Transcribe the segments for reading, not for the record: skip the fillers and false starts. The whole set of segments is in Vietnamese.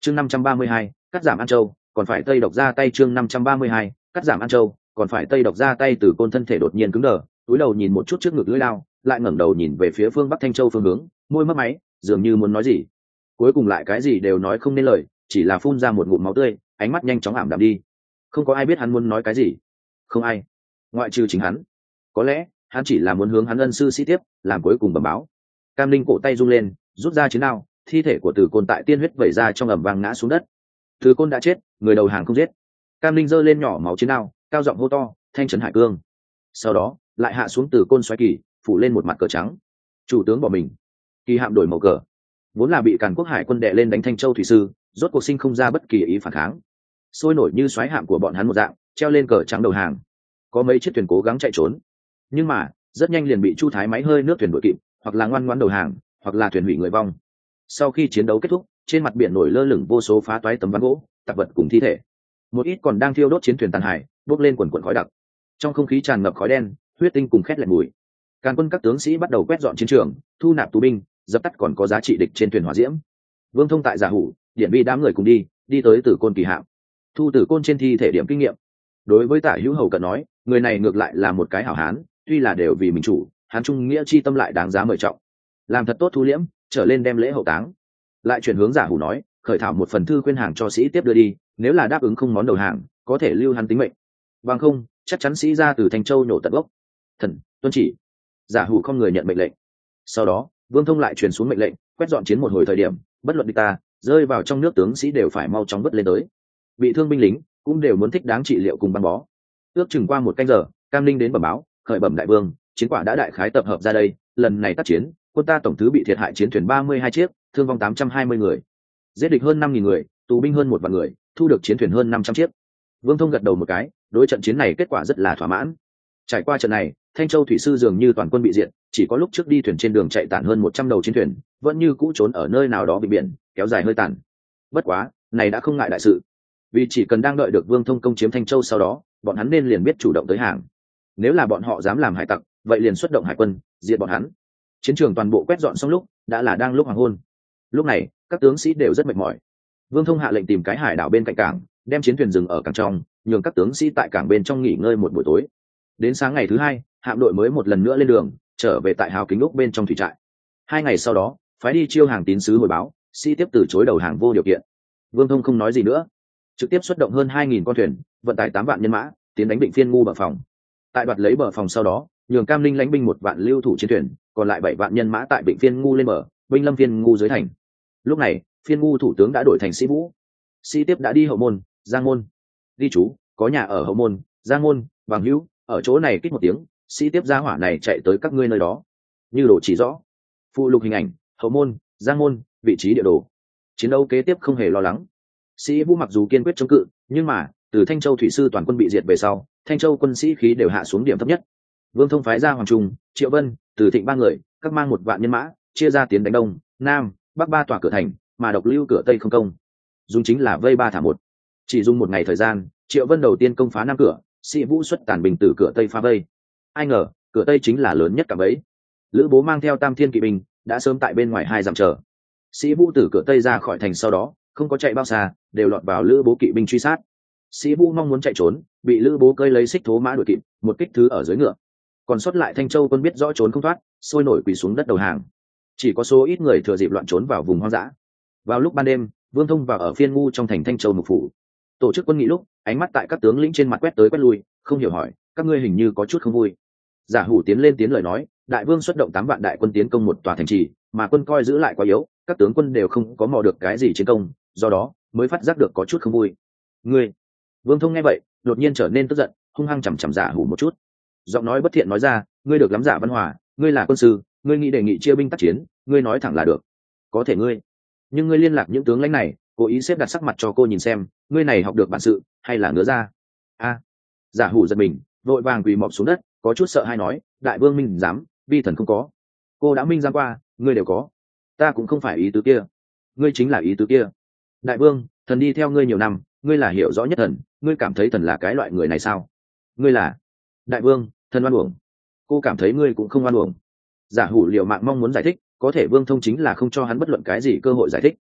chương 532, cắt giảm An Châu, còn phải Tây độc ra tay. chương 532, cắt giảm An Châu, còn phải Tây độc ra tay. Từ Côn thân thể đột nhiên cứng đờ, túi đầu nhìn một chút trước ngực lưỡi lao, lại ngẩng đầu nhìn về phía phương bắc Thanh Châu phương hướng, môi mấp máy, dường như muốn nói gì, cuối cùng lại cái gì đều nói không nên lời, chỉ là phun ra một ngụm máu tươi, ánh mắt nhanh chóng ảm đạm đi. Không có ai biết hắn muốn nói cái gì, không ai, ngoại trừ chính hắn. Có lẽ hắn chỉ là muốn hướng hắn ân sư sĩ tiếp, làm cuối cùng bẩm báo. Cam Linh cổ tay rung lên, rút ra chiến đao, thi thể của Từ Côn tại tiên huyết vẩy ra trong ầm vang ngã xuống đất. Từ Côn đã chết, người đầu hàng không giết. Cam Linh giơ lên nhỏ máu chiến đao, cao giọng hô to, thanh trấn hải cương. Sau đó lại hạ xuống Từ Côn xoáy kỳ, phủ lên một mặt cờ trắng. Chủ tướng bỏ mình. Kỳ hạm đổi màu cờ. Vốn là bị Càn Quốc hải quân đè lên đánh Thanh Châu thủy sư, rốt cuộc sinh không ra bất kỳ ý phản kháng. Sôi nổi như xoáy hạm của bọn hắn một dạng, treo lên cờ trắng đầu hàng. Có mấy chiếc thuyền cố gắng chạy trốn, nhưng mà rất nhanh liền bị Chu Thái máy hơi nước thuyền đuổi kịp, hoặc là ngoan ngoãn đầu hàng, hoặc là thuyền hủy người vong. Sau khi chiến đấu kết thúc, trên mặt biển nổi lơ lửng vô số phá toái tấm ván gỗ, tạp vật cùng thi thể. Một ít còn đang thiêu đốt chiến thuyền tàn hải, bốc lên quần quần khói đặc. Trong không khí tràn ngập khói đen, huyết tinh cùng khét lẹt mùi. Càn quân các tướng sĩ bắt đầu quét dọn chiến trường, thu nạp tù binh, dập tắt còn có giá trị địch trên thuyền hỏa diễm. Vương Thông tại Giả Hủ, Điện Vi đám người cùng đi tới Tử Côn kỳ hạm, thu Tử Côn trên thi thể điểm kinh nghiệm. Đối với Tả Hữu Hầu cận nói, người này ngược lại là một cái hảo hán, tuy là đều vì mình chủ, hắn trung nghĩa chi tâm lại đáng giá mời trọng, làm thật tốt thu liễm, trở lên đem lễ hậu táng. Lại chuyển hướng Giả Hủ nói, khởi thảo một phần thư khuyên hàng cho sĩ tiếp đưa đi, nếu là đáp ứng không món đầu hàng, có thể lưu hắn tính mệnh, bằng không chắc chắn sĩ ra từ Thanh Châu nhổ tận gốc. Thần tuân chỉ. Giả Hủ không người nhận mệnh lệnh. Sau đó Vương Thông lại truyền xuống mệnh lệnh, quét dọn chiến một hồi thời điểm, bất luận địch ta rơi vào trong nước tướng sĩ đều phải mau chóng vớt lên tới, bị thương binh lính cũng đều muốn thích đáng trị liệu cùng băng bó. Ước chừng qua một canh giờ, Cam Linh đến bẩm báo, khởi bẩm đại vương, chiến quả đã đại khái tập hợp ra đây, lần này tác chiến, quân ta tổng thứ bị thiệt hại chiến thuyền 32 chiếc, thương vong 820 người, giết địch hơn 5.000 người, tù binh hơn 1 vạn người, thu được chiến thuyền hơn 500 chiếc. Vương Thông gật đầu một cái, đối trận chiến này kết quả rất là thỏa mãn. Trải qua trận này, Thanh Châu thủy sư dường như toàn quân bị diệt, chỉ có lúc trước đi thuyền trên đường chạy tản hơn 100 đầu chiến thuyền, vẫn như cũ trốn ở nơi nào đó bị biển kéo dài hơi tàn. Bất quá, này đã không ngại đại sự, vì chỉ cần đang đợi được Vương Thông công chiếm Thanh Châu sau đó, bọn hắn nên liền biết chủ động tới hàng. Nếu là bọn họ dám làm hải tặc, vậy liền xuất động hải quân diệt bọn hắn. Chiến trường toàn bộ quét dọn xong lúc đã là đang lúc hoàng hôn. Lúc này các tướng sĩ đều rất mệt mỏi. Vương Thông hạ lệnh tìm cái hải đảo bên cạnh cảng, đem chiến thuyền dừng ở cảng trong, nhường các tướng sĩ tại cảng bên trong nghỉ ngơi một buổi tối. Đến sáng ngày thứ hai, hạm đội mới một lần nữa lên đường, trở về tại Hào Kính Úc bên trong thủy trại. 2 ngày sau đó, phái đi chiêu hàng tín sứ hồi báo, sĩ tiếp từ chối đầu hàng vô điều kiện. Vương Thông không nói gì nữa, trực tiếp xuất động hơn 2.000 con thuyền, vận tải 8 vạn nhân mã, tiến đánh Định Phiên Ngu bờ phòng. Tại đoạt lấy bờ phòng sau đó, nhường Cam Linh lãnh binh 1 vạn lưu thủ chiến thuyền, còn lại 7 vạn nhân mã tại Định Phiên Ngu lên bờ, binh lâm Phiên Ngu dưới thành. Lúc này, Phiên Ngu thủ tướng đã đổi thành Sĩ Vũ. Sĩ tiếp đã đi Hậu Môn, Giang Môn. Đi chú, có nhà ở Hậu Môn, Giang Môn, Bằng Hữu, ở chỗ này kích một tiếng, Sĩ tiếp gia hỏa này chạy tới các ngươi nơi đó. Như đồ chỉ rõ. Phụ lục hình ảnh, Hậu Môn, Giang Môn, vị trí địa đồ. Chiến đấu kế tiếp không hề lo lắng. Sĩ Vũ mặc dù kiên quyết chống cự, nhưng mà từ Thanh Châu thủy sư toàn quân bị diệt về sau, Thanh Châu quân sĩ khí đều hạ xuống điểm thấp nhất. Vương Thông phái ra Hoàng Trung, Triệu Vân, Từ Thịnh 3 người, các mang 1 vạn nhân mã, chia ra tiến đánh đông, nam, bắc 3 tòa cửa thành, mà độc lưu cửa tây không công. Dùng chính là vây 3 thả 1. Chỉ dùng 1 ngày thời gian, Triệu Vân đầu tiên công phá nam cửa, Sĩ Vũ xuất tàn bình từ cửa tây phá vây. Ai ngờ, cửa tây chính là lớn nhất cả bấy. Lữ Bố mang theo Tam Thiên kỵ binh, đã sớm tại bên ngoài 2 dặm chờ. Sĩ Vũ từ cửa tây ra khỏi thành sau đó, không có chạy bao xa, đều lọt vào Lữ Bố kỵ binh truy sát. Sĩ Vũ mong muốn chạy trốn, bị Lữ Bố cơi lấy xích thố mã đuổi kịp, một kích thứ ở dưới ngựa. Còn sót lại Thanh Châu quân biết rõ trốn không thoát, sôi nổi quỳ xuống đất đầu hàng. Chỉ có số ít người thừa dịp loạn trốn vào vùng hoang dã. Vào lúc ban đêm, Vương Thông vào ở Phiên Ngu trong thành Thanh Châu mục phủ. Tổ chức quân nghị lúc, ánh mắt tại các tướng lĩnh trên mặt quét tới quét lui, không hiểu hỏi, các ngươi hình như có chút không vui. Giả Hủ tiến lên tiến lời nói, đại vương xuất động 8 vạn đại quân tiến công một tòa thành trì, mà quân coi giữ lại quá yếu, các tướng quân đều không có mò được cái gì chiến công, do đó mới phát giác được có chút không vui. Ngươi. Vương Thông nghe vậy, đột nhiên trở nên tức giận, hung hăng chằm chằm Giả Hủ một chút. Giọng nói bất thiện nói ra, ngươi được lắm Giả Văn Hòa, ngươi là quân sư, ngươi nghĩ đề nghị chia binh tác chiến, ngươi nói thẳng là được. Có thể ngươi, nhưng ngươi liên lạc những tướng lãnh này, cố ý xếp đặt sắc mặt cho cô nhìn xem, ngươi này học được bản sự hay là ngứa ra? A. Giả Hủ giật mình, vội vàng quỳ mọp xuống đất, có chút sợ hay nói, đại vương minh dám, vi thần không có. Cô đã minh giám qua, ngươi đều có. Ta cũng không phải ý tứ kia. Ngươi chính là ý tứ kia. Đại vương, thần đi theo ngươi nhiều năm, ngươi là hiểu rõ nhất thần, ngươi cảm thấy thần là cái loại người này sao? Ngươi là. Đại vương, thần oan uổng. Cô cảm thấy ngươi cũng không oan uổng. Giả Hủ liều mạng mong muốn giải thích, có thể Vương Thông chính là không cho hắn bất luận cái gì cơ hội giải thích.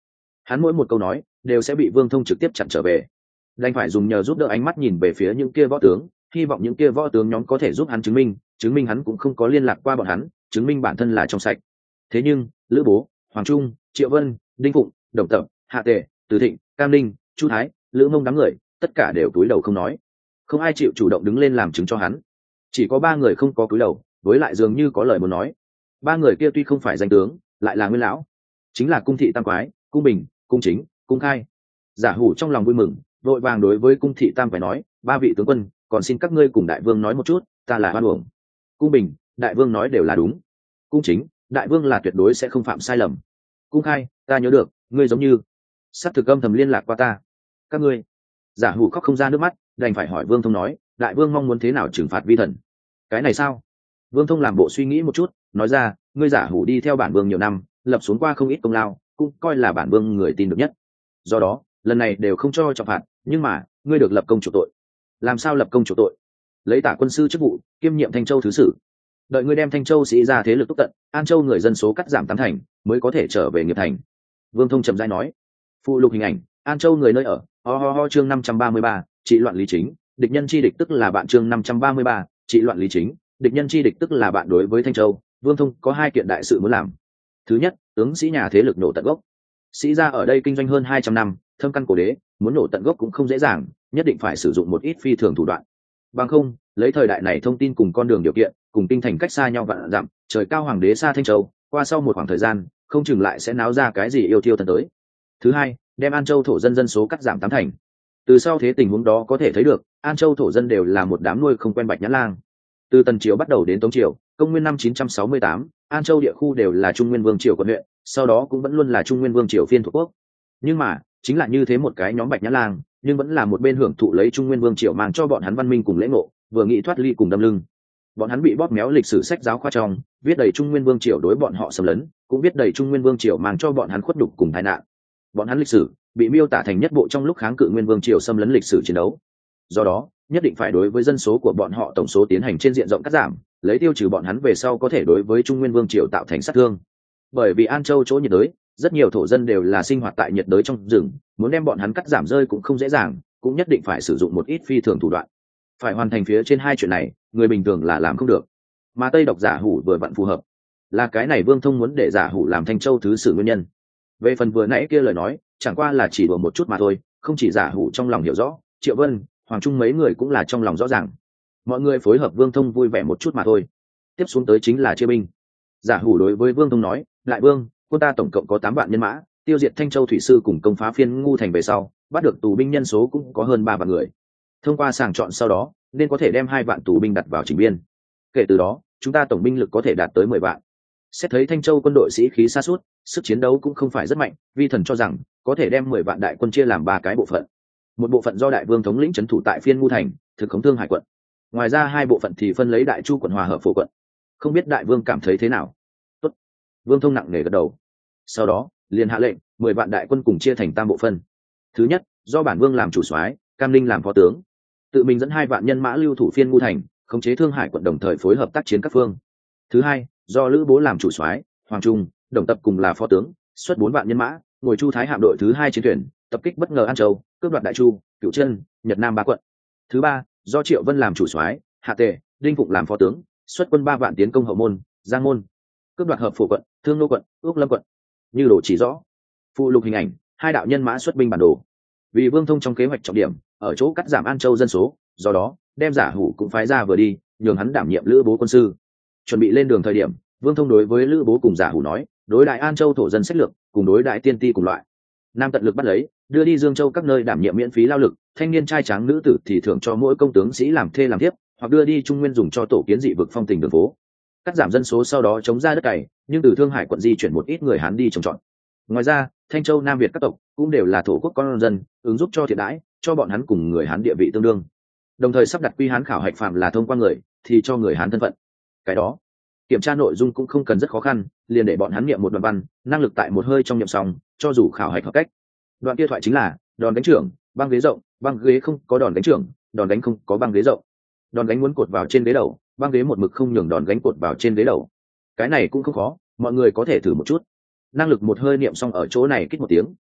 hắn mỗi một câu nói đều sẽ bị Vương Thông trực tiếp chặn trở về. Đành phải dùng nhờ giúp đỡ ánh mắt nhìn về phía những kia võ tướng, hy vọng những kia võ tướng nhóm có thể giúp hắn chứng minh hắn cũng không có liên lạc qua bọn hắn, chứng minh bản thân là trong sạch. Thế nhưng Lữ Bố, Hoàng Trung, Triệu Vân, Đinh Phụng, Đồng Tập, Hạ Tề, Từ Thịnh, Cam Ninh, Chu Thái, Lữ Mông đám người tất cả đều cúi đầu không nói, không ai chịu chủ động đứng lên làm chứng cho hắn. Chỉ có ba người không có cúi đầu, với lại dường như có lời muốn nói. Ba người kia tuy không phải danh tướng, lại là nguyên lão, chính là Cung Thị Tam Quái, Cung Bình, Cung Chính, Cung Khai. Giả Hủ trong lòng vui mừng, vội vàng đối với Cung Thị Tam Quái nói: ba vị tướng quân, còn xin các ngươi cùng đại vương nói một chút, ta là oan uổng. Cung Bình: đại vương nói đều là đúng. Cung Chính: đại vương là tuyệt đối sẽ không phạm sai lầm. Cung Khai: ta nhớ được, ngươi giống như sát thực âm thầm liên lạc qua ta. Các ngươi. Giả Hủ khóc không ra nước mắt, đành phải hỏi Vương Thông nói: đại vương mong muốn thế nào trừng phạt vi thần? Cái này sao? Vương Thông làm bộ suy nghĩ một chút, nói ra: ngươi Giả Hủ đi theo bản vương nhiều năm, lập xuống qua không ít công lao, cũng coi là bản vương người tin được nhất. Do đó lần này đều không cho trọng phạt, nhưng mà ngươi được lập công chủ tội. Làm sao lập công chủ tội? Lấy tả quân sư chức vụ, kiêm nhiệm Thanh Châu thứ sử. Đợi ngươi đem Thanh Châu sĩ ra thế lực túc tận, An Châu người dân số cắt giảm 8 thành, mới có thể trở về nghiệp thành. Vương Thông trầm rãi nói. Phụ lục hình ảnh: An Châu người nơi ở. Chương 533, trị loạn lý chính. Địch nhân chi địch tức là bạn. Chương 533, trị loạn lý chính. Địch nhân chi địch tức là bạn. Đối với Thanh Châu, Vương Thông có hai kiện đại sự muốn làm. Thứ nhất, tướng sĩ nhà thế lực nổ tận gốc. Sĩ gia ở đây kinh doanh hơn 200 năm, thâm căn cổ đế, muốn nổ tận gốc cũng không dễ dàng, nhất định phải sử dụng một ít phi thường thủ đoạn. Bằng không, lấy thời đại này thông tin cùng con đường điều kiện, cùng kinh thành cách xa nhau vạn dặm, trời cao hoàng đế xa Thanh Châu, qua sau một khoảng thời gian, không chừng lại sẽ náo ra cái gì yêu thiêu thần tới. Thứ hai, đem An Châu thổ dân dân số cắt giảm 8 thành. Từ sau thế tình huống đó có thể thấy được, An Châu thổ dân đều là một đám nuôi không quen bạch nhãn lang. Từ Tần Triều bắt đầu đến Tống Triều, công nguyên năm 968, An Châu địa khu đều là Trung Nguyên Vương Triều quận huyện, sau đó cũng vẫn luôn là Trung Nguyên Vương Triều phiên thuộc quốc. Nhưng mà, chính là như thế một cái nhóm bạch nhãn lang, nhưng vẫn là một bên hưởng thụ lấy Trung Nguyên Vương Triều mang cho bọn hắn văn minh cùng lễ ngộ, vừa nghĩ thoát ly cùng đâm lưng. Bọn hắn bị bóp méo lịch sử sách giáo khoa trong, viết đầy Trung Nguyên Vương Triều đối bọn họ xâm lấn, cũng viết đầy Trung Nguyên Vương Triều mang cho bọn hắn khuất nhục cùng tai nạn. Bọn hắn lịch sử bị miêu tả thành nhất bộ trong lúc kháng cự Nguyên Vương Triều xâm lấn lịch sử chiến đấu. Do đó, nhất định phải đối với dân số của bọn họ tổng số tiến hành trên diện rộng cắt giảm, lấy tiêu trừ bọn hắn về sau có thể đối với Trung Nguyên Vương Triều tạo thành sát thương. Bởi vì An Châu chỗ nhiệt đới, rất nhiều thổ dân đều là sinh hoạt tại nhiệt đới trong rừng, muốn đem bọn hắn cắt giảm rơi cũng không dễ dàng, cũng nhất định phải sử dụng một ít phi thường thủ đoạn. Phải hoàn thành phía trên hai chuyện này, người bình thường là làm không được. Mà Tây độc Giả Hủ vừa vặn phù hợp, là cái này Vương Thông muốn để Giả Hủ làm Thanh Châu thứ sử nguyên nhân. Về phần vừa nãy kia lời nói, chẳng qua là chỉ đùa một chút mà thôi, không chỉ Giả Hủ trong lòng hiểu rõ, Triệu Vân, Hoàng Trung mấy người cũng là trong lòng rõ ràng. Mọi người phối hợp Vương Thông vui vẻ một chút mà thôi. Tiếp xuống tới chính là chia binh. Giả Hủ đối với Vương Thông nói: lại vương, quân ta tổng cộng có 8 vạn nhân mã, tiêu diệt Thanh Châu thủy sư cùng công phá phiên ngu thành về sau, bắt được tù binh nhân số cũng có hơn 3 vạn người. Thông qua sàng chọn sau đó, nên có thể đem 2 vạn tù binh đặt vào chỉnh biên. Kể từ đó, chúng ta tổng binh lực có thể đạt tới 10 vạn. Xét thấy Thanh Châu quân đội sĩ khí sa sút, sức chiến đấu cũng không phải rất mạnh, vi thần cho rằng có thể đem 10 vạn đại quân chia làm 3 cái bộ phận. Một bộ phận do đại vương thống lĩnh trấn thủ tại phiên ngu thành, thực khống Thương Hải quận. Ngoài ra 2 bộ phận thì phân lấy Đại Chu quận Hòa Hợp Phổ quận. Không biết đại vương cảm thấy thế nào? Tốt. Vương Thông nặng nề gật đầu. Sau đó, liền hạ lệnh, 10 vạn đại quân cùng chia thành tam bộ phân. Thứ nhất, do bản vương làm chủ soái, Cam Ninh làm phó tướng, tự mình dẫn 2 vạn nhân mã lưu thủ phiên ngu thành, khống chế Thương Hải quận đồng thời phối hợp tác chiến các phương. Thứ hai, do Lữ Bố làm chủ soái, Hoàng Trung, Đồng Tập cùng là phó tướng, xuất 4 vạn nhân mã, ngồi Chu Thái hạm đội thứ 2 chiến thuyền, tập kích bất ngờ An Châu, cướp đoạt Đại Chu, Cửu Chân, Nhật Nam 3 quận. Thứ ba, do Triệu Vân làm chủ soái, Hạ Tề, Đinh Phụng làm phó tướng, xuất quân 3 vạn tiến công Hậu Môn, Giang Môn, cướp đoạt Hợp Phổ quận, Thương Nô quận, Ước Lâm quận. Như đồ chỉ rõ. Phụ lục hình ảnh: 2 đạo nhân mã xuất binh bản đồ. Vì Vương Thông trong kế hoạch trọng điểm ở chỗ cắt giảm An Châu dân số, do đó đem Giả Hủ cũng phái ra vừa đi, nhường hắn đảm nhiệm Lữ Bố quân sư. Chuẩn bị lên đường thời điểm, Vương Thông đối với Lữ Bố cùng Giả Hủ nói: đối đại An Châu thổ dân sách lược, cùng đối đại tiên ti cùng loại. Nam tận lực bắt lấy, đưa đi Dương Châu các nơi đảm nhiệm miễn phí lao lực, thanh niên trai tráng nữ tử thì thưởng cho mỗi công tướng sĩ làm thê làm thiếp, hoặc đưa đi Trung Nguyên dùng cho tổ kiến dị vực phong tình đường phố. Cắt giảm dân số sau đó chống ra đất cày, nhưng từ Thương Hải quận di chuyển một ít người Hán đi trồng trọt. Ngoài ra, Thanh Châu Nam Việt các tộc cũng đều là thổ quốc con dân, ứng giúp cho thiện đãi, cho bọn hắn cùng người Hán địa vị tương đương. Đồng thời sắp đặt quy Hán khảo hạch phạm là thông qua người, thì cho người Hán thân phận. Cái đó, kiểm tra nội dung cũng không cần rất khó khăn, liền để bọn hắn niệm một đoạn văn, năng lực tại một hơi trong niệm xong, cho dù khảo hạch hợp cách. Đoạn kia thoại chính là: đòn đánh trưởng, băng ghế rộng, băng ghế không có đòn đánh trưởng, đòn đánh không có băng ghế rộng. Đòn đánh muốn cột vào trên ghế đầu, băng ghế một mực không nhường đòn đánh cột vào trên ghế đầu. Cái này cũng không khó, mọi người có thể thử một chút. Năng lực một hơi niệm xong ở chỗ này kích một tiếng.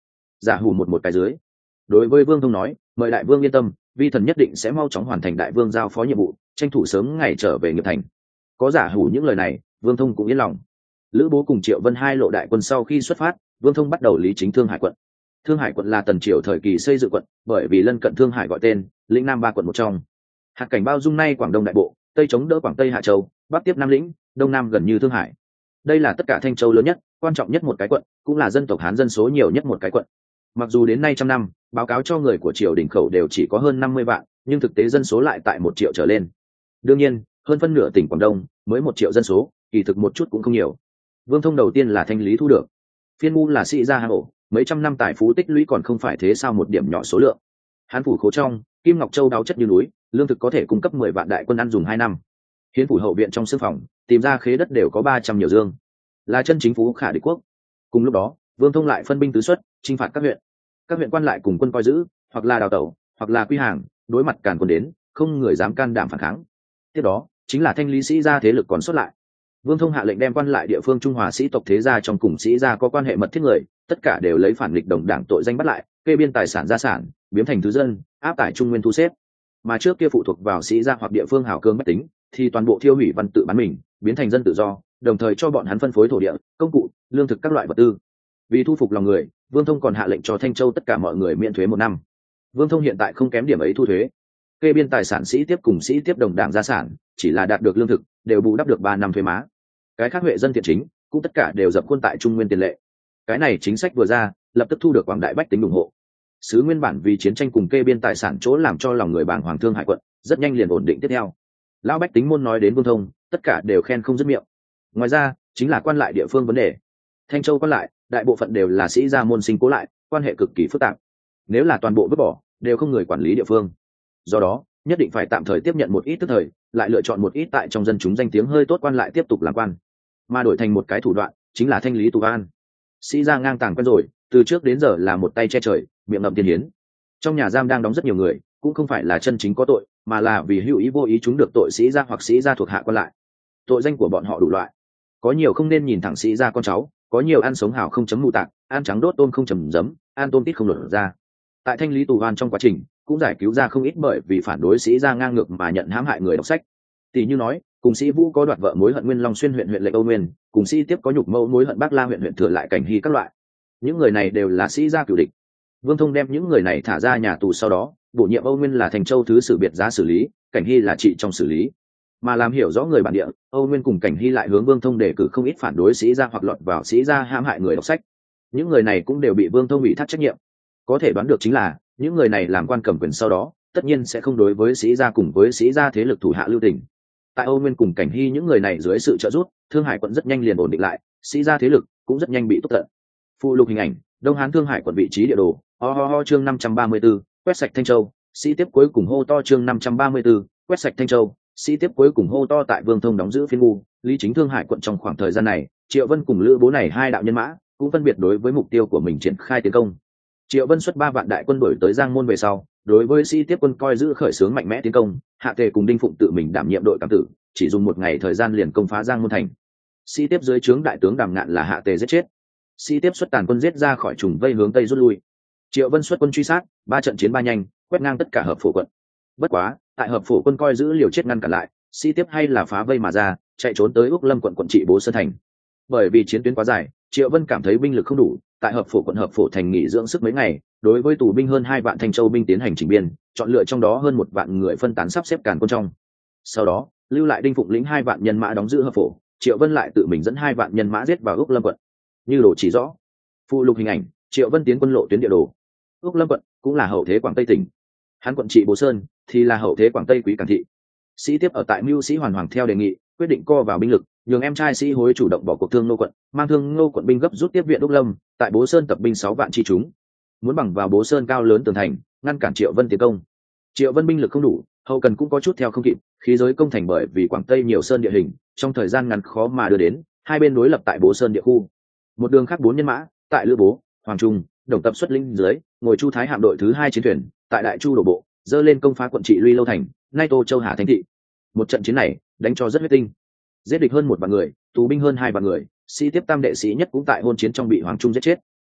giả hủ một cái dưới. Đối với Vương Thông nói, mời đại vương yên tâm, vi thần nhất định sẽ mau chóng hoàn thành đại vương giao phó nhiệm vụ, tranh thủ sớm ngày trở về nghiệp thành. Có giả hủ những lời này, Vương Thông cũng yên lòng. Lữ Bố cùng Triệu Vân hai lộ đại quân sau khi xuất phát, Vương Thông bắt đầu lý chính Thương Hải quận. Thương Hải quận là Tần Triều thời kỳ xây dựng quận, bởi vì lân cận Thương Hải gọi tên, lĩnh Nam ba quận một trong. Hạt cảnh bao dung nay Quảng Đông đại bộ, tây chống đỡ Quảng Tây Hạ Châu, bắc tiếp Nam lĩnh, đông nam gần như Thương Hải. Đây là tất cả Thanh Châu lớn nhất, quan trọng nhất một cái quận, cũng là dân tộc Hán dân số nhiều nhất một cái quận. Mặc dù đến nay trăm năm, báo cáo cho người của triều đình khẩu đều chỉ có hơn 50 vạn, nhưng thực tế dân số lại tại 1 triệu trở lên. Đương nhiên, hơn phân nửa tỉnh Quảng Đông mới 1 triệu dân số, kỳ thực một chút cũng không nhiều. Vương Thông đầu tiên là thanh lý thu được. Phiên Ngu là sĩ gia hang ổ, mấy trăm năm tài phú tích lũy còn không phải thế sao một điểm nhỏ số lượng. Hán phủ khố trong, kim ngọc châu đáo chất như núi, lương thực có thể cung cấp 10 vạn đại quân ăn dùng 2 năm. Hiến phủ hậu viện trong xương phòng, tìm ra khế đất đều có 300 nhiều dương, là chân chính phú khả địch quốc. Cùng lúc đó, Vương Thông lại phân binh tứ xuất, chinh phạt các huyện. Các huyện quan lại cùng quân coi giữ, hoặc là đào tẩu, hoặc là quy hàng, đối mặt càn quân đến, không người dám can đảm phản kháng. Tiếp đó, chính là thanh lý sĩ gia thế lực còn xuất lại. Vương Thông hạ lệnh đem quan lại địa phương Trung Hòa sĩ tộc thế gia trong cùng sĩ gia có quan hệ mật thiết người, tất cả đều lấy phản nghịch đồng đảng tội danh bắt lại, kê biên tài sản gia sản, biếm thành thứ dân, áp tải trung nguyên thu xếp. Mà trước kia phụ thuộc vào sĩ gia hoặc địa phương hảo cương bách tính, thì toàn bộ thiêu hủy văn tự bán mình, biến thành dân tự do, đồng thời cho bọn hắn phân phối thổ địa, công cụ, lương thực các loại vật tư. Vì thu phục lòng người, Vương Thông còn hạ lệnh cho Thanh Châu tất cả mọi người miễn thuế 1 năm. Vương Thông hiện tại không kém điểm ấy thu thuế. Kê biên tài sản sĩ tiếp cùng sĩ tiếp đồng đảng gia sản, chỉ là đạt được lương thực, đều bù đắp được 3 năm thuế má. Cái khác huệ dân thiện chính, cũng tất cả đều dập khuôn tại Trung Nguyên tiền lệ. Cái này chính sách vừa ra, lập tức thu được quảng đại bách tính ủng hộ. Sứ nguyên bản vì chiến tranh cùng kê biên tài sản chỗ làm cho lòng người bàng hoàng Thương Hải quận, rất nhanh liền ổn định tiếp theo. Lão bách tính môn nói đến Vương Thông, tất cả đều khen không dứt miệng. Ngoài ra, chính là quan lại địa phương vấn đề. Thanh Châu quan lại, đại bộ phận đều là sĩ gia môn sinh cố lại, quan hệ cực kỳ phức tạp. Nếu là toàn bộ vứt bỏ, đều không người quản lý địa phương. Do đó, nhất định phải tạm thời tiếp nhận một ít tức thời, lại lựa chọn một ít tại trong dân chúng danh tiếng hơi tốt quan lại tiếp tục làm quan, mà đổi thành một cái thủ đoạn, chính là thanh lý tù an. Sĩ gia ngang tàng quen rồi, từ trước đến giờ là một tay che trời, miệng ngậm tiền hiến. Trong nhà giam đang đóng rất nhiều người, cũng không phải là chân chính có tội, mà là vì hữu ý vô ý chúng được tội sĩ gia hoặc sĩ gia thuộc hạ quan lại. Tội danh của bọn họ đủ loại, có nhiều không nên nhìn thẳng sĩ gia con cháu, có nhiều ăn sống hào không chấm mù tạc, ăn trắng đốt tôm không chầm giấm, ăn tôm tít không lột ra. Tại thanh lý tù oan trong quá trình, cũng giải cứu ra không ít bởi vì phản đối sĩ gia ngang ngược mà nhận hãm hại người đọc sách. Tỷ như nói, cùng sĩ Vũ có đoạt vợ mối hận Nguyên Long Xuyên huyện lệnh Âu Nguyên, cùng sĩ tiếp có nhục mẫu mối hận Bắc La huyện Thừa lại Cảnh Hy các loại. Những người này đều là sĩ gia cửu địch. Vương Thông đem những người này thả ra nhà tù sau đó, bổ nhiệm Âu Nguyên là Thành Châu thứ sử biệt giá xử lý, Cảnh Hy là trị trong xử lý. Mà làm hiểu rõ người bản địa, Âu Nguyên cùng Cảnh Hy lại hướng Vương Thông đề cử không ít phản đối sĩ gia hoặc lọt vào sĩ gia hãm hại người đọc sách. Những người này cũng đều bị Vương Thông ủy thác trách nhiệm. Có thể đoán được chính là, những người này làm quan cầm quyền sau đó, tất nhiên sẽ không đối với sĩ gia cùng với sĩ gia thế lực thủ hạ lưu tình. Tại Âu Nguyên cùng Cảnh Hy những người này dưới sự trợ giúp, Thương Hải quận rất nhanh liền ổn định lại, sĩ gia thế lực cũng rất nhanh bị túc tận. Phụ lục hình ảnh, Đông Hán Thương Hải quận vị trí địa đồ, chương 534, quét sạch Thanh Châu, sĩ tiếp cuối cùng hô to chương 534, quét sạch Thanh Châu, sĩ tiếp cuối cùng hô to tại Vương Thông đóng giữ Phiên Ngu, lý chính Thương Hải quận trong khoảng thời gian này, Triệu Vân cùng Lữ Bố này hai đạo nhân mã, cũng phân biệt đối với mục tiêu của mình triển khai tiến công. Triệu Vân xuất 3 vạn đại quân đuổi tới Giang Môn về sau, đối với sĩ tiếp quân coi giữ khởi xướng mạnh mẽ tiến công, Hạ Tề cùng Đinh Phụng tự mình đảm nhiệm đội cảm tử, chỉ dùng 1 ngày thời gian liền công phá Giang Môn thành. Sĩ tiếp dưới trướng đại tướng Đàm Ngạn là Hạ Tề giết chết. Sĩ tiếp xuất tàn quân giết ra khỏi trùng vây hướng tây rút lui. Triệu Vân xuất quân truy sát, 3 trận chiến 3 nhanh, quét ngang tất cả hợp phổ quận. Bất quá, tại hợp phổ quân coi giữ liều chết ngăn cản lại, sĩ tiếp hay là phá vây mà ra, chạy trốn tới Úc Lâm quận quận trị Bố Sơn thành. Bởi vì chiến tuyến quá dài, Triệu Vân cảm thấy binh lực không đủ, tại hợp phổ quận hợp phổ thành nghỉ dưỡng sức mấy ngày, đối với tù binh hơn 2 vạn Thanh Châu binh tiến hành chỉnh biên, chọn lựa trong đó hơn 1 vạn người phân tán sắp xếp càn quân trong. Sau đó, lưu lại Đinh Phụng lĩnh 2 vạn nhân mã đóng giữ hợp phổ, Triệu Vân lại tự mình dẫn 2 vạn nhân mã giết vào Úc Lâm quận. Như đồ chỉ rõ. Phụ lục hình ảnh, Triệu Vân tiến quân lộ tuyến địa đồ. Úc Lâm quận cũng là hậu thế Quảng Tây tỉnh. Hắn quận trị Bố Sơn thì là hậu thế Quảng Tây Quý Cảng thị. Sĩ tiếp ở tại Mưu Sĩ Hoàn Hoàng theo đề nghị, quyết định co vào binh lực, nhường em trai Sĩ Hối chủ động bỏ cuộc Thương Nô quận, mang Thương Nô quận binh gấp rút tiếp viện Úc Lâm, tại Bố Sơn tập binh 6 vạn chi chúng, muốn bằng vào Bố Sơn cao lớn tường thành, ngăn cản Triệu Vân tiến công. Triệu Vân binh lực không đủ, hậu cần cũng có chút theo không kịp, khí giới công thành bởi vì Quảng Tây nhiều sơn địa hình, trong thời gian ngắn khó mà đưa đến, hai bên đối lập tại Bố Sơn địa khu. Một đường khác 4 nhân mã, tại Lữ Bố, Hoàng Trung, Đồng Tập xuất linh dưới, ngồi Chu Thái hạm đội thứ 2 chiến thuyền, tại Đại Chu đổ bộ, dơ lên công phá quận trị Luy Lâu thành, nay Tô Châu Hà Thanh thị. Một trận chiến này, đánh cho rất huyết tinh. Giết địch hơn 1 vạn người, tù binh hơn 2 vạn người, sĩ tiếp tam đệ sĩ nhất cũng tại hôn chiến trong bị Hoàng Trung giết chết.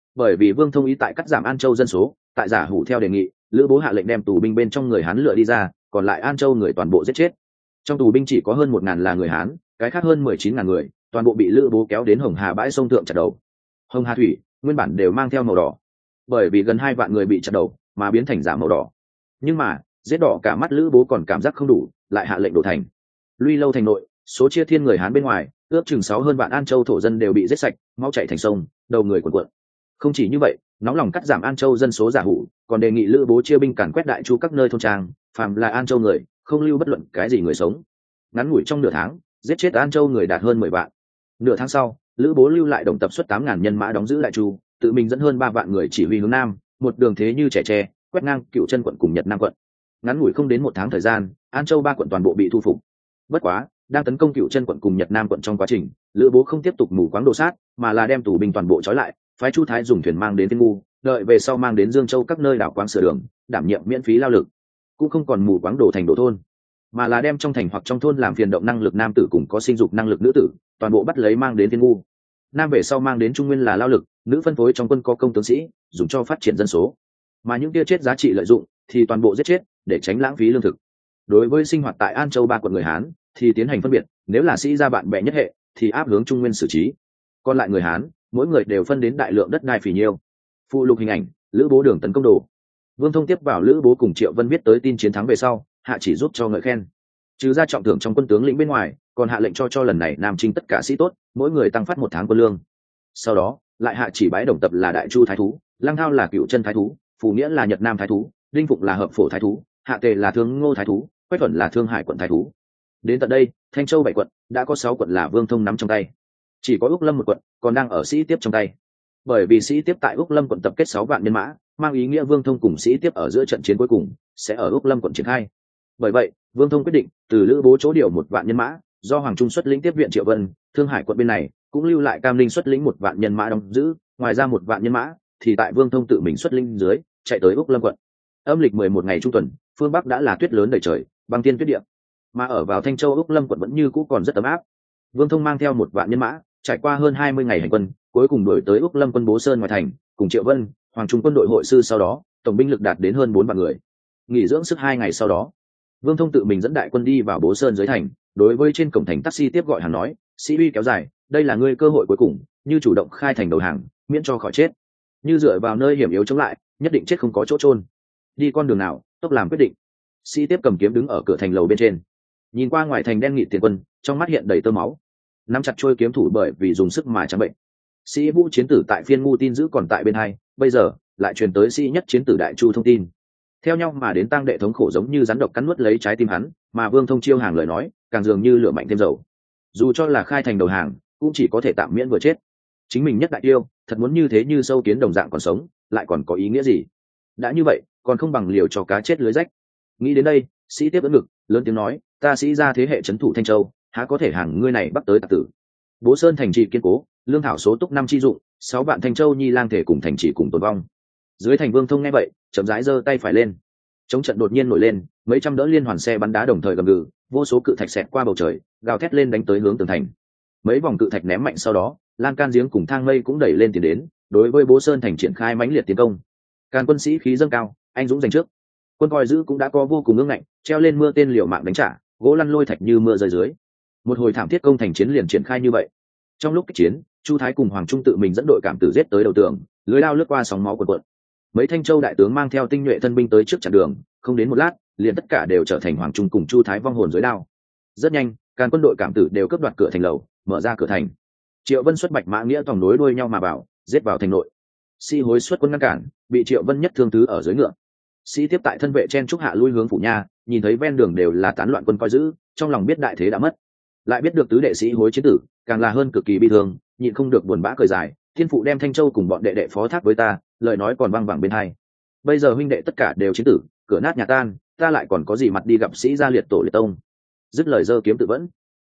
Bởi vì Vương Thông ý tại cắt giảm An Châu dân số, tại giả hủ theo đề nghị, Lữ Bố hạ lệnh đem tù binh bên trong người Hán lựa đi ra, còn lại An Châu người toàn bộ giết chết. Trong tù binh chỉ có hơn 1.000 là người Hán, cái khác hơn 19.000 người, toàn bộ bị Lữ Bố kéo đến Hồng Hà bãi sông thượng chặt đầu. Hồng Hà thủy nguyên bản đều mang theo màu đỏ, bởi vì gần 2 vạn người bị chặt đầu mà biến thành giả màu đỏ. Nhưng mà giết đỏ cả mắt Lữ Bố còn cảm giác không đủ, lại hạ lệnh đổ thành. Luy Lâu thành nội, số chia thiên người Hán bên ngoài, ước chừng 6 hơn vạn An Châu thổ dân đều bị giết sạch, máu chảy thành sông, đầu người cuồn cuộn. Không chỉ như vậy, nóng lòng cắt giảm An Châu dân số giả hủ, còn đề nghị Lữ Bố chia binh càn quét đại chu các nơi thôn trang, phàm là An Châu người, không lưu bất luận cái gì người sống. Ngắn ngủi trong nửa tháng, giết chết An Châu người đạt hơn 10 vạn. Nửa tháng sau, Lữ Bố lưu lại đồng tập suất 8.000 nhân mã đóng giữ đại chu, tự mình dẫn hơn 3 vạn người chỉ huy hướng nam, một đường thế như trẻ tre, quét ngang Cựu Chân quận cùng Nhật Nam quận. Ngắn ngủi không đến 1 tháng thời gian, An Châu 3 quận toàn bộ bị thu phục. Bất quá, đang tấn công Cựu Chân quận cùng Nhật Nam quận trong quá trình, Lữ Bố không tiếp tục mù quáng đồ sát, mà là đem tù binh toàn bộ trói lại, phái Chu Thái dùng thuyền mang đến Thiên Ngu, đợi về sau mang đến Dương Châu các nơi đảo quáng sửa đường, đảm nhiệm miễn phí lao lực. Cũng không còn mù quáng đổ thành đổ thôn, mà là đem trong thành hoặc trong thôn làm phiền động năng lực nam tử cùng có sinh dục năng lực nữ tử, toàn bộ bắt lấy mang đến Thiên Ngu. Nam về sau mang đến Trung Nguyên là lao lực, nữ phân phối trong quân có công tướng sĩ, dùng cho phát triển dân số. Mà những kia chết giá trị lợi dụng thì toàn bộ giết chết, để tránh lãng phí lương thực. Đối với sinh hoạt tại An Châu 3 quận người Hán thì tiến hành phân biệt, nếu là sĩ gia bạn bè nhất hệ thì áp hướng Trung Nguyên xử trí. Còn lại người Hán, mỗi người đều phân đến đại lượng đất đai phì nhiêu. Phụ lục hình ảnh, Lữ Bố đường tấn công đồ. Vương Thông tiếp vào Lữ Bố cùng Triệu Vân biết tới tin chiến thắng về sau, hạ chỉ giúp cho ngợi khen. Trừ ra trọng thưởng trong quân tướng lĩnh bên ngoài, còn hạ lệnh cho lần này Nam Trinh tất cả sĩ tốt, mỗi người tăng phát 1 tháng quân lương. Sau đó, lại hạ chỉ bái Đồng Tập là Đại Chu thái thú, Lăng Thao là Cựu Chân thái thú, Phù Nghĩa là Nhật Nam thái thú, Đinh Phụng là Hợp Phổ thái thú, Hạ Tề là Thương Ngô thái thú, Quách Thuận là Thương Hải quận thái thú. Đến tận đây, Thanh Châu 7 quận đã có 6 quận là Vương Thông nắm trong tay. Chỉ có Úc Lâm một quận còn đang ở sĩ tiếp trong tay. Bởi vì sĩ tiếp tại Úc Lâm quận tập kết 6 vạn nhân mã, mang ý nghĩa Vương Thông cùng sĩ tiếp ở giữa trận chiến cuối cùng sẽ ở Úc Lâm quận triển khai. Bởi vậy, Vương Thông quyết định từ Lữ Bố chỗ điều 1 vạn nhân mã, do Hoàng Trung xuất lĩnh tiếp viện Triệu Vân, Thương Hải quận bên này cũng lưu lại Cam Linh xuất lĩnh 1 vạn nhân mã đóng giữ, ngoài ra 1 vạn nhân mã thì tại Vương Thông tự mình xuất lĩnh dưới chạy tới Úc Lâm quận. Âm lịch 11 ngày trung tuần, phương Bắc đã là tuyết lớn đầy trời, băng tiên tuyết địa, mà ở vào Thanh Châu Úc Lâm quận vẫn như cũ còn rất ấm áp. Vương Thông mang theo 1 vạn nhân mã, trải qua hơn 20 ngày hành quân, cuối cùng đuổi tới Úc Lâm quân Bố Sơn ngoài thành, cùng Triệu Vân, Hoàng Trung quân đội hội sư sau đó, tổng binh lực đạt đến hơn 4 vạn người. Nghỉ dưỡng sức 2 ngày sau đó, Vương Thông tự mình dẫn đại quân đi vào Bố Sơn dưới thành, đối với trên cổng thành taxi tiếp gọi hắn nói, sĩ uy kéo dài, đây là ngươi cơ hội cuối cùng, như chủ động khai thành đầu hàng, miễn cho khỏi chết. Như dựa vào nơi hiểm yếu chống lại, nhất định chết không có chỗ chôn. Đi con đường nào, tốc làm quyết định. Sĩ tiếp cầm kiếm đứng ở cửa thành lầu bên trên, nhìn qua ngoài thành đen nghịt tiền quân, trong mắt hiện đầy tơ máu, nắm chặt trôi kiếm thủ bởi vì dùng sức mà trắng bệnh. Sĩ Vũ chiến tử tại Phiên Ngu tin giữ còn tại bên hai, bây giờ lại truyền tới Sĩ Nhất chiến tử Đại Chu thông tin. Theo nhau mà đến tang đệ thống khổ giống như rắn độc cắn nuốt lấy trái tim hắn, mà Vương Thông chiêu hàng lời nói, càng dường như lửa mạnh thêm dầu. Dù cho là khai thành đầu hàng, cũng chỉ có thể tạm miễn vừa chết. Chính mình nhất đại tiêu, thật muốn như thế như sâu kiến đồng dạng còn sống, lại còn có ý nghĩa gì? Đã như vậy, còn không bằng liều cho cá chết lưới rách. Nghĩ đến đây, Sĩ tiếp ưỡn ngực, lớn tiếng nói, ta Sĩ ra thế hệ trấn thủ Thanh Châu, há có thể hàng ngươi này bắt tới tặc tử. Bố Sơn thành trì kiên cố, lương thảo số túc 5 chi dụng, 6 vạn Thanh Châu nhi lang thể cùng thành trì cùng tồn vong. Dưới thành Vương Thông nghe vậy, chậm rãi giơ tay phải lên. Chống trận đột nhiên nổi lên, mấy trăm đỡ liên hoàn xe bắn đá đồng thời gầm gừ, vô số cự thạch xẹt qua bầu trời, gào thét lên đánh tới hướng tường thành. Mấy vòng cự thạch ném mạnh sau đó, lan can giếng cùng thang mây cũng đẩy lên tiến đến, đối với Bố Sơn thành triển khai mãnh liệt tiến công. Càn quân sĩ khí dâng cao, anh dũng giành trước. Quân coi giữ cũng đã có vô cùng ngưỡng ngạnh, treo lên mưa tên liều mạng đánh trả, gỗ lăn lôi thạch như mưa rơi dưới. Một hồi thảm thiết công thành chiến liền triển khai như vậy. Trong lúc kích chiến, Chu Thái cùng Hoàng Trung tự mình dẫn đội cảm tử giết tới đầu tường, lưới lao lướt qua sóng máu cuồn cuộn. Mấy Thanh Châu đại tướng mang theo tinh nhuệ thân binh tới trước chặn đường, không đến một lát, liền tất cả đều trở thành Hoàng Trung cùng Chu Thái vong hồn dưới đao. Rất nhanh, Càn quân đội cảm tử đều cướp đoạt cửa thành lầu, mở ra cửa thành. Triệu Vân xuất Bạch Mã Nghĩa tòng nối đuôi nhau mà vào, giết vào thành nội. Sĩ Hối xuất quân ngăn cản, bị Triệu Vân nhất thương tứ ở dưới ngựa. Sĩ tiếp tại thân vệ chen trúc hạ lui hướng phủ nha, nhìn thấy ven đường đều là tán loạn quân coi giữ, trong lòng biết đại thế đã mất. Lại biết được tứ đệ Sĩ Hối chiến tử, càng là hơn cực kỳ bi thương, nhịn không được buồn bã cười dài, thiên phụ đem Thanh Châu cùng bọn đệ đệ phó thác với ta, lời nói còn vang vẳng bên tai. Bây giờ huynh đệ tất cả đều chiến tử, cửa nát nhà tan, ta lại còn có gì mặt đi gặp Sĩ gia liệt tổ liệt tông. Dứt lời giơ kiếm tự vẫn.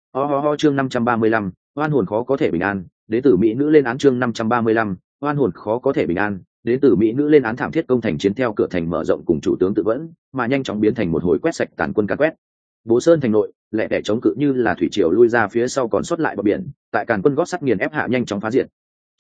Ho chương 535, oan hồn khó có thể bình an, đến tử mỹ nữ lên án chương 535, oan hồn khó có thể bình an, đến tử mỹ nữ lên án thảm thiết công thành chiến theo cửa thành mở rộng cùng chủ tướng tự vẫn, mà nhanh chóng biến thành một hồi quét sạch tàn quân càn quét. Bố Sơn thành nội, lẻ tẻ chống cự như là thủy triều lui ra phía sau còn sót lại bờ biển, tại càn quân gót sắt nghiền ép hạ nhanh chóng phá diệt.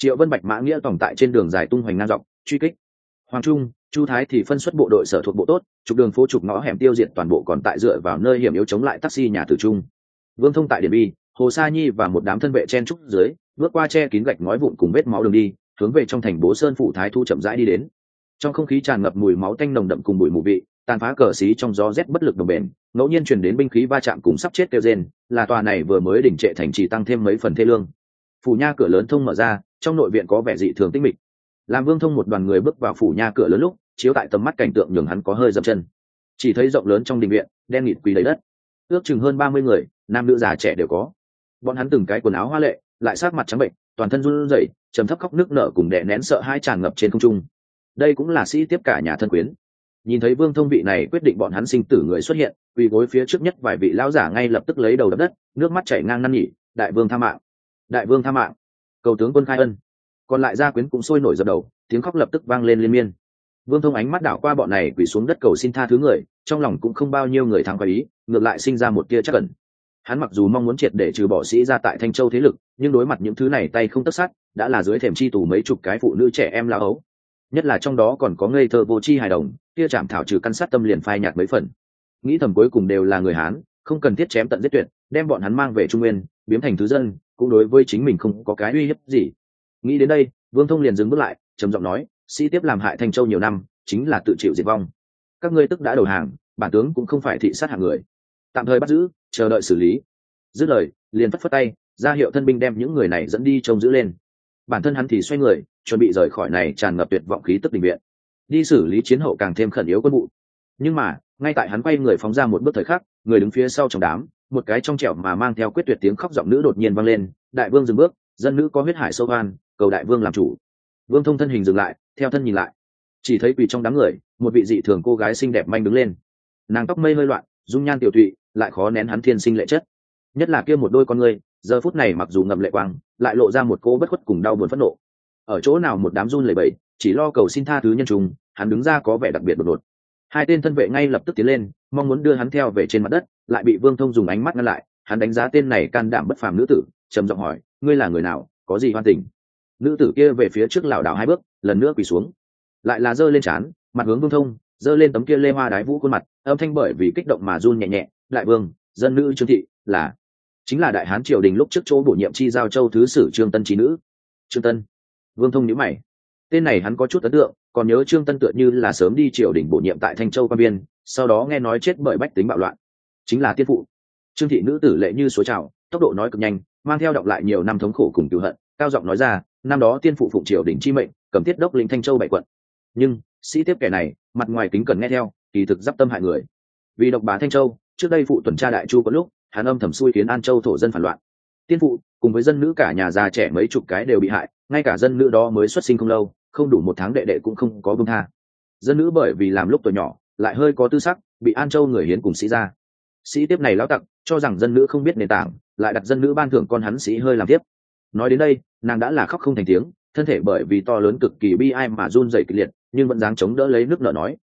Triệu Vân Bạch mã nghĩa tổng tại trên đường dài tung hoành ngang dọc truy kích. Hoàng Trung, Chu Thái thì phân xuất bộ đội sở thuộc bộ tốt, trục đường phố trục ngõ hẻm tiêu diệt toàn bộ, còn tại dựa vào nơi hiểm yếu chống lại taxi nhà tử trung. Vương Thông tại Điện Bi, Hồ Sa Nhi và một đám thân vệ chen trúc dưới, bước qua che kín gạch ngói vụn cùng vết máu đường đi, hướng về trong thành Bố Sơn phủ Thái Thu chậm rãi đi đến. Trong không khí tràn ngập mùi máu tanh nồng đậm cùng bụi mù vị, tàn phá cờ xí trong gió rét bất lực đồng bền, ngẫu nhiên truyền đến binh khí va chạm cùng sắp chết kêu rên, là tòa này vừa mới đỉnh trệ thành trì tăng thêm mấy phần thê lương. Phủ nha cửa lớn thông mở ra, trong nội viện có vẻ dị thường tĩnh mịch. Làm Vương Thông một đoàn người bước vào phủ nha cửa lớn lúc, chiếu tại tầm mắt cảnh tượng nhường hắn có hơi dậm chân. Chỉ thấy rộng lớn trong đình viện, đen nghịt quỳ đầy đất, ước chừng hơn 30 người, nam nữ già trẻ đều có. Bọn hắn từng cái quần áo hoa lệ, lại sát mặt trắng bệnh, toàn thân run rẩy, trầm thấp khóc nức nở cùng đè nén sợ hãi tràn ngập trên không trung. Đây cũng là sĩ tiếp cả nhà thân quyến. Nhìn thấy Vương Thông vị này quyết định bọn hắn sinh tử người xuất hiện, quỳ gối phía trước nhất vài vị lão giả ngay lập tức lấy đầu đập đất, nước mắt chảy ngang năn nỉ, đại vương tha mạng, đại vương tha mạng, cầu tướng quân khai ân. Còn lại gia quyến cũng sôi nổi dập đầu, tiếng khóc lập tức vang lên liên miên. Vương Thông ánh mắt đảo qua bọn này quỳ xuống đất cầu xin tha thứ người, trong lòng cũng không bao nhiêu người thắng qua ý, ngược lại sinh ra một tia chắc ẩn. Hắn mặc dù mong muốn triệt để trừ bỏ sĩ ra tại Thanh Châu thế lực, nhưng đối mặt những thứ này tay không tất sát, đã là dưới thềm chi tù mấy chục cái phụ nữ trẻ em lao ấu. Nhất là trong đó còn có ngây thơ vô tri hài đồng, kia chạm thảo trừ căn sát tâm liền phai nhạt mấy phần. Nghĩ thầm cuối cùng đều là người Hán, không cần thiết chém tận giết tuyệt, đem bọn hắn mang về Trung Nguyên, biến thành thứ dân, cũng đối với chính mình không có cái uy hiếp gì. Nghĩ đến đây, Vương Thông liền dừng bước lại, trầm giọng nói, sĩ tiếp làm hại Thanh Châu nhiều năm, chính là tự chịu diệt vong. Các ngươi tức đã đầu hàng, bản tướng cũng không phải thị sát hạng người, tạm thời bắt giữ, chờ đợi xử lý. Dứt lời, liền phất phất tay, ra hiệu thân binh đem những người này dẫn đi trông giữ lên. Bản thân hắn thì xoay người, chuẩn bị rời khỏi này tràn ngập tuyệt vọng khí tức đình viện, đi xử lý chiến hậu càng thêm khẩn yếu quân vụ. Nhưng mà, ngay tại hắn quay người phóng ra một bước thời khắc, người đứng phía sau trong đám, một cái trong trẻo mà mang theo quyết tuyệt tiếng khóc giọng nữ đột nhiên vang lên, đại vương dừng bước, dân nữ có huyết hải sâu oan, cầu đại vương làm chủ. Vương Thông thân hình dừng lại, theo thân nhìn lại, chỉ thấy quỳ trong đám người, một vị dị thường cô gái xinh đẹp manh đứng lên. Nàng tóc mây hơi loạn, dung nhan tiểu thụy, lại khó nén hắn thiên sinh lệ chất. Nhất là kia một đôi con người, giờ phút này mặc dù ngậm lệ quang, lại lộ ra một cô bất khuất cùng đau buồn phẫn nộ. Ở chỗ nào một đám run lẩy bẩy, chỉ lo cầu xin tha thứ nhân trùng, hắn đứng ra có vẻ đặc biệt đột ngột. Hai tên thân vệ ngay lập tức tiến lên, mong muốn đưa hắn theo về trên mặt đất, lại bị Vương Thông dùng ánh mắt ngăn lại. Hắn đánh giá tên này can đảm bất phàm nữ tử, trầm giọng hỏi, ngươi là người nào, có gì hoan tình? Nữ tử kia về phía trước lảo đảo hai bước, lần nữa quỳ xuống, lại là giơ lên trán, mặt hướng Vương Thông, giơ lên tấm kia lê hoa đái vũ khuôn mặt, âm thanh bởi vì kích động mà run nhẹ nhẹ, đại vương, dân nữ Trương thị, chính là đại hán triều đình lúc trước chỗ bổ nhiệm chi giao châu thứ sử Trương Tân trí nữ. Trương Tân. Vương Thông nhíu mày, tên này hắn có chút ấn tượng, còn nhớ Trương Tân tựa như là sớm đi triều đình bổ nhiệm tại Thanh Châu quan biên, sau đó nghe nói chết bởi bách tính bạo loạn, chính là tiên phụ. Trương thị nữ tử lệ như suối trào, tốc độ nói cực nhanh, mang theo đọng lại nhiều năm thống khổ cùng cừu hận, cao giọng nói ra, năm đó tiên phụ phụng triều đình chi mệnh, cầm tiết đốc lĩnh Thanh Châu 7 quận. Nhưng sĩ tiếp kẻ này, mặt ngoài kính cẩn nghe theo, kỳ thực giáp tâm hại người. Vì độc bá Thanh Châu, trước đây phụ tuần tra đại chu có lúc, hắn âm thầm xui khiến An Châu thổ dân phản loạn. Tiên phụ cùng với dân nữ cả nhà già trẻ mấy chục cái đều bị hại, ngay cả dân nữ đó mới xuất sinh không lâu, không đủ 1 tháng đệ đệ cũng không có buông tha. Dân nữ bởi vì làm lúc tuổi nhỏ, lại hơi có tư sắc, bị An Châu người hiến cùng sĩ ra. Sĩ tiếp này lão tặc, cho rằng dân nữ không biết nền tảng, lại đặt dân nữ ban thưởng con hắn sĩ hơi làm tiếp. Nói đến đây, nàng đã là khóc không thành tiếng, thân thể bởi vì to lớn cực kỳ bi ai mà run rẩy kịch liệt, nhưng vẫn dáng chống đỡ lấy nước nở nói,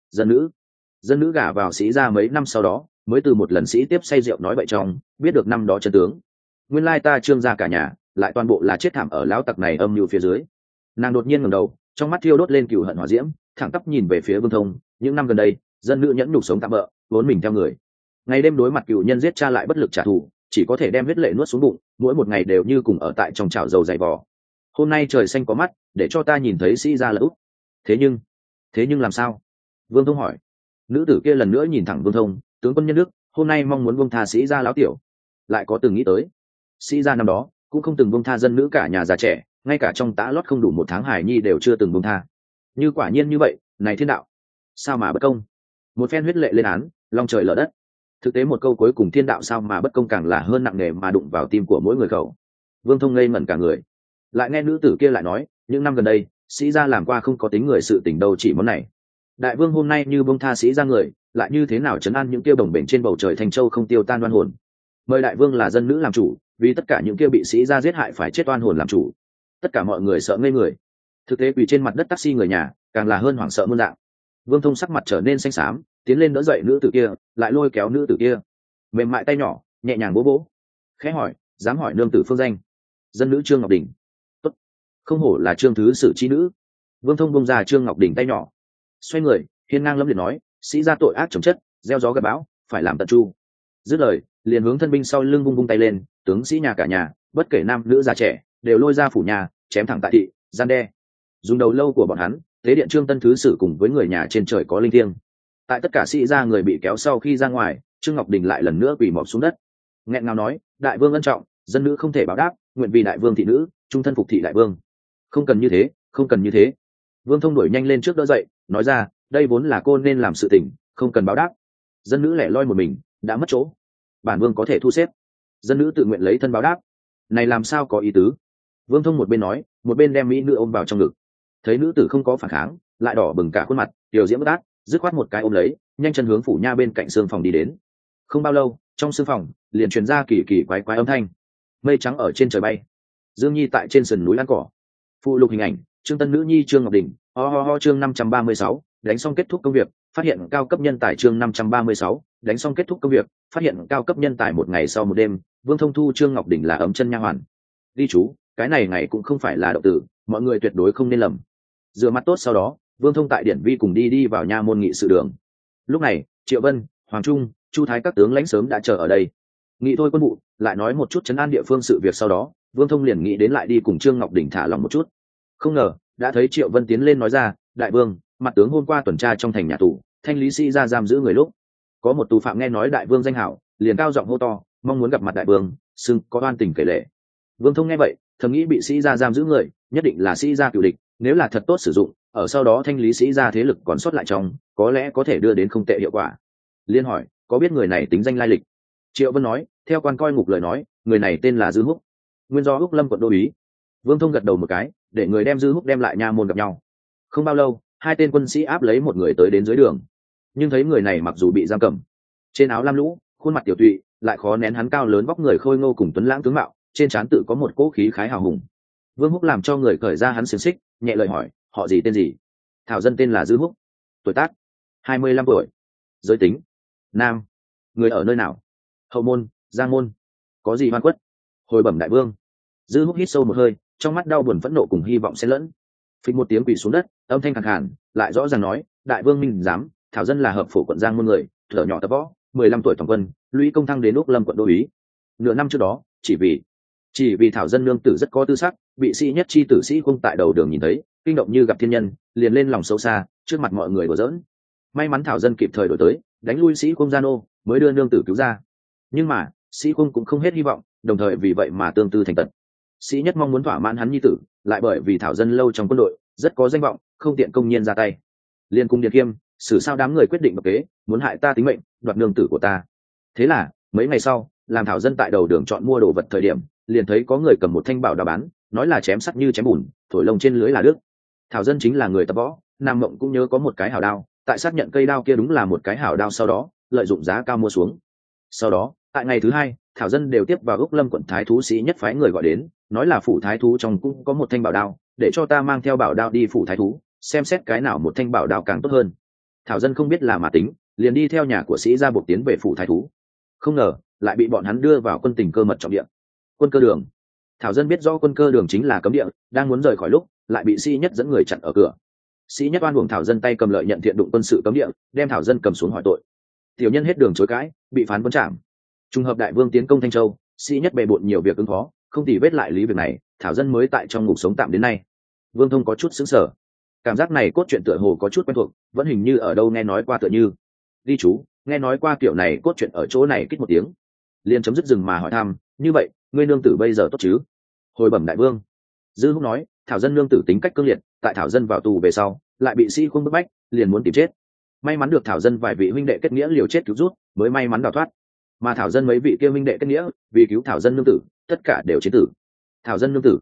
dân nữ gả vào sĩ ra mấy năm sau đó, mới từ một lần sĩ tiếp say rượu nói bậy trong, biết được năm đó chân tướng. Nguyên lai ta Trương gia cả nhà, lại toàn bộ là chết thảm ở lão tặc này âm mưu phía dưới. Nàng đột nhiên ngẩng đầu, trong mắt thiêu đốt lên cừu hận hỏa diễm, thẳng tắp nhìn về phía Vương Thông. Những năm gần đây, dân nữ nhẫn nhục sống tạm bỡ, vốn mình theo người, ngày đêm đối mặt cựu nhân giết cha lại bất lực trả thù, chỉ có thể đem huyết lệ nuốt xuống bụng, mỗi một ngày đều như cùng ở tại trong chảo dầu dày vò. Hôm nay trời xanh có mắt, để cho ta nhìn thấy sĩ gia là út. Thế nhưng làm sao? Vương Thông hỏi. Nữ tử kia lần nữa nhìn thẳng Vương Thông, tướng quân nhân đức, hôm nay mong muốn buông tha sĩ gia lão tiểu, lại có từng nghĩ tới sĩ gia năm đó cũng không từng buông tha dân nữ cả nhà già trẻ, ngay cả trong tã lót không đủ 1 tháng hài nhi đều chưa từng buông tha. Như quả nhiên như vậy, này thiên đạo sao mà bất công? Một phen huyết lệ lên án, long trời lở đất. Thực tế một câu cuối cùng thiên đạo sao mà bất công càng là hơn nặng nề mà đụng vào tim của mỗi người khẩu. Vương Thông ngây ngẩn cả người, lại nghe nữ tử kia lại nói, những năm gần đây sĩ gia làm qua không có tính người sự tình đâu chỉ món này. Đại vương hôm nay như buông tha sĩ gia người, lại như thế nào trấn an những kia bồng bềnh trên bầu trời Thanh Châu không tiêu tan oan hồn? Mời đại vương là dân nữ làm chủ, vì tất cả những kia bị sĩ gia giết hại phải chết oan hồn làm chủ. Tất cả mọi người sợ ngây người. Thực tế quỳ trên mặt đất taxi người nhà, càng là hơn hoảng sợ muôn dạng. Vương Thông sắc mặt trở nên xanh xám, tiến lên đỡ dậy nữ tử kia, lại lôi kéo nữ tử kia, mềm mại tay nhỏ nhẹ nhàng bố bố, khẽ hỏi, dám hỏi nương tử phương danh? Dân nữ Trương Ngọc Đình. Tốt. không hổ là trương thứ sử chi nữ. Vương Thông bông ra Trương Ngọc Đình tay nhỏ, xoay người hiên ngang lâm liệt nói, sĩ ra tội ác chồng chất, gieo gió gặp bão, phải làm tận chu. Dứt lời liền hướng thân binh sau lưng vung vung tay lên, tướng sĩ nhà cả nhà, bất kể nam nữ già trẻ, đều lôi ra phủ nhà, chém thẳng tại thị, gian đe. Dùng đầu lâu của bọn hắn tế điện Trương Tân thứ sử cùng với người nhà trên trời có linh thiêng. Tại tất cả sĩ gia người bị kéo sau khi ra ngoài, Trương Ngọc Đình lại lần nữa quỳ mọp xuống đất, nghẹn ngào nói, đại vương ân trọng, dân nữ không thể báo đáp, nguyện vì đại vương thị nữ, trung thân phục thị đại vương. Không cần như thế, không cần như thế. Vương Thông đuổi nhanh lên trước đỡ dậy, nói ra, đây vốn là cô nên làm sự tình, không cần báo đáp. Dân nữ lẻ loi một mình, đã mất chỗ, bản vương có thể thu xếp. Dân nữ tự nguyện lấy thân báo đáp, này làm sao có ý tứ. Vương Thông một bên nói, một bên đem mỹ nữ ôm vào trong ngực. Thấy nữ tử không có phản kháng, lại đỏ bừng cả khuôn mặt, tiểu diễm bất ác, dứt khoát một cái ôm lấy, nhanh chân hướng phủ nha bên cạnh xương phòng đi đến. Không bao lâu, trong xương phòng liền truyền ra kỳ kỳ quái quái âm thanh. Mây trắng ở trên trời bay, Dương Nhi tại trên sườn núi ăn cỏ. Phụ lục hình ảnh, Trương Tân nữ nhi Trương Ngọc Đình. Chương 536, đánh xong kết thúc công việc, phát hiện cao cấp nhân tài. Chương 536, đánh xong kết thúc công việc, phát hiện cao cấp nhân tài. Một ngày sau một đêm, Vương Thông thu Trương Ngọc Đình là ấm chân nha hoàn. Đi chú, cái này ngày cũng không phải là động tử, mọi người tuyệt đối không nên lầm. Rửa mặt tốt sau đó, Vương Thông tại điển vi cùng đi vào nha môn nghị sự đường. Lúc này, Triệu Vân, Hoàng Trung, Chu Thái các tướng lãnh sớm đã chờ ở đây. Nghị thôi quân vụ, lại nói một chút trấn an địa phương sự việc, sau đó Vương Thông liền nghĩ đến lại đi cùng Trương Ngọc Đình thả lòng một chút. Không ngờ đã thấy Triệu Vân tiến lên nói ra, đại vương, mặt tướng hôm qua tuần tra trong thành nhà tù, thanh lý sĩ ra giam giữ người lúc, có một tù phạm nghe nói đại vương danh hảo, liền cao giọng hô to, mong muốn gặp mặt đại vương, xưng có oan tình kể lệ. Vương Thông nghe vậy thầm nghĩ, bị sĩ ra giam giữ người nhất định là sĩ ra cựu địch, nếu là thật tốt sử dụng, ở sau đó thanh lý sĩ ra thế lực còn sót lại trong, có lẽ có thể đưa đến không tệ hiệu quả. Liên hỏi, có biết người này tính danh lai lịch? Triệu Vân nói, theo quan coi ngục lời nói, người này tên là Dư Húc, nguyên do Húc Lâm quận đô úy. Vương Thông gật đầu một cái, để người đem Dư Húc đem lại nha môn gặp nhau. Không bao lâu, hai tên quân sĩ áp lấy một người tới đến dưới đường, nhưng thấy người này mặc dù bị giam cầm, trên áo lam lũ, khuôn mặt tiểu tụy, lại khó nén hắn cao lớn vóc người khôi ngô cùng tuấn lãng tướng mạo, trên trán tự có một cỗ khí khái hào hùng. Vương Húc làm cho người cởi ra hắn xiềng xích, nhẹ lời hỏi, họ gì tên gì? Thảo dân tên là Dư Húc, tuổi tác 25 tuổi, giới tính nam, người ở nơi nào? Hậu môn, Giang môn, có gì oan khuất? Hồi bẩm đại vương. Dư Húc hít sâu một hơi, trong mắt đau buồn phẫn nộ cùng hy vọng xen lẫn. Phịch một tiếng quỳ xuống đất, âm thanh khàn khàn, lại rõ ràng nói, đại vương minh giám, Thảo dân là hợp phủ quận Giang môn người, thuở nhỏ tập võ, 15 tuổi tổng quân, lũy công thăng đến Úc Lâm quận đô úy. Nửa năm trước đó, chỉ vì Thảo dân nương tử rất có tư sắc, bị sĩ nhất chi tử sĩ Cung tại đầu đường nhìn thấy, kinh động như gặp thiên nhân, liền lên lòng sâu xa, trước mặt mọi người đùa giỡn. May mắn Thảo dân kịp thời đổi tới, đánh lui sĩ Cung gian ô, mới đưa nương tử cứu ra. Nhưng mà sĩ Cung cũng không hết hy vọng, đồng thời vì vậy mà tương tư thành tật. Sĩ nhất mong muốn thỏa mãn hắn nhi tử, lại bởi vì Thảo dân lâu trong quân đội rất có danh vọng, không tiện công nhiên ra tay, liên cung Điện Kiêm xử sao đám người quyết định bậc kế, muốn hại ta tính mệnh, đoạt nương tử của ta. Thế là mấy ngày sau, làm Thảo dân tại đầu đường chọn mua đồ vật thời điểm, liền thấy có người cầm một thanh bảo đao bán, nói là chém sắt như chém bùn, thổi lông trên lưới là đứt. Thảo dân chính là người tập võ, Nam Mộng cũng nhớ có một cái hảo đao, tại xác nhận cây đao kia đúng là một cái hảo đao sau đó, lợi dụng giá cao mua xuống. Sau đó, tại ngày thứ hai, Thảo dân đều tiếp vào Úc Lâm quận thái thú sĩ nhất phái người gọi đến, nói là phủ thái thú trong cũng có một thanh bảo đao, để cho ta mang theo bảo đao đi phủ thái thú, xem xét cái nào một thanh bảo đao càng tốt hơn. Thảo dân không biết là mà tính, liền đi theo nhà của sĩ ra buộc tiến về phủ thái thú. Không ngờ lại bị bọn hắn đưa vào quân tình cơ mật trọng địa, quân cơ đường. Thảo dân biết rõ quân cơ đường chính là cấm địa, đang muốn rời khỏi lúc, lại bị sĩ nhất dẫn người chặn ở cửa. Sĩ nhất oan uổng Thảo dân tay cầm lợi nhận thiện đụng quân sự cấm địa, đem Thảo dân cầm xuống hỏi tội. Tiểu nhân hết đường chối cãi, bị phán vấn trảm. Trùng hợp đại vương tiến công Thanh Châu, sĩ nhất bề bộn nhiều việc ứng phó, không tỉ vết lại lý việc này, Thảo dân mới tại trong ngục sống tạm đến nay. Vương Thông có chút sững sờ, cảm giác này cốt truyện tựa hồ có chút quen thuộc, vẫn hình như ở đâu nghe nói qua tựa như. Đi chú, nghe nói qua kiểu này cốt truyện ở chỗ này, kích một tiếng liền chấm dứt dừng mà hỏi thăm, như vậy ngươi nương tử bây giờ tốt chứ? Hồi bẩm đại vương. Dư Húc nói, Thảo dân nương tử tính cách cương liệt, tại Thảo dân vào tù về sau, lại bị sĩ Cung bức bách, liền muốn tìm chết. May mắn được Thảo dân vài vị huynh đệ kết nghĩa liều chết cứu rút, mới may mắn đào thoát. Mà Thảo dân mấy vị kia huynh đệ kết nghĩa, vì cứu Thảo dân nương tử, tất cả đều chiến tử. Thảo dân nương tử,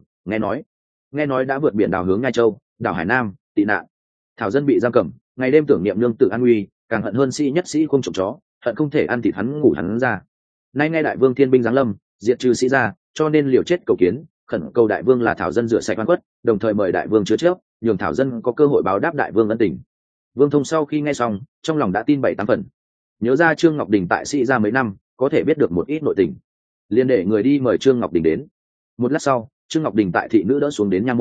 nghe nói đã vượt biển đào hướng Ngai Châu, đảo Hải Nam, tị nạn. Thảo dân bị giam cầm, ngày đêm tưởng niệm nương tử an nguy, càng hận hơn sĩ nhất sĩ Cung trộm chó, hận không thể ăn thịt hắn ngủ hắn ra. Nay nghe đại vương thiên binh giáng lâm, diệt trừ sĩ ra, cho nên liều chết cầu kiến, khẩn cầu đại vương là Thảo dân rửa sạch oan khuất, đồng thời mời đại vương chứa chấp, nhường Thảo dân có cơ hội báo đáp đại vương ân tình. Vương Thông sau khi nghe xong, trong lòng đã tin 7-8 phần. Nhớ ra Trương Ngọc Đình tại sĩ ra mấy năm, có thể biết được một ít nội tình, liền để người đi mời Trương Ngọc Đình đến. Một lát sau, Trương Ngọc Đình tại thị nữ đỡ xuống đến nha môn,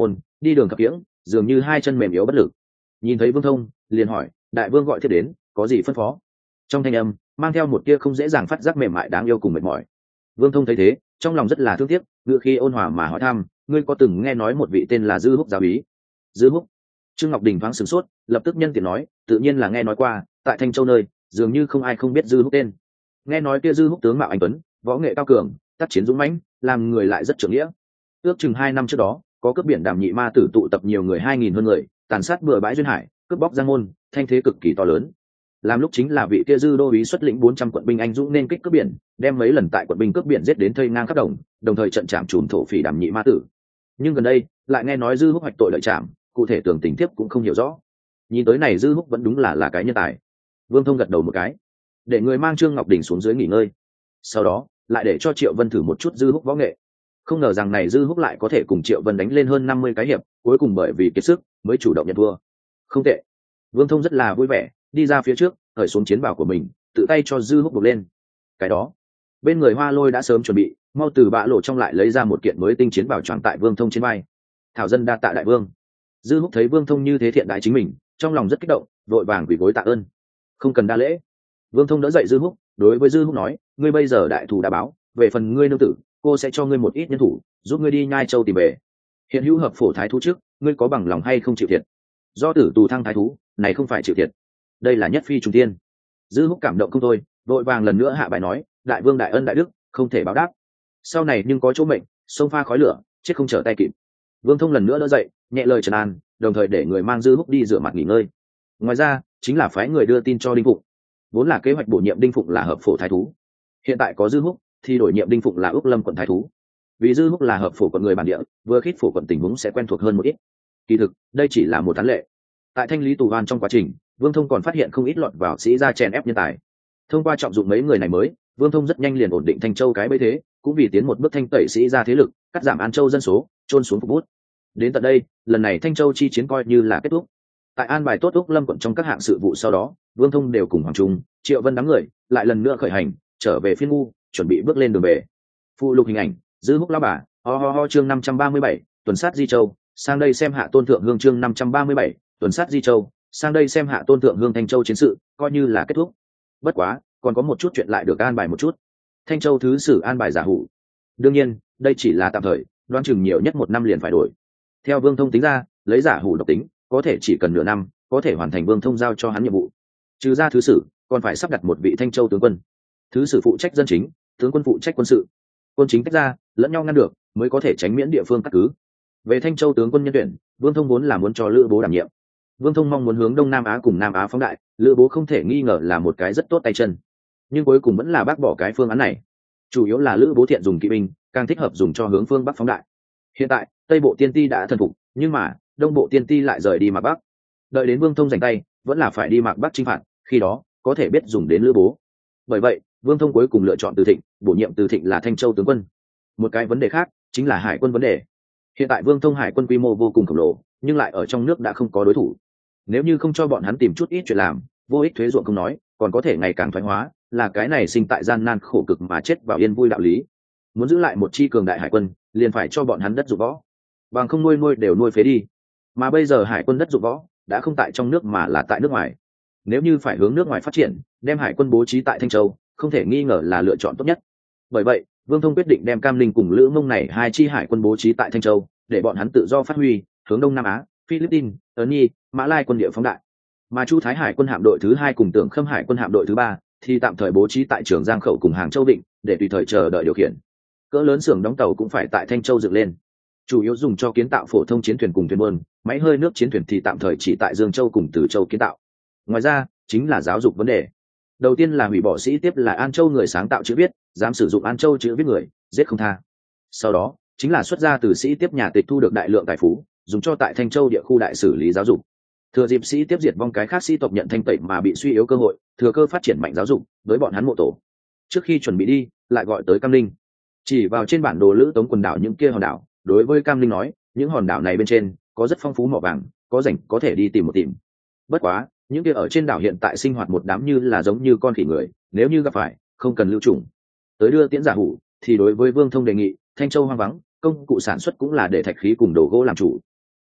đi đường khập khiễng, dường như hai chân mềm yếu bất lực. Nhìn thấy Vương Thông, liền hỏi, đại vương gọi thiếp đến, có gì phân phó? Trong thanh âm mang theo một tia không dễ dàng phát giác mềm mại đáng yêu cùng mệt mỏi. Vương Thông thấy thế, trong lòng rất là thương tiếc, ngựa khi ôn hòa mà hỏi thăm, ngươi có từng nghe nói một vị tên là Dư Húc giáo úy? Dư Húc? Trương Ngọc Đình thoáng sửng sốt, lập tức nhân tiện nói, tự nhiên là nghe nói qua, tại Thanh Châu nơi, dường như không ai không biết Dư Húc tên. Nghe nói kia Dư Húc tướng mạo anh tuấn, võ nghệ cao cường, tác chiến dũng mãnh, làm người lại rất trưởng nghĩa. Ước chừng 2 năm trước đó, có cướp biển Đàm Nhị Ma tử tụ tập nhiều người 2000 hơn người, tàn sát bừa bãi duyên hải, cướp bóc giang môn, thanh thế cực kỳ to lớn. Làm lúc chính là vị kia Dư đô úy xuất lĩnh 400 quận binh anh dũng nên kích cướp biển, đem mấy lần tại quận binh cướp biển giết đến thây ngang khắp đồng, đồng thời trận trảm trùm thổ phỉ Đàm Nhị Ma tử. Nhưng gần đây, lại nghe nói Dư Húc hoạch tội lợi trảm, cụ thể tưởng tình tiếp cũng không hiểu rõ. Nhìn tới này Dư Húc vẫn đúng là cái nhân tài. Vương Thông gật đầu một cái, để người mang Trương Ngọc Đình xuống dưới nghỉ ngơi. Sau đó, lại để cho Triệu Vân thử một chút Dư Húc võ nghệ. Không ngờ rằng này Dư Húc lại có thể cùng Triệu Vân đánh lên hơn 50 cái hiệp, cuối cùng bởi vì kiệt sức mới chủ động nhận thua. Không tệ. Vương Thông rất là vui vẻ, đi ra phía trước, cởi xuống chiến bào của mình, tự tay cho Dư Húc buộc lên. Cái đó, bên người Hoa Lôi đã sớm chuẩn bị, mau từ bạ lộ trong lại lấy ra một kiện mới tinh chiến bào choàng tại Vương Thông trên vai. Thảo dân đa tạ đại vương. Dư Húc thấy Vương Thông như thế thiện đại chính mình, trong lòng rất kích động, vội vàng quỳ gối tạ ơn. Không cần đa lễ. Vương Thông đỡ dậy Dư Húc, đối với Dư Húc nói, ngươi bây giờ đại thù đã báo, về phần ngươi nương tử, cô sẽ cho ngươi một ít nhân thủ, giúp ngươi đi Nhai Châu tìm về. Hiện hữu hợp phổ thái thú trước, ngươi có bằng lòng hay không chịu thiệt? Do tử tù thăng thái thú, này không phải chịu thiệt, đây là nhất phi trùng tiên. Dư Húc cảm động không thôi, vội vàng lần nữa hạ bài nói, đại vương đại ân đại đức, không thể báo đáp. Sau này nhưng có chỗ mệnh, sông pha khói lửa, chết không trở tay kịp. Vương Thông lần nữa đỡ dậy, nhẹ lời trấn an, đồng thời để người mang Dư Húc đi rửa mặt nghỉ ngơi. Ngoài ra, chính là phái người đưa tin cho Đinh Phụng. Vốn là kế hoạch bổ nhiệm Đinh Phụng là hợp phổ thái thú, hiện tại có Dư Húc thì đổi nhiệm Đinh Phụng là Úc Lâm quận thái thú. Vì Dư Húc là hợp phổ quận người bản địa, vừa khít phổ quận tình huống sẽ quen thuộc hơn một ít. Kỳ thực, đây chỉ là một án lệ. Tại thanh lý tù oan trong quá trình, Vương Thông còn phát hiện không ít lọt vào sĩ gia chèn ép nhân tài. Thông qua trọng dụng mấy người này mới, Vương Thông rất nhanh liền ổn định Thanh Châu cái bấy thế, cũng vì tiến một bước thanh tẩy sĩ gia thế lực, cắt giảm An Châu dân số, chôn xuống phục bút. Đến tận đây, lần này Thanh Châu chi chiến coi như là kết thúc. Tại an bài tốt Úc Lâm quận trong các hạng sự vụ sau đó, Vương Thông đều cùng Hoàng Trung, Triệu Vân đám người lại lần nữa khởi hành, trở về Phiên Ngu, chuẩn bị bước lên đường về. Phụ lục hình ảnh, Dư Húc lão bà, ho chương 537, tuần sát Di Châu, sang đây xem hạ tôn thượng hương chương 537, tuần sát Di Châu, sang đây xem hạ tôn thượng hương Thanh Châu chiến sự, coi như là kết thúc. Bất quá, còn có một chút chuyện lại được an bài một chút. Thanh Châu thứ sử an bài giả hủ. Đương nhiên, đây chỉ là tạm thời, đoán chừng nhiều nhất 1 năm liền phải đổi. Theo Vương Thông tính ra, lấy giả hủ độc tính, có thể chỉ cần nửa năm, có thể hoàn thành Vương Thông giao cho hắn nhiệm vụ. Trừ ra thứ sử, còn phải sắp đặt một vị Thanh Châu tướng quân. Thứ sử phụ trách dân chính, tướng quân phụ trách quân sự. Quân chính tách ra, lẫn nhau ngăn được, mới có thể tránh miễn địa phương cắt cứ. Về Thanh Châu tướng quân nhân tuyển, Vương Thông vốn là muốn cho Lữ Bố đảm nhiệm. Vương Thông mong muốn hướng Đông Nam Á cùng Nam Á phóng đại, Lữ Bố không thể nghi ngờ là một cái rất tốt tay chân. Nhưng cuối cùng vẫn là bác bỏ cái phương án này. Chủ yếu là Lữ Bố thiện dùng kỵ binh, càng thích hợp dùng cho hướng phương Bắc phóng đại. Hiện tại, Tây Bộ Tiên Ti đã thần phục, nhưng mà Đông Bộ Tiên Ti lại rời đi Mạc Bắc. Đợi đến Vương Thông giành tay, vẫn là phải đi Mạc Bắc chinh phạt, khi đó có thể biết dùng đến Lữ Bố. Bởi vậy, Vương Thông cuối cùng lựa chọn Từ Thịnh, bổ nhiệm Từ Thịnh là Thanh Châu tướng quân. Một cái vấn đề khác chính là hải quân vấn đề. Hiện tại Vương Thông hải quân quy mô vô cùng khổng lồ, nhưng lại ở trong nước đã không có đối thủ. Nếu như không cho bọn hắn tìm chút ít chuyện làm, vô ích thuế ruộng không nói, còn có thể ngày càng thoái hóa, là cái này sinh tại gian nan khổ cực mà chết vào yên vui đạo lý. Muốn giữ lại một chi cường đại hải quân, liền phải cho bọn hắn đất dụng võ, bằng không nuôi đều nuôi phế đi. Mà bây giờ hải quân đất dụng võ đã không tại trong nước mà là tại nước ngoài. Nếu như phải hướng nước ngoài phát triển, đem hải quân bố trí tại Thanh Châu, không thể nghi ngờ là lựa chọn tốt nhất. Bởi vậy, Vương Thông quyết định đem Cam Linh cùng Lữ Mông này hai chi hải quân bố trí tại Thanh Châu, để bọn hắn tự do phát huy, hướng Đông Nam Á, Philippines, Ấn Nhi, Mã Lai quân địa phóng đại. Mà Chu Thái Hải quân hạm đội thứ 2 cùng Tưởng Khâm Hải quân hạm đội thứ 3 thì tạm thời bố trí tại Trường Giang khẩu cùng Hàng Châu Định, để tùy thời chờ đợi điều khiển. Cỡ lớn xưởng đóng tàu cũng phải tại Thanh Châu dựng lên, chủ yếu dùng cho kiến tạo phổ thông chiến thuyền cùng thuyền buôn, máy hơi nước chiến thuyền thì tạm thời chỉ tại Dương Châu cùng Từ Châu kiến tạo. Ngoài ra, chính là giáo dục vấn đề. Đầu tiên là hủy bỏ sĩ tiếp là An Châu người sáng tạo chữ viết, dám sử dụng An Châu chữ viết người, giết không tha. Sau đó, chính là xuất ra từ sĩ tiếp nhà tịch thu được đại lượng tài phú, dùng cho tại Thanh Châu địa khu đại xử lý giáo dục. Thừa dịp sĩ tiếp diệt vong cái khác sĩ tộc nhận thanh tẩy mà bị suy yếu cơ hội, thừa cơ phát triển mạnh giáo dục, với bọn hắn mộ tổ. Trước khi chuẩn bị đi, lại gọi tới Cam Linh. Chỉ vào trên bản đồ Lữ Tống quần đảo những kia hòn đảo, đối với Cam Linh nói, những hòn đảo này bên trên có rất phong phú mỏ vàng, có rảnh có thể đi tìm một tìm. Bất quá, những kia ở trên đảo hiện tại sinh hoạt một đám như là giống như con khỉ người, nếu như gặp phải, không cần lưu trùng. Tới đưa tiễn giả hủ, thì đối với Vương Thông đề nghị, Thanh Châu hoang vắng, công cụ sản xuất cũng là để thạch khí cùng đồ gỗ làm chủ.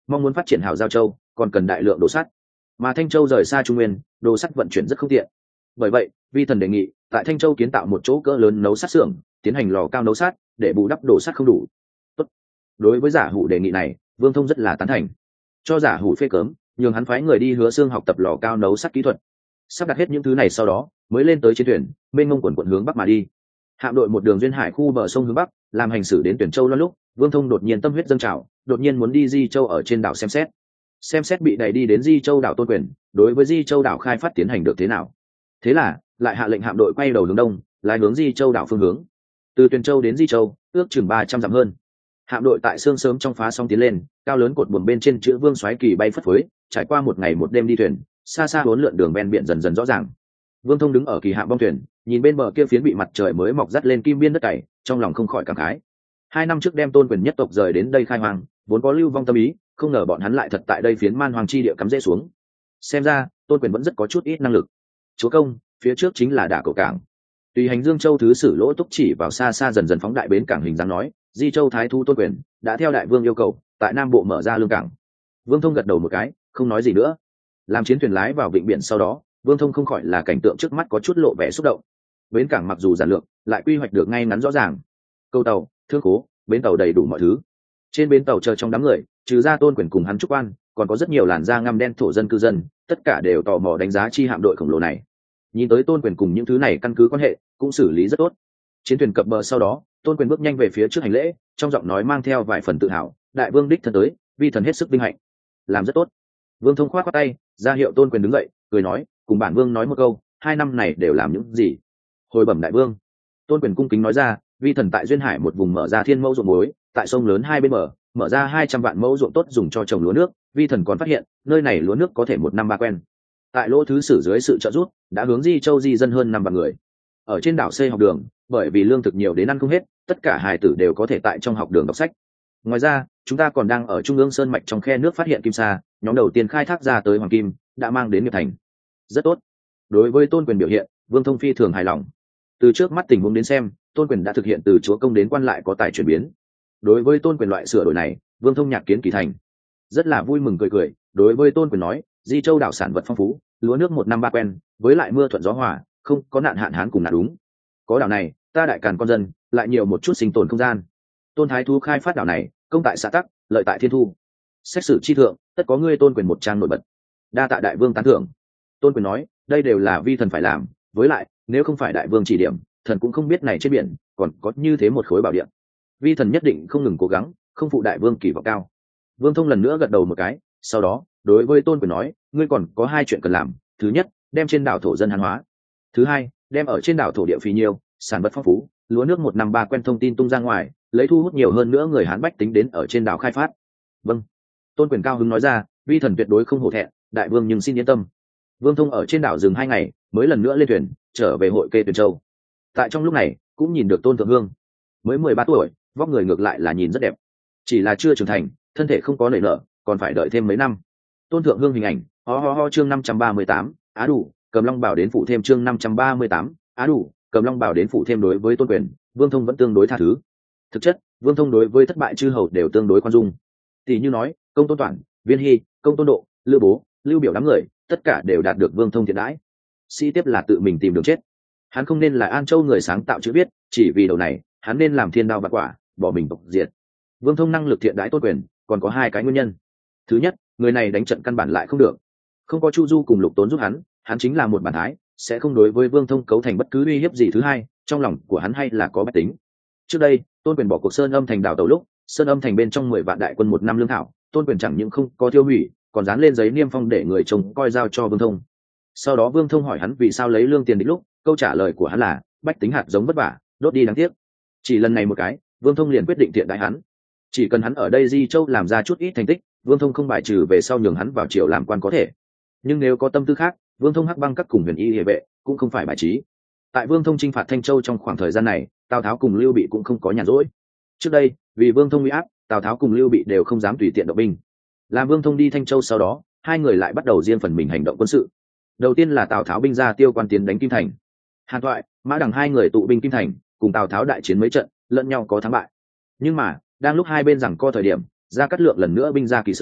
mong muốn phát triển hào giao châu còn cần đại lượng đồ sắt, mà Thanh Châu rời xa Trung Nguyên, đồ sắt vận chuyển rất không tiện. Bởi vậy, vi thần đề nghị tại Thanh Châu kiến tạo một chỗ cỡ lớn nấu sắt xưởng, tiến hành lò cao nấu sắt để bù đắp đồ sắt không đủ. Tốt. Đối với Giả Hủ đề nghị này, Vương Thông rất là tán thành, cho Giả Hủ phê cớm, nhường hắn phái người đi Hứa Xương học tập lò cao nấu sắt kỹ thuật. Sắp đặt hết những thứ này sau đó, mới lên tới chiến thuyền, mênh mông quần hướng bắc mà đi. Hạm đội một đường duyên hải khu bờ sông hướng bắc, làm hành xử đến Tuyển Châu loan lúc, Vương Thông đột nhiên tâm huyết dâng trào, đột nhiên muốn đi Di Châu ở trên đảo xem xét bị đẩy đi đến Di Châu đảo Tôn Quyền, đối với Di Châu đảo khai phát tiến hành được thế nào. Thế là lại hạ lệnh hạm đội quay đầu hướng đông, lái hướng Di Châu đảo phương hướng. Từ Tuyền Châu đến Di Châu ước chừng 300 dặm hơn. Hạm đội tại sương sớm trong phá sóng tiến lên, cao lớn cột buồm bên trên chữ Vương Soái Kỳ bay phất phới, trải qua một ngày một đêm đi thuyền, xa xa huấn lượn đường ven biển dần dần rõ ràng. Vương Thông đứng ở kỳ hạm bong thuyền, nhìn bên bờ kia phiến bị mặt trời mới mọc dắt lên kim biên đất cày, trong lòng không khỏi cảm khái. 2 năm trước đem Tôn Quyền nhất tộc rời đến đây khai hoang, vốn có lưu vong tâm ý, không ngờ bọn hắn lại thật tại đây phiến man hoàng chi địa cắm rễ xuống. Xem ra Tôn Quyền vẫn rất có chút ít năng lực. Chúa công, phía trước chính là đả cầu cảng. Tùy hành Dương Châu thứ sử Lỗ Túc chỉ vào xa xa dần dần phóng đại bến cảng hình dáng nói, Di Châu thái thú Tôn Quyền đã theo đại vương yêu cầu tại Nam Bộ mở ra lương cảng. Vương Thông gật đầu một cái, không nói gì nữa. Làm chiến thuyền lái vào vịnh biển sau đó, Vương Thông không khỏi là cảnh tượng trước mắt có chút lộ vẻ xúc động. Bến cảng mặc dù giản lược, lại quy hoạch được ngay ngắn rõ ràng. Câu tàu, thương khố, bến tàu đầy đủ mọi thứ. Trên bến tàu chờ trong đám người, trừ ra Tôn Quyền cùng hắn trúc quan, còn có rất nhiều làn da ngăm đen thổ dân cư dân, tất cả đều tò mò đánh giá chi hạm đội khổng lồ này. Nhìn tới Tôn Quyền cùng những thứ này căn cứ quan hệ cũng xử lý rất tốt. Chiến thuyền cập bờ sau đó, Tôn Quyền bước nhanh về phía trước hành lễ, trong giọng nói mang theo vài phần tự hào, đại vương đích thân tới, vi thần hết sức vinh hạnh. Làm rất tốt. Vương Thông khoát tay ra hiệu Tôn Quyền đứng dậy, cười nói, cùng bản vương nói một câu, 2 năm này đều làm những gì? Hồi bẩm đại vương. Tôn Quyền cung kính nói ra, vi thần tại duyên hải một vùng mở ra thiên mẫu ruộng muối, tại sông lớn hai bên bờ mở ra 200 vạn mẫu ruộng tốt dùng cho trồng lúa nước, vi thần còn phát hiện nơi này lúa nước có thể 1 năm 3 quen. Tại Lỗ thứ sử dưới sự trợ giúp, đã hướng Di Châu di dân hơn 5 vạn người. Ở trên đảo xây học đường, bởi vì lương thực nhiều đến ăn không hết, tất cả hài tử đều có thể tại trong học đường đọc sách. Ngoài ra, chúng ta còn đang ở trung ương sơn mạch trong khe nước phát hiện kim sa, nhóm đầu tiên khai thác ra tới hoàng kim, đã mang đến nghiệp thành. Rất tốt. Đối với Tôn Quyền biểu hiện, Vương Thông phi thường hài lòng. Từ trước mắt tình huống đến xem, Tôn Quyền đã thực hiện từ chúa công đến quan lại có tài chuyển biến. Đối với Tôn Quyền loại sửa đổi này, Vương Thông nhạc kiến kỳ thành, rất là vui mừng cười cười. Đối với Tôn Quyền nói, Di Châu đảo sản vật phong phú, lúa nước 1 năm 3 quen, với lại mưa thuận gió hòa, không có nạn hạn hán cùng nạn đúng. Có đảo này, ta đại càn con dân lại nhiều một chút sinh tồn không gian. Tôn thái thú khai phát đảo này, công tại xã tắc, lợi tại thiên thu. Xét xử chi thượng, tất có ngươi Tôn Quyền một trang nổi bật. Đa tạ đại vương tán thưởng. Tôn Quyền nói, đây đều là vi thần phải làm, với lại nếu không phải đại vương chỉ điểm, thần cũng không biết này trên biển còn có như thế một khối bảo địa. Vi thần nhất định không ngừng cố gắng, không phụ đại vương kỳ vọng cao. Vương Thông lần nữa gật đầu một cái, sau đó đối với Tôn Quyền nói, ngươi còn có 2 chuyện cần làm. Thứ nhất, đem trên đảo thổ dân hán hóa. Thứ hai, đem ở trên đảo thổ địa phì nhiêu, sản vật phong phú, lúa nước 1 năm 3 quen thông tin tung ra ngoài, lấy thu hút nhiều hơn nữa người Hán bách tính đến ở trên đảo khai phát. Vâng. Tôn Quyền cao hứng nói ra, vi thần tuyệt đối không hổ thẹn, đại vương nhưng xin yên tâm. Vương Thông ở trên đảo dừng 2 ngày, mới lần nữa lên thuyền trở về hội kê Tuyền Châu. Tại trong lúc này cũng nhìn được Tôn Thượng Hương, mới 13 tuổi, vóc người ngược lại là nhìn rất đẹp, chỉ là chưa trưởng thành, thân thể không có nảy nở, còn phải đợi thêm mấy năm. Tôn Thượng Hương hình ảnh, chương 538, á đủ, cầm long bảo đến phụ thêm chương 538, á đủ, cầm long bảo đến phụ thêm. Đối với Tôn Quyền, Vương Thông vẫn tương đối tha thứ. Thực chất, Vương Thông đối với thất bại chư hầu đều tương đối khoan dung. Tỷ như nói, Công Tôn Toản, Viên Hy, Công Tôn Độ, Lữ Bố, Lưu Biểu đám người, tất cả đều đạt được Vương Thông thiện đãi. Sĩ tiếp là tự mình tìm đường chết. Hắn không nên là An Châu người sáng tạo chữ viết, chỉ vì đầu này, hắn nên làm thiên đao vạn quả, bỏ mình tộc diệt. Vương Thông năng lực thiện đãi Tôn Quyền, còn có 2 cái nguyên nhân. Thứ nhất, người này đánh trận căn bản lại không được, không có Chu Du cùng Lục Tốn giúp hắn chính là một bản thái, sẽ không đối với Vương Thông cấu thành bất cứ uy hiếp gì. Thứ hai, trong lòng của hắn hay là có bách tính. Trước đây, Tôn Quyền bỏ cuộc Sơn Âm thành đảo tàu lúc, Sơn Âm thành bên trong 10 vạn đại quân 1 năm lương thảo, Tôn Quyền chẳng những không có tiêu hủy, còn dán lên giấy niêm phong để người trông coi giao cho Vương Thông. Sau đó Vương Thông hỏi hắn vì sao lấy lương tiền đích lúc, câu trả lời của hắn là bách tính hạt giống vất vả, đốt đi đáng tiếc. Chỉ lần này một cái, Vương Thông liền quyết định thiện đãi hắn. Chỉ cần hắn ở đây Di Châu làm ra chút ít thành tích, Vương Thông không bài trừ về sau nhường hắn vào triều làm quan có thể. Nhưng nếu có tâm tư khác, Vương Thông hắc băng các cùng Huyền Y hệ vệ cũng không phải bài trí. Tại Vương Thông chinh phạt Thanh Châu trong khoảng thời gian này, Tào Tháo cùng Lưu Bị cũng không có nhàn rỗi. Trước đây, vì Vương Thông uy áp, Tào Tháo cùng Lưu Bị đều không dám tùy tiện động binh. Làm Vương Thông đi Thanh Châu sau đó, 2 người lại bắt đầu riêng phần mình hành động quân sự. Đầu tiên là Tào Tháo binh ra Tiêu Quan tiến đánh Kim Thành. Hàn Toại, Mã Đằng 2 người tụ binh Kim Thành, cùng Tào Tháo đại chiến mấy trận, lẫn nhau có thắng bại. Nhưng mà, đang lúc hai bên giằng co thời điểm, Gia Cát Lượng lần nữa binh ra Kỳ Sơn,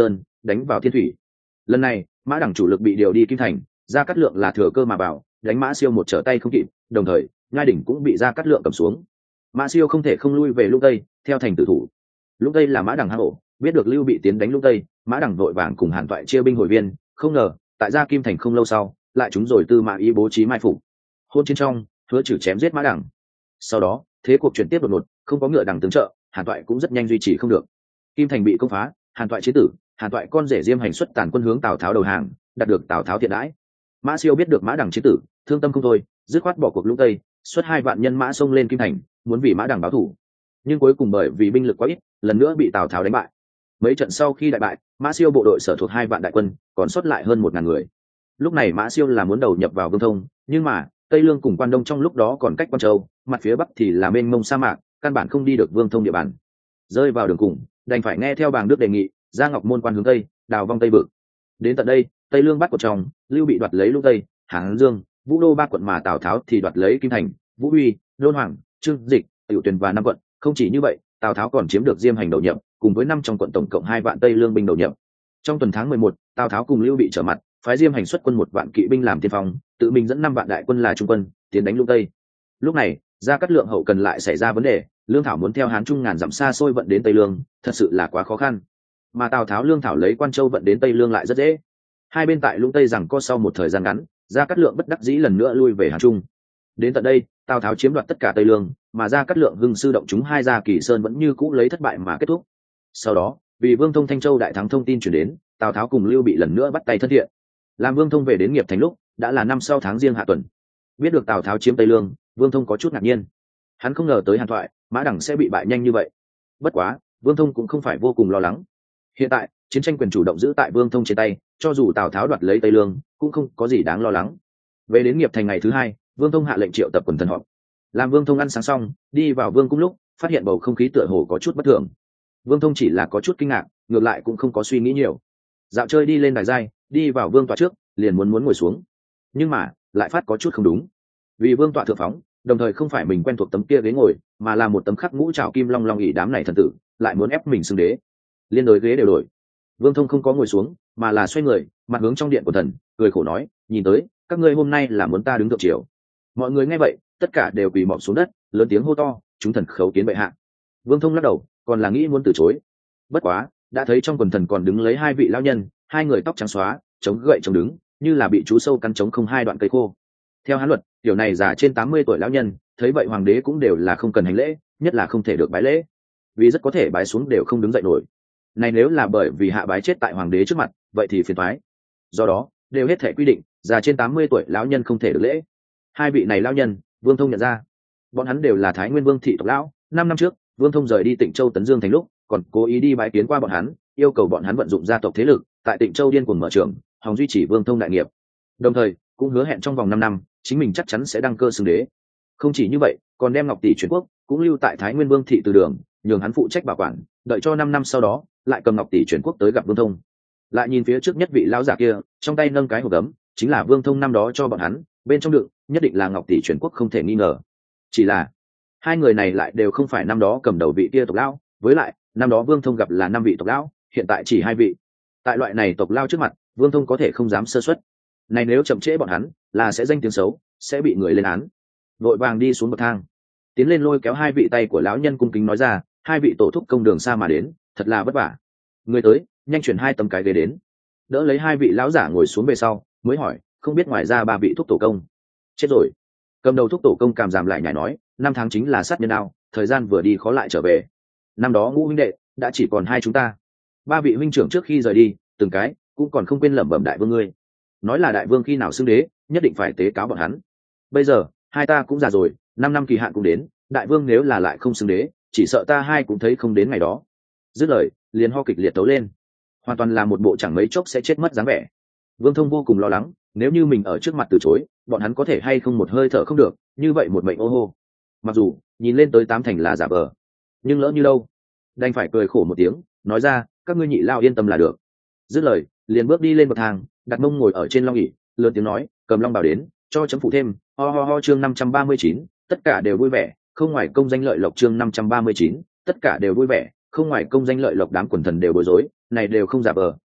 đánh vào thiên thủy. Lần này mã đẳng chủ lực bị điều đi kim thành, Gia Cát Lượng là thừa cơ mà vào, đánh Mã Siêu một trở tay không kịp, đồng thời ngai đỉnh cũng bị Gia Cát Lượng cầm xuống. Mã Siêu không thể không lui về Lũng Tây, theo thành tử thủ. Lũng Tây là mã đẳng hang ổ, biết được Lưu Bị tiến đánh Lũng Tây, mã đẳng vội vàng cùng Hàn Toại chia binh hồi viên, không ngờ tại Gia Kim thành không lâu sau, lại chúng rồi Tư Mã Ý bố trí mai phục. Hôn chiến trong, Hứa Trừ chém giết mã đẳng. Sau đó, thế cuộc chuyển tiếp đột ngột, không có ngựa đẳng tướng trợ, Hàn Toại cũng rất nhanh duy trì không được. Kim thành bị công phá, Hàn Toại chiến tử, Hàn Toại con rể Diêm Hành xuất tàn quân hướng Tào Tháo đầu hàng, đạt được Tào Tháo thiện đãi. Mã Siêu biết được mã đẳng chiến tử, thương tâm không thôi, dứt khoát bỏ cuộc Lũng Tây, xuất 2 vạn nhân mã xông lên Kim thành, muốn vì mã đẳng báo thù. Nhưng cuối cùng bởi vì binh lực quá ít, lần nữa bị Tào Tháo đánh bại. Mấy trận sau khi đại bại, Mã Siêu bộ đội sở thuộc 2 vạn đại quân, còn sót lại hơn 1000 người. Lúc này Mã Siêu là muốn đầu nhập vào Vương Thông, nhưng mà Tây Lương cùng Quan Đông trong lúc đó còn cách Quan Châu, mặt phía bắc thì là mênh mông sa mạc, căn bản không đi được Vương Thông địa bàn. Rơi vào đường cùng, đành phải nghe theo Bàng Đức đề nghị, ra Ngọc Môn quan hướng tây, đào vong Tây vực. Đến tận đây, Tây Lương bắt của trong, Lưu Bị đoạt lấy Lũng Tây, Hán Dương, Vũ Đô 3 quận, mà Tào Tháo thì đoạt lấy Kim thành, Vũ Uy, Đôn Hoàng, Trương Dịch, Tiểu Tuyền và 5 quận. Không chỉ như vậy, Tào Tháo còn chiếm được Diêm Hành đầu nhập, cùng với 5 trong quận tổng cộng 2 vạn Tây Lương binh đầu nhập. Trong tuần tháng 11, Tào Tháo cùng Lưu Bị trở mặt, phái Diêm Hành xuất quân 1 vạn kỵ binh làm tiên phong, tự mình dẫn 5 vạn đại quân là trung quân, tiến đánh Lũng Tây. Lúc này, Gia Cát Lượng hậu cần lại xảy ra vấn đề, lương thảo muốn theo Hán Trung ngàn dặm xa xôi vận đến Tây Lương, thật sự là quá khó khăn. Mà Tào Tháo lương thảo lấy Quan Châu vận đến Tây Lương lại rất dễ. Hai bên tại Lũng Tây rằng co sau một thời gian ngắn, Gia Cát Lượng bất đắc dĩ lần nữa lui về Hán Trung. Đến tận đây, Tào Tháo chiếm đoạt tất cả Tây Lương, mà Gia Cát Lượng hưng sư động chúng 2 gia Kỳ Sơn vẫn như cũ lấy thất bại mà kết thúc. Sau đó, vì Vương Thông Thanh Châu đại thắng thông tin truyền đến, Tào Tháo cùng Lưu Bị lần nữa bắt tay thân thiện. Làm Vương Thông về đến Nghiệp Thành lúc, đã là năm sau tháng Giêng hạ tuần. Biết được Tào Tháo chiếm Tây Lương, Vương Thông có chút ngạc nhiên. Hắn không ngờ tới Hàn Toại, mã đẳng sẽ bị bại nhanh như vậy. Bất quá, Vương Thông cũng không phải vô cùng lo lắng. Hiện tại, chiến tranh quyền chủ động giữ tại Vương Thông trên tay, cho dù Tào Tháo đoạt lấy Tây Lương, cũng không có gì đáng lo lắng. Về đến Nghiệp Thành ngày thứ 2, Vương Thông hạ lệnh triệu tập quần thần họp. Làm Vương Thông ăn sáng xong, đi vào Vương cung lúc, phát hiện bầu không khí tựa hồ có chút bất thường. Vương Thông chỉ là có chút kinh ngạc, ngược lại cũng không có suy nghĩ nhiều. Dạo chơi đi lên đài giai, đi vào vương tọa trước, liền muốn ngồi xuống, nhưng mà lại phát có chút không đúng. Vì vương tọa thượng phóng, đồng thời không phải mình quen thuộc tấm kia ghế ngồi, mà là một tấm khắc ngũ trảo kim long long ỷ đám này thần tử, lại muốn ép mình xưng đế. Liên đối ghế đều đổi. Vương Thông không có ngồi xuống, mà là xoay người, mặt hướng trong điện của thần, cười khổ nói, nhìn tới các ngươi hôm nay là muốn ta đứng thượng triều. Mọi người nghe vậy, tất cả đều quỳ mọp xuống đất, lớn tiếng hô to, chúng thần khấu kiến bệ hạ. Vương Thông lắc đầu, còn là nghĩ muốn từ chối. Bất quá, đã thấy trong quần thần còn đứng lấy 2 vị lão nhân, 2 người tóc trắng xóa, chống gậy chống đứng, như là bị chú sâu cắn chống không 2 đoạn cây khô. Theo Hán luật, tiểu này già trên 80 tuổi lão nhân, thấy vậy hoàng đế cũng đều là không cần hành lễ, nhất là không thể được bái lễ, vì rất có thể bái xuống đều không đứng dậy nổi. Này nếu là bởi vì hạ bái chết tại hoàng đế trước mặt, vậy thì phiền toái. Do đó, đều hết thể quy định, già trên 80 tuổi lão nhân không thể được lễ. 2 vị này lão nhân, Vương Thông nhận ra, bọn hắn đều là Thái Nguyên Vương thị tộc lão. 5 năm trước, Vương Thông rời đi Tịnh Châu Tấn Dương thành lúc, còn cố ý đi bái kiến qua bọn hắn, yêu cầu bọn hắn vận dụng gia tộc thế lực, tại Tịnh Châu điên cuồng mở trường, hòng duy trì Vương Thông đại nghiệp. Đồng thời, cũng hứa hẹn trong vòng 5 năm, chính mình chắc chắn sẽ đăng cơ xưng đế. Không chỉ như vậy, còn đem Ngọc Tỷ chuyển quốc, cũng lưu tại Thái Nguyên Vương thị từ đường, nhường hắn phụ trách bảo quản, đợi cho 5 năm sau đó, lại cầm Ngọc Tỷ chuyển quốc tới gặp Vương Thông. Lại nhìn phía trước nhất vị lão giả kia, trong tay nâng cái hộp gấm, chính là Vương Thông năm đó cho bọn hắn, bên trong đựng, nhất định là Ngọc Tỷ chuyển quốc không thể nghi ngờ. Chỉ là 2 người này lại đều không phải năm đó cầm đầu vị kia tộc lão, với lại, năm đó Vương Thông gặp là 5 vị tộc lão, hiện tại chỉ 2 vị. Tại loại này tộc lão trước mặt, Vương Thông có thể không dám sơ suất. Này nếu chậm trễ bọn hắn, là sẽ danh tiếng xấu, sẽ bị người lên án. Vội vàng đi xuống bậc thang, tiến lên lôi kéo 2 vị tay của lão nhân cung kính nói ra, 2 vị tổ thúc công đường xa mà đến, thật là vất vả. Người tới, nhanh chuyển 2 tấm cái ghế đến. Đỡ lấy 2 vị lão giả ngồi xuống về sau, mới hỏi, không biết ngoài ra 3 vị thúc tổ công chết rồi. Cầm đầu thúc tổ công cảm giảm lại nhảy nói, 5 tháng chính là sát nhân đao, thời gian vừa đi khó lại trở về. Năm đó Ngũ huynh đệ đã chỉ còn 2 chúng ta. 3 vị huynh trưởng trước khi rời đi, từng cái cũng còn không quên lẩm bẩm đại vương ngươi, nói là đại vương khi nào xưng đế, nhất định phải tế cáo bọn hắn. Bây giờ 2 ta cũng già rồi, 5 năm kỳ hạn cũng đến, đại vương nếu là lại không xưng đế, chỉ sợ ta 2 cũng thấy không đến ngày đó. Dứt lời, liền ho kịch liệt tấu lên, hoàn toàn là một bộ chẳng mấy chốc sẽ chết mất dáng vẻ. Vương Thông vô cùng lo lắng, nếu như mình ở trước mặt từ chối, bọn hắn có thể hay không một hơi thở không được, như vậy một mệnh ô hô. Mặc dù nhìn lên tới 8 thành là giả vờ, nhưng lỡ như đâu, đành phải cười khổ một tiếng, nói ra, các ngươi nhị lao yên tâm là được. Dứt lời, liền bước đi lên bậc thang, đặt mông ngồi ở trên long ỷ, lớn tiếng nói, cầm long bảo đến, cho chấm phụ thêm. Ho chương 539, tất cả đều vui vẻ, không ngoài công danh lợi lộc. Chương 539, tất cả đều vui vẻ, không ngoài công danh lợi lộc. Đám quần thần đều bối rối, này đều không giả vờ,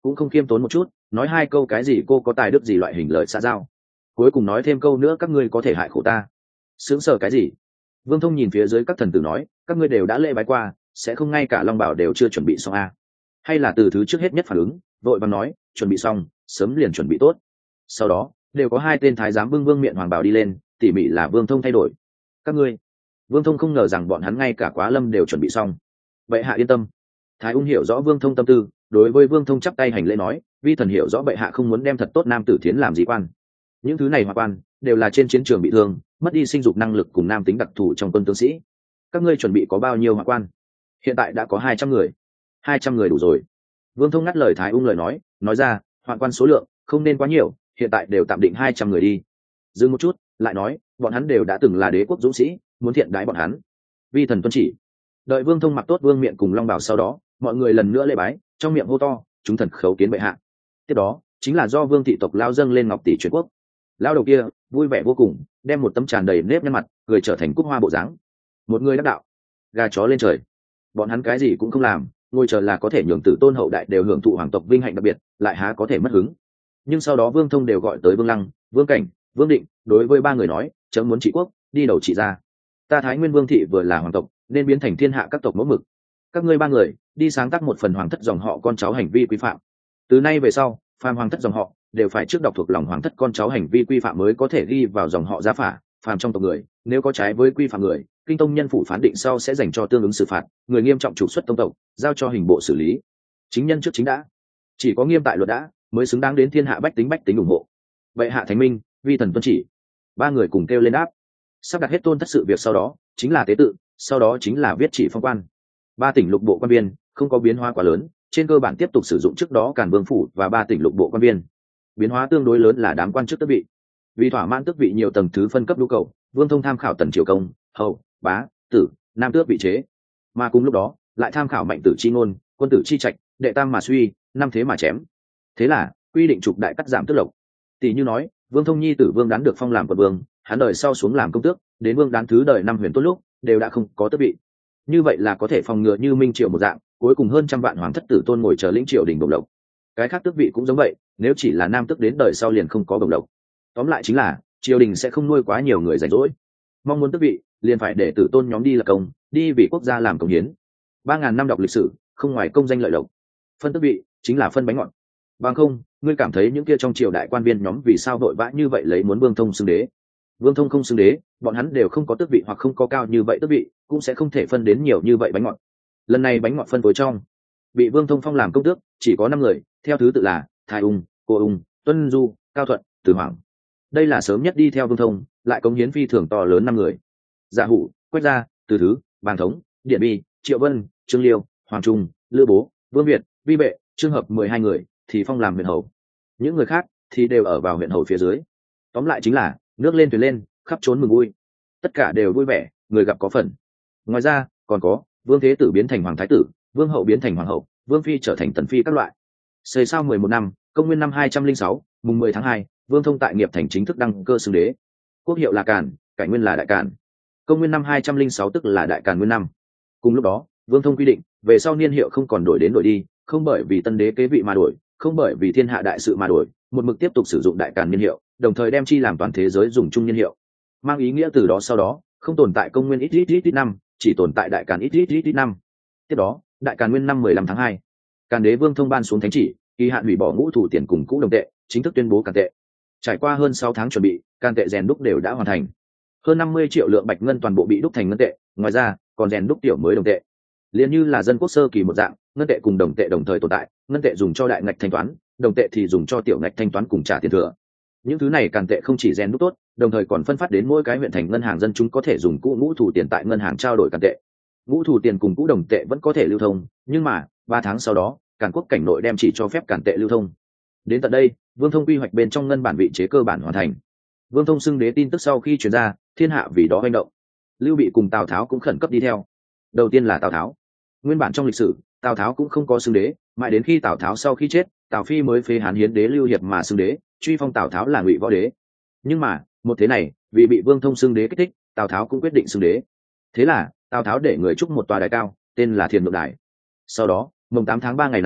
cũng không khiêm tốn một chút, nói hai câu cái gì cô có tài đức gì loại hình lời xã giao, cuối cùng nói thêm câu nữa các ngươi có thể hại khổ ta. Sướng sờ cái gì? Vương Thông nhìn phía dưới các thần tử nói, các ngươi đều đã lễ bái qua, sẽ không ngay cả long bảo đều chưa chuẩn bị xong à? Hay là từ thứ trước hết nhất phản ứng, vội vàng nói chuẩn bị xong, sớm liền chuẩn bị tốt. Sau đó đều có hai tên thái giám bưng vương miện hoàng bảo đi lên, tỉ mỉ là Vương Thông thay đổi. Các ngươi. Vương Thông không ngờ rằng bọn hắn ngay cả Quá Lâm đều chuẩn bị xong. Bệ hạ yên tâm. Thái Ung hiểu rõ Vương Thông tâm tư, đối với Vương Thông chắp tay hành lễ nói, vi thần hiểu rõ bệ hạ không muốn đem thật tốt nam tử thiến làm gì quan. Những thứ này hoa quan đều là trên chiến trường bị thương, mất đi sinh dục năng lực cùng nam tính đặc thù trong quân tướng sĩ. Các ngươi chuẩn bị có bao nhiêu hoa quan? Hiện tại đã có 200 người. 200 người đủ rồi. Vương Thông ngắt lời Thái Ung lời nói ra, hoạn quan số lượng không nên quá nhiều, hiện tại đều tạm định 200 người đi. Dừng một chút, lại nói, bọn hắn đều đã từng là đế quốc dũng sĩ, muốn thiện đái bọn hắn. Vi thần tuân chỉ. Đợi Vương Thông mặc tốt vương miện cùng long bảo sau đó, mọi người lần nữa lễ bái, trong miệng hô to, chúng thần khấu kiến bệ hạ. Tiếp đó chính là do Vương thị tộc lao dâng lên ngọc tỷ truyền quốc. Lao đầu kia vui vẻ vô cùng, đem một tấm tràn đầy nếp nhăn mặt, cười trở thành cúc hoa bộ dáng. Một người đắc đạo, gà chó lên trời. Bọn hắn cái gì cũng không làm, ngồi chờ là có thể nhường tử tôn hậu đại đều hưởng thụ hoàng tộc vinh hạnh đặc biệt, lại há có thể mất hứng. Nhưng sau đó Vương Thông đều gọi tới Vương Lăng, Vương Cảnh, Vương Định, đối với ba người nói, chấm muốn trị quốc, đi đầu trị ra. Ta Thái Nguyên Vương thị vừa là hoàng tộc, nên biến thành thiên hạ các tộc mẫu mực. Các ngươi ba người đi sáng tác một phần hoàng thất dòng họ con cháu hành vi quy phạm. Từ nay về sau, phàm hoàng thất dòng họ đều phải trước đọc thuộc lòng hoàng thất con cháu hành vi quy phạm mới có thể ghi vào dòng họ gia phả. Phàm trong tộc người, nếu có trái với quy phạm người, kinh tông nhân phủ phán định sau sẽ dành cho tương ứng xử phạt, người nghiêm trọng trục xuất tông tộc, giao cho hình bộ xử lý. Chính nhân trước chính đã, chỉ có nghiêm tại luật đã, mới xứng đáng đến thiên hạ bách tính ủng hộ. Vậy hạ thánh minh, vi thần tuân chỉ. Ba người cùng kêu lên đáp. Sắp đặt hết tôn thất sự việc sau đó, chính là tế tự, sau đó chính là viết chỉ phong quan. Ba tỉnh lục bộ quan viên không có biến hóa quá lớn, trên cơ bản tiếp tục sử dụng trước đó Càn Vương phủ và ba tỉnh lục bộ quan viên. Biến hóa tương đối lớn là đám quan chức tước vị. Vì thỏa mãn tước vị nhiều tầng thứ phân cấp nhu cầu, Vương Thông tham khảo Tần Triều Công, Hậu, Bá, Tử, Nam tước vị chế. Mà cùng lúc đó, lại tham khảo Mạnh tử chi ngôn, Quân tử chi trạch, đệ tam mà suy, năm thế mà chém. Thế là quy định trục đại cắt giảm tước lộc. Tỷ như nói, Vương Thông nhi tử Vương Đán được phong làm quận vương, hắn đời sau xuống làm công tước, đến Vương Đán thứ đời năm huyền tốt lúc đều đã không có tước vị. Như vậy là có thể phòng ngừa như Minh Triệu một dạng, cuối cùng hơn trăm vạn hoàng thất tử tôn ngồi chờ lĩnh triều đình bổng lộc. Cái khác tước vị cũng giống vậy, nếu chỉ là nam tước đến đời sau liền không có bổng lộc. Tóm lại chính là triều đình sẽ không nuôi quá nhiều người rảnh rỗi. Mong muốn tước vị, liền phải để tử tôn nhóm đi lập công, đi vì quốc gia làm công hiến. 3000 năm đọc lịch sử, không ngoài công danh lợi lộc. Phân tước vị chính là phân bánh ngọt. Bằng không, ngươi cảm thấy những kia trong triều đại quan viên nhóm vì sao vội vã như vậy lấy muốn Vương Thông xưng đế? Vương Thông không xưng đế, bọn hắn đều không có tước vị hoặc không có cao như vậy tước vị, cũng sẽ không thể phân đến nhiều như vậy bánh ngọt. Lần này bánh ngọt phân phối trong, bị Vương Thông phong làm công tước chỉ có 5 người, theo thứ tự là Thái Ung, Cô Ung, Tuân Du, Cao Thuận, Từ Hoàng. Đây là sớm nhất đi theo Vương Thông, lại cống hiến phi thường to lớn 5 người. Dạ Hủ, Quách Gia, Từ Thứ, Bàn Thống, Điện Bi, Triệu Vân, Trương Liêu, Hoàng Trung, Lữ Bố, Vương Việt, Vi Bệ, trường hợp 12 người thì phong làm huyện hầu. Những người khác thì đều ở vào huyện hầu phía dưới. Tóm lại chính là nước lên thuyền lên, khắp trốn mừng vui. Tất cả đều vui vẻ, người gặp có phần. Ngoài ra còn có Vương Thế Tử biến thành hoàng thái tử, Vương Hậu biến thành hoàng hậu, Vương Phi trở thành tần phi các loại. Xây sau 11 năm, công nguyên năm 206, mùng 10 tháng 2, Vương Thông tại nghiệp thành chính thức đăng cơ xưng đế. Quốc hiệu là Càn, cải nguyên là Đại Càn. Công nguyên năm 206 tức là Đại Càn nguyên năm. Cùng lúc đó, Vương Thông quy định, về sau niên hiệu không còn đổi đến đổi đi, không bởi vì tân đế kế vị mà đổi, không bởi vì thiên hạ đại sự mà đổi, một mực tiếp tục sử dụng Đại Càn niên hiệu, đồng thời đem chi làm toàn thế giới dùng chung niên hiệu. Mang ý nghĩa từ đó sau đó, không tồn tại công nguyên ít năm, chỉ tồn tại Đại Càn ít năm. Tiếp đó, Đại Càn nguyên năm 15 tháng 2, Càn đế Vương Thông ban xuống thánh chỉ, kỳ hạn hủy bỏ ngũ thủ tiền cùng cũ đồng tệ, chính thức tuyên bố Càn tệ. Trải qua hơn 6 tháng chuẩn bị, Càn tệ rèn đúc đều đã hoàn thành. Hơn 50 triệu lượng bạch ngân toàn bộ bị đúc thành ngân tệ, ngoài ra còn rèn đúc tiểu mới đồng tệ. Liên như là dân quốc sơ kỳ một dạng, ngân tệ cùng đồng tệ đồng thời tồn tại, ngân tệ dùng cho đại ngạch thanh toán, đồng tệ thì dùng cho tiểu ngạch thanh toán cùng trả tiền thừa. Những thứ này Càn tệ không chỉ rèn đúc tốt, đồng thời còn phân phát đến mỗi cái huyện thành ngân hàng dân chúng có thể dùng cũ ngũ thủ tiền tại ngân hàng trao đổi Càn tệ. Ngũ thủ tiền cùng cũ đồng tệ vẫn có thể lưu thông, nhưng mà 3 tháng sau đó, Càn quốc cảnh nội đem chỉ cho phép Càn tệ lưu thông. Đến tận đây, Vương Thông quy hoạch bên trong ngân bản vị chế cơ bản hoàn thành. Vương Thông xưng đế tin tức sau khi truyền ra, thiên hạ vì đó hành động. Lưu Bị cùng Tào Tháo cũng khẩn cấp đi theo. Đầu tiên là Tào Tháo. Nguyên bản trong lịch sử, Tào Tháo cũng không có xưng đế, mãi đến khi Tào Tháo sau khi chết, Tào Phi mới phế Hán hiến đế Lưu Hiệp mà xưng đế, truy phong Tào Tháo là Ngụy Võ đế. Nhưng mà, một thế này, vì bị Vương Thông xưng đế kích thích, Tào Tháo cũng quyết định xưng đế. Thế là, Tào Tháo để người trúc một tòa đài cao, tên là Thiền Ngự Đài. Sau đó, mùng 8 tháng 3 ngày này,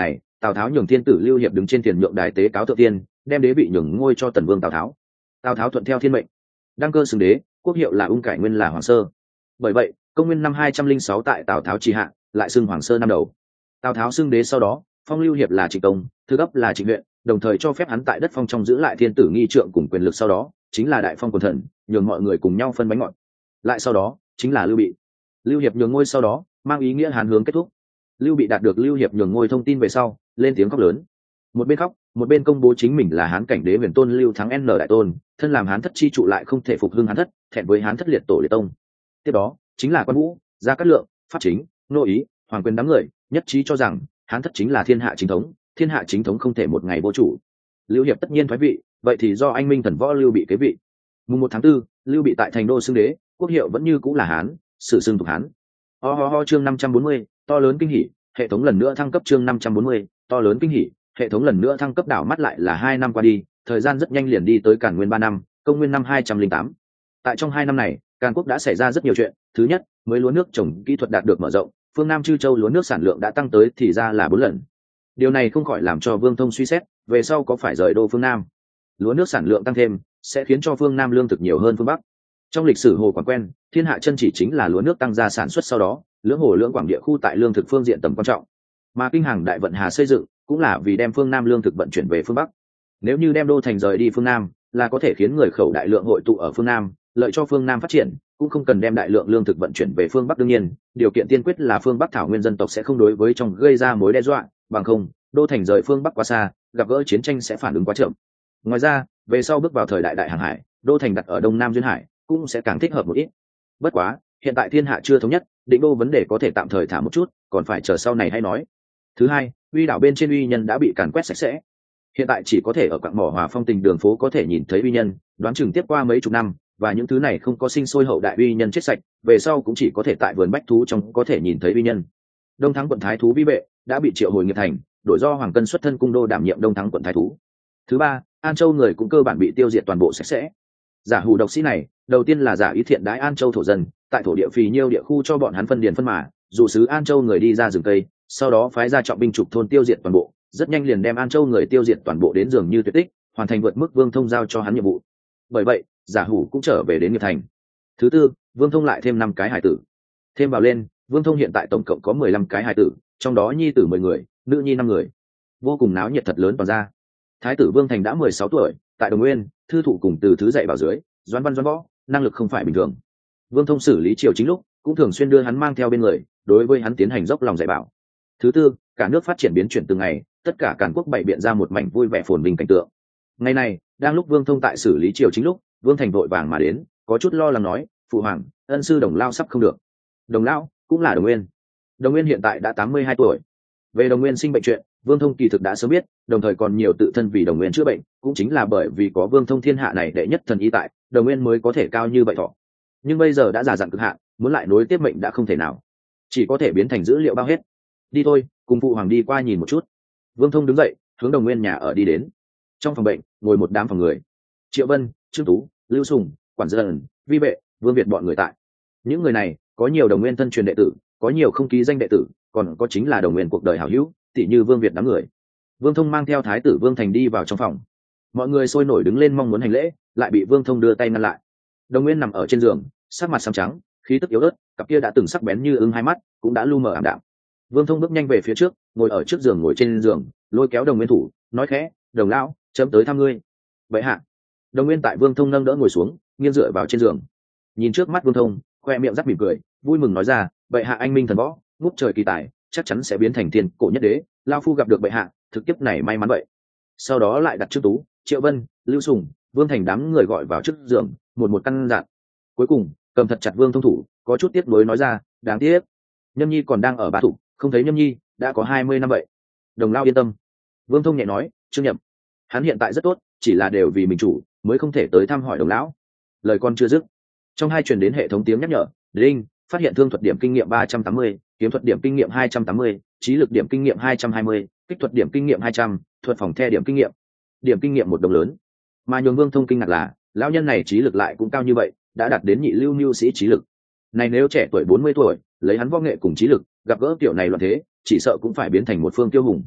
Tào Tháo nhường thiên tử Lưu Hiệp đứng trên tiền nhượng đài tế cáo thượng tiên, đem đế vị nhường ngôi cho tần vương Tào Tháo. Tào Tháo thuận theo thiên mệnh, đăng cơ xưng đế, quốc hiệu là Ung Cải, nguyên là Hoàng Sơ. Bởi vậy công nguyên năm 206 tại Tào Tháo trì hạ lại xưng Hoàng Sơ năm đầu. Tào Tháo xưng đế sau đó phong Lưu Hiệp là Trịnh Công, Thư Gấp là Trịnh huyện, đồng thời cho phép hắn tại đất phong trong giữ lại thiên tử nghi trượng cùng quyền lực, sau đó chính là đại phong quần thần, nhường mọi người cùng nhau phân bánh ngọt. Lại sau đó chính là Lưu Bị. Lưu Hiệp nhường ngôi sau đó mang ý nghĩa Hán hướng kết thúc. Lưu Bị đạt được Lưu Hiệp nhường ngôi thông tin về sau lên tiếng khóc lớn, một bên khóc một bên công bố chính mình là Hán cảnh đế huyền tôn Lưu Thắng N đại tôn, thân làm Hán thất chi trụ lại không thể phục hưng Hán thất, thẹn với Hán thất liệt tổ liệt tông. Tiếp đó chính là Quan Vũ, Gia Cát Lượng, Pháp Chính, Nô Ý, Hoàng Quyền đám người nhất trí cho rằng Hán thất chính là thiên hạ chính thống, thiên hạ chính thống không thể một ngày vô chủ. Lưu Hiệp tất nhiên thoái vị, vậy thì do anh minh thần võ Lưu Bị kế vị. Mùng 1 tháng 4, Lưu Bị tại thành đô xưng đế, quốc hiệu vẫn như cũng là Hán, sử xưng thuộc Hán. Chương 540, to lớn kinh hỉ, hệ thống lần nữa thăng cấp. Chương 540, to lớn kinh hỉ, hệ thống lần nữa thăng cấp. Đảo mắt lại là 2 năm qua đi, thời gian rất nhanh liền đi tới Càn Nguyên 3 năm, công nguyên năm 208. Tại trong 2 năm này, Càn Quốc đã xảy ra rất nhiều chuyện. Thứ nhất, mới lúa nước trồng kỹ thuật đạt được mở rộng, phương Nam Chư Châu lúa nước sản lượng đã tăng tới thì ra là 4 lần. Điều này không khỏi làm cho Vương Thông suy xét, về sau có phải rời đô phương Nam. Lúa nước sản lượng tăng thêm, sẽ khiến cho phương Nam lương thực nhiều hơn phương Bắc. Trong lịch sử Hồ Quảng quen, thiên hạ chân chỉ chính là lúa nước tăng gia sản xuất, sau đó lưỡng Hồ lưỡng Quảng địa khu tại lương thực phương diện tầm quan trọng. Mà kinh hàng đại vận hà xây dựng cũng là vì đem phương Nam lương thực vận chuyển về phương Bắc. Nếu như đem đô thành rời đi phương Nam, là có thể khiến người khẩu đại lượng hội tụ ở phương Nam, lợi cho phương Nam phát triển, cũng không cần đem đại lượng lương thực vận chuyển về phương Bắc. Đương nhiên, điều kiện tiên quyết là phương Bắc thảo nguyên dân tộc sẽ không đối với trong gây ra mối đe dọa, bằng không, đô thành rời phương Bắc quá xa, gặp gỡ chiến tranh sẽ phản ứng quá chậm. Ngoài ra, về sau bước vào thời đại đại hàng hải, đô thành đặt ở đông nam duyên hải cũng sẽ càng thích hợp một ít. Bất quá, hiện tại thiên hạ chưa thống nhất, định đô vấn đề có thể tạm thời thả một chút, còn phải chờ sau này hay nói. Thứ hai, uy đảo bên trên uy nhân đã bị càn quét sạch sẽ, hiện tại chỉ có thể ở quặng mỏ Hòa Phong Tình đường phố có thể nhìn thấy uy nhân, đoán chừng tiếp qua mấy chục năm và những thứ này không có sinh sôi hậu đại uy nhân chết sạch, về sau cũng chỉ có thể tại vườn bách thú trong có thể nhìn thấy uy nhân. Đông Thắng quận thái thú Vi Bệ đã bị triệu hồi nghiệp thành, đổi do Hoàng Cân xuất thân cung đô đảm nhiệm Đông Thắng quận thái thú. Thứ ba, An Châu người cũng cơ bản bị tiêu diệt toàn bộ sạch sẽ. Giả hủ độc sĩ này, đầu tiên là giả ý thiện đái An Châu thổ dân, tại thổ địa phì nhiêu địa khu cho bọn hắn phân điền phân mã, dụ sứ An Châu người đi ra rừng cây, sau đó phái ra trọng binh trục thôn tiêu diệt toàn bộ, rất nhanh liền đem An Châu người tiêu diệt toàn bộ đến dường như tuyệt tích, hoàn thành vượt mức Vương Thông giao cho hắn nhiệm vụ. Bởi vậy, giả hủ cũng trở về đến nghiệp thành. Thứ tư, Vương Thông lại thêm 5 cái hải tử. Thêm vào lên, Vương Thông hiện tại tổng cộng có 15 cái hải tử, trong đó nhi tử 10 người, nữ nhi 5 người. Vô cùng náo nhiệt thật lớn toàn ra. Thái tử Vương Thành đã 16 tuổi, tại Đồng Nguyên, thư thụ cùng từ thứ dạy bảo dưới, doãn văn doãn võ, năng lực không phải bình thường. Vương Thông xử lý triều chính lúc, cũng thường xuyên đưa hắn mang theo bên người, đối với hắn tiến hành dốc lòng dạy bảo. Thứ tư, cả nước phát triển biến chuyển từng ngày, tất cả Càn Quốc bày biện ra một mảnh vui vẻ phồn vinh cảnh tượng. Ngày này, đang lúc Vương Thông tại xử lý triều chính lúc, Vương Thành vội vàng mà đến, có chút lo lắng nói: "Phụ hoàng, ân sư Đồng Lao sắp không được." Đồng Lao cũng là Đồng Nguyên. Đồng Nguyên hiện tại đã 82 tuổi. Về Đồng Nguyên sinh bệnh chuyện, Vương Thông kỳ thực đã sớm biết, đồng thời còn nhiều tự thân vì Đồng Nguyên chữa bệnh, cũng chính là bởi vì có Vương Thông thiên hạ này đệ nhất thần y tại, Đồng Nguyên mới có thể cao như vậy thọ. Nhưng bây giờ đã già dặn cực hạn, muốn lại nối tiếp mệnh đã không thể nào, chỉ có thể biến thành dữ liệu bao hết. Đi thôi, cùng phụ hoàng đi qua nhìn một chút. Vương Thông đứng dậy, hướng Đồng Nguyên nhà ở đi đến. Trong phòng bệnh ngồi một đám phòng người, Triệu Vân, Trương Tú, Lưu Sùng, Quản Dân, Vi Vệ, Vương Việt bọn người tại. Những người này có nhiều Đồng Nguyên thân truyền đệ tử, có nhiều không ký danh đệ tử, còn có chính là Đồng Nguyên cuộc đời hảo hữu, tỉ như Vương Việt đám người. Vương Thông mang theo thái tử Vương Thành đi vào trong phòng, mọi người sôi nổi đứng lên mong muốn hành lễ, lại bị Vương Thông đưa tay ngăn lại. Đồng Nguyên nằm ở trên giường, sắc mặt xám trắng, khí tức yếu ớt, cặp kia đã từng sắc bén như ưng hai mắt cũng đã lu mờ ảm đạm. Vương Thông bước nhanh về phía trước, ngồi ở trước giường, ngồi trên giường, lôi kéo Đồng Nguyên thủ, nói khẽ: "Đồng lão, chấm tới thăm ngươi." "Vậy hạ." Đồng Nguyên tại Vương Thông nâng đỡ ngồi xuống, nghiêng dựa vào trên giường, nhìn trước mắt Vương Thông, khoe miệng rắc mỉm cười, vui mừng nói ra: "Vậy hạ anh minh thần võ, ngút trời kỳ tài, chắc chắn sẽ biến thành thiên cổ nhất đế, lao phu gặp được bệ hạ, thực kiếp này may mắn vậy." Sau đó lại đặt Trương Tú, Triệu Vân, Lưu Sùng, Vương Thành đám người gọi vào trước giường, một một căn dặn. Cuối cùng cầm thật chặt Vương Thông thủ, có chút tiếc nuối nói ra: "Đáng tiếc, Nhâm Nhi còn đang ở Bá Thủ, không thấy Nhâm Nhi đã có 20 năm vậy." "Đồng lao yên tâm." Vương Thông nhẹ nói: "Trương Nhậm, hắn hiện tại rất tốt, chỉ là đều vì mình chủ mới không thể tới thăm hỏi Đồng lão." Lời con chưa dứt, trong hai truyền đến hệ thống tiếng nhắc nhở: "Đinh, phát hiện thương thuật điểm kinh nghiệm 380, kiếm thuật điểm kinh nghiệm 280, trí lực điểm kinh nghiệm 220, kích thuật điểm kinh nghiệm 200, thuật phòng the điểm kinh nghiệm." Điểm kinh nghiệm một đồng lớn. Mà nhường Vương Thông kinh ngạc là, lão nhân này trí lực lại cũng cao như vậy, đã đạt đến nhị lưu nhu sĩ trí lực. Này nếu trẻ tuổi 40 tuổi, lấy hắn võ nghệ cùng trí lực, gặp gỡ kiểu này loạn thế, chỉ sợ cũng phải biến thành một phương tiêu hùng.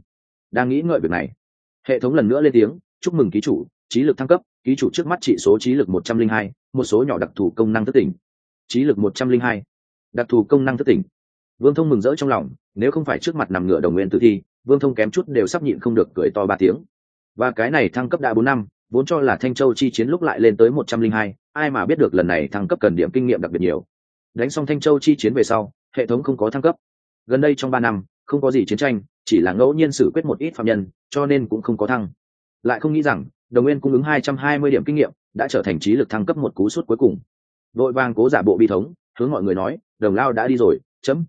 đang nghĩ ngợi việc này. Hệ thống lần nữa lên tiếng, chúc mừng ký chủ, trí lực thăng cấp, ký chủ trước mắt trị số trí lực 102, một số nhỏ đặc thù công năng thức tỉnh. Trí lực 102, đặc thù công năng thức tỉnh. Vương Thông mừng rỡ trong lòng, nếu không phải trước mặt nằm ngựa đồng nguyên tử thi, Vương Thông kém chút đều sắp nhịn không được cười to 3 tiếng. Và cái này thăng cấp đã 4 năm, vốn cho là Thanh Châu chi chiến lúc lại lên tới 102, ai mà biết được lần này thăng cấp cần điểm kinh nghiệm đặc biệt nhiều. Đánh xong Thanh Châu chi chiến về sau, hệ thống không có thăng cấp. Gần đây trong 3 năm, không có gì chiến tranh, chỉ là ngẫu nhiên xử quyết một ít phạm nhân, cho nên cũng không có thăng. Lại không nghĩ rằng, đồng nguyên cung ứng 220 điểm kinh nghiệm, đã trở thành trí lực thăng cấp một cú sút cuối cùng. Vội vàng cố giả bộ bi thống, hướng mọi người nói, đồng lao đã đi rồi, chấm.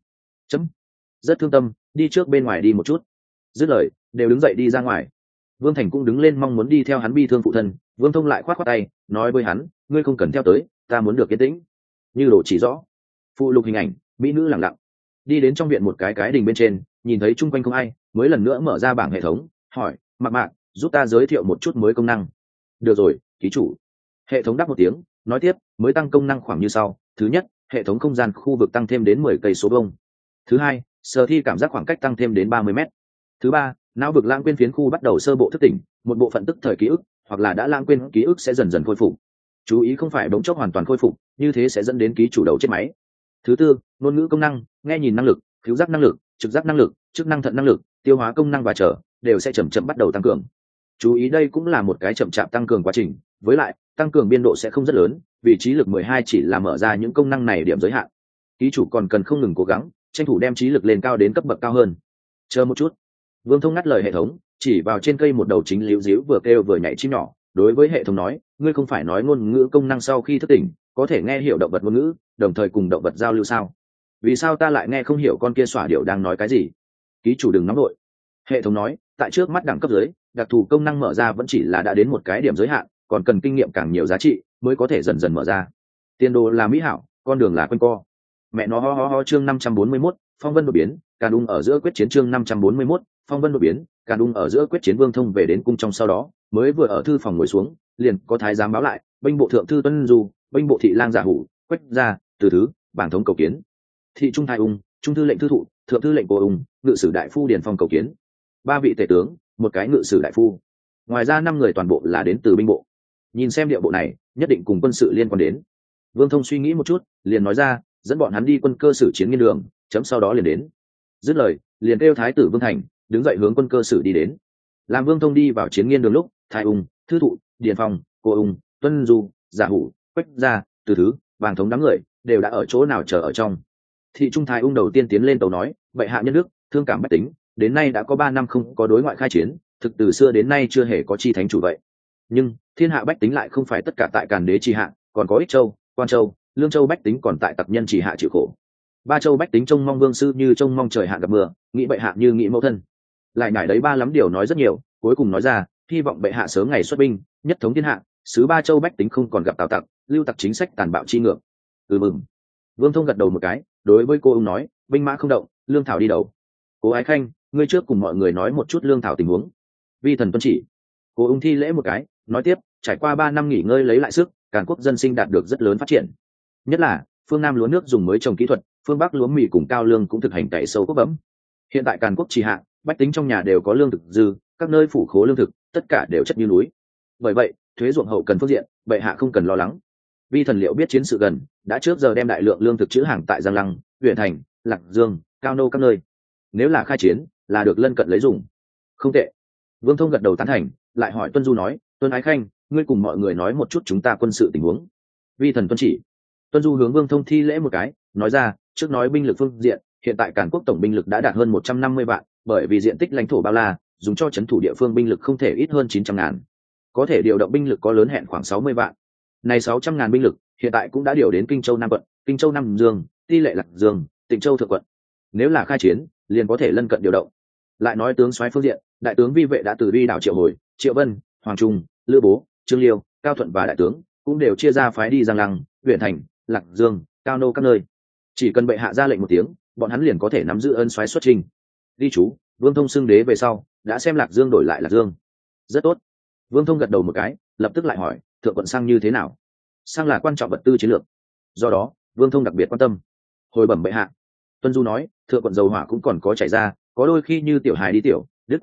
Rất thương tâm, đi trước bên ngoài đi một chút. Dứt lời, đều đứng dậy đi ra ngoài. Vương Thành cũng đứng lên mong muốn đi theo hắn bi thương phụ thân, Vương Thông lại khoát khoát tay, nói với hắn, ngươi không cần theo tới, ta muốn được yên tĩnh. Như đồ chỉ rõ. Phụ lục hình ảnh, mỹ nữ lặng lặng. Đi đến trong viện một cái đình bên trên, nhìn thấy chung quanh không ai, mới lần nữa mở ra bảng hệ thống, hỏi, Mạc Mạc, giúp ta giới thiệu một chút mới công năng. Được rồi, ký chủ. Hệ thống đáp một tiếng, nói tiếp, mới tăng công năng khoảng như sau. Thứ nhất, hệ thống không gian khu vực tăng thêm đến 10 cây số vuông. Thứ hai, sở thi cảm giác khoảng cách tăng thêm đến 30 mét. Thứ ba, não vực lãng quên phiến khu bắt đầu sơ bộ thức tỉnh, một bộ phận tức thời ký ức hoặc là đã lãng quên ký ức sẽ dần dần khôi phục. Chú ý không phải bỗng chốc hoàn toàn khôi phục, như thế sẽ dẫn đến ký chủ đầu chết máy. Thứ tư, ngôn ngữ công năng, nghe nhìn năng lực, khứu giác năng lực, trực giác năng lực, chức năng thận năng lực, tiêu hóa công năng và trở đều sẽ chậm chậm bắt đầu tăng cường. Chú ý đây cũng là một cái chậm chạp tăng cường quá trình, với lại tăng cường biên độ sẽ không rất lớn, vì trí lực 12 chỉ là mở ra những công năng này điểm giới hạn. Ký chủ còn cần không ngừng cố gắng, tranh thủ đem trí lực lên cao đến cấp bậc cao hơn. Chờ một chút. Vương Thông ngắt lời hệ thống, chỉ vào trên cây một đầu chính liễu díu vừa kêu vừa nhảy chim nhỏ, đối với hệ thống nói, ngươi không phải nói ngôn ngữ công năng sau khi thức tỉnh có thể nghe hiểu động vật ngôn ngữ, đồng thời cùng động vật giao lưu sao? Vì sao ta lại nghe không hiểu con kia xỏa điệu đang nói cái gì? Ký chủ đừng nóng đội. Hệ thống nói, tại trước mắt đẳng cấp dưới, đặc thù công năng mở ra vẫn chỉ là đã đến một cái điểm giới hạn, còn cần kinh nghiệm càng nhiều giá trị mới có thể dần dần mở ra. Tiền đồ là mỹ hảo, con đường là quanh co. Mẹ nó ho chương 541, phong vân đột biến, Càn Ung ở giữa quyết chiến chương 541, phong vân đột biến, Càn Ung ở giữa quyết chiến. Vương Thông về đến cung trong sau đó, mới vừa ở thư phòng ngồi xuống, liền có thái giám báo lại, binh bộ thượng thư Tuân Du, binh bộ thị lang Giả Hủ, Quách gia, Từ thứ, bảng thống cầu kiến. Thị trung thái ung, trung thư lệnh thư thụ, thượng thư lệnh cô ung, ngự sử đại phu Điền Phong cầu kiến. 3 vị tể tướng, một cái ngự sử đại phu. Ngoài ra 5 người toàn bộ là đến từ binh bộ. Nhìn xem địa bộ này, nhất định cùng quân sự liên quan đến. Vương Thông suy nghĩ một chút, liền nói ra, dẫn bọn hắn đi quân cơ sử chiến nghiên đường, chấm sau đó liền đến. Dứt lời, liền kêu thái tử Vương Thành đứng dậy hướng quân cơ sử đi đến. Làm Vương Thông đi vào chiến nghiên đường lúc, thái ung, thư thụ, Điền Phong, cô ung, Tuân Du, Giả Hủ, Quách gia, Từ thứ, bàng thống đám người đều đã ở chỗ nào chờ ở trong. Thị trung thái ung đầu tiên tiến lên tàu nói, bệ hạ nhân đức, thương cảm bách tính, đến nay đã có 3 năm không có đối ngoại khai chiến, thực từ xưa đến nay chưa hề có chi thánh chủ vậy. Nhưng thiên hạ bách tính lại không phải tất cả tại Càn Đế trì hạ, còn có Ích Châu, Quan Châu, Lương Châu bách tính còn tại tặc nhân trì hạ chịu khổ. 3 châu bách tính trông mong vương sư như trông mong trời hạ gặp mưa, nghĩ bệ hạ như nghĩ mẫu thân. Lại nhải đấy ba lắm điều nói rất nhiều, cuối cùng nói ra, hy vọng bệ hạ sớm ngày xuất binh, nhất thống thiên hạ, xứ 3 châu bách tính không còn gặp tào tặc, lưu tặc chính sách tàn bạo chi ngược. Mừng. Vương Thông gật đầu một cái, đối với cô ông nói, binh mã không động, lương thảo đi đầu. Cố Ái Khanh, ngươi trước cùng mọi người nói một chút lương thảo tình huống. Vi thần tuân chỉ. Cô ông thi lễ một cái, nói tiếp, trải qua 3 năm nghỉ ngơi lấy lại sức, Càn quốc dân sinh đạt được rất lớn phát triển. Nhất là phương Nam lúa nước dùng mới trồng kỹ thuật, phương Bắc lúa mì cùng cao lương cũng thực hành cày sâu quốc bấm. Hiện tại Càn quốc trì hạ, bách tính trong nhà đều có lương thực dư, các nơi phủ khố lương thực, tất cả đều chất như núi. Bởi vậy, thuế ruộng hậu cần phương diện, bệ hạ không cần lo lắng. Vi thần liệu biết chiến sự gần, đã trước giờ đem đại lượng lương thực trữ hàng tại Giang Lăng, huyện thành, Lạc Dương, Cao Nô các nơi. Nếu là khai chiến, là được lân cận lấy dùng. Không tệ. Vương Thông gật đầu tán thành, lại hỏi Tuân Du nói, Tuân Ái Khanh, ngươi cùng mọi người nói một chút chúng ta quân sự tình huống. Vi thần tuân chỉ. Tuân Du hướng Vương Thông thi lễ một cái, nói ra, trước nói binh lực phương diện, hiện tại Càn quốc tổng binh lực đã đạt hơn 150 vạn, bởi vì diện tích lãnh thổ bao la, dùng cho trấn thủ địa phương binh lực không thể ít hơn 900 ngàn. Có thể điều động binh lực có lớn hẹn khoảng 60 vạn. Này 600 ngàn binh lực, hiện tại cũng đã điều đến Kinh Châu Nam quận, Kinh Châu Nam Dương, Ti Lệ Lạc Dương, Tịnh Châu Thượng quận. Nếu là khai chiến, liền có thể lân cận điều động. Lại nói tướng soái phương diện, đại tướng Vi Vệ đã từ Vi đảo Triệu Hồi, Triệu Vân, Hoàng Trung, Lữ Bố, Trương Liêu, Cao Thuận và đại tướng cũng đều chia ra phái đi Giang Lăng, huyện thành, Lạc Dương, Cao Nô các nơi. Chỉ cần bệ hạ ra lệnh một tiếng, bọn hắn liền có thể nắm giữ ân soái xuất trình. Đi chú, Vương Thông xưng đế về sau, đã xem Lạc Dương đổi lại Lạc Dương. Rất tốt. Vương Thông gật đầu một cái, lập tức lại hỏi, thượng quận sang như thế nào? Sang là quan trọng vật tư chiến lược, do đó Vương Thông đặc biệt quan tâm. Hồi bẩm bệ hạ. Tuân Du nói, thượng quận dầu hỏa cũng còn có chảy ra, có đôi khi như tiểu hài đi tiểu, đứt quãng,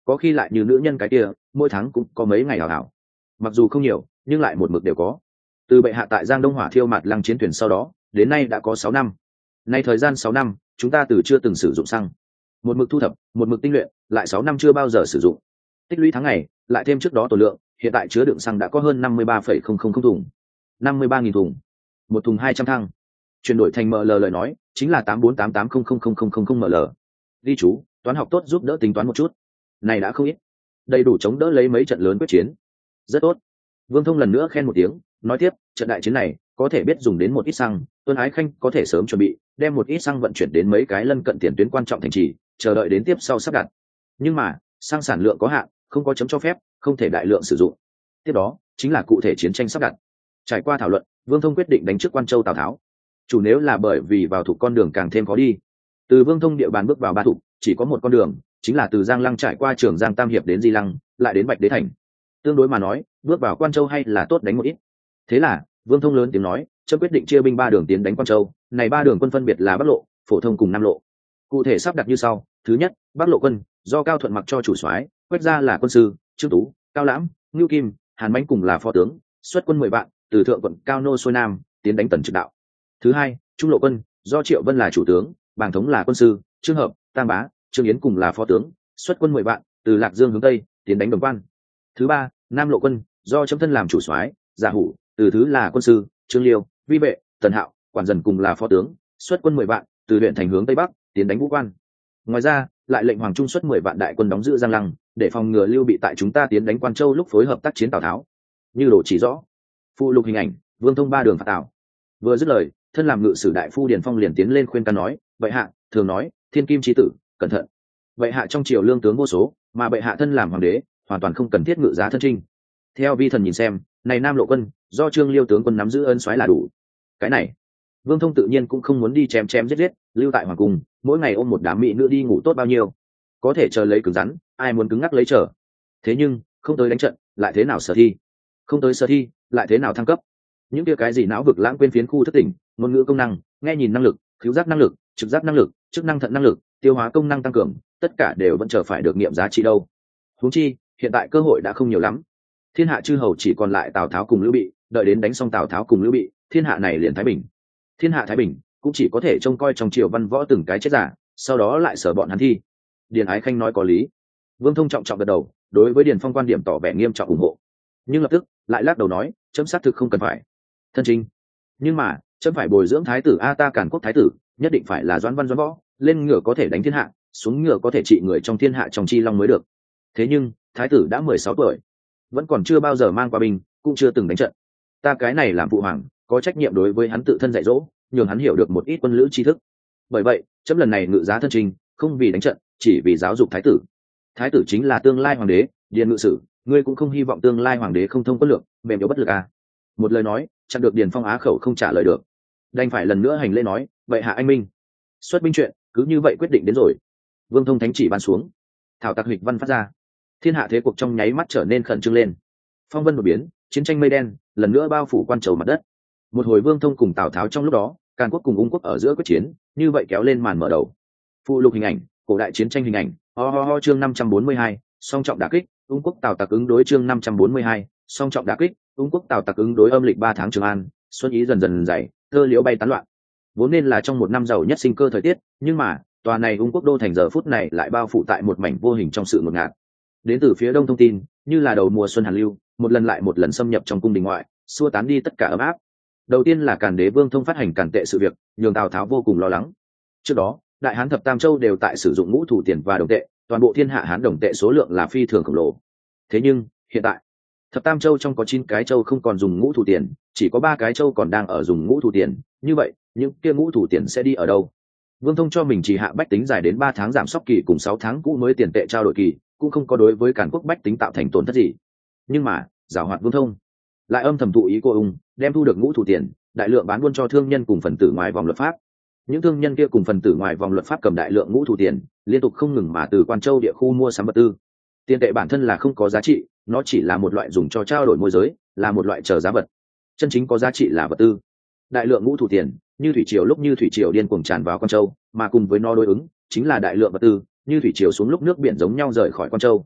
có khi lại như nữ nhân cái kia mỗi tháng cũng có mấy ngày hảo hảo, mặc dù không nhiều nhưng lại một mực đều có. Từ bệ hạ tại Giang Đông Hỏa thiêu mặt lăng chiến thuyền sau đó đến nay đã có 6 năm. Nay thời gian 6 năm chúng ta từ chưa từng sử dụng xăng, một mực thu thập một mực tinh luyện, lại 6 năm chưa bao giờ sử dụng, tích lũy tháng ngày lại thêm trước đó tổ lượng, hiện tại chứa đựng xăng đã có hơn 53,000 thùng, 53.000 thùng, một thùng 200 thăng. Chuyển đổi thành ml lời nói chính là 84880000 ml. Ghi chú toán học tốt giúp đỡ tính toán một chút, này đã không ít, đầy đủ chống đỡ lấy mấy trận lớn quyết chiến. Rất tốt. Vương Thông lần nữa khen một tiếng, nói tiếp, trận đại chiến này có thể biết dùng đến một ít xăng, Tuân Ái Khanh có thể sớm chuẩn bị đem một ít xăng vận chuyển đến mấy cái lân cận tiền tuyến quan trọng thành trì, chờ đợi đến tiếp sau sắp đặt. Nhưng mà xăng sản lượng có hạn, không có chấm cho phép, không thể đại lượng sử dụng. Tiếp đó chính là cụ thể chiến tranh sắp đặt. Trải qua thảo luận, Vương Thông quyết định đánh trước Quan Châu Tào Tháo. Chủ nếu là bởi vì vào thủ con đường càng thêm khó đi. Từ Vương Thông địa bàn bước vào Ba Thục chỉ có một con đường, chính là từ Giang Lăng trải qua Trường Giang Tam Hiệp đến Di Lăng, lại đến Bạch Đế Thành. Tương đối mà nói, bước vào Quan Châu hay là tốt đánh một ít. Thế là Vương Thông lớn tiếng nói, chấm quyết định chia binh 3 đường tiến đánh Quan Châu. Này 3 đường quân phân biệt là Bắc Lộ, Phổ Thông cùng Nam Lộ. Cụ thể sắp đặt như sau: thứ nhất, Bắc Lộ quân do Cao Thuận mặc cho chủ soái, Quách Gia là quân sư, Trương Tú, Cao Lãm, Ngưu Kim, Hàn Mãnh cùng là phó tướng, xuất quân 10 vạn, từ thượng quận Cao Nô xuôi nam tiến đánh Tần Trực Đạo. Thứ hai, Trung Lộ quân do Triệu Vân là chủ tướng, Bàng Thống là quân sư, Trương Hợp, Tam Bá, Trương Yến cùng là phó tướng, xuất quân 10 vạn, từ Lạc Dương hướng tây tiến đánh Đồng Quan. Thứ ba, Nam Lộ quân do Trâm Thân làm chủ soái, Giả Hủ, từ thứ là quân sư, Trương Liêu, Vi Vệ, Tần Hạo, Quản Dần cùng là phó tướng, xuất quân 10 vạn, từ huyện thành hướng tây bắc tiến đánh Vũ Quan. Ngoài ra lại lệnh Hoàng Trung xuất 10 vạn đại quân đóng giữ Giang Lăng, để phòng ngừa Lưu Bị tại chúng ta tiến đánh Quan Châu lúc phối hợp tác chiến Tào Tháo. Như đồ chỉ rõ. Phụ lục hình ảnh, Vương Thông 3 đường phạt Tào. Vừa dứt lời, thân làm ngự sử đại phu Điền Phong liền tiến lên khuyên can nói, vậy hạ thường nói thiên kim chí tử, cẩn thận. Vậy hạ trong triều lương tướng vô số, mà bệ hạ thân làm hoàng đế hoàn toàn không cần thiết ngự giá thân trinh. Theo vi thần nhìn xem, này Nam Lộ quân do Trương Liêu tướng quân nắm giữ ân soái là đủ. Cái này Vương Thông tự nhiên cũng không muốn đi chém chém giết giết, lưu tại hoàng cung mỗi ngày ôm một đám mỹ nữ đi ngủ tốt bao nhiêu, có thể chờ lấy cứng rắn, ai muốn cứng ngắc lấy chờ. Thế nhưng không tới đánh trận lại thế nào sở thi, không tới sở thi lại thế nào thăng cấp. Những kia cái gì não vực lãng quên phiến khu thất tỉnh, ngôn ngữ công năng, nghe nhìn năng lực, khứu giác năng lực, trực giác năng lực, chức năng thận năng lực, tiêu hóa công năng tăng cường, tất cả đều vẫn chờ phải được nghiệm giá trị đâu. Huống chi hiện tại cơ hội đã không nhiều lắm, thiên hạ chư hầu chỉ còn lại Tào Tháo cùng Lưu Bị, đợi đến đánh xong Tào Tháo cùng Lưu Bị, thiên hạ này liền thái bình. Thiên hạ thái bình cũng chỉ có thể trông coi trong triều văn võ từng cái chết giả, sau đó lại sở bọn hắn thi. Điền Ái Khanh nói có lý. Vương Thông trọng trọng gật đầu, đối với Điền Phong quan điểm tỏ vẻ nghiêm trọng ủng hộ, nhưng lập tức lại lắc đầu nói, chấm xác thực không cần phải thân trinh, nhưng mà chấm phải bồi dưỡng thái tử, ta Càn Quốc thái tử nhất định phải là Doãn Văn Doãn Võ, lên ngựa có thể đánh thiên hạ, xuống ngựa có thể trị người trong thiên hạ trong chi long mới được. Thế nhưng thái tử đã 16 tuổi, vẫn còn chưa bao giờ mang qua binh, cũng chưa từng đánh trận. Ta cái này làm phụ hoàng, có trách nhiệm đối với hắn tự thân dạy dỗ, nhường hắn hiểu được một ít quân lữ tri thức. Bởi vậy chấm lần này ngự giá thân trinh, không vì đánh trận, chỉ vì giáo dục thái tử. Thái tử chính là tương lai hoàng đế. Điền ngự sử, ngươi cũng không hy vọng tương lai hoàng đế không thông quân lược, mềm yếu bất lực à? Một lời nói chặn được Điền Phong á khẩu không trả lời được, đành phải lần nữa hành lễ nói, vậy hạ anh minh. Xuất binh chuyện cứ như vậy quyết định đến rồi. Vương Thông thánh chỉ ban xuống, thảo tặc hịch văn phát ra, thiên hạ thế cuộc trong nháy mắt trở nên khẩn trương lên. Phong vân đột biến, chiến tranh mây đen lần nữa bao phủ Quan Châu mặt đất. Một hồi Vương Thông cùng Tào Tháo trong lúc đó, Càn Quốc cùng Ung Quốc ở giữa quyết chiến, như vậy kéo lên màn mở đầu. Phụ lục hình ảnh, cổ đại chiến tranh hình ảnh. Chương 542, song trọng đả kích, Ung Quốc Tào tặc ứng đối. Chương 542, song trọng đả kích, Ung Quốc Tào tặc ứng đối. Âm lịch 3 tháng Trường An, xuân ý dần dần dày, thơ liễu bay tán loạn. Vốn nên là trong một năm giàu nhất sinh cơ thời tiết, nhưng mà tòa này Ung Quốc đô thành giờ phút này lại bao phủ tại một mảnh vô hình trong sự ngột ngạt. Đến từ phía đông thông tin, như là đầu mùa xuân hàn lưu, một lần lại một lần xâm nhập trong cung đình ngoại, xua tán đi tất cả ấm áp. Đầu tiên là Càn Đế Vương Thông phát hành càn tệ sự việc, nhường Tào Tháo vô cùng lo lắng. Trước đó đại hán thập tam châu đều tại sử dụng ngũ thủ tiền và đồng tệ, toàn bộ thiên hạ hán đồng tệ số lượng là phi thường khổng lồ. Thế nhưng hiện tại thập tam châu trong có 9 cái châu không còn dùng ngũ thủ tiền, chỉ có 3 cái châu còn đang ở dùng ngũ thủ tiền. Như vậy những kia ngũ thủ tiền sẽ đi ở đâu? Vương Thông cho mình chỉ hạ bách tính dài đến 3 tháng giảm sóc kỳ cùng 6 tháng cũ mới tiền tệ trao đổi kỳ, cũng không có đối với Càn Quốc bách tính tạo thành tổn thất gì. Nhưng mà giảo hoạt Vương Thông lại âm thầm thụ ý cô ung, đem thu được ngũ thủ tiền đại lượng bán buôn cho thương nhân cùng phần tử ngoài vòng luật pháp. Những thương nhân kia cùng phần tử ngoài vòng luật pháp cầm đại lượng ngũ thủ tiền, liên tục không ngừng mà từ Quan Châu địa khu mua sắm vật tư. Tiền tệ bản thân là không có giá trị, nó chỉ là một loại dùng cho trao đổi môi giới, là một loại chờ giá vật. Chân chính có giá trị là vật tư. Đại lượng ngũ thủ tiền như thủy triều lúc như thủy triều điên cuồng tràn vào Quan Châu, mà cùng với nó đối ứng chính là đại lượng vật tư như thủy triều xuống lúc nước biển giống nhau rời khỏi Quan Châu.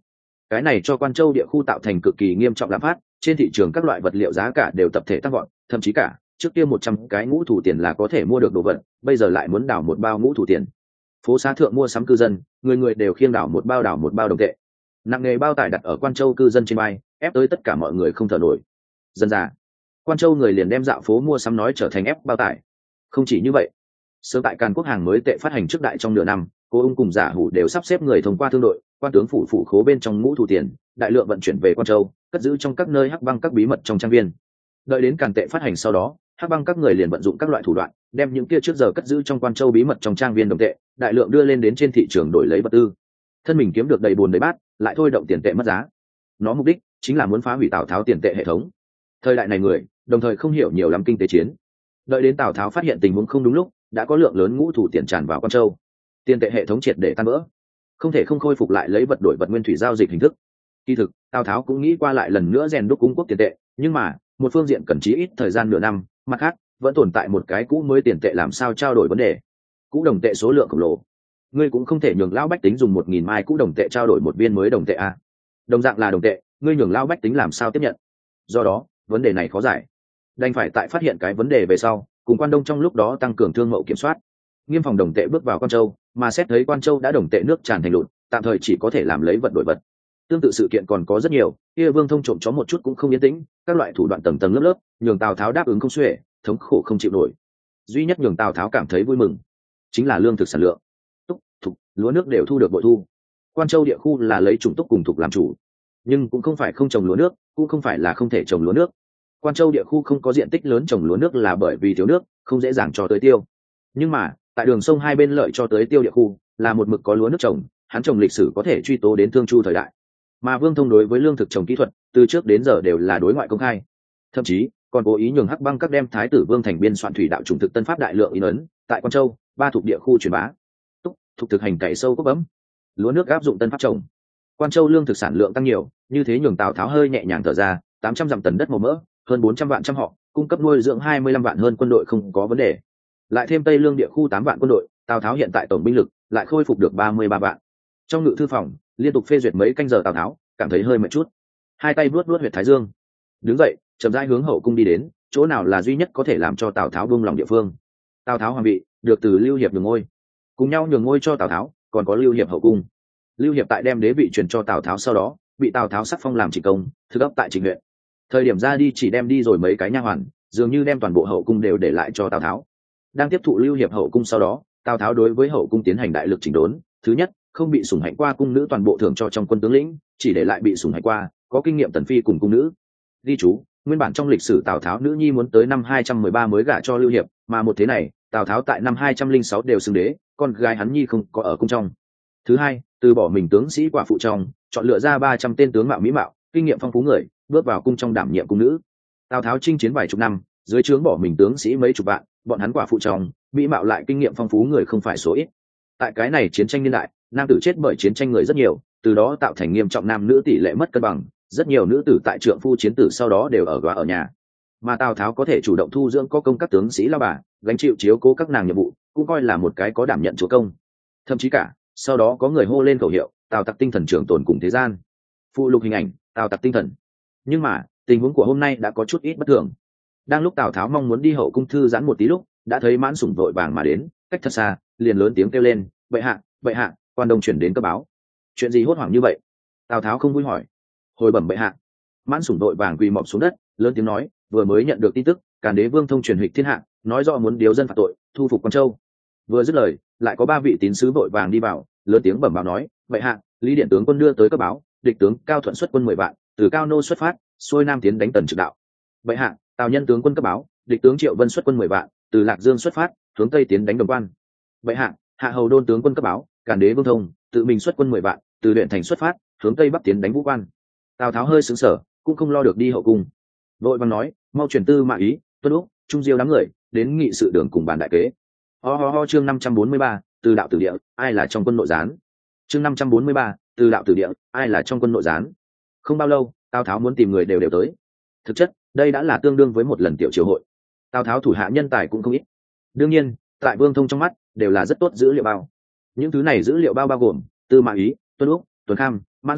Cái này cho Quan Châu địa khu tạo thành cực kỳ nghiêm trọng lạm phát, trên thị trường các loại vật liệu giá cả đều tập thể tăng vọt, thậm chí cả trước kia 100 cái ngũ thủ tiền là có thể mua được đồ vật, bây giờ lại muốn đảo một bao ngũ thủ tiền. Phố xá thượng mua sắm cư dân, người người đều khiêng đảo một bao đồng tệ. Nặng nghề bao tải đặt ở Quan Châu cư dân trên vai, ép tới tất cả mọi người không thở nổi. Dần dà, Quan Châu người liền đem dạo phố mua sắm nói trở thành ép bao tải. Không chỉ như vậy, sớm tại Càn Quốc hàng mới tệ phát hành trước đại trong nửa năm, Cô Ung cùng Giả Hủ đều sắp xếp người thông qua thương đội, quan tướng phủ khố bên trong ngũ thủ tiền, đại lượng vận chuyển về Quan Châu, cất giữ trong các nơi hắc băng các bí mật trong trang viên. Đợi đến Càn tệ phát hành sau đó, hắc băng các người liền vận dụng các loại thủ đoạn, đem những kia trước giờ cất giữ trong Quan Châu bí mật trong trang viên đồng tệ, đại lượng đưa lên đến trên thị trường đổi lấy vật tư. Thân mình kiếm được đầy bùn đầy bát, lại thôi động tiền tệ mất giá. Nó mục đích chính là muốn phá hủy Tào Tháo tiền tệ hệ thống. Thời đại này người, đồng thời không hiểu nhiều lắm kinh tế chiến. Đợi đến Tào Tháo phát hiện tình huống không đúng lúc, đã có lượng lớn ngũ thủ tiền tràn vào Quan Châu, tiền tệ hệ thống triệt để tan vỡ, không thể không khôi phục lại lấy vật đổi vật nguyên thủy giao dịch hình thức. Kỳ thực Tào Tháo cũng nghĩ qua lại lần nữa rèn đúc cung quốc tiền tệ, nhưng mà một phương diện cần chí ít thời gian nửa năm, mặt khác vẫn tồn tại một cái cũ mới tiền tệ làm sao trao đổi vấn đề. Cũ đồng tệ số lượng khổng lồ, ngươi cũng không thể nhường lão bách tính dùng 1000 mai cũ đồng tệ trao đổi một viên mới đồng tệ a. Đồng dạng là đồng tệ, ngươi nhường lão bách tính làm sao tiếp nhận? Do đó vấn đề này khó giải, đành phải tại phát hiện cái vấn đề về sau, cùng Quan Đông trong lúc đó tăng cường thương mậu kiểm soát, nghiêm phòng đồng tệ bước vào Quan Châu, mà xét thấy Quan Châu đã đồng tệ nước tràn thành lụt, tạm thời chỉ có thể làm lấy vật đổi vật. Tương tự sự kiện còn có rất nhiều, kia Vương Thông trộm chó một chút cũng không yên tĩnh, các loại thủ đoạn tầng tầng lớp lớp, nhường Tào Tháo đáp ứng không xuể, thống khổ không chịu nổi. Duy nhất nhường Tào Tháo cảm thấy vui mừng chính là lương thực sản lượng, túc thục lúa nước đều thu được bội thu. Quan Châu địa khu là lấy chủng túc cùng thục làm chủ, nhưng cũng không phải không trồng lúa nước, cũng không phải là không thể trồng lúa nước. Quan Châu địa khu không có diện tích lớn trồng lúa nước là bởi vì thiếu nước, không dễ dàng cho tới tiêu. Nhưng mà tại đường sông hai bên lợi cho tới tiêu địa khu là một mực có lúa nước trồng, hắn trồng lịch sử có thể truy tố đến Thương Chu thời đại. Mà Vương Thông đối với lương thực trồng kỹ thuật từ trước đến giờ đều là đối ngoại công khai, thậm chí còn cố ý nhường hắc băng các đem thái tử Vương Thành biên soạn thủy đạo chủng thực tân pháp đại lượng in ấn tại Quan Châu ba thuộc địa khu truyền bá. Túc thuộc thực hành cày sâu quốc bấm, lúa nước áp dụng tân pháp trồng, Quan Châu lương thực sản lượng tăng nhiều, như thế nhường Tào Tháo hơi nhẹ nhàng thở ra. 800 dặm tần đất màu mỡ, hơn 400 vạn trăm họ, cung cấp nuôi dưỡng 25 vạn hơn quân đội không có vấn đề. Lại thêm Tây Lương địa khu 8 vạn quân đội, Tào Tháo hiện tại tổng binh lực lại khôi phục được 33 vạn. Trong ngự thư phòng liên tục phê duyệt mấy canh giờ, Tào Tháo cảm thấy hơi mệt chút, hai tay vuốt huyệt thái dương, đứng dậy chậm rãi hướng hậu cung đi đến, chỗ nào là duy nhất có thể làm cho Tào Tháo buông lòng địa phương. Tào Tháo hoàng vị được từ Lưu Hiệp nhường ngôi, cùng nhau nhường ngôi cho Tào Tháo còn có Lưu Hiệp hậu cung. Lưu Hiệp tại đem đế vị truyền cho Tào Tháo sau đó, bị Tào Tháo sắc phong làm Trịnh công, thực ấp tại Trịnh huyện. Thời điểm ra đi chỉ đem đi rồi mấy cái nha hoàn, dường như đem toàn bộ hậu cung đều để lại cho Tào Tháo. Đang tiếp thụ Lưu Hiệp hậu cung sau đó, Tào Tháo đối với hậu cung tiến hành đại lực chỉnh đốn. Thứ nhất, không bị sủng hạnh qua cung nữ toàn bộ thưởng cho trong quân tướng lĩnh, chỉ để lại bị sủng hạnh qua có kinh nghiệm tần phi cùng cung nữ. Ghi chú, nguyên bản trong lịch sử Tào Tháo nữ nhi muốn tới năm 213 mới gả cho Lưu Hiệp, mà một thế này Tào Tháo tại năm 206 đều xưng đế, con gái hắn nhi không có ở cung trong. Thứ hai, từ bỏ mình tướng sĩ quả phụ trong, chọn lựa ra 300 tên tướng mạo mỹ mạo, kinh nghiệm phong phú người, bước vào cung trong đảm nhiệm cung nữ. Tào Tháo chinh chiến vài chục năm, dưới trướng bỏ mình tướng sĩ mấy chục vạn, bọn hắn quả phụ trong, mỹ mạo lại kinh nghiệm phong phú người không phải số ít. Tại cái này chiến tranh niên đại, nam tử chết bởi chiến tranh người rất nhiều, từ đó tạo thành nghiêm trọng nam nữ tỷ lệ mất cân bằng, rất nhiều nữ tử tại trượng phu chiến tử sau đó đều ở góa ở nhà. Mà Tào Tháo có thể chủ động thu dưỡng có công các tướng sĩ lao bà, gánh chịu chiếu cố các nàng nhiệm vụ, cũng coi là một cái có đảm nhận chúa công. Thậm chí cả sau đó có người hô lên khẩu hiệu Tào Tặc tinh thần trường tồn cùng thế gian, phụ lục hình ảnh Tào Tặc tinh thần. Nhưng mà tình huống của hôm nay đã có chút ít bất thường. Đang lúc Tào Tháo mong muốn đi hậu cung thư giãn một tí lúc, đã thấy Mãn Sủng vội vàng mà đến, cách thật xa liền lớn tiếng kêu lên, bệ hạ, Quan Đông chuyển đến cấp báo. Chuyện gì hốt hoảng như vậy? Tào Tháo không vui hỏi. Hồi bẩm bệ hạ. Mãn Sủng vội vàng quỳ mọp xuống đất, lớn tiếng nói, vừa mới nhận được tin tức, Càn Đế Vương Thông truyền hịch thiên hạ, nói rõ muốn điều dân phạt tội, thu phục Quan Châu. Vừa dứt lời, lại có 3 vị tín sứ vội vàng đi vào, lớn tiếng bẩm báo nói, bệ hạ, Lý Điện tướng quân đưa tới cấp báo, địch tướng Cao Thuận xuất quân 10 vạn, từ Cao Nô xuất phát, xuôi nam tiến đánh Tần Trực đạo. Bệ hạ, Tào Nhân tướng quân cấp báo, địch tướng Triệu Vân xuất quân 10 vạn, từ Lạc Dương xuất phát, hướng tây tiến đánh Đồng Quan. Bệ hạ, Hạ Hầu Đôn tướng quân cấp báo, Càn Đế Vương Thông tự mình xuất quân 10 vạn, từ Luyện Thành xuất phát, hướng tây bắc tiến đánh Vũ Quan. Tào Tháo hơi sững sờ, cũng không lo được đi hậu cung, vội vàng nói, mau truyền tư mã ý, Tuân Úc, Trung Diêu đám người đến nghị sự đường cùng bàn đại kế. Ho chương 543, từ đạo tử địa, ai là trong quân nội gián. Chương 543, từ đạo tử địa, ai là trong quân nội gián. Không bao lâu, Tào Tháo muốn tìm người đều tới. Thực chất, đây đã là tương đương với một lần tiểu triều hội. Tào Tháo thủ hạ nhân tài cũng không ít. Đương nhiên, tại Vương Thông trong mắt, đều là rất tốt dữ liệu bao. Những thứ này dữ liệu bao bao gồm Tư Mã Ý, Tuân Úc, Tuần Kham, Mãn Sủng,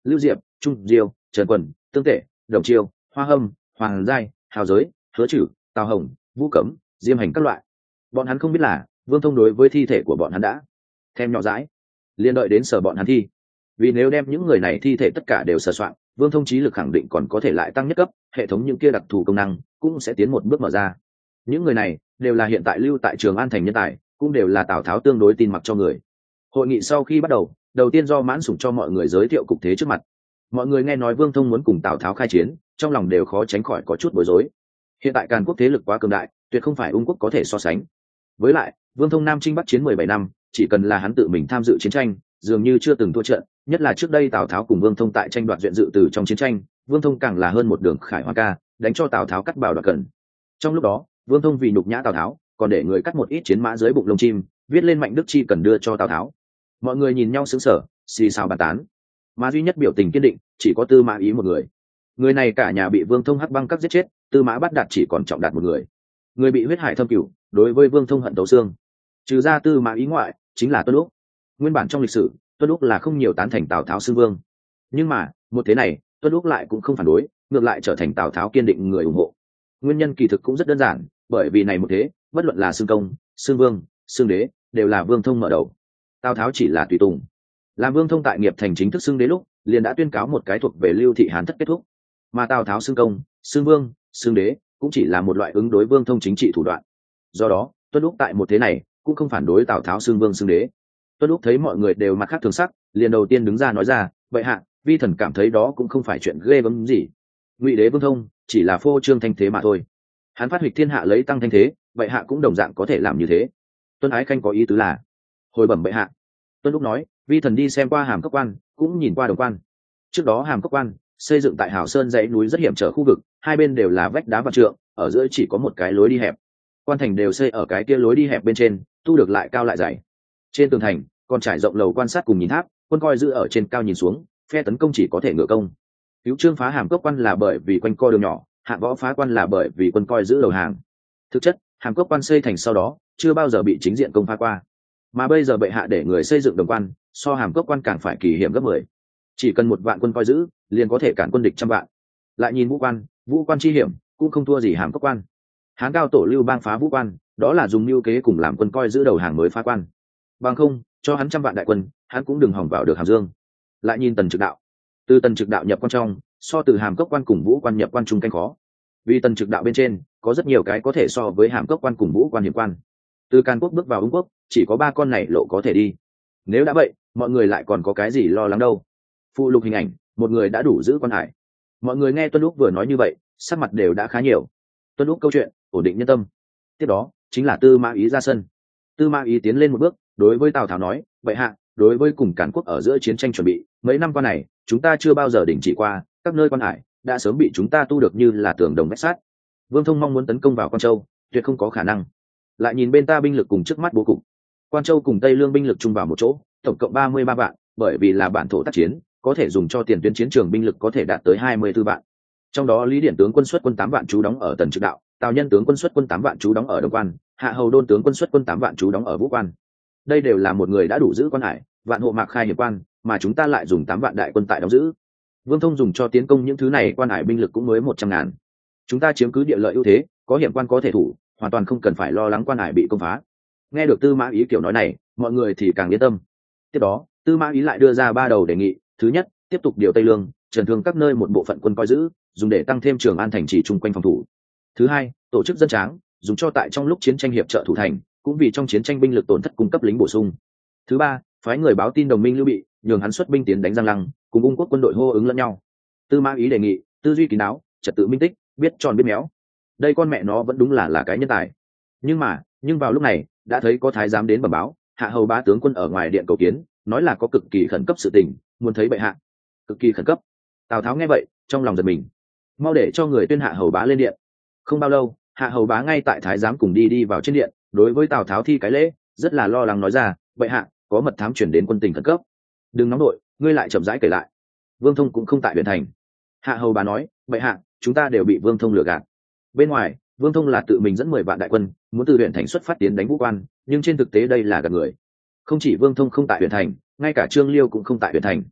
Lưu Diệp, Trung Diêu, Trần Quần, Tương Tệ, Đồng Chiêu, Hoa Hâm, Hoàng Giai, Hào Giới, Hứa Trử, Tào Hồng, Vũ Cấm, Diêm Hành các loại. Bọn hắn không biết là Vương Thông đối với thi thể của bọn hắn đã thêm nhỏ dãi, liên đợi đến sở bọn hắn thi. Vì nếu đem những người này thi thể tất cả đều sờ soạn, Vương Thông trí lực khẳng định còn có thể lại tăng nhất cấp, hệ thống những kia đặc thù công năng cũng sẽ tiến một bước mở ra. Những người này đều là hiện tại lưu tại Trường An thành nhân tài, cũng đều là Tào Tháo tương đối tin mặc cho người. Hội nghị sau khi bắt đầu, đầu tiên do Mãn Sủng cho mọi người giới thiệu cục thế trước mặt. Mọi người nghe nói Vương Thông muốn cùng Tào Tháo khai chiến, trong lòng đều khó tránh khỏi có chút bối rối. Hiện tại Càn Quốc thế lực quá cường đại, tuyệt không phải Ung quốc có thể so sánh. Với lại, Vương Thông Nam chinh bắc chiến 17 năm, chỉ cần là hắn tự mình tham dự chiến tranh, dường như chưa từng thua trận, nhất là trước đây Tào Tháo cùng Vương Thông tại tranh đoạt duyện dự từ trong chiến tranh, Vương Thông càng là hơn một đường khải hoa ca, đánh cho Tào Tháo cắt bảo đoạt cẩn. Trong lúc đó, Vương Thông vì nhục nhã Tào Tháo, còn để người cắt một ít chiến mã dưới bụng lông chim, viết lên Mạnh Đức Chi cần đưa cho Tào Tháo. Mọi người nhìn nhau sững sờ, xì xào bàn tán, mà duy nhất biểu tình kiên định chỉ có Tư Mã Ý một người. Người này cả nhà bị Vương Thông hắc băng cắt giết chết, Tư Mã Bát Đạt chỉ còn Trọng Đạt một người. Người bị huyết hải thâm cửu, đối với Vương Thông hận tấu xương. Trừ ra Tư Mã Ý ngoại, chính là Tuân Úc. Nguyên bản trong lịch sử, Tuân Úc là không nhiều tán thành Tào Tháo xưng vương, nhưng mà một thế này, Tuân Úc lại cũng không phản đối, ngược lại trở thành Tào Tháo kiên định người ủng hộ. Nguyên nhân kỳ thực cũng rất đơn giản, bởi vì này một thế, bất luận là xưng công, xưng vương, xưng đế, đều là Vương Thông mở đầu. Tào Tháo chỉ là tùy tùng. Làm Vương Thông tại nghiệp thành chính thức xưng đế lúc, liền đã tuyên cáo một cái thuộc về Lưu Thị Hán thất kết thúc. Mà Tào Tháo xưng công, xưng vương, xưng đế cũng chỉ là một loại ứng đối Vương Thông chính trị thủ đoạn. Do đó, Tuân Úc tại một thế này cũng không phản đối Tào Tháo xưng vương xưng đế. Tuân Úc thấy mọi người đều mặt khác thường sắc, liền đầu tiên đứng ra nói ra, vậy hạ, vi thần cảm thấy đó cũng không phải chuyện ghê gớm gì. Ngụy đế Vương Thông chỉ là phô trương thanh thế mà thôi. Hắn phát huyệt thiên hạ lấy tăng thanh thế, vậy hạ cũng đồng dạng có thể làm như thế. Tuân Ái Khanh có ý tứ là hồi bẩm bệ hạ. Tuân Úc nói, vi thần đi xem qua Hàm Cốc quan, cũng nhìn qua Đồng quan. Trước đó Hàm Cốc quan xây dựng tại Hào Sơn dãy núi rất hiểm trở khu vực, hai bên đều là vách đá vạn trượng, ở giữa chỉ có một cái lối đi hẹp. Quan thành đều xây ở cái kia lối đi hẹp bên trên, tu được lại cao lại dày. Trên tường thành còn trải rộng lầu quan sát cùng nhìn tháp, quân coi giữ ở trên cao nhìn xuống, phe tấn công chỉ có thể ngựa công. Cứu trương phá Hàm Cốc quan là bởi vì quanh co đường nhỏ, hạng võ phá quan là bởi vì quân coi giữ đầu hàng. Thực chất, Hàm Cốc quan xây thành sau đó chưa bao giờ bị chính diện công phá qua, mà bây giờ bệ hạ để người xây dựng Đồng quan, so Hàm Cốc quan càng phải kỳ hiểm gấp 10. Chỉ cần 1 vạn quân coi giữ, liền có thể cản quân địch 100 vạn. Lại nhìn Vũ quan chi hiểm, cũng không thua gì Hàm Cốc quan. Hán cao tổ Lưu Bang phá Vũ quan, đó là dùng mưu kế cùng làm quân coi giữ đầu hàng mới phá quan. Bằng không, cho hắn 100 vạn đại quân, hắn cũng đừng hòng vào được Hàm Dương. Lại nhìn Tần Trực Đạo, từ Tần Trực Đạo nhập quan trong, so từ Hàm Cốc quan cùng Vũ quan nhập quan trung canh khó. Vì Tần Trực Đạo bên trên có rất nhiều cái có thể so với Hàm Cốc quan cùng Vũ quan hiểm quan. Từ Càn Quốc bước vào Ung quốc, chỉ có 3 con này lộ có thể đi. Nếu đã vậy, mọi người lại còn có cái gì lo lắng đâu? Phụ lục hình ảnh, một người đã đủ giữ quan hải. Mọi người nghe Tuân Úc vừa nói như vậy, sắc mặt đều đã khá nhiều. Tuân Úc câu chuyện ổn định nhân tâm. Tiếp đó chính là Tư Mã Ý ra sân. Tư Mã Ý tiến lên một bước, đối với Tào Tháo nói, vậy hạ, đối với cùng Càn Quốc ở giữa chiến tranh chuẩn bị, mấy năm qua này chúng ta chưa bao giờ đình chỉ qua, các nơi quan hải đã sớm bị chúng ta tu được như là tường đồng vách sắt. Vương Thông mong muốn tấn công vào Quan Châu, tuyệt không có khả năng. Lại nhìn bên ta binh lực cùng trước mắt bố cục, Quan Châu cùng Tây Lương binh lực chung vào một chỗ, tổng cộng 33 vạn, bởi vì là bản thổ tác chiến, có thể dùng cho tiền tuyến chiến trường binh lực có thể đạt tới 24 vạn. Trong đó Lý Điển tướng quân xuất quân 8 vạn trú đóng ở Tần Trực Đạo, Tào Nhân tướng quân xuất quân 8 vạn trú đóng ở Đồng quan, Hạ Hầu Đôn tướng quân xuất quân 8 vạn trú đóng ở Vũ quan. Đây đều là một người đã đủ giữ quan hải, vạn hộ mạc khai hiệp quan, mà chúng ta lại dùng 8 vạn đại quân tại đóng giữ. Vương Thông dùng cho tiến công những thứ này quan hải binh lực cũng mới 100 ngàn. Chúng ta chiếm cứ địa lợi ưu thế, có hiểm quan có thể thủ, hoàn toàn không cần phải lo lắng quan hải bị công phá. Nghe được Tư Mã Ý kiểu nói này, mọi người thì càng yên tâm. Tiếp đó, Tư Mã Ý lại đưa ra 3 đầu đề nghị. Thứ nhất, tiếp tục điều Tây Lương, trần thương các nơi một bộ phận quân coi giữ, dùng để tăng thêm Trường An thành trì chung quanh phòng thủ. Thứ hai, tổ chức dân tráng, dùng cho tại trong lúc chiến tranh hiệp trợ thủ thành, cũng vì trong chiến tranh binh lực tổn thất cung cấp lính bổ sung. Thứ ba, phái người báo tin đồng minh Lưu Bị, nhường hắn xuất binh tiến đánh Giang Lăng, cùng Ung quốc quân đội hô ứng lẫn nhau. Tư Mã Ý đề nghị, tư duy kín đáo, trật tự minh tích, biết tròn biết méo. Đây con mẹ nó vẫn đúng là cái nhân tài. Nhưng vào lúc này, đã thấy có thái giám đến bẩm báo, Hạ Hầu Bá tướng quân ở ngoài điện cầu kiến, nói là có cực kỳ khẩn cấp sự tình, muốn thấy bệ hạ. Cực kỳ khẩn cấp. Tào Tháo nghe vậy, trong lòng giật mình, mau để cho người tuyên Hạ Hầu Bá lên điện. Không bao lâu, Hạ Hầu Bá ngay tại thái giám cùng đi vào trên điện, đối với Tào Tháo thi cái lễ, rất là lo lắng nói ra, bệ hạ, có mật thám chuyển đến quân tình khẩn cấp. Đừng nóng đội, ngươi lại chậm rãi kể lại. Vương Thông cũng không tại huyện thành. Hạ Hầu Bá nói, bệ hạ, chúng ta đều bị Vương Thông lừa gạt. Bên ngoài, Vương Thông là tự mình dẫn 10 vạn đại quân, muốn từ huyện thành xuất phát tiến đánh Vũ quan, nhưng trên thực tế đây là gạt người. Không chỉ Vương Thông không tại huyện thành, ngay cả Trương Liêu cũng không tại huyện thành.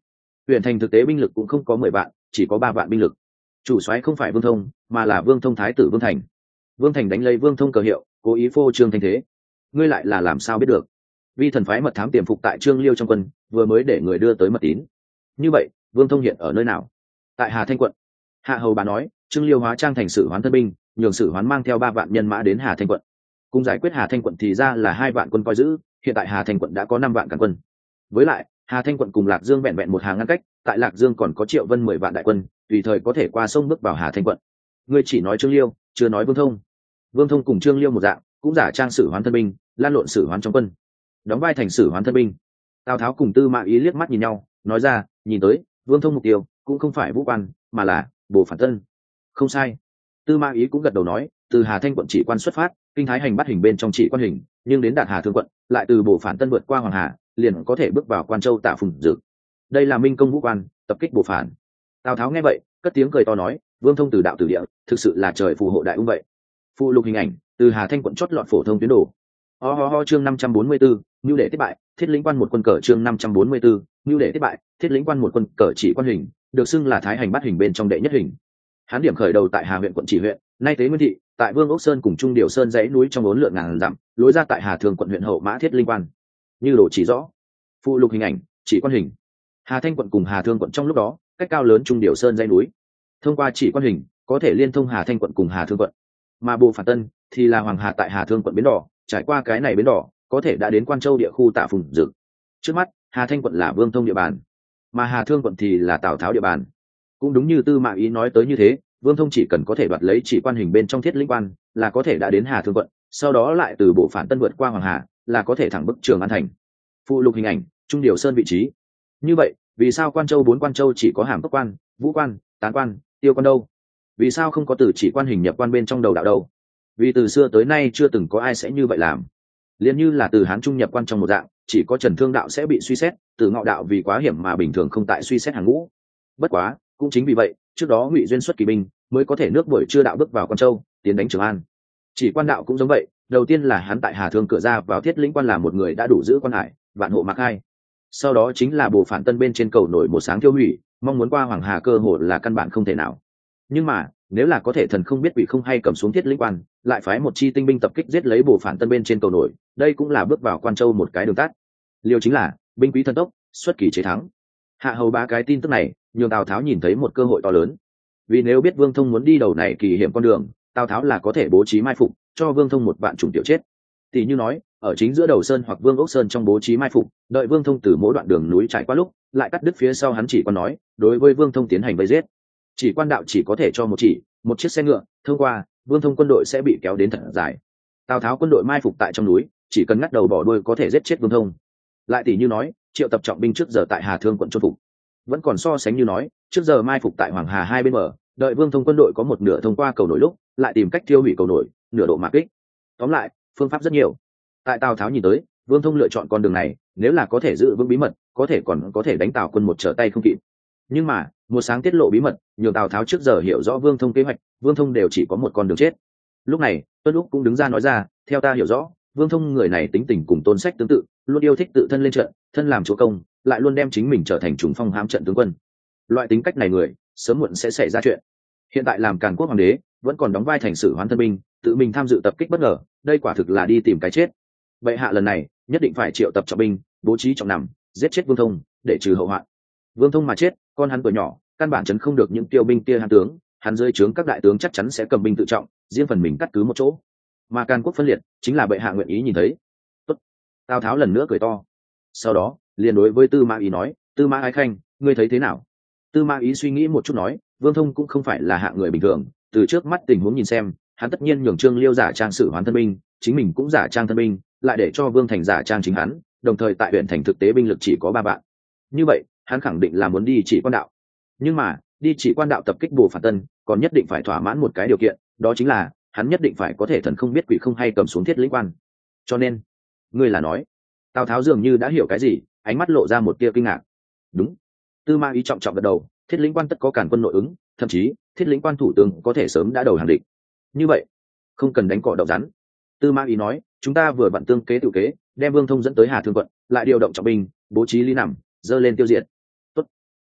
huyện thành thực tế binh lực cũng không có 10 vạn, chỉ có 3 vạn binh lực. Chủ soái không phải Vương Thông, mà là Vương Thông thái tử Vương Thành. Vương Thành đánh lấy Vương Thông cờ hiệu, cố ý phô trương thanh thế. Ngươi lại là làm sao biết được? Vi thần phái mật thám tiềm phục tại Trương Liêu trong quân, vừa mới để người đưa tới mật tín. Như vậy, Vương Thông hiện ở nơi nào? Tại Hà Thanh quận. Hạ hầu bà nói, Trương Liêu hóa trang thành Sử Hoán thân binh, nhường Sử Hoán mang theo 3 vạn nhân mã đến Hà Thanh quận. Cùng giải quyết Hà Thanh quận thì ra là 2 vạn quân coi giữ, hiện tại Hà Thanh quận đã có 5 vạn càn quân. Với lại, Hà Thanh quận cùng Lạc Dương vẹn vẹn một hàng ngăn cách, tại Lạc Dương còn có Triệu Vân 10 vạn đại quân, tùy thời có thể qua sông bước vào Hà Thanh quận. Ngươi chỉ nói Trương Liêu, chưa nói Vương Thông. Vương Thông cùng Trương Liêu một dạng, cũng giả trang Sử Hoán thân binh, lan lộn Sử Hoán trong quân, đóng vai thành Sử Hoán thân binh. Tào Tháo cùng Tư Mã Ý liếc mắt nhìn nhau, nói ra, nhìn tới, Vương Thông mục tiêu cũng không phải Vũ Quan, mà là Bồ Phản Tân. Không sai. Tư Mã Ý cũng gật đầu nói, từ Hà Thanh quận chỉ quan xuất phát, kinh thái hành bắt hình bên trong chỉ quan hình, nhưng đến đạt Hà Thương quận, lại từ Bồ Phản Tân vượt qua Hoàng Hà, liền có thể bước vào Quan Châu Tạ Phùng Dực. Đây là minh công Vũ Quan, tập kích Bồ Phản. Tào Tháo nghe vậy, cất tiếng cười to nói, Vương Thông từ đạo từ địa, thực sự là trời phù hộ đại ung vậy. Phụ lục hình ảnh, từ Hà Thanh quận chót lọt phổ thông tuyến đồ. Chương 544, nưu đệ thất bại, thiết lĩnh quan một quân cờ chương 544, nưu đệ thất bại, thiết lĩnh quan một quân cờ chỉ quan hình, được xưng là thái hành bắt hình bên trong đệ nhất hình. Hán điểm khởi đầu tại Hà huyện quận Chỉ huyện, nay Tế Nguyên thị, tại Vương Ốc Sơn cùng Trung Điều Sơn dãy núi trong 4 lượng ngàn dặm, lối ra tại Hà Thường quận huyện hậu mã thiết linh quan. Như đồ chỉ rõ. Phụ lục hình ảnh, chỉ quan hình. Hà Thanh quận cùng Hà Thương quận trong lúc đó, cách cao lớn Trung Điều Sơn dãy núi. Thông qua chỉ quan hình, có thể liên thông Hà Thanh quận cùng Hà Thương quận. Mà Bồ Phản Tân thì là Hoàng Hà tại Hà Thương quận bến đỏ, trải qua cái này bến đỏ, có thể đã đến Quan Châu địa khu Tạ Phùng Dực. Trước mắt, Hà Thanh quận là Vương Thông địa bàn, mà Hà Thương quận thì là Tào Tháo địa bàn. Cũng đúng như Tư Mã Ý nói tới như thế, Vương Thông chỉ cần có thể đoạt lấy chỉ quan hình bên trong thiết lĩnh quan, là có thể đã đến Hà Thương quận, sau đó lại từ Bộ Phản Tân vượt qua Hoàng Hà, là có thể thẳng bức Trường An thành. Phụ lục hình ảnh, Trung Điều Sơn vị trí. Như vậy, vì sao Quan Châu 4 quan châu chỉ có Hàm Tốc quan, Vũ quan, Tán quan, Tiêu quan đâu? Vì sao không có từ chỉ quan hình nhập quan bên trong đầu đạo đâu? Vì từ xưa tới nay chưa từng có ai sẽ như vậy làm. Liên như là từ Hán Trung nhập quan trong một dạng, chỉ có Trần Thương đạo sẽ bị suy xét, từ Ngọ đạo vì quá hiểm mà bình thường không tại suy xét hàng ngũ. Bất quá, cũng chính vì vậy, trước đó Ngụy Duyên xuất kỳ binh, mới có thể nước buổi chưa đạo bước vào Quan Châu, tiến đánh Trường An. Chỉ quan đạo cũng giống vậy, đầu tiên là hắn tại Hà Thương cửa ra vào thiết lĩnh quan là một người đã đủ giữ quan hải, vạn hộ mặc hai. Sau đó chính là Bồ Phản Tân bên trên cầu nổi một sáng tiêu hủy, mong muốn qua Hoàng Hà cơ hội là căn bản không thể nào. Nhưng mà, nếu là có thể thần không biết quỷ không hay cầm xuống thiết lĩnh quan, lại phái một chi tinh binh tập kích giết lấy Bồ Phản Tân bên trên cầu nổi, đây cũng là bước vào Quan Châu một cái đường tắt. Liều chính là binh quý thần tốc, xuất kỳ chế thắng. Hạ hầu ba cái tin tức này, nhường Tào Tháo nhìn thấy một cơ hội to lớn. Vì nếu biết Vương Thông muốn đi đầu này kỳ hiểm con đường, Tào Tháo là có thể bố trí mai phục, cho Vương Thông một vạn chủng tiểu chết. Tỷ như nói, ở chính giữa đầu sơn hoặc Vương Ốc Sơn trong bố trí mai phục, đợi Vương Thông từ mỗi đoạn đường núi trải qua lúc, lại cắt đứt phía sau hắn chỉ quan nói, đối với Vương Thông tiến hành vây giết. Chỉ quan đạo chỉ có thể cho một chiếc xe ngựa thông qua, Vương Thông quân đội sẽ bị kéo đến thật dài. Tào Tháo quân đội mai phục tại trong núi, chỉ cần ngắt đầu bỏ đuôi có thể giết chết Vương Thông. Lại tỷ như nói, triệu tập trọng binh trước giờ tại Hà Thương quận chôn phục, vẫn còn so sánh như nói, trước giờ mai phục tại Hoàng Hà hai bên bờ, đợi Vương Thông quân đội có một nửa thông qua cầu nổi lúc, lại tìm cách tiêu hủy cầu nổi, nửa độ mạc kích. Tóm lại, phương pháp rất nhiều. Tại Tào Tháo nhìn tới, Vương Thông lựa chọn con đường này, nếu là có thể giữ vững bí mật, còn có thể đánh Tào quân một trở tay không kịp. Nhưng mà, một sáng tiết lộ bí mật, nhường Tào Tháo trước giờ hiểu rõ Vương Thông kế hoạch, Vương Thông đều chỉ có một con đường chết. Lúc này, Tuân Lúc cũng đứng ra nói ra, theo ta hiểu rõ, Vương Thông người này tính tình cùng Tôn Sách tương tự, luôn yêu thích tự thân lên trận, thân làm chúa công, lại luôn đem chính mình trở thành trùng phong hám trận tướng quân. Loại tính cách này người, sớm muộn sẽ xảy ra chuyện. Hiện tại làm Càn Quốc hoàng đế, vẫn còn đóng vai thành Sử Hoán thân binh, tự mình tham dự tập kích bất ngờ, đây quả thực là đi tìm cái chết. Bệ hạ lần này, nhất định phải triệu tập trọng binh, bố trí trọng nằm, giết chết Vương Thông, để trừ hậu hoạn. Vương Thông mà chết, con hắn tuổi nhỏ, căn bản chấn không được những tiêu binh kia hán tướng, hắn dưới trướng các đại tướng chắc chắn sẽ cầm binh tự trọng, riêng phần mình cắt cứ một chỗ. Mà Càn Quốc phân liệt, chính là bệ hạ nguyện ý nhìn thấy. Tốt. Tào Tháo lần nữa cười to. Sau đó, liền đối với Tư Mã Ý nói, Tư Mã Ái Khanh, ngươi thấy thế nào? Tư Mã Ý suy nghĩ một chút nói, Vương Thông cũng không phải là hạng người bình thường, từ trước mắt tình huống nhìn xem, hắn tất nhiên nhường Trương Liêu giả trang Sử Hoán thân binh, chính mình cũng giả trang thân binh, lại để cho Vương Thành giả trang chính hắn, đồng thời tại huyện thành thực tế binh lực chỉ có 3 vạn. Như vậy, hắn khẳng định là muốn đi chỉ quan đạo. Nhưng mà, đi chỉ quan đạo tập kích Bồ Phản Tân, còn nhất định phải thỏa mãn một cái điều kiện, đó chính là hắn nhất định phải có thể thần không biết quỷ không hay cầm xuống thiết lĩnh quan. Cho nên, ngươi là nói, Tào Tháo dường như đã hiểu cái gì, ánh mắt lộ ra một tia kinh ngạc. Đúng. Tư Mã Ý trọng trọng gật đầu, thiết lĩnh quan tất có Càn quân nội ứng, thậm chí thiết lĩnh quan thủ tướng có thể sớm đã đầu hàng địch. Như vậy, không cần đánh cỏ đậu rắn. Tư Mã Ý nói, chúng ta vừa vặn tương kế tự kế, đem Vương Thông dẫn tới Hà Thương quận, lại điều động trọng binh, bố trí lý nằm, dơ lên tiêu diệt. Tốt.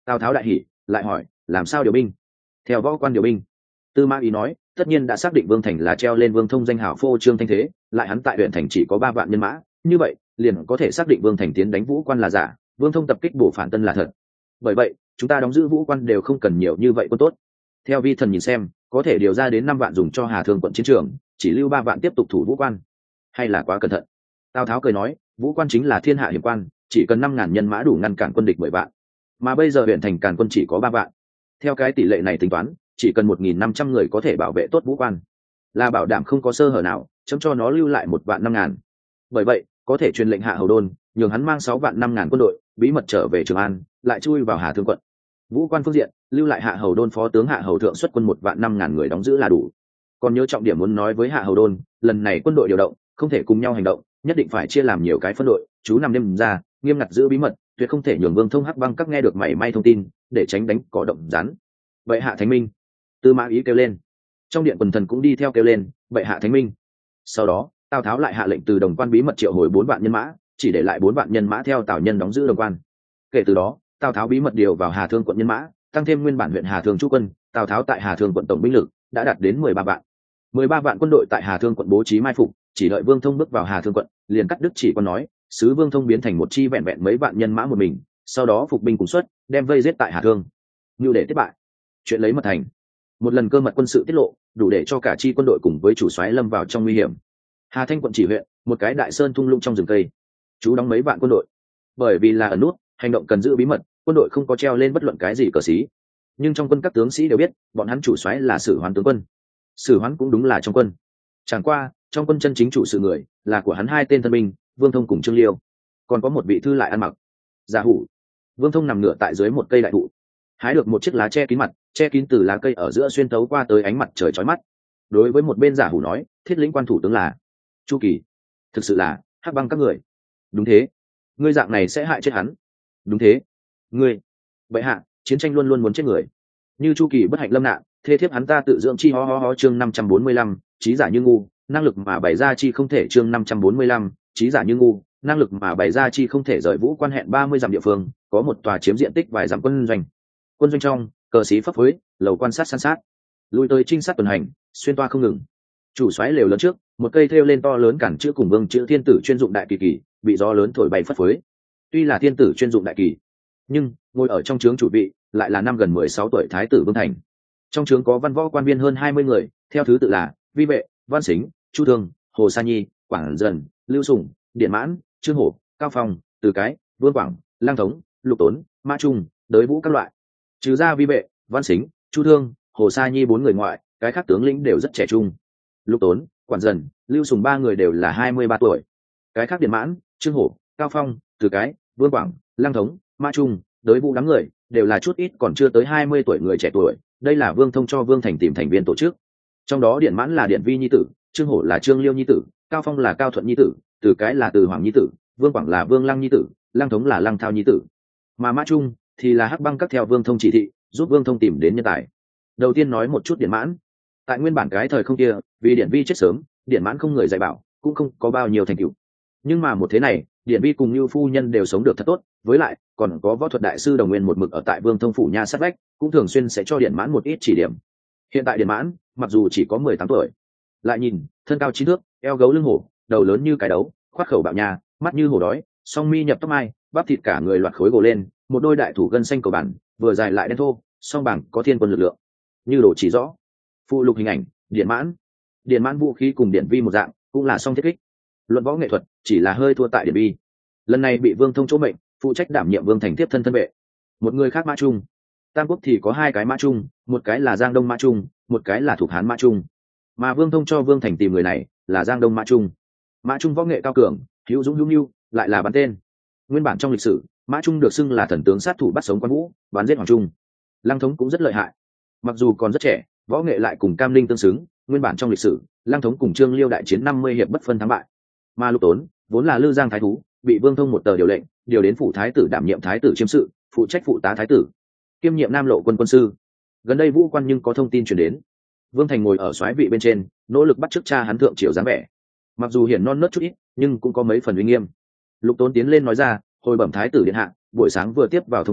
Tào Tháo đại hỉ, lại hỏi làm sao điều binh. Theo võ quan điều binh. Tư Mã Ý nói tất nhiên đã xác định Vương Thành là treo lên Vương Thông danh hào phô trương thanh thế, lại hắn tại huyện thành chỉ có 3 vạn nhân mã, như vậy liền có thể xác định Vương Thành tiến đánh Vũ Quan là giả, Vương Thông tập kích bổ phản Tân là thật. Bởi vậy chúng ta đóng giữ Vũ Quan đều không cần nhiều như vậy quân tốt. Theo vi thần nhìn xem, có thể điều ra đến 5 vạn dùng cho Hà Thương quận chiến trường, chỉ lưu 3 vạn tiếp tục thủ Vũ Quan, hay là quá cẩn thận. Tào Tháo cười nói Vũ Quan chính là thiên hạ hiểm quan, chỉ cần 5.000 nhân mã đủ ngăn cản quân địch 10 vạn, mà bây giờ huyện thành càn quân chỉ có 3 vạn. Theo cái tỷ lệ này tính toán, chỉ cần 1.500 người có thể bảo vệ tốt Vũ Quan, là bảo đảm không có sơ hở nào, chấm cho nó lưu lại 1 vạn 5.000. Bởi vậy có thể truyền lệnh Hạ Hầu Đôn nhường hắn mang 6 vạn 5.000 quân đội bí mật trở về Trường An, lại chui vào Hà Thương quận. Vũ Quan phương diện lưu lại Hạ Hầu Đôn phó tướng Hạ Hầu Thượng xuất quân 1 vạn 5.000 người đóng giữ là đủ. Còn nhớ trọng điểm muốn nói với Hạ Hầu Đôn, lần này quân đội điều động không thể cùng nhau hành động, nhất định phải chia làm nhiều cái phân đội, chú nằm đêm ra, nghiêm ngặt giữ bí mật, tuyệt không thể nhường Vương Thông Hắc Băng các nghe được mảy may thông tin, để tránh đánh cỏ động rắn. Vậy hạ thánh minh. Tư Mã Ý kêu lên. Trong điện quần thần cũng đi theo kêu lên vậy hạ thánh minh. Sau đó Tào Tháo lại hạ lệnh từ Đồng Quan bí mật triệu hồi 4 vạn nhân mã, chỉ để lại 4 vạn nhân mã theo Tào Nhân đóng giữ Đồng Quan. Kể từ đó Tào Tháo bí mật điều vào Hà Thương quận nhân mã, tăng thêm nguyên bản huyện Hà Thương trú quân, Tào Tháo tại Hà Thương quận tổng binh lực đã đạt đến 13 vạn. 13 vạn quân đội tại Hà Thương quận bố trí mai phục, chỉ đợi Vương Thông bước vào Hà Thương quận, liền cắt đứt chỉ còn nói, sứ Vương Thông biến thành một chi vẹn vẹn mấy vạn nhân mã một mình, sau đó phục binh cùng xuất, đem vây giết tại Hà Thương. Như để tiếp bại. Chuyện lấy mật thành. Một lần cơ mật quân sự tiết lộ, đủ để cho cả chi quân đội cùng với chủ soái lâm vào trong nguy hiểm. Hà Thanh quận chỉ huyện, một cái đại sơn thung lũng trong rừng cây, chú đóng mấy vạn quân đội. Bởi vì là ẩn nút, hành động cần giữ bí mật, quân đội không có treo lên bất luận cái gì cờ xí. Nhưng trong quân các tướng sĩ đều biết, bọn hắn chủ soái là Sử Hoán tướng quân. Sử Hoán cũng đúng là trong quân. Chẳng qua, trong quân chân chính chủ sự người là của hắn 2 tên thân binh, Vương Thông cùng Trương Liêu. Còn có một vị thư lại ăn mặc. Giả hủ. Vương Thông nằm ngửa tại dưới một cây đại thụ, hái được một chiếc lá che kín mặt, che kín từ lá cây ở giữa xuyên tấu qua tới ánh mặt trời chói mắt. Đối với một bên Giả hủ nói, thiết lĩnh quan thủ tướng là Chu Kỳ. Thực sự là Hắc Băng các người. Đúng thế. Ngươi dạng này sẽ hại chết hắn. Đúng thế. Ngươi. Bệ hạ, chiến tranh luôn luôn muốn chết người. Như Chu Kỳ bất hạnh lâm nạn, thê thiếp hắn ta tự dưỡng chi ho chương 545, trí giả như ngu, năng lực mà bày ra chi không thể chương 545, trí giả như ngu, năng lực mà bày ra chi không thể rời Vũ Quan hẹn 30 dặm địa phương, có một tòa chiếm diện tích vài dặm quân doanh. Quân doanh trong, cờ xí phấp phới, lầu quan sát san sát, lui tới trinh sát tuần hành, xuyên toa không ngừng. Chủ soái lều lớn trước, một cây thêu lên to lớn cản chữ cùng vương chữ thiên tử chuyên dụng đại kỳ kỳ, bị gió lớn thổi bay phất phới. Tuy là thiên tử chuyên dụng đại kỳ, nhưng ngồi ở trong trướng chủ vị lại là năm gần 16 tuổi thái tử Vương Thành. Trong trướng có văn võ quan viên hơn 20 người, theo thứ tự là Vi Vệ, Văn Xính, Chu Thương, Hồ Sa Nhi, Quảng Dần, Lưu Sùng, Điện Mãn, Trương Hổ, Cao Phong, Từ Cái, Vương Quảng, Lang Thống, Lục Tốn, Mã Trung, Đới Vũ các loại. Trừ ra Vi Vệ, Văn Xính, Chu Thương, Hồ Sa Nhi 4 người ngoại, cái khác tướng lĩnh đều rất trẻ trung. Lục Tốn, Quản Dần, Lưu Sùng 3 người đều là 23 tuổi. Cái khác Điện Mãn, Trương Hổ, Cao Phong, Từ Cái, Vương Quảng, Lang Thống, Mã Trung, Đới Vũ đám người đều là chút ít còn chưa tới 20 tuổi người trẻ tuổi. Đây là Vương Thông cho Vương Thành tìm thành viên tổ chức. Trong đó Điện Mãn là Điện Vi nhi tử, Trương Hổ là Trương Liêu nhi tử, Cao Phong là Cao Thuận nhi tử, Từ Cái là Từ Hoàng nhi tử, Vương Quảng là Vương Lăng nhi tử, Lang Thống là Lăng Thao nhi tử. Mà Mã Trung thì là Hắc Băng các theo Vương Thông chỉ thị, giúp Vương Thông tìm đến nhân tài. Đầu tiên nói một chút Điện Mãn. Tại nguyên bản cái thời không kia, vì Điện Vi chết sớm, Điện Mãn không người dạy bảo, cũng không có bao nhiêu thành tựu. Nhưng mà một thế này, Điện Vi cùng Như phu nhân đều sống được thật tốt, với lại còn có võ thuật đại sư Đồng Nguyên một mực ở tại Vương Thông phủ nha sát vách, cũng thường xuyên sẽ cho Điện Mãn một ít chỉ điểm. Hiện tại Điện Mãn, mặc dù chỉ có 18 tuổi, lại nhìn, thân cao 9 thước, eo gấu lưng hổ, đầu lớn như cái đấu, khoát khẩu bạo nha, mắt như hổ đói, song mi nhập tóc mai, bắp thịt cả người loạt khối gồ lên, một đôi đại thủ gân xanh cầu bản, vừa dài lại đen thô, song bằng có thiên quân lực lượng. Như đồ chỉ rõ. Phụ lục hình ảnh, Điện Mãn. Điện Mãn vũ khí cùng Điện Vi một dạng, cũng là song thiết kích. Luận võ nghệ thuật, chỉ là hơi thua tại Điện Vi. Lần này bị Vương Thông chỗ mệnh, phụ trách đảm nhiệm Vương Thành tiếp thân thân vệ. Một người khác Mã Trung. Tam Quốc thì có 2 cái Mã Trung, một cái là Giang Đông Mã Trung, một cái là Thục Hán Mã Trung. Mà Vương Thông cho Vương Thành tìm người này là Giang Đông Mã Trung. Mã Trung võ nghệ cao cường, hữu dũng hữu nhu, lại là bắn tên. Nguyên bản trong lịch sử, Mã Trung được xưng là thần tướng sát thủ bắt sống quan vũ, bắn giết hoàng trung. Lăng Thống cũng rất lợi hại, mặc dù còn rất trẻ, võ nghệ lại cùng Cam Linh tương xứng. Nguyên bản trong lịch sử, Lăng Thống cùng Trương Liêu đại chiến 50 hiệp bất phân thắng bại. Mà Lục Tốn vốn là Lư Giang thái thú, bị Vương Thông một tờ điều lệnh, điều đến phủ thái tử đảm nhiệm thái tử chiêm sự, phụ trách phụ tá thái tử, kiêm nhiệm Nam Lộ quân quân sư. Gần đây Vũ Quan nhưng có thông tin truyền đến, Vương Thành ngồi ở soái vị bên trên, nỗ lực bắt chước cha hắn thượng triều dáng vẻ. Mặc dù hiển non nớt chút ít, nhưng cũng có mấy phần uy nghiêm. Lục Tốn tiến lên nói ra, hồi bẩm thái tử điện hạ, buổi sáng vừa tiếp vào thông tin,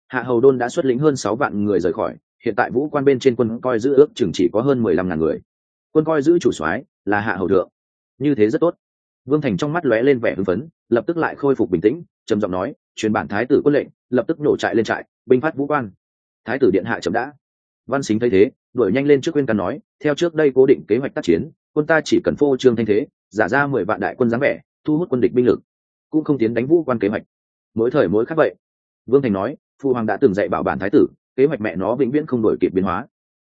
Hạ Hầu Đôn đã xuất lĩnh hơn 6 vạn người rời khỏi, hiện tại vũ quan bên trên quân coi giữ ước chừng chỉ có hơn 15.000 người. Quân coi giữ chủ soái là Hạ Hầu thượng. Như thế rất tốt. Vương Thành trong mắt lóe lên vẻ hưng phấn, lập tức lại khôi phục bình tĩnh, trầm giọng nói, truyền bản thái tử quân lệnh, lập tức nổ trại lên trại, binh phát vũ quan. Thái tử điện hạ chậm đã. Văn Xính thấy thế, đuổi nhanh lên trước khuyên can nói, theo trước đây cố định kế hoạch tác chiến, quân ta chỉ cần phô trương thanh thế, giả ra 10 vạn đại quân dáng vẻ, thu hút quân địch binh lực, cũng không tiến đánh vũ quan kế hoạch. Mỗi thời mỗi khác vậy. Vương Thành nói, phụ hoàng đã từng dạy bảo bản thái tử, kế hoạch mẹ nó vĩnh viễn không đổi kịp biến hóa.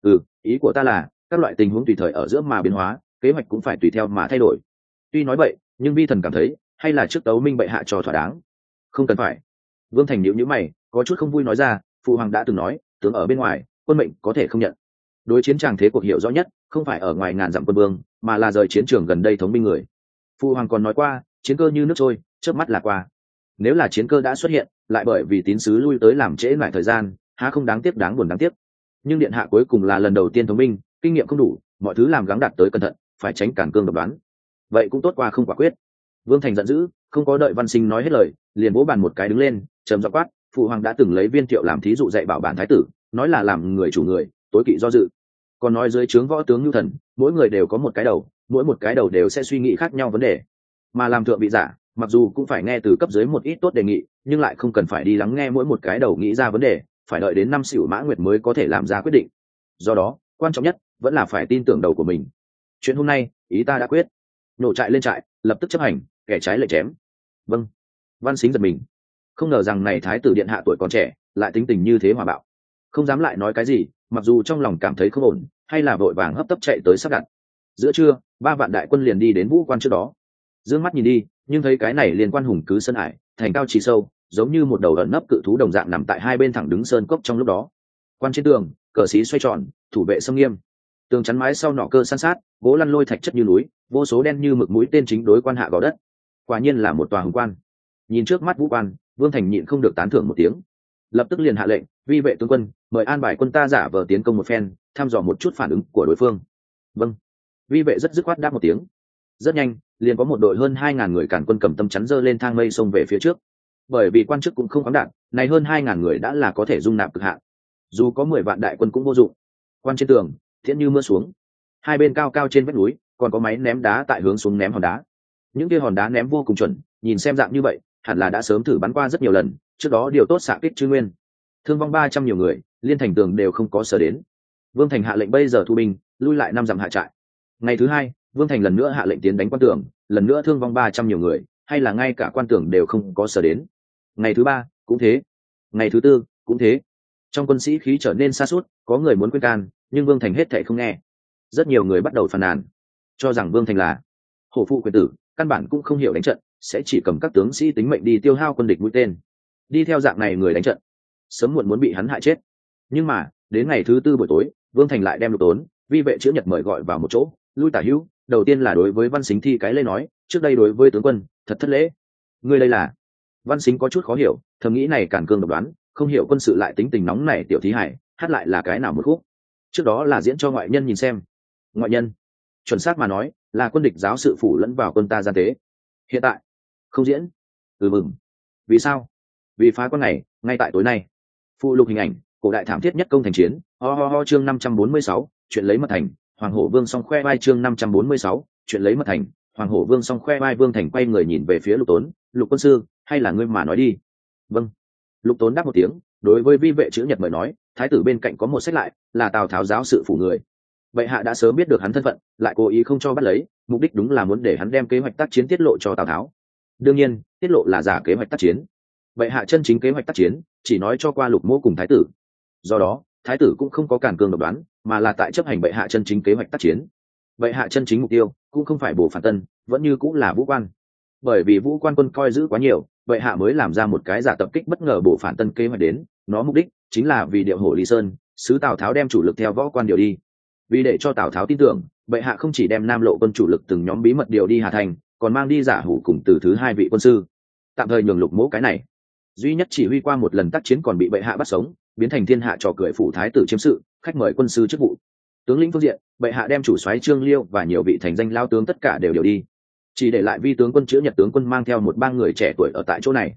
Ý của ta là các loại tình huống tùy thời ở giữa mà biến hóa, kế hoạch cũng phải tùy theo mà thay đổi. Tuy nói vậy, nhưng vi thần cảm thấy hay là trước tấu minh bệ hạ cho thỏa đáng. Không cần phải. Vương Thành nhíu nhíu mày, có chút không vui nói ra, phụ hoàng đã từng nói, tướng ở bên ngoài, quân mệnh có thể không nhận. Đối chiến tràng thế cuộc hiểu rõ nhất, không phải ở ngoài ngàn dặm quân vương, mà là rời chiến trường gần đây thống binh người. Phụ hoàng còn nói qua, chiến cơ như nước trôi, chớp mắt là qua. Nếu là chiến cơ đã xuất hiện, lại bởi vì tín sứ lui tới làm trễ lại thời gian, há không đáng tiếc, đáng buồn đáng tiếc. Nhưng điện hạ cuối cùng là lần đầu tiên thống binh, kinh nghiệm không đủ, mọi thứ làm gắng đạt tới cẩn thận, phải tránh cản cương độc đoán. Vậy cũng tốt qua không quả quyết. Vương Thành giận dữ, không có đợi Văn Sinh nói hết lời, liền vỗ bàn một cái đứng lên, trầm giọng quát, phụ hoàng đã từng lấy Viên Thiệu làm thí dụ dạy bảo bản thái tử, nói là làm người chủ người, tối kỵ do dự. Còn nói dưới trướng võ tướng như thần, mỗi người đều có một cái đầu, mỗi một cái đầu đều sẽ suy nghĩ khác nhau vấn đề. Mà làm thượng vị giả, mặc dù cũng phải nghe từ cấp dưới một ít tốt đề nghị, nhưng lại không cần phải đi lắng nghe mỗi một cái đầu nghĩ ra vấn đề, phải đợi đến năm Sửu Mã Nguyệt mới có thể làm ra quyết định. Do đó, quan trọng nhất vẫn là phải tin tưởng đầu của mình. Chuyện hôm nay, ý ta đã quyết. Nổ trại lên trại, lập tức chấp hành, kẻ trái lệnh chém. Vâng. Văn Xính giật mình, không ngờ rằng này thái tử điện hạ tuổi còn trẻ, lại tính tình như thế hòa bạo. Không dám lại nói cái gì, mặc dù trong lòng cảm thấy không ổn, hay là vội vàng hấp tấp chạy tới sắp đặt. Giữa trưa, 3 vạn đại quân liền đi đến vũ quan trước đó. Dương mắt nhìn đi, nhưng thấy cái này liên quan hùng cứ sân ải, thành cao trì sâu, giống như một đầu ẩn nấp cự thú đồng dạng nằm tại hai bên thẳng đứng sơn cốc trong lúc đó. Quan trên tường, cờ sĩ xoay tròn, thủ vệ xâm nghiêm. Tường chắn mái sau nỏ cơ san sát, gỗ lăn lôi thạch chất như núi, vô số đen như mực mũi tên chính đối quan hạ gò đất. Quả nhiên là một tòa hùng quan. Nhìn trước mắt vũ quan, Vương Thành nhịn không được tán thưởng một tiếng. Lập tức liền hạ lệnh, vi vệ tướng quân, mời an bài quân ta giả vờ tiến công một phen, thăm dò một chút phản ứng của đối phương. Vâng. Vi vệ rất dứt khoát đáp một tiếng. Rất nhanh, liền có một đội hơn 2.000 người cản quân cầm tâm chắn dơ lên thang mây xông về phía trước. Bởi vì quan chức cũng không khoáng đạn, này hơn 2.000 người đã là có thể dung nạp cực hạn. Dù có 10 vạn đại quân cũng vô dụng. Quan trên tường, thiện như mưa xuống. Hai bên cao cao trên vách núi, còn có máy ném đá tại hướng xuống ném hòn đá. Những kia hòn đá ném vô cùng chuẩn, nhìn xem dạng như vậy, hẳn là đã sớm thử bắn qua rất nhiều lần, trước đó điều tốt xạ kích chư nguyên. Thương vong 300 nhiều người, liên thành tường đều không có sở đến. Vương Thành hạ lệnh bây giờ thu binh, lui lại 5 dặm hạ trại. Ngày thứ 2, Vương Thành lần nữa hạ lệnh tiến đánh quan tường, lần nữa thương vong 300 nhiều người, hay là ngay cả quan tường đều không có sở đến. Ngày thứ 3, cũng thế. Ngày thứ 4, cũng thế. Trong quân sĩ khí trở nên sa sút, có người muốn khuyên can, nhưng Vương Thành hết thảy không nghe. Rất nhiều người bắt đầu phàn nàn, cho rằng Vương Thành là hổ phụ quyền tử, căn bản cũng không hiểu đánh trận, sẽ chỉ cầm các tướng sĩ tính mệnh đi tiêu hao quân địch mũi tên. Đi theo dạng này người đánh trận, sớm muộn muốn bị hắn hại chết. Nhưng mà, đến ngày thứ 4 buổi tối, Vương Thành lại đem Lục Tốn, vi vệ chữ Nhật mời gọi vào một chỗ, lui tả hữu, đầu tiên là đối với Văn Xính thi cái lễ nói, trước đây đối với tướng quân, thật thất lễ. Ngươi đây là? Văn Xính có chút khó hiểu, thầm nghĩ này càn cương độc đoán, không hiểu quân sự lại tính tình nóng này tiểu thí hải, hát lại là cái nào một khúc. Trước đó là diễn cho ngoại nhân nhìn xem. Ngoại nhân, chuẩn xác mà nói, là quân địch giáo sự phủ lẫn vào quân ta gian tế. Hiện tại, không diễn. Mừng. Vì sao? Vì phá quan này, ngay tại tối nay. Phụ lục hình ảnh, cổ đại thảm thiết nhất công thành chiến, chương 546, chuyện lấy mật thành, Hoàng Hổ Vương song khoe vai chương 546, chuyện lấy mật thành, Hoàng Hổ Vương song khoe vai. Vương Thành quay người nhìn về phía Lục Tốn, Lục quân sư, hay là ngươi mà nói đi. Vâng. Lục Tốn đáp một tiếng, đối với vi vệ chữ Nhật mời nói, thái tử bên cạnh có một sách lại, là Tào Tháo giáo sự phủ người. Bệ hạ đã sớm biết được hắn thân phận, lại cố ý không cho bắt lấy, mục đích đúng là muốn để hắn đem kế hoạch tác chiến tiết lộ cho Tào Tháo. Đương nhiên, tiết lộ là giả kế hoạch tác chiến. Bệ hạ chân chính kế hoạch tác chiến, chỉ nói cho qua Lục Mỗ cùng thái tử. Do đó, thái tử cũng không có cản cương độc đoán, mà là tại chấp hành bệ hạ chân chính kế hoạch tác chiến. Bệ hạ chân chính mục tiêu cũng không phải Bổ Phản Tân, vẫn như cũng là Vũ Quan. Bởi vì Vũ Quan quân coi giữ quá nhiều, bệ hạ mới làm ra một cái giả tập kích bất ngờ Bổ Phản Tân kế hoạch đến, nó mục đích chính là vì điệu hổ Lý Sơn, sứ Tào Tháo đem chủ lực theo võ quan điều đi. Vì để cho Tào Tháo tin tưởng, bệ hạ không chỉ đem Nam Lộ quân chủ lực từng nhóm bí mật điều đi Hà Thành, còn mang đi giả hủ cùng từ thứ 2 vị quân sư, tạm thời nhường Lục Mỗ cái này duy nhất chỉ huy qua một lần tác chiến còn bị bệ hạ bắt sống, biến thành thiên hạ trò cười phủ thái tử chiếm sự, khách mời quân sư chức vụ. Tướng lĩnh phương diện, bệ hạ đem chủ soái Trương Liêu và nhiều vị thành danh lao tướng tất cả đều điều đi, chỉ để lại vi tướng quân chữ Nhật tướng quân mang theo một bang người trẻ tuổi ở tại chỗ này.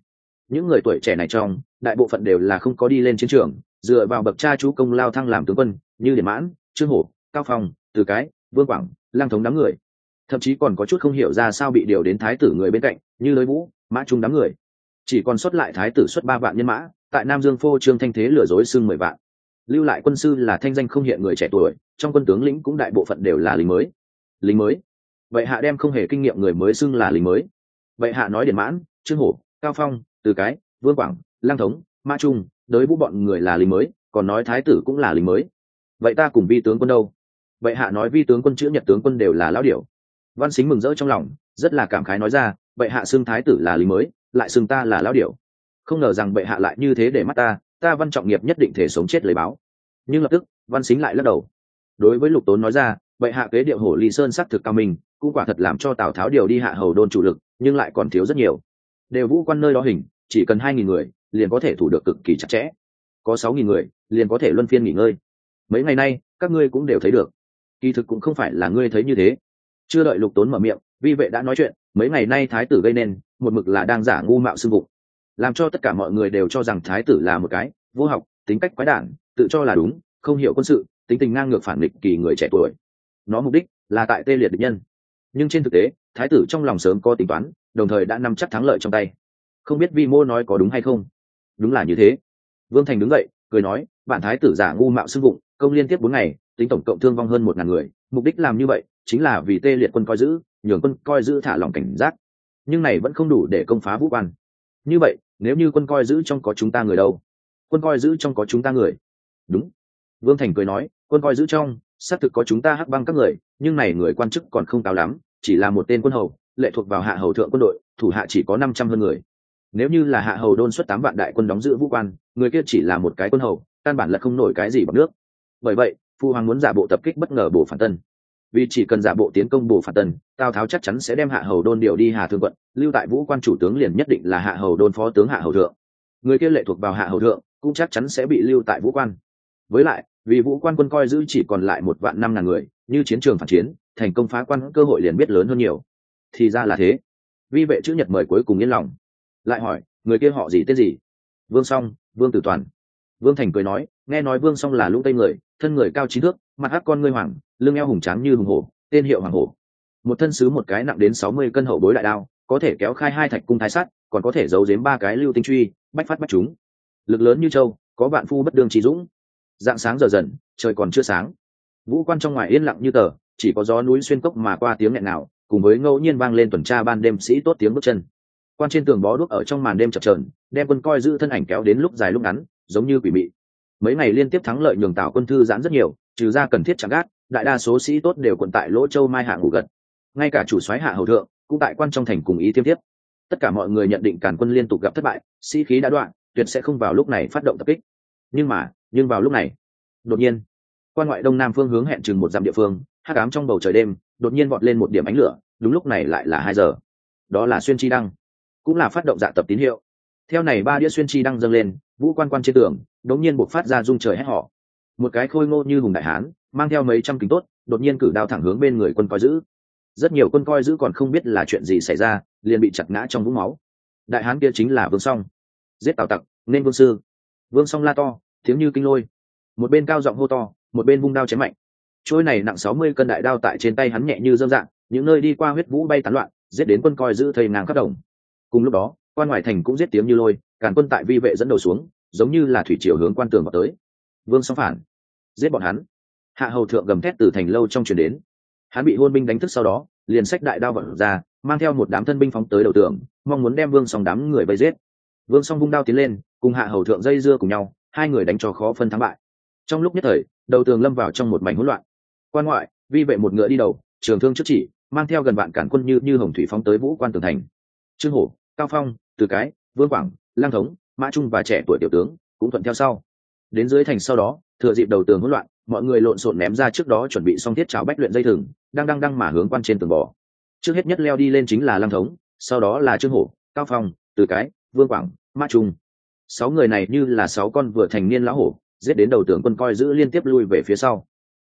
những người tuổi trẻ này trong đại bộ phận đều là không có đi lên chiến trường, dựa vào bậc cha chú công lao thăng làm tướng quân, như Điền Mãn, Trương Hổ, Cao Phong, Từ Cái, Vương Quảng, Lang Thống đám người. Thậm chí còn có chút không hiểu ra sao bị điều đến thái tử người bên cạnh, như Lôi Vũ, Mã Trung đám người. Chỉ còn xuất lại thái tử xuất 3 vạn nhân mã, tại Nam Dương phô trương thanh thế lừa dối xưng 10 vạn. Lưu lại quân sư là thanh danh không hiện người trẻ tuổi, trong quân tướng lĩnh cũng đại bộ phận đều là lính mới. Lính mới? Vậy hạ đem không hề kinh nghiệm người mới xưng là lính mới. Vậy hạ nói Điền Mãn, Trương Hổ, Cao Phong, Từ Cái, Vương Quảng, Lang Thống, Mã Trung, đối Vũ bọn người là lính mới, còn nói thái tử cũng là lính mới. Vậy ta cùng vi tướng quân đâu? Vậy hạ nói vi tướng quân chữ Nhật tướng quân đều là lão điểu. Văn Sính mừng rỡ trong lòng, rất là cảm khái nói ra, vậy hạ xưng thái tử là lính mới, lại xưng ta là lão điểu. Không ngờ rằng bệ hạ lại như thế để mắt ta Văn Trọng Nghiệp nhất định thể sống chết lời báo. Nhưng lập tức Văn Sính lại lắc đầu. Đối với Lục Tốn nói ra, bệ hạ kế điệu Hổ Ly Sơn sắc thực cao minh, cũng quả thật làm cho Tào Tháo điều đi hạ hầu đôn chủ lực, nhưng lại còn thiếu rất nhiều. Đều vũ quan nơi đó hình, chỉ cần 2.000 người liền có thể thủ được cực kỳ chặt chẽ, có 6.000 người liền có thể luân phiên nghỉ ngơi. Mấy ngày nay các ngươi cũng đều thấy được, kỳ thực cũng không phải là ngươi thấy như thế. Chưa đợi Lục Tốn mở miệng, vi vệ đã nói chuyện. Mấy ngày nay thái tử gây nên một mực là đang giả ngu mạo xưng vụng, làm cho tất cả mọi người đều cho rằng thái tử là một cái vô học, tính cách quái đản, tự cho là đúng, không hiểu quân sự, tính tình ngang ngược phản nghịch kỳ người trẻ tuổi. Nó mục đích là tại tê liệt địch nhân, nhưng trên thực tế thái tử trong lòng sớm có tính toán, đồng thời đã nắm chắc thắng lợi trong tay. Không biết vi mô nói có đúng hay không? Đúng là như thế. Vương Thành đứng dậy cười nói, bản thái tử giả ngu mạo xưng vụng, công liên tiếp 4 ngày, tính tổng cộng thương vong hơn 1.000 người. Mục đích làm như vậy chính là vì tê liệt quân coi giữ, nhường quân coi giữ thả lòng cảnh giác. Nhưng này vẫn không đủ để công phá vũ quan. Như vậy nếu như quân coi giữ trong có chúng ta người đâu? Quân coi giữ trong có chúng ta người? Đúng. Vương Thành cười nói, quân coi giữ trong xác thực có chúng ta Hắc Bang các người, nhưng này người quan chức còn không cao lắm, chỉ là một tên quân hầu, lệ thuộc vào hạ hầu thượng quân đội, thủ hạ chỉ có 500 hơn người. Nếu như là hạ hầu đôn xuất 8 vạn đại quân đóng giữ vũ quan, người kia chỉ là một cái quân hầu, căn bản là không nổi cái gì bằng nước. Bởi vậy Phu Hoàng muốn giả bộ tập kích bất ngờ Bổ Phản Tân, vì chỉ cần giả bộ tiến công Bổ Phản Tân, Tào Tháo chắc chắn sẽ đem hạ hầu đôn điều đi Hà Thương quận, lưu tại vũ quan chủ tướng liền nhất định là hạ hầu đôn phó tướng hạ hầu thượng. Người kia lệ thuộc vào hạ hầu thượng cũng chắc chắn sẽ bị lưu tại vũ quan. Với lại vì vũ quan quân coi giữ chỉ còn lại 1.500.000 người, như chiến trường phản chiến, thành công phá quan cơ hội liền biết lớn hơn nhiều. Thì ra là thế. Vi vệ chữ Nhật mời cuối cùng yên lòng. Lại hỏi, người kia họ gì tên gì? Vương Song, Vương Tử Toàn. Vương Thành cười nói, nghe nói Vương Song là Lũng Tây người, thân người cao 9 thước, mặt hắc con ngươi hoàng, lưng eo hùng tráng như hùng hổ, tên hiệu Hoàng Hổ. Một thân sứ một cái nặng đến 60 cân hậu bối đại đao, có thể kéo khai 2 thạch cung thái sắt, còn có thể giấu giếm 3 cái lưu tinh truy, bách phát bách trúng. Lực lớn như châu, có vạn phu bất đương trí dũng. Dạng sáng giờ dần, trời còn chưa sáng. Vũ quan trong ngoài yên lặng như tờ, chỉ có gió núi xuyên cốc mà qua tiếng nghẹn nào, cùng với ngẫu nhiên vang lên tuần tra ban đêm sĩ tốt tiếng bước chân. Quan trên tường bó đuốc ở trong màn đêm chập chờn, đem quân coi giữ thân ảnh kéo đến lúc dài lúc ngắn, giống như quỷ mị. Mấy ngày liên tiếp thắng lợi nhường Tào quân thư giãn rất nhiều, trừ ra cần thiết chẳng gác, đại đa số sĩ tốt đều quận tại Lỗ Châu Mai Hạ ngủ gật. Ngay cả chủ soái Hạ hầu thượng cũng tại quan trong thành cùng ý tiêm tiếp. Tất cả mọi người nhận định Càn quân liên tục gặp thất bại, sĩ khí đã đoạn, tuyệt sẽ không vào lúc này phát động tập kích. Nhưng vào lúc này, đột nhiên, quan ngoại đông nam phương hướng hẹn chừng 1 dặm địa phương, hắc ám trong bầu trời đêm, đột nhiên vọt lên một điểm ánh lửa, đúng lúc này lại là 2 giờ. Đó là xuyên chi đăng, cũng là phát động dạ tập tín hiệu. Theo này 3 đĩa xuyên chi đăng dâng lên, vũ quan trên tường đột nhiên bộc phát ra rung trời hét họ. Một cái khôi ngô như hùng đại hán, mang theo mấy trăm kính tốt, đột nhiên cử đao thẳng hướng bên người quân coi giữ. Rất nhiều quân coi giữ còn không biết là chuyện gì xảy ra, liền bị chặt ngã trong vũng máu. Đại hán kia chính là Vương Song. Giết Tào Tặc nên vương sư. Vương Song la to, tiếng như kinh lôi. Một bên cao giọng hô to, một bên vung đao chém mạnh. Trôi này nặng 60 cân đại đao tại trên tay hắn nhẹ như dơm dạng, những nơi đi qua huyết vũ bay tán loạn, giết đến quân coi giữ thây ngang khắp đồng. Cùng lúc đó, quan ngoại thành cũng giết tiếng như lôi, Càn quân tại vi vệ dẫn đầu xuống, giống như là thủy triều hướng quan tường vào tới. Vương Song phản, giết bọn hắn. Hạ hầu thượng gầm thét từ thành lâu trong truyền đến. Hắn bị hôn binh đánh thức sau đó, liền xách đại đao vận ra, mang theo một đám thân binh phóng tới đầu tường, mong muốn đem Vương Song đám người vây giết. Vương Song vung đao tiến lên, cùng Hạ hầu thượng dây dưa cùng nhau, 2 người đánh cho khó phân thắng bại. Trong lúc nhất thời, đầu tường lâm vào trong một mảnh hỗn loạn. Quan ngoại, vi vệ một ngựa đi đầu, trường thương trước chỉ, mang theo gần vạn Càn quân như hồng thủy phóng tới vũ quan tường thành. Trương Hổ, Cao Phong, Từ Cái, Vương Quảng, Lang Thống, Mã Trung và trẻ tuổi tiểu tướng cũng thuận theo sau. Đến dưới thành sau đó, thừa dịp đầu tường hỗn loạn, mọi người lộn xộn ném ra trước đó chuẩn bị xong thiết cháo bách luyện dây thừng, đang mà hướng quan trên tường bò. Trước hết nhất leo đi lên chính là Lang Thống, sau đó là Trương Hổ, Cao Phong, Từ Cái, Vương Quảng, Mã Trung. 6 người này như là 6 con vừa thành niên lão hổ, giết đến đầu tường quân coi giữ liên tiếp lui về phía sau.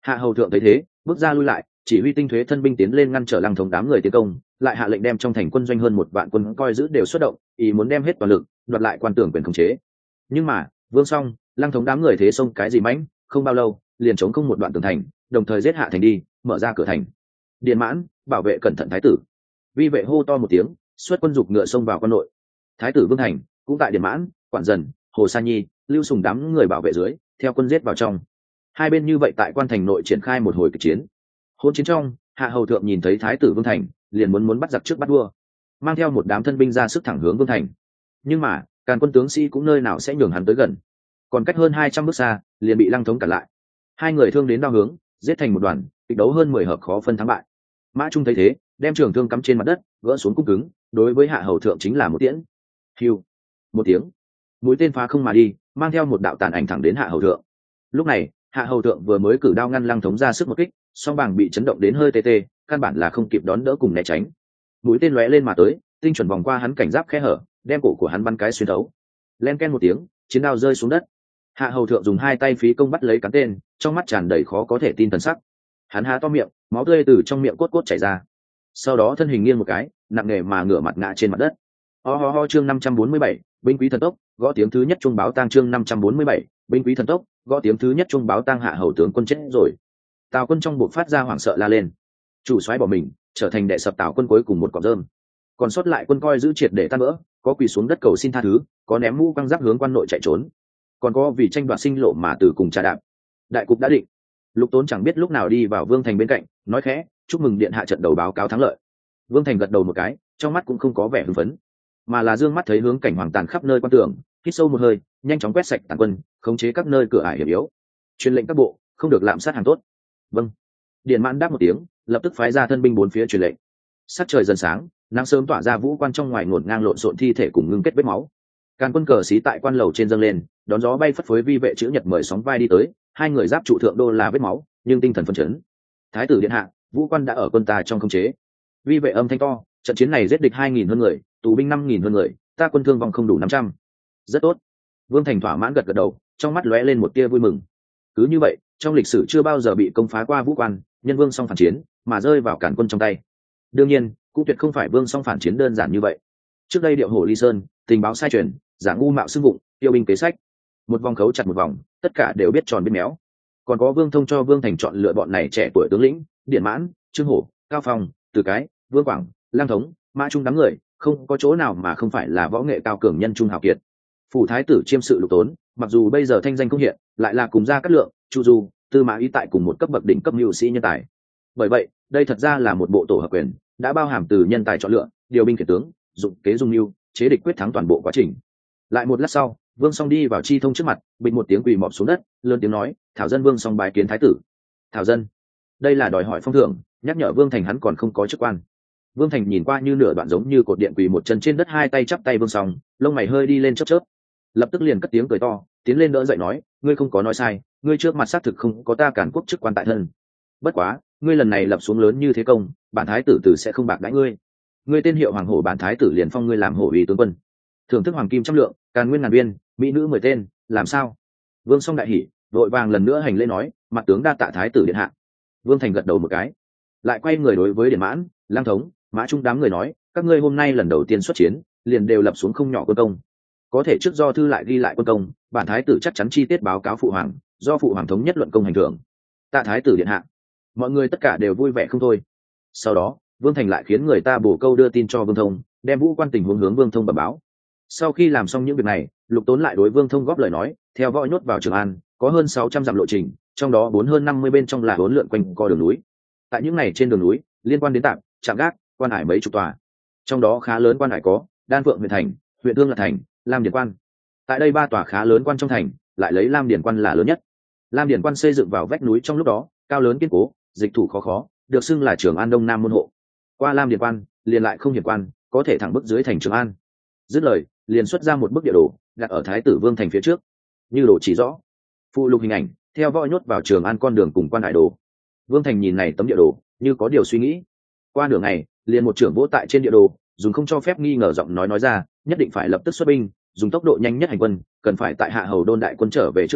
Hạ hầu thượng thấy thế bước ra lui lại, chỉ huy tinh thuế thân binh tiến lên ngăn trở Lăng Thống đám người tiến công, lại hạ lệnh đem trong thành quân doanh hơn 1 vạn quân coi giữ đều xuất động, ý muốn đem hết toàn lực đoạt lại quan tưởng quyền khống chế. Nhưng mà Vương Song, Lăng Thống đám người thế xông cái gì mãnh, không bao lâu liền chống không một đoạn tường thành, đồng thời giết hạ thành đi, mở ra cửa thành. Điện Mãn, bảo vệ cẩn thận thái tử. Vi vệ hô to một tiếng, xuất quân dục ngựa xông vào quan nội. Thái tử Vương Thành cũng tại Điện Mãn, Quản Dần, Hồ Sa Nhi, Lưu Sùng đám người bảo vệ dưới, theo quân giết vào trong. Hai bên như vậy tại quan thành nội triển khai một hồi kịch chiến. Hôn chiến trong, Hạ hầu thượng nhìn thấy thái tử Vương Thành, liền muốn bắt giặc trước bắt vua, mang theo một đám thân binh ra sức thẳng hướng Vương Thành. Nhưng mà Càn quân tướng sĩ cũng nơi nào sẽ nhường hắn tới gần, còn cách hơn 200 bước xa liền bị Lăng Thống cản lại. Hai người thương đến đao hướng, giết thành một đoàn, kịch đấu hơn 10 hợp khó phân thắng bại. Mã Trung thấy thế, đem trường thương cắm trên mặt đất, gỡ xuống cung cứng, đối với Hạ hầu thượng chính là một tiễn. Hưu, một tiếng, mũi tên phá không mà đi, mang theo một đạo tàn ảnh thẳng đến Hạ hầu thượng. Lúc này Hạ hầu thượng vừa mới cử đao ngăn Lăng Thống ra sức một kích, song bảng bị chấn động đến hơi tê tê, căn bản là không kịp đón đỡ cùng né tránh. Mũi tên lóe lên mà tới, tinh chuẩn vòng qua hắn cảnh giáp khe hở, đem cổ của hắn bắn cái xuyên thấu. Len ken một tiếng, chiến đao rơi xuống đất. Hạ hầu thượng dùng hai tay phí công bắt lấy cán tên, trong mắt tràn đầy khó có thể tin thần sắc. Hắn há to miệng, máu tươi từ trong miệng cốt cốt chảy ra. Sau đó thân hình nghiêng một cái, nặng nề mà ngửa mặt ngã trên mặt đất. Ho chương 547, binh quý thần tốc, gõ tiếng thứ nhất chuông báo tang chương 547, binh quý thần tốc, gõ tiếng thứ nhất chuông báo tang. Hạ hầu tướng quân chết rồi. Tào quân trong buộc phát ra hoảng sợ la lên. Chủ soái bỏ mình, trở thành đệ sập Tào quân cuối cùng một cọng rơm. Còn sót lại quân coi giữ triệt để tan vỡ, có quỳ xuống đất cầu xin tha thứ, có ném mũ quăng giáp hướng quan nội chạy trốn, còn có vì tranh đoạt sinh lộ mà từ cùng trà đạp. Đại cục đã định. Lục Tốn chẳng biết lúc nào đi vào Vương Thành bên cạnh, nói khẽ, chúc mừng điện hạ trận đầu báo cáo thắng lợi. Vương Thành gật đầu một cái, trong mắt cũng không có vẻ hưng phấn, mà là dương mắt thấy hướng cảnh hoàng tàn khắp nơi quan tường, hít sâu một hơi, nhanh chóng quét sạch tàn quân, khống chế các nơi cửa ải hiểm yếu, truyền lệnh các bộ không được lạm sát hàng tốt. Vâng. Điện Mãn đáp một tiếng, lập tức phái ra thân binh bốn phía truyền lệnh. Sắc trời dần sáng, nắng sớm tỏa ra vũ quan trong ngoài ngổn ngang lộn xộn thi thể cùng ngưng kết vết máu. Càn quân cờ xí tại quan lầu trên dâng lên, đón gió bay phất phới. Vi vệ chữ nhật mời sóng vai đi tới, hai người giáp trụ thượng đô là vết máu, nhưng tinh thần phấn chấn. Thái tử điện hạ, vũ quan đã ở quân ta trong khống chế. Vi vệ âm thanh to, trận chiến này giết địch 2.000 hơn người, tù binh 5.000 hơn người, ta quân thương vong không đủ 500. Rất tốt. Vương Thành thỏa mãn gật gật đầu, trong mắt lóe lên một tia vui mừng. Cứ như vậy, trong lịch sử chưa bao giờ bị công phá qua vũ quan, nhân Vương Song phản chiến mà rơi vào Càn quân trong tay. Đương nhiên cũng tuyệt không phải Vương Song phản chiến đơn giản như vậy. Trước đây điệu hổ ly sơn, tình báo sai truyền, giả ngu mạo xưng vụng, tiêu binh kế sách, một vòng khấu chặt một vòng, tất cả đều biết tròn biết méo. Còn có Vương Thông cho Vương Thành chọn lựa bọn này trẻ tuổi tướng lĩnh, Điện Mãn, Trương Hổ, Cao Phong, Từ Cái, Vương Quảng, Lang Thống, Mã Trung đám người, không có chỗ nào mà không phải là võ nghệ cao cường nhân trung hào kiệt. Phủ thái tử chiêm sự Lục Tốn, mặc dù bây giờ thanh danh không hiện, lại là cùng gia Cát Lượng, Chu Du, Tư Mã Ý tại cùng một cấp bậc đỉnh cấp mưu sĩ nhân tài. Bởi vậy, đây thật ra là một bộ tổ hợp quyền, đã bao hàm từ nhân tài chọn lựa, điều binh khiển tướng, dụng kế dung mưu, chế địch quyết thắng toàn bộ quá trình. Lại một lát sau, Vương Song đi vào Chi Thông trước mặt, bịch một tiếng quỳ mọp xuống đất, lớn tiếng nói, thảo dân Vương Song bái kiến thái tử. Thảo dân, đây là đòi hỏi phong thưởng, nhắc nhở Vương Thành hắn còn không có chức quan. Vương Thành nhìn qua như nửa đoạn giống như cột điện, quỳ một chân trên đất, hai tay chắp tay Vương Song, lông mày hơi đi lên chớp chớp, lập tức liền cất tiếng cười to, tiến lên đỡ dậy nói, ngươi không có nói sai, ngươi trước mặt xác thực không có ta Càn quốc chức quan tại thân. Bất quá, ngươi lần này lập xuống lớn như thế công, bản thái tử tử sẽ không bạc đãi ngươi. Ngươi tên hiệu Hoàng Hổ, bản thái tử liền phong ngươi làm hổ uy tướng quân, thưởng thức hoàng kim 100 lượng, Càn nguyên ngàn viên, mỹ nữ 10 tên, làm sao? Vương Song đại hỉ, vội vàng lần nữa hành lễ nói, mặt tướng đa tạ thái tử điện hạ. Vương Thành gật đầu một cái, lại quay người đối với Điện Mãn, Lang Thống, Mã Trung đám người nói, các ngươi hôm nay lần đầu tiên xuất chiến, liền đều lập xuống không nhỏ quân công. Có thể trước do thư lại ghi lại quân công, bản thái tử chắc chắn chi tiết báo cáo phụ hoàng, do phụ hoàng thống nhất luận công hành thưởng. Tạ thái tử điện hạ. Mọi người tất cả đều vui vẻ không thôi. Sau đó, Vương Thành lại khiến người ta bổ câu đưa tin cho Vương Thông, đem vũ quan tình huống hướng Vương Thông bẩm báo. Sau khi làm xong những việc này, Lục Tốn lại đối Vương Thông góp lời nói, theo võ nhốt vào Trường An, có hơn 600 dặm lộ trình, trong đó hơn 50 bên trong là huấn lượn quanh co đường núi. Tại những này trên đường núi, liên quan đến tạm, trạm gác, quan hải mấy chục tòa. Trong đó khá lớn quan hải có Đan Phượng huyện thành, huyện Thương là thành, Lam Điền quan. Tại đây 3 tòa khá lớn quan trong thành, lại lấy Lam Điền quan là lớn nhất. Lam Điền quan xây dựng vào vách núi trong lúc đó, cao lớn kiên cố, dịch thủ khó, được xưng là Trường An Đông Nam môn hộ. Qua Lam Điền quan, liền lại không hiểm quan, có thể thẳng bước dưới thành Trường An. Dứt lời, liền xuất ra một bức địa đồ, đặt ở thái tử Vương Thành phía trước, như đồ chỉ rõ, phụ lục hình ảnh, theo võ nhốt vào Trường An con đường cùng quan hải đồ. Vương Thành nhìn này tấm địa đồ, như có điều suy nghĩ. Qua nửa ngày, liền một trưởng vỗ tại trên địa đồ, dùng không cho phép nghi ngờ giọng nói ra, nhất định phải lập tức xuất binh, dùng tốc độ nhanh nhất hành quân, cần phải tại Hạ Hầu Đôn đại quân trở về trước đó,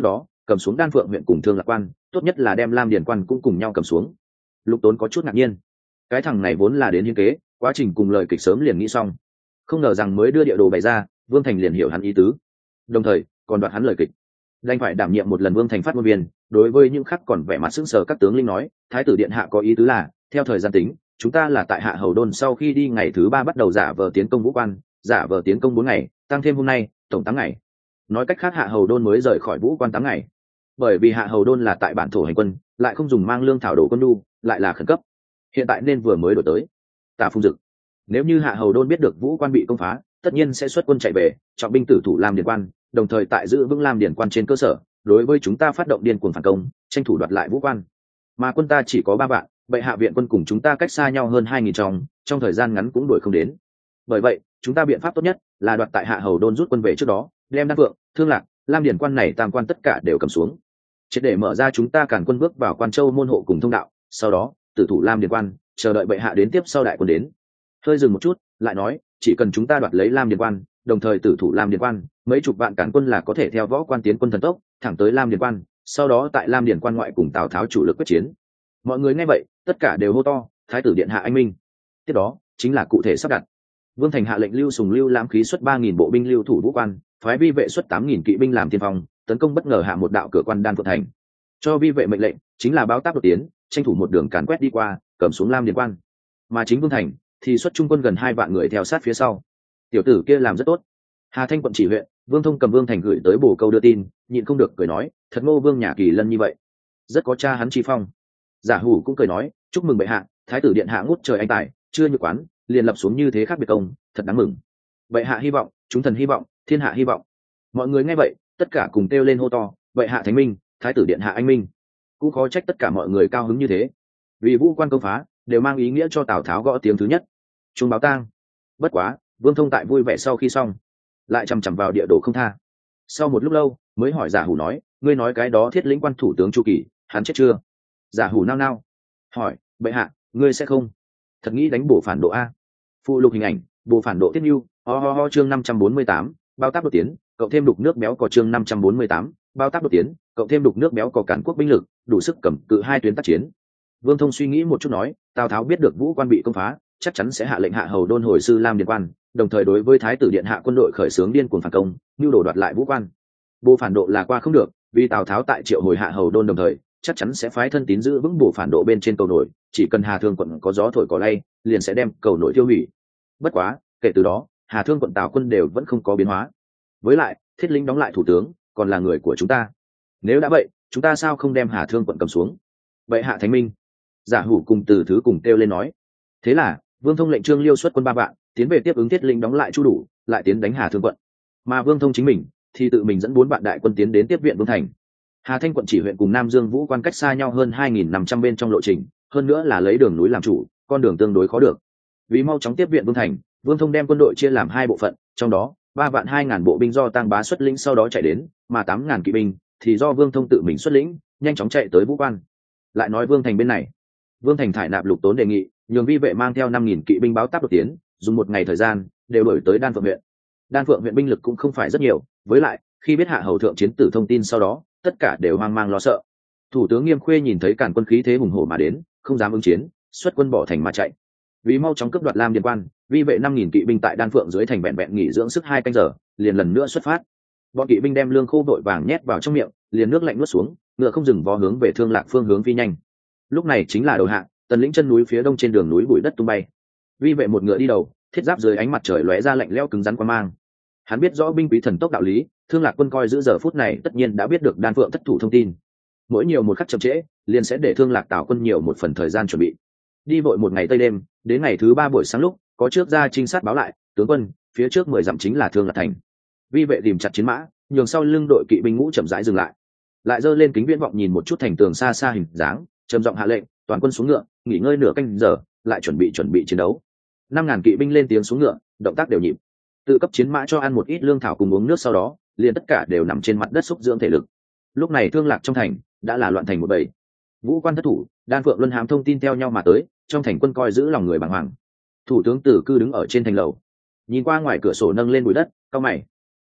cầm xuống Đan Phượng huyện cùng Thương Lạc quan, tốt nhất là đem Lam Điền quan cũng cùng nhau cầm xuống. Lục Tốn có chút ngạc nhiên, cái thằng này vốn là đến hiến kế, quá trình cùng lời kịch sớm liền nghĩ xong, không ngờ rằng mới đưa địa đồ bày ra, Vương Thành liền hiểu hắn ý tứ, đồng thời còn đoạt hắn lời kịch, đành phải đảm nhiệm một lần Vương Thành phát ngôn viên. Đối với những khác còn vẻ mặt sững sờ các tướng linh nói, thái tử điện hạ có ý tứ là, theo thời gian tính, chúng ta là tại Hạ Hầu Đôn sau khi đi ngày thứ 3 bắt đầu giả vờ tiến công Vũ Quan, giả vờ tiến công 4 ngày, tăng thêm hôm nay, tổng 8 ngày. Nói cách khác Hạ Hầu Đôn mới rời khỏi Vũ Quan 8 ngày. Bởi vì Hạ Hầu Đôn là tại bản thổ hành quân, lại không dùng mang lương thảo đồ quân nhu, lại là khẩn cấp. Hiện tại nên vừa mới đổi tới. Tả Phung Dực, nếu như Hạ Hầu Đôn biết được Vũ Quan bị công phá, tất nhiên sẽ xuất quân chạy về, trọng binh tử thủ Lam Điền Quan, đồng thời tại giữ vững Lam Điền Quan trên cơ sở, đối với chúng ta phát động điên cuồng phản công, tranh thủ đoạt lại Vũ Quan. Mà quân ta chỉ có 3 vạn, vậy hạ viện quân cùng chúng ta cách xa nhau hơn 2.000 trong thời gian ngắn cũng đuổi không đến. Bởi vậy, chúng ta biện pháp tốt nhất là đoạt tại Hạ Hầu Đôn rút quân về trước đó, đem Đan Phượng, Thương Lạc, Lam Điền Quan này tam quan tất cả đều cầm xuống, triệt để mở ra chúng ta Càn quân bước vào Quan Châu môn hộ cùng thông đạo, sau đó tử thủ Lam Điền Quan, chờ đợi bệ hạ đến tiếp sau đại quân đến. Hơi dừng một chút, lại nói, chỉ cần chúng ta đoạt lấy Lam Điền Quan, đồng thời tử thủ Lam Điền Quan, mấy chục vạn Càn quân là có thể theo võ quan tiến quân thần tốc, thẳng tới Lam Điền Quan, sau đó tại Lam Điền Quan ngoại cùng Tào Tháo chủ lực quyết chiến. Mọi người nghe vậy, tất cả đều hô to, thái tử điện hạ anh minh. Tiếp đó chính là cụ thể sắp đặt. Vương Thành hạ lệnh Lưu Sùng Lưu Lãm khí xuất 3.000 bộ binh lưu thủ Vũ Quan, phái vi vệ xuất 8.000 kỵ binh làm tiên phong, tấn công bất ngờ hạ một đạo cửa quan Đan Phượng thành. Cho vi vệ mệnh lệnh chính là báo táp đột tiến, tranh thủ một đường càn quét đi qua, cầm xuống Lam Điền Quan. Mà chính Vương Thành thì xuất trung quân gần 2 vạn người theo sát phía sau. Tiểu tử kia làm rất tốt. Hà Thanh quận chỉ huyện, Vương Thông cầm Vương Thành gửi tới bổ câu đưa tin, nhịn không được cười nói, thật Ngô Vương nhà kỳ lân như vậy, rất có cha hắn chi phong. Giả Hủ cũng cười nói, chúc mừng bệ hạ, thái tử điện hạ ngút trời anh tài, chưa như quán, liền lập xuống như thế khác biệt công, thật đáng mừng. Bệ hạ hy vọng, chúng thần hy vọng, thiên hạ hy vọng. Mọi người nghe vậy, tất cả cùng kêu lên hô to, bệ hạ thánh minh, thái tử điện hạ anh minh. Cũng khó trách tất cả mọi người cao hứng như thế, vì Vũ Quan công phá đều mang ý nghĩa cho Tào Tháo gõ tiếng thứ nhất, chuông báo tang. Bất quá, Vương Thông tại vui vẻ sau khi xong, lại chằm chằm vào địa đồ không tha. Sau một lúc lâu, mới hỏi Giả Hủ nói, ngươi nói cái đó Thiết Lĩnh Quan thủ tướng Chu Kỳ, hắn chết chưa? Giả Hủ nao nao hỏi, bệ hạ, ngươi sẽ không thật nghĩ đánh bổ phản độ a? Phụ lục hình ảnh, bổ phản độ tiết nhu, ho chương 548, bao tác đột tiến, cộng thêm đục nước béo có chương 548, bao tác đột tiến, cộng thêm đục nước béo có Càn quốc binh lực, đủ sức cầm cự 2 tuyến tác chiến. Vương Thông suy nghĩ một chút nói, Tào Tháo biết được Vũ Quan bị công phá, chắc chắn sẽ hạ lệnh Hạ Hầu Đôn hồi sư Lam Điền Quan, đồng thời đối với thái tử điện hạ quân đội khởi xướng điên cuồng phản công, nhu đồ đoạt lại Vũ Quan. Bổ phản độ là qua không được, vì Tào Tháo tại triệu hồi Hạ Hầu Đôn đồng thời, chắc chắn sẽ phái thân tín giữ vững bổ phản độ bên trên cầu nổi, chỉ cần Hà Thương quận có gió thổi cỏ lay, liền sẽ đem cầu nổi tiêu hủy. Bất quá, kể từ đó, Hà Thương quận Tào quân đều vẫn không có biến hóa. Với lại, Thiết Lĩnh đóng lại thủ tướng, còn là người của chúng ta. Nếu đã vậy, chúng ta sao không đem Hà Thương quận cầm xuống? Vậy hạ thánh minh. Giả Hủ cùng Từ Thứ cùng kêu lên nói. Thế là, Vương Thông lệnh Trương Liêu xuất quân 3 vạn, tiến về tiếp ứng Thiết Lĩnh đóng lại Chu Đủ, lại tiến đánh Hà Thương quận. Mà Vương Thông chính mình thì tự mình dẫn 4 vạn đại quân tiến đến tiếp viện Vương Thành. Hà Thanh quận chỉ huyện cùng Nam Dương Vũ Quan cách xa nhau hơn 2.500 bên trong lộ trình, hơn nữa là lấy đường núi làm chủ, con đường tương đối khó được. Vì mau chóng tiếp viện Vương Thành, Vương Thông đem quân đội chia làm 2 bộ phận, trong đó 3 vạn 2.000 bộ binh do Tang Bá xuất lĩnh sau đó chạy đến, mà 8.000 kỵ binh thì do Vương Thông tự mình xuất lĩnh, nhanh chóng chạy tới Vũ Quan. Lại nói Vương Thành bên này, Vương Thành thải nạp Lục Tốn đề nghị, nhường vi vệ mang theo 5.000 kỵ binh báo táp đột tiến, dùng 1 ngày thời gian đều đổi tới Đan Phượng huyện. Đan Phượng huyện binh lực cũng không phải rất nhiều, với lại khi biết Hạ Hầu thượng chiến tử thông tin sau đó, tất cả đều hoang mang lo sợ. Thủ tướng Nghiêm Khuê nhìn thấy Càn quân khí thế hùng hổ mà đến, không dám ứng chiến, xuất quân bỏ thành mà chạy. Vì mau chóng cướp đoạt Lam Điền Quan, vi vệ 5.000 kỵ binh tại Đan Phượng dưới thành vẹn vẹn nghỉ dưỡng sức 2 canh giờ, liền lần nữa xuất phát. Bọn kỵ binh đem lương khô vội vàng nhét vào trong miệng, liền nước lạnh nuốt xuống, ngựa không dừng vó hướng về Thương Lạc phương hướng phi nhanh. Lúc này chính là đầu hạ, Tần lĩnh chân núi phía đông trên đường núi bụi đất tung bay. Vi vệ một ngựa đi đầu, thiết giáp dưới ánh mặt trời lóe ra lạnh lẽo cứng rắn quan mang. Hắn biết rõ binh quý thần tốc đạo lý, Thương Lạc quân coi giữ giờ phút này tất nhiên đã biết được Đan Phượng thất thủ thông tin. Mỗi nhiều một khắc chậm trễ, liền sẽ để Thương Lạc Tào quân nhiều một phần thời gian chuẩn bị. Đi vội một ngày tây đêm, đến ngày thứ 3 buổi sáng lúc, có trước ra trinh sát báo lại, tướng quân, phía trước 10 dặm chính là Thương Lạc thành. Vi vệ tìm chặt chiến mã, nhường sau lưng đội kỵ binh ngũ chậm rãi dừng lại. Lại giơ lên kính viễn vọng nhìn một chút thành tường xa xa hình dáng, trầm giọng hạ lệnh, toàn quân xuống ngựa, nghỉ ngơi nửa canh giờ, lại chuẩn bị chiến đấu. 5.000 kỵ binh lên tiếng xuống ngựa, động tác đều nhịp. Tự cấp chiến mã cho ăn một ít lương thảo cùng uống nước, sau đó liền tất cả đều nằm trên mặt đất xúc dưỡng thể lực. Lúc này Thương Lạc trong thành đã là loạn thành một bầy. Vũ Quan thất thủ, Đan Phượng luân hám thông tin theo nhau mà tới, trong thành quân coi giữ lòng người bàng hoàng. Thủ tướng Tử Cư đứng ở trên thành lầu, nhìn qua ngoài cửa sổ nâng lên bụi đất, cau mày.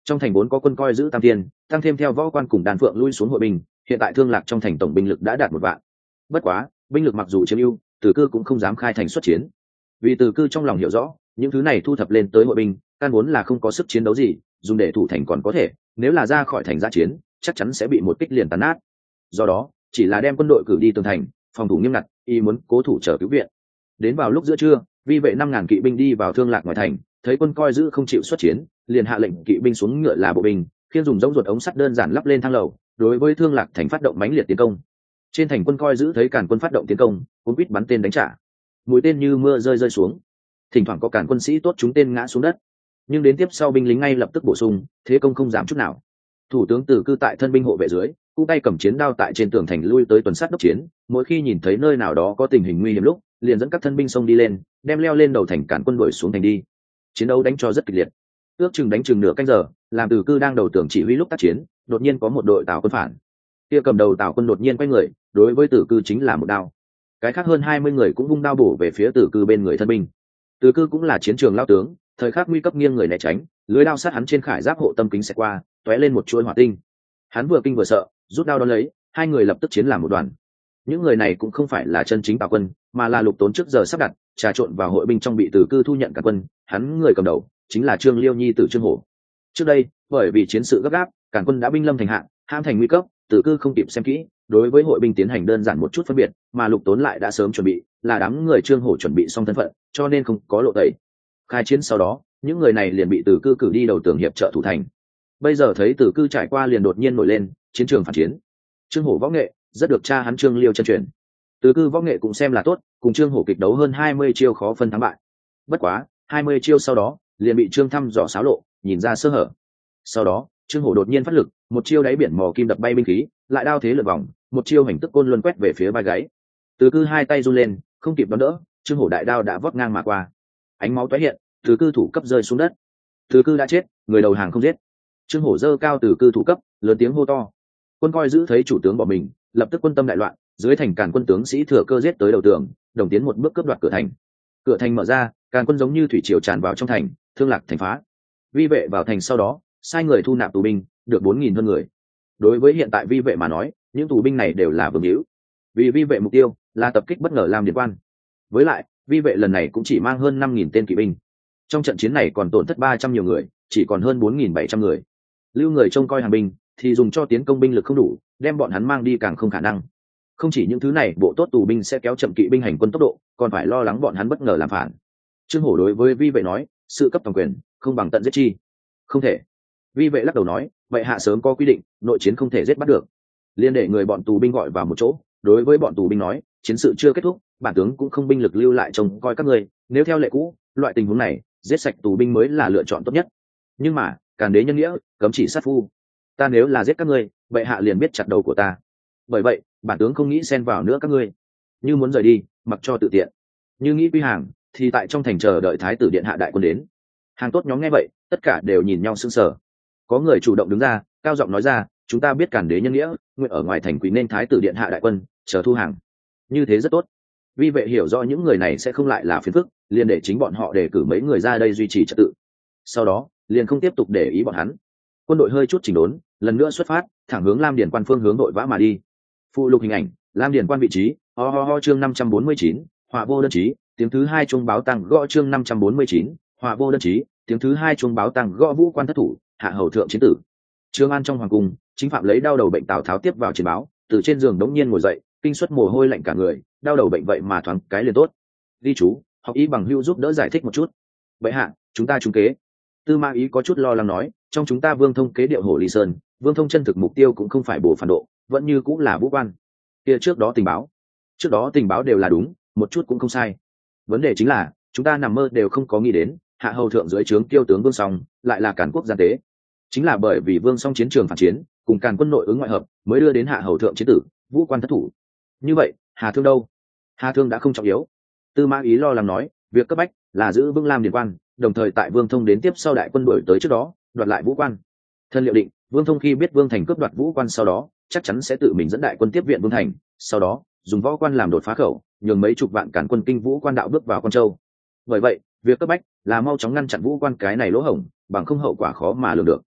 Trong thành vốn có quân coi giữ tam tiên, tăng thêm theo võ quan cùng đàn phượng lui xuống hội binh, hiện tại Thương Lạc trong thành tổng binh lực đã đạt 1 vạn. Bất quá binh lực mặc dù chiếm ưu, Từ Cư cũng không dám khai thành xuất chiến, vì Từ Cư trong lòng hiểu rõ những thứ này thu thập lên tới hội binh căn vốn là không có sức chiến đấu gì, dùng để thủ thành còn có thể, nếu là ra khỏi thành ra chiến chắc chắn sẽ bị một kích liền tàn nát. Do đó chỉ là đem quân đội cử đi tường thành, phòng thủ nghiêm ngặt, y muốn cố thủ chờ cứu viện. Đến vào lúc giữa trưa, vi vệ 5.000 kỵ binh đi vào Thương Lạc ngoài thành, thấy quân coi giữ không chịu xuất chiến, liền hạ lệnh kỵ binh xuống ngựa là bộ binh, khiêng dùng giống ruột ống sắt đơn giản lắp lên thang lầu, đối với Thương Lạc thành phát động mãnh liệt tiến công. Trên thành quân coi giữ thấy Càn quân phát động tiến công, cuốn quýt bắn tên đánh trả, mũi tên như mưa rơi xuống, thỉnh thoảng có Càn quân sĩ tốt chúng tên ngã xuống đất, nhưng đến tiếp sau binh lính ngay lập tức bổ sung, thế công không giảm chút nào. Thủ tướng Từ Cư tại thân binh hộ vệ dưới, cụ tay cầm chiến đao tại trên tường thành lui tới tuần sát đốc chiến, mỗi khi nhìn thấy nơi nào đó có tình hình nguy hiểm lúc, liền dẫn các thân binh xông đi lên, đem leo lên đầu thành Càn quân đuổi xuống thành đi. Chiến đấu đánh cho rất kịch liệt, ước chừng đánh chừng nửa canh giờ, làm Từ Cư đang đầu tường chỉ huy lúc tác chiến, đột nhiên có một đội Tào quân phản. Kia cầm đầu Tào quân đột nhiên quay người, đối với Từ Cư chính là một đao. Cái khác hơn 20 người cũng vung đao bổ về phía Từ Cư bên người thân binh. Từ Cư cũng là chiến trường lao tướng, thời khắc nguy cấp nghiêng người né tránh, lưới đao sát hắn trên khải giáp hộ tâm kính xẹt qua, tóe lên một chuỗi hỏa tinh. Hắn vừa kinh vừa sợ, rút đao đón lấy, hai người lập tức chiến làm một đoàn. Những người này cũng không phải là chân chính Tào quân, mà là Lục Tốn trước giờ sắp đặt, trà trộn vào hội binh trong bị Từ Cư thu nhận cả quân. Hắn người cầm đầu chính là Trương Liêu nhi tử Trương Hổ. Trước đây, bởi vì chiến sự gấp gáp, Càn quân đã binh lâm thành hạn, ham thành nguy cấp, Từ Cư không kịp xem kỹ, đối với hội binh tiến hành đơn giản một chút phân biệt, mà Lục Tốn lại đã sớm chuẩn bị, là đám người Trương Hổ chuẩn bị xong thân phận, cho nên không có lộ tẩy. Khai chiến sau đó, những người này liền bị Từ Cư cử đi đầu tường hiệp trợ thủ thành. Bây giờ thấy Từ Cư trải qua liền đột nhiên nổi lên, chiến trường phản chiến. Trương Hổ võ nghệ rất được cha hắn Trương Liêu chân truyền. Từ Cư võ nghệ cũng xem là tốt, cùng Trương Hổ kịch đấu hơn 20 chiêu khó phân thắng bại. Bất quá, 20 chiêu sau đó, liền bị Trương thăm dò xáo lộ, nhìn ra sơ hở. Sau đó, Trương Hổ đột nhiên phát lực, một chiêu đáy biển mò kim đập bay binh khí, lại đao thế lượn vòng, một chiêu hành tức côn luân quét về phía vai gáy. Từ Cư hai tay run lên, không kịp đón đỡ, Trương Hổ đại đao đã vót ngang mà qua. Ánh máu tóe hiện, Từ Cư thủ cấp rơi xuống đất. Từ Cư đã chết, người đầu hàng không giết. Trương Hổ giơ cao Từ Cư thủ cấp, lớn tiếng hô to. Quân coi giữ thấy chủ tướng bỏ mình, lập tức quân tâm đại loạn, dưới thành Càn quân tướng sĩ thừa cơ giết tới đầu tường, đồng tiến một bước cướp đoạt cửa thành. Cửa thành mở ra, Càn quân giống như thủy triều tràn vào trong thành, Thương Lạc thành phá. Vi vệ vào thành sau đó, sai người thu nạp tù binh, được 4.000 hơn người. Đối với hiện tại vi vệ mà nói, những tù binh này đều là vương hữu, vì vi vệ mục tiêu là tập kích bất ngờ Lam Điền quan. Với lại, vi vệ lần này cũng chỉ mang hơn 5.000 tên kỵ binh. Trong trận chiến này còn tổn thất 300 nhiều người, chỉ còn hơn 4.700 người. Lưu người trông coi hàng binh, thì dùng cho tiến công binh lực không đủ, đem bọn hắn mang đi càng không khả năng. Không chỉ những thứ này, bộ tốt tù binh sẽ kéo chậm kỵ binh hành quân tốc độ, còn phải lo lắng bọn hắn bất ngờ làm phản. Trương Hổ đối với vi vệ nói, sự cấp toàn quyền không bằng tận giết chi. Không thể. Vi vệ lắc đầu nói, vậy hạ sớm có quy định, nội chiến không thể giết bắt được. Liên để người bọn tù binh gọi vào một chỗ, đối với bọn tù binh nói, chiến sự chưa kết thúc, bản tướng cũng không binh lực lưu lại trông coi các ngươi, nếu theo lệ cũ, loại tình huống này, giết sạch tù binh mới là lựa chọn tốt nhất. Nhưng mà, Càn đế nhân nghĩa, cấm chỉ sát phu. Ta nếu là giết các ngươi, vậy hạ liền biết chặt đầu của ta. Bởi vậy, bản tướng không nghĩ xen vào nữa các ngươi. Như muốn rời đi, mặc cho tự tiện. Như nghĩ quy hàng, thì tại trong thành chờ đợi thái tử điện hạ đại quân đến. Hàng tốt nhóm nghe vậy, tất cả đều nhìn nhau sững sờ. Có người chủ động đứng ra, cao giọng nói ra, chúng ta biết Càn đế nhân nghĩa, nguyện ở ngoài thành quỳ nên thái tử điện hạ đại quân, chờ thu hàng. Như thế rất tốt. Vi vệ hiểu rõ những người này sẽ không lại là phiền phức, liền để chính bọn họ đề cử mấy người ra đây duy trì trật tự. Sau đó, liền không tiếp tục để ý bọn hắn. Quân đội hơi chút chỉnh đốn, lần nữa xuất phát, thẳng hướng Lam Điền quan phương hướng đội vã mà đi. Phụ lục hình ảnh, Lam Điền quan vị trí, chương 549, họa vô đơn chí, tiếng thứ 2 chuông báo tăng gõ chương 549, họa vô đơn chí, tiếng thứ 2 chuông báo tăng gõ vũ quan thất thủ, hạ hầu thượng chiến tử. Trương An trong hoàng cung, chính phạm lấy đau đầu bệnh Tào Tháo tiếp vào chiến báo, từ trên giường đống nhiên ngồi dậy, kinh suất mồ hôi lạnh cả người, đau đầu bệnh vậy mà thoáng cái liền tốt. Đi chú, học ý bằng hưu giúp đỡ giải thích một chút. Vậy hạ, chúng ta trúng kế. Tư Mã Ý có chút lo lắng nói, trong chúng ta Vương Thông kế điệu Hổ Ly Sơn, Vương Thông chân thực mục tiêu cũng không phải bổ phản độ, vẫn như cũng là vũ quan. Kia trước đó tình báo đều là đúng, một chút cũng không sai. Vấn đề chính là, chúng ta nằm mơ đều không có nghĩ đến, hạ hầu thượng dưới trướng tiêu tướng Vương Song, lại là Càn quốc gian tế. Chính là bởi vì Vương Song chiến trường phản chiến, cùng Càn quân nội ứng ngoại hợp, mới đưa đến hạ hầu thượng chiến tử, vũ quan thất thủ. Như vậy, Hà Thương đâu? Hà Thương đã không trọng yếu. Tư Mã Ý lo lắng nói, việc cấp bách là giữ vững Lam Điền quan, đồng thời tại Vương Thông đến tiếp sau đại quân đuổi tới trước đó, đoạt lại vũ quan. Thân liệu định, Vương Thông khi biết Vương Thành cướp đoạt vũ quan sau đó, chắc chắn sẽ tự mình dẫn đại quân tiếp viện Vương Thành, sau đó dùng võ quan làm đột phá khẩu, nhường mấy chục vạn Càn quân kinh vũ quan đạo bước vào Quan Châu. Bởi vậy, việc cấp bách là mau chóng ngăn chặn vũ quan cái này lỗ hổng, bằng không hậu quả khó mà lường được.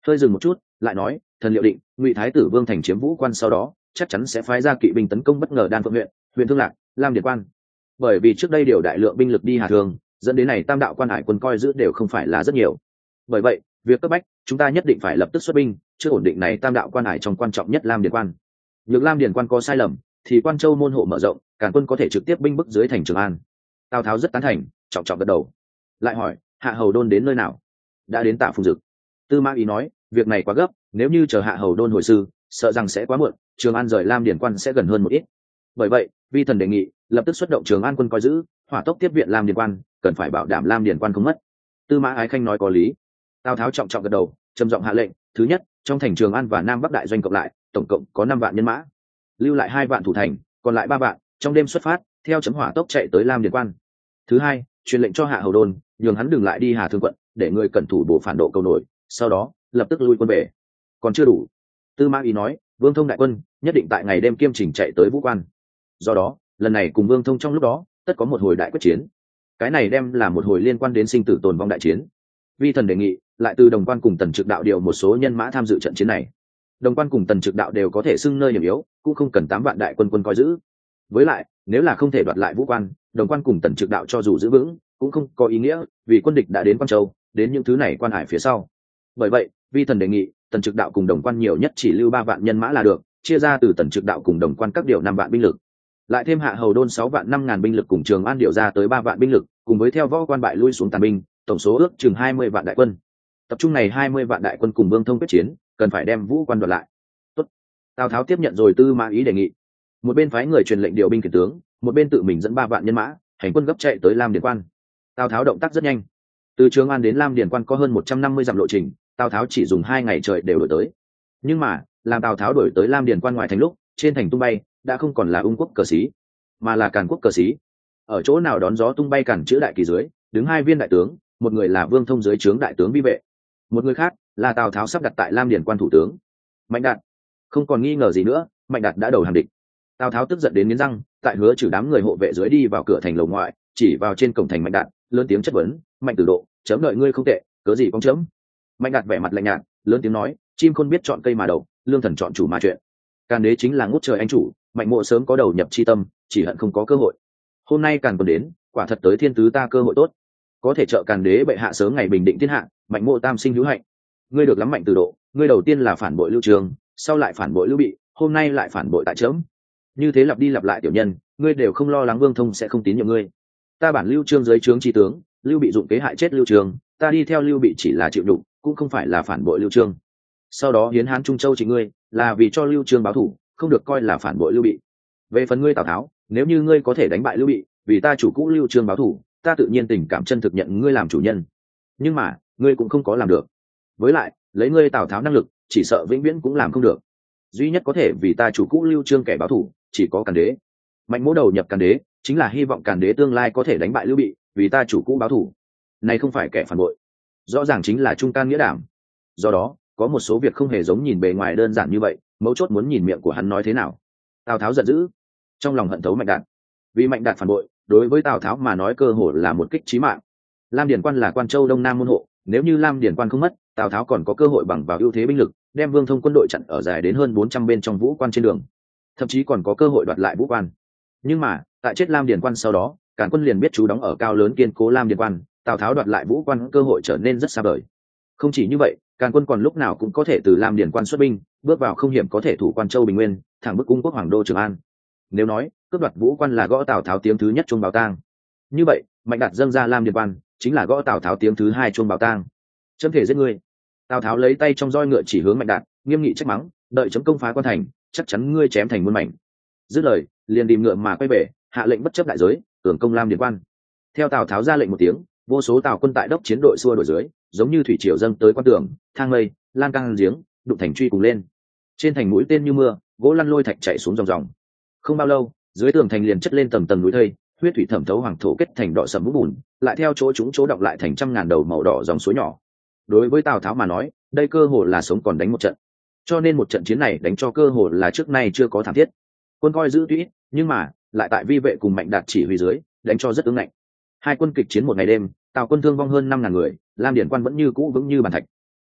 hơi dừng một chút lại nói, thần liệu định ngụy thái tử vương thành chiếm vũ quan sau đó chắc chắn sẽ phái ra kỵ binh tấn công bất ngờ đan phượng huyện thương lạc, lam điền quan. Bởi vì trước đây điều đại lượng binh lực đi Hà Thương, dẫn đến này tam đạo quan hải quân coi giữ đều không phải là rất nhiều. Bởi vậy việc cấp bách chúng ta nhất định phải lập tức xuất binh chưa ổn định này tam đạo quan hải trong quan trọng nhất lam điền quan. Nhược lam điền quan có sai lầm thì quan châu môn hộ mở rộng, càn quân có thể trực tiếp binh bức dưới thành Trường An. Tào Tháo rất tán thành, trọng trọng gật đầu. Lại hỏi, Hạ Hầu Đôn đến nơi nào? Đã đến Tạ Phùng Dực. Tư Mã Ý nói, việc này quá gấp, nếu như chờ Hạ Hầu Đôn hồi sư sợ rằng sẽ quá muộn, Trường An rời lam điền quan sẽ gần hơn một ít. Bởi vậy vi thần đề nghị lập tức xuất động Trường An quân coi giữ, hỏa tốc tiếp viện lam điền quan, cần phải bảo đảm lam điền quan không mất. Tư Mã Ái Khanh nói có lý. Tào Tháo trọng trọng gật đầu, trầm giọng hạ lệnh, thứ nhất, trong thành Trường An và Nam Bắc đại doanh cộng lại tổng cộng có 5 vạn nhân mã, lưu lại 2 vạn thủ thành, còn lại 3 vạn trong đêm xuất phát theo chấm hỏa tốc chạy tới lam điền quan. Thứ hai, truyền lệnh cho Hạ Hầu Đôn nhường hắn đừng lại đi Hà Thương quận, để người cẩn thủ bộ phản độ cầu nổi, sau đó lập tức lui quân về. Còn chưa đủ. Tư Mã Ý nói, Vương Thông đại quân nhất định tại ngày đêm kiêm chỉnh chạy tới vũ quan, do đó lần này cùng Vương Thông trong lúc đó tất có một hồi đại quyết chiến. Cái này đem là một hồi liên quan đến sinh tử tồn vong đại chiến. Vi thần đề nghị lại từ Đồng Quan cùng Tần Trực Đạo điều một số nhân mã tham dự trận chiến này. Đồng Quan cùng Tần Trực Đạo đều có thể xưng nơi hiểm yếu, cũng không cần 8 vạn đại quân coi giữ. Với lại nếu là không thể đoạt lại vũ quan, Đồng Quan cùng Tần Trực Đạo cho dù giữ vững cũng không có ý nghĩa, vì quân địch đã đến Quan Châu, đến những thứ này quan hải phía sau. Bởi vậy vi thần đề nghị Tần Trực Đạo cùng Đồng Quan nhiều nhất chỉ lưu 3 vạn nhân mã là được, chia ra từ Tần Trực Đạo cùng Đồng Quan các điều 5 vạn binh lực, lại thêm Hạ Hầu Đôn 6 vạn 5 ngàn binh lực cùng Trường An điều ra tới 3 vạn binh lực, cùng với theo võ quan bại lui xuống tàn binh, tổng số ước chừng 20 vạn đại quân. Tập trung này 20 vạn đại quân cùng Vương Thông quyết chiến, cần phải đem vũ quan đoạt lại. Tốt. Tào Tháo tiếp nhận rồi Tư Mã Ý đề nghị. Một bên phái người truyền lệnh điều binh khiển tướng, một bên tự mình dẫn 3 vạn nhân mã hành quân gấp chạy tới lam điền quan. Tào Tháo động tác rất nhanh, từ Trường An đến lam điền quan có hơn 150 dặm lộ trình, Tào Tháo chỉ dùng 2 ngày trời đều đổi tới. Nhưng mà làm Tào Tháo đổi tới lam điền quan ngoài thành lúc, trên thành tung bay đã không còn là Ung quốc cờ xí, mà là Càn quốc cờ xí. Ở chỗ nào đón gió tung bay Càn chữ đại kỳ dưới đứng 2 viên đại tướng, một người là Vương Thông dưới trướng đại tướng vi vệ, một người khác là Tào Tháo sắp đặt tại lam điền quan thủ tướng Mạnh Đạt. Không còn nghi ngờ gì nữa, Mạnh Đạt đã đầu hàng địch. Tào Tháo tức giận đến nghiến răng, tại Hứa Trừ đám người hộ vệ dưới đi vào cửa thành lầu ngoại, chỉ vào trên cổng thành Mạnh Đạt lớn tiếng chất vấn, Mạnh Tử Độ, chấm đợi ngươi không tệ, cớ gì con chấm? Mạnh Đạt vẻ mặt lạnh nhạt, lớn tiếng nói, chim khôn biết chọn cây mà đậu, lương thần chọn chủ mà chuyện. Càn đế chính là ngút trời anh chủ, Mạnh Mộ sớm có đầu nhập chi tâm, chỉ hận không có cơ hội. Hôm nay Càn còn đến, quả thật tới thiên tứ ta cơ hội tốt, có thể trợ Càn đế bệ hạ sớm ngày bình định thiên hạ, Mạnh Mộ tam sinh hữu hạnh. Ngươi được lắm Mạnh Tử Độ, ngươi đầu tiên là phản bội Lưu Trường, sau lại phản bội Lưu Bị, hôm nay lại phản bội tại chấm. Như thế lặp đi lặp lại tiểu nhân, ngươi đều không lo lắng Vương Thông sẽ không tín nhiệm ngươi. Ta bản Lưu Trương dưới trướng chi tướng, Lưu Bị dụng kế hại chết Lưu Trường, ta đi theo Lưu Bị chỉ là chịu đục, cũng không phải là phản bội Lưu Trương. Sau đó hiến hán Trung Châu chỉ ngươi, là vì cho Lưu Trương báo thù, không được coi là phản bội Lưu Bị. Về phần ngươi Tào Tháo, nếu như ngươi có thể đánh bại Lưu Bị, vì ta chủ cũ Lưu Trương báo thù, ta tự nhiên tình cảm chân thực nhận ngươi làm chủ nhân. Nhưng mà ngươi cũng không có làm được. Với lại lấy ngươi Tào Tháo năng lực, chỉ sợ vĩnh viễn cũng làm không được. Duy nhất có thể vì ta chủ cũ Lưu Trương kẻ báo thù, chỉ có Càn đế. Mạnh Mỗ đầu nhập Càn đế, chính là hy vọng Càn đế tương lai có thể đánh bại Lưu Bị, vì ta chủ cũ báo thù. Này không phải kẻ phản bội, rõ ràng chính là trung can nghĩa đảm. Do đó có một số việc không hề giống nhìn bề ngoài đơn giản như vậy, mấu chốt muốn nhìn miệng của hắn nói thế nào. Tào Tháo giận dữ, trong lòng hận thấu Mạnh Đạt. Vì Mạnh Đạt phản bội, đối với Tào Tháo mà nói cơ hội là một kích chí mạng. Lam Điền quan là Quan Châu Đông Nam môn hộ, nếu như Lam Điền quan không mất, Tào Tháo còn có cơ hội bằng vào ưu thế binh lực, đem Vương Thông quân đội chặn ở dài đến hơn 400 bên trong vũ quan trên đường, thậm chí còn có cơ hội đoạt lại vũ quan. Nhưng mà tại chết Lam Điền quan sau đó, Càn quân liền biết chú đóng ở cao lớn kiên cố Lam Điền quan, Tào Tháo đoạt lại vũ quan cơ hội trở nên rất xa vời. Không chỉ như vậy, Càn quân còn lúc nào cũng có thể từ Lam Điền quan xuất binh, bước vào không hiểm có thể thủ Quan Châu Bình Nguyên, thẳng bức Ung quốc hoàng đô Trường An. Nếu nói cướp đoạt vũ quan là gõ Tào Tháo tiếng thứ nhất chuông báo tang, như vậy Mạnh Đạt dâng ra Lam Điền quan chính là gõ Tào Tháo tiếng thứ hai chuông báo tang. Chấm thể giết ngươi. Tào Tháo lấy tay trong roi ngựa chỉ hướng Mạnh Đạt, nghiêm nghị trách mắng, đợi chấm công phá quan thành, chắc chắn ngươi chém thành muôn mảnh. Dứt lời liền đìm ngựa mà quay về, hạ lệnh bất chấp đại giới tưởng công Lam Điền quan. Theo Tào Tháo ra lệnh một tiếng, vô số Tào quân tại đốc chiến đội xua đuổi dưới, giống như thủy triều dâng tới quan tường, thang mây, lan can giếng, đụng thành truy cùng lên. Trên thành mũi tên như mưa, gỗ lăn lôi thạch chạy xuống dòng dòng. Không bao lâu, dưới tường thành liền chất lên tầng tầng núi thây, huyết thủy thẩm thấu hoàng thổ kết thành đỏ sầm vũng bùn, lại theo chỗ chúng chỗ đọng lại thành trăm ngàn đầu màu đỏ dòng suối nhỏ. Đối với Tào Tháo mà nói, đây cơ hồ là sống còn đánh một trận. Cho nên một trận chiến này đánh cho cơ hồ là trước nay chưa có thảm thiết. Quân coi giữ tuy ít, nhưng mà lại tại vi vệ cùng Mạnh Đạt chỉ huy dưới, đánh cho rất ứng ngạnh. Hai quân kịch chiến một ngày đêm, Tào quân thương vong hơn 5.000 người, Lam Điền quan vẫn như cũ vững như bàn thạch.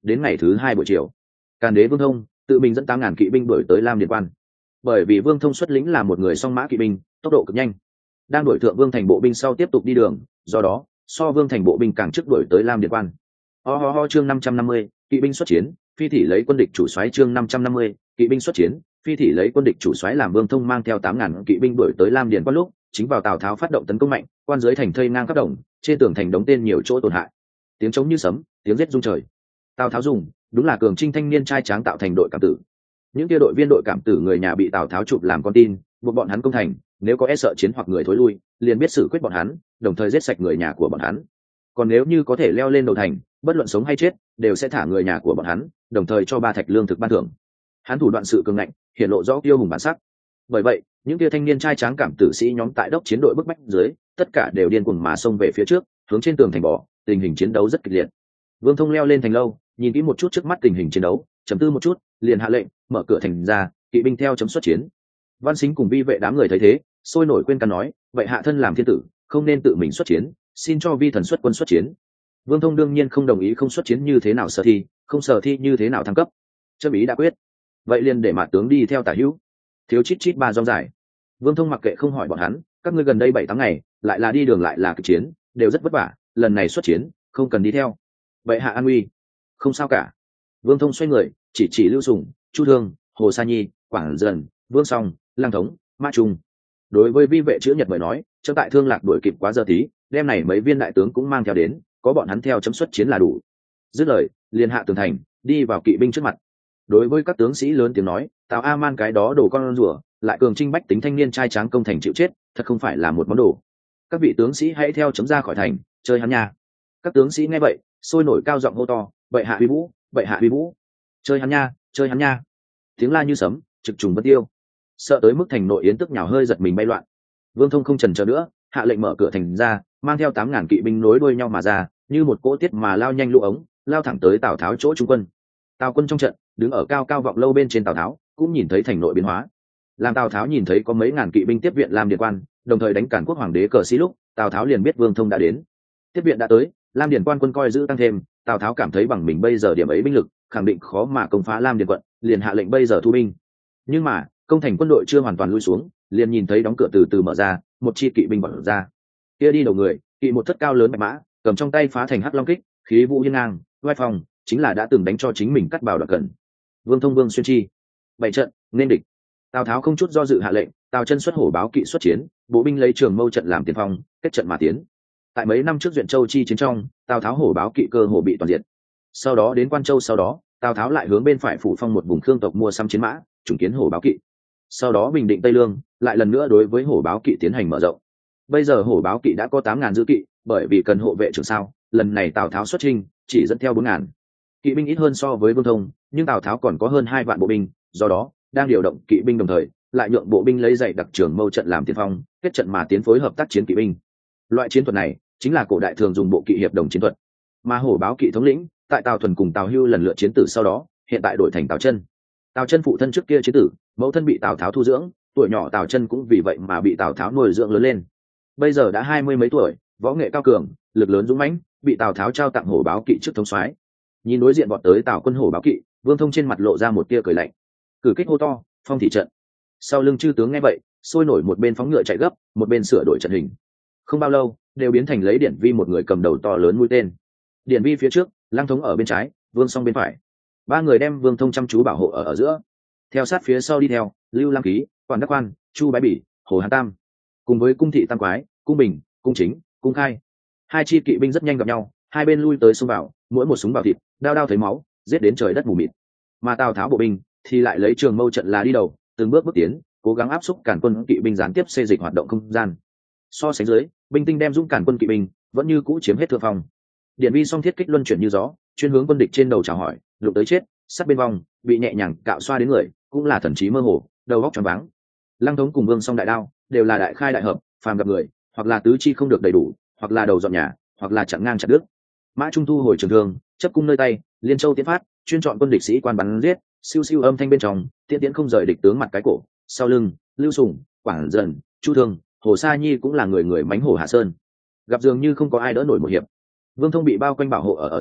đến ngày thứ 2 buổi chiều, Càn đế Vương Thông tự mình dẫn 8.000 kỵ binh đuổi tới Lam Điền Quan. Bởi vì Vương Thông xuất lĩnh là một người song mã kỵ binh, tốc độ cực nhanh, đang đuổi thượng Vương Thành bộ binh sau tiếp tục đi đường, do đó so Vương Thành bộ binh càng trước đuổi tới Lam Điền Quan. Chương 550, kỵ binh xuất chiến, phi thị lấy quân địch chủ soái. Chương 550, kỵ binh xuất chiến, phi thị lấy quân địch chủ soái. Làm Vương Thông mang theo 8.000 kỵ binh đuổi tới Lam Điền Quan lúc, chính vào Tào Tháo phát động tấn công mạnh, quan dưới thành thây ngang khắp đồng, trên tường thành đống tên nhiều chỗ tổn hại, tiếng trống như sấm, tiếng rết rung trời. Tào Tháo dùng đúng là cường trinh thanh niên trai tráng tạo thành đội cảm tử. Những kia đội viên đội cảm tử người nhà bị Tào Tháo chụp làm con tin, buộc bọn hắn công thành, nếu có e sợ chiến hoặc người thối lui, liền biết xử quyết bọn hắn, đồng thời giết sạch người nhà của bọn hắn. Còn nếu như có thể leo lên đầu thành, bất luận sống hay chết, đều sẽ thả người nhà của bọn hắn, đồng thời cho 3 thạch lương thực ban thưởng. Hắn thủ đoạn sự cường ngạnh, hiển lộ rõ kiêu hùng bản sắc. Bởi vậy, những kia thanh niên trai tráng cảm tử sĩ nhóm tại đốc chiến đội bức bách dưới, tất cả đều điên cuồng mà xông về phía trước, hướng trên tường thành bỏ, tình hình chiến đấu rất kịch liệt. Vương Thông leo lên thành lâu, nhìn kỹ một chút trước mắt tình hình chiến đấu, trầm tư một chút, liền hạ lệnh mở cửa thành ra, kỵ binh theo chấm xuất chiến. Văn Sính cùng vi vệ đám người thấy thế, sôi nổi quên can nói, vậy hạ thân làm thiên tử, không nên tự mình xuất chiến, xin cho vi thần xuất quân xuất chiến. Vương Thông đương nhiên không đồng ý, không xuất chiến như thế nào sở thi, không sở thi như thế nào thăng cấp. Chấm ý đã quyết, vậy liền để mạt tướng đi theo tả hữu. Thiếu chít chít 3 rong dài. Vương Thông mặc kệ không hỏi bọn hắn, các ngươi gần đây 7 tháng ngày, lại là đi đường lại là kịch chiến, đều rất vất vả, lần này xuất chiến, không cần đi theo. Vậy hạ an uy, không sao cả. Vương Thông xoay người, chỉ Lưu Sùng, Chu Thương, Hồ Sa Nhi, Quảng Dần, Vương Song, Lang Thống, Mã Trung. Đối với vi vệ chữ Nhật mời nói, chấm tại Thương Lạc đuổi kịp quá giờ tí, đêm này mấy viên đại tướng cũng mang theo đến, có bọn hắn theo chấm xuất chiến là đủ. Dứt lời, liền hạ tường thành, đi vào kỵ binh trước mặt. Đối với các tướng sĩ lớn tiếng nói, Tào A Man cái đó đồ con rùa, lại cường trinh bách tính thanh niên trai tráng công thành chịu chết, thật không phải là một món đồ. Các vị tướng sĩ hãy theo chấm ra khỏi thành, chơi hắn nha. Các tướng sĩ nghe vậy, sôi nổi cao giọng hô to, bệ hạ uy vũ, bệ hạ uy vũ, chơi hắn nha, chơi hắn nha. Tiếng la như sấm, trực trùng bất tiêu, sợ tới mức thành nội yến tức nhào hơi giật mình bay loạn. Vương Thông không chần chờ nữa, hạ lệnh mở cửa thành ra, mang theo 8.000 kỵ binh nối đuôi nhau mà ra, như một cỗ tiết mà lao nhanh lũ ống, lao thẳng tới Tào Tháo chỗ trung quân. Tào quân trong trận, đứng ở cao cao vọng lâu bên trên Tào Tháo, cũng nhìn thấy thành nội biến hóa. Làm Tào Tháo nhìn thấy có mấy ngàn kỵ binh tiếp viện Lam Điền Quan, đồng thời đánh cản quốc hoàng đế cờ sĩ lúc, Tào Tháo liền biết Vương Thông đã đến. Tiếp viện đã tới, Lam Điền Quan quân coi giữ tăng thêm, Tào Tháo cảm thấy bằng mình bây giờ điểm ấy binh lực, khẳng định khó mà công phá Lam Điền quận, liền hạ lệnh bây giờ thu binh. Nhưng mà, công thành quân đội chưa hoàn toàn lui xuống, liền nhìn thấy đóng cửa từ từ mở ra, một chi kỵ binh bật ra. Kia đi đầu người, kỵ một thất cao lớn bạch mã, cầm trong tay phá thành hắc long kích, khí vũ hiên ngang, oai phong, chính là đã từng đánh cho chính mình cắt bảo Đoạn Cẩn. Vương Thông Vương Xuyên Chi, bảy trận nên địch. Tào Tháo không chút do dự hạ lệnh, Tào Chân xuất hổ báo kỵ xuất chiến, bộ binh lấy Trường Mâu trận làm tiền phong, kết trận mà tiến. Tại mấy năm trước Duyện Châu chi chiến trong, Tào Tháo hổ báo kỵ cơ hồ bị toàn diệt. Sau đó đến Quan Châu, sau đó Tào Tháo lại hướng bên phải phủ phong một vùng Khương tộc mua sắm chiến mã, trùng kiến hổ báo kỵ. Sau đó bình định Tây Lương, lại lần nữa đối với hổ báo kỵ tiến hành mở rộng. Bây giờ hổ báo kỵ đã có 8.000 giữ kỵ, bởi vì cần hộ vệ trưởng sao, lần này Tào Tháo xuất chinh chỉ dẫn theo 4.000 kỵ binh, ít hơn so với Vương Thông, nhưng Tào Tháo còn có hơn 2 vạn bộ binh, do đó đang điều động kỵ binh đồng thời lại nhượng bộ binh lấy dạy đặc Trường Mâu trận làm tiền phong, kết trận mà tiến phối hợp tác chiến kỵ binh. Loại chiến thuật này chính là cổ đại thường dùng bộ kỵ hiệp đồng chiến thuật. Mà hổ báo kỵ thống lĩnh tại Tào Thuần cùng Tào Hưu lần lượt chiến tử sau đó, hiện tại đổi thành Tào Chân. Tào Chân phụ thân trước kia chiến tử, mẫu thân bị Tào Tháo thu dưỡng, tuổi nhỏ Tào Chân cũng vì vậy mà bị Tào Tháo nuôi dưỡng lớn lên. Bây giờ đã 20 mấy tuổi, võ nghệ cao cường, lực lớn dũng mãnh, bị Tào Tháo trao tặng hổ báo kỵ chức thống soái. Nhìn đối diện bọn tới Tào quân hổ báo kỵ, Vương Thông trên mặt lộ ra một tia cười lạnh. Cử kích hô to, phong thị trận. Sau lưng chư tướng nghe vậy, sôi nổi một bên phóng ngựa chạy gấp, một bên sửa đổi trận hình. Không bao lâu, đều biến thành lấy Điển Vi một người cầm đầu to lớn mũi tên. Điển Vi phía trước, Lang Thống ở bên trái, Vương Song bên phải. 3 người đem Vương Thông chăm chú bảo hộ ở giữa. Theo sát phía sau đi theo Lưu Lam Ký, Quản Đắc Quan, Chu Bái Bỉ, Hồ Hán Tam, cùng với Cung Thị Tam Quái, Cung Bình, Cung Chính, Cung Khai. 2 chi kỵ binh rất nhanh gặp nhau, hai bên lui tới xông vào, mỗi một súng vào thịt, đao đao thấy máu, giết đến trời đất mù mịt. Mà Tào Tháo bộ binh thì lại lấy Trường Mâu trận là đi đầu, từng bước bước tiến, cố gắng áp xúc cản quân kỵ binh gián tiếp xê dịch hoạt động không gian. So sánh dưới, binh tinh đem dũng cản quân kỵ binh vẫn như cũ chiếm hết thượng phong. Điển Vi song thiết kích luân chuyển như gió, chuyên hướng quân địch trên đầu chào hỏi, lục tới chết, sát bên vòng, bị nhẹ nhàng cạo xoa đến người, cũng là thần trí mơ hồ, đầu óc choáng váng. Lăng Thống cùng Vương Song đại đao đều là đại khai đại hợp, phàm gặp người, hoặc là tứ chi không được đầy đủ, hoặc là đầu dọn nhà, hoặc là chặn ngang chặt đứt. Mã Trung thu hồi trường thương, chấp cung nơi tay, liên châu tiến phát, chuyên chọn quân địch sĩ quan bắn giết, siêu siêu âm thanh bên trong, tiễn tiễn không rời địch tướng mặt cái cổ. Sau lưng, Lưu Sùng, Quảng Dần, Chu Thương, Hồ Sa Nhi cũng là người người mánh hổ hạ sơn. Gặp dường như không có ai đỡ nổi một hiệp. Vương Thông bị bao quanh bảo hộ ở giữa,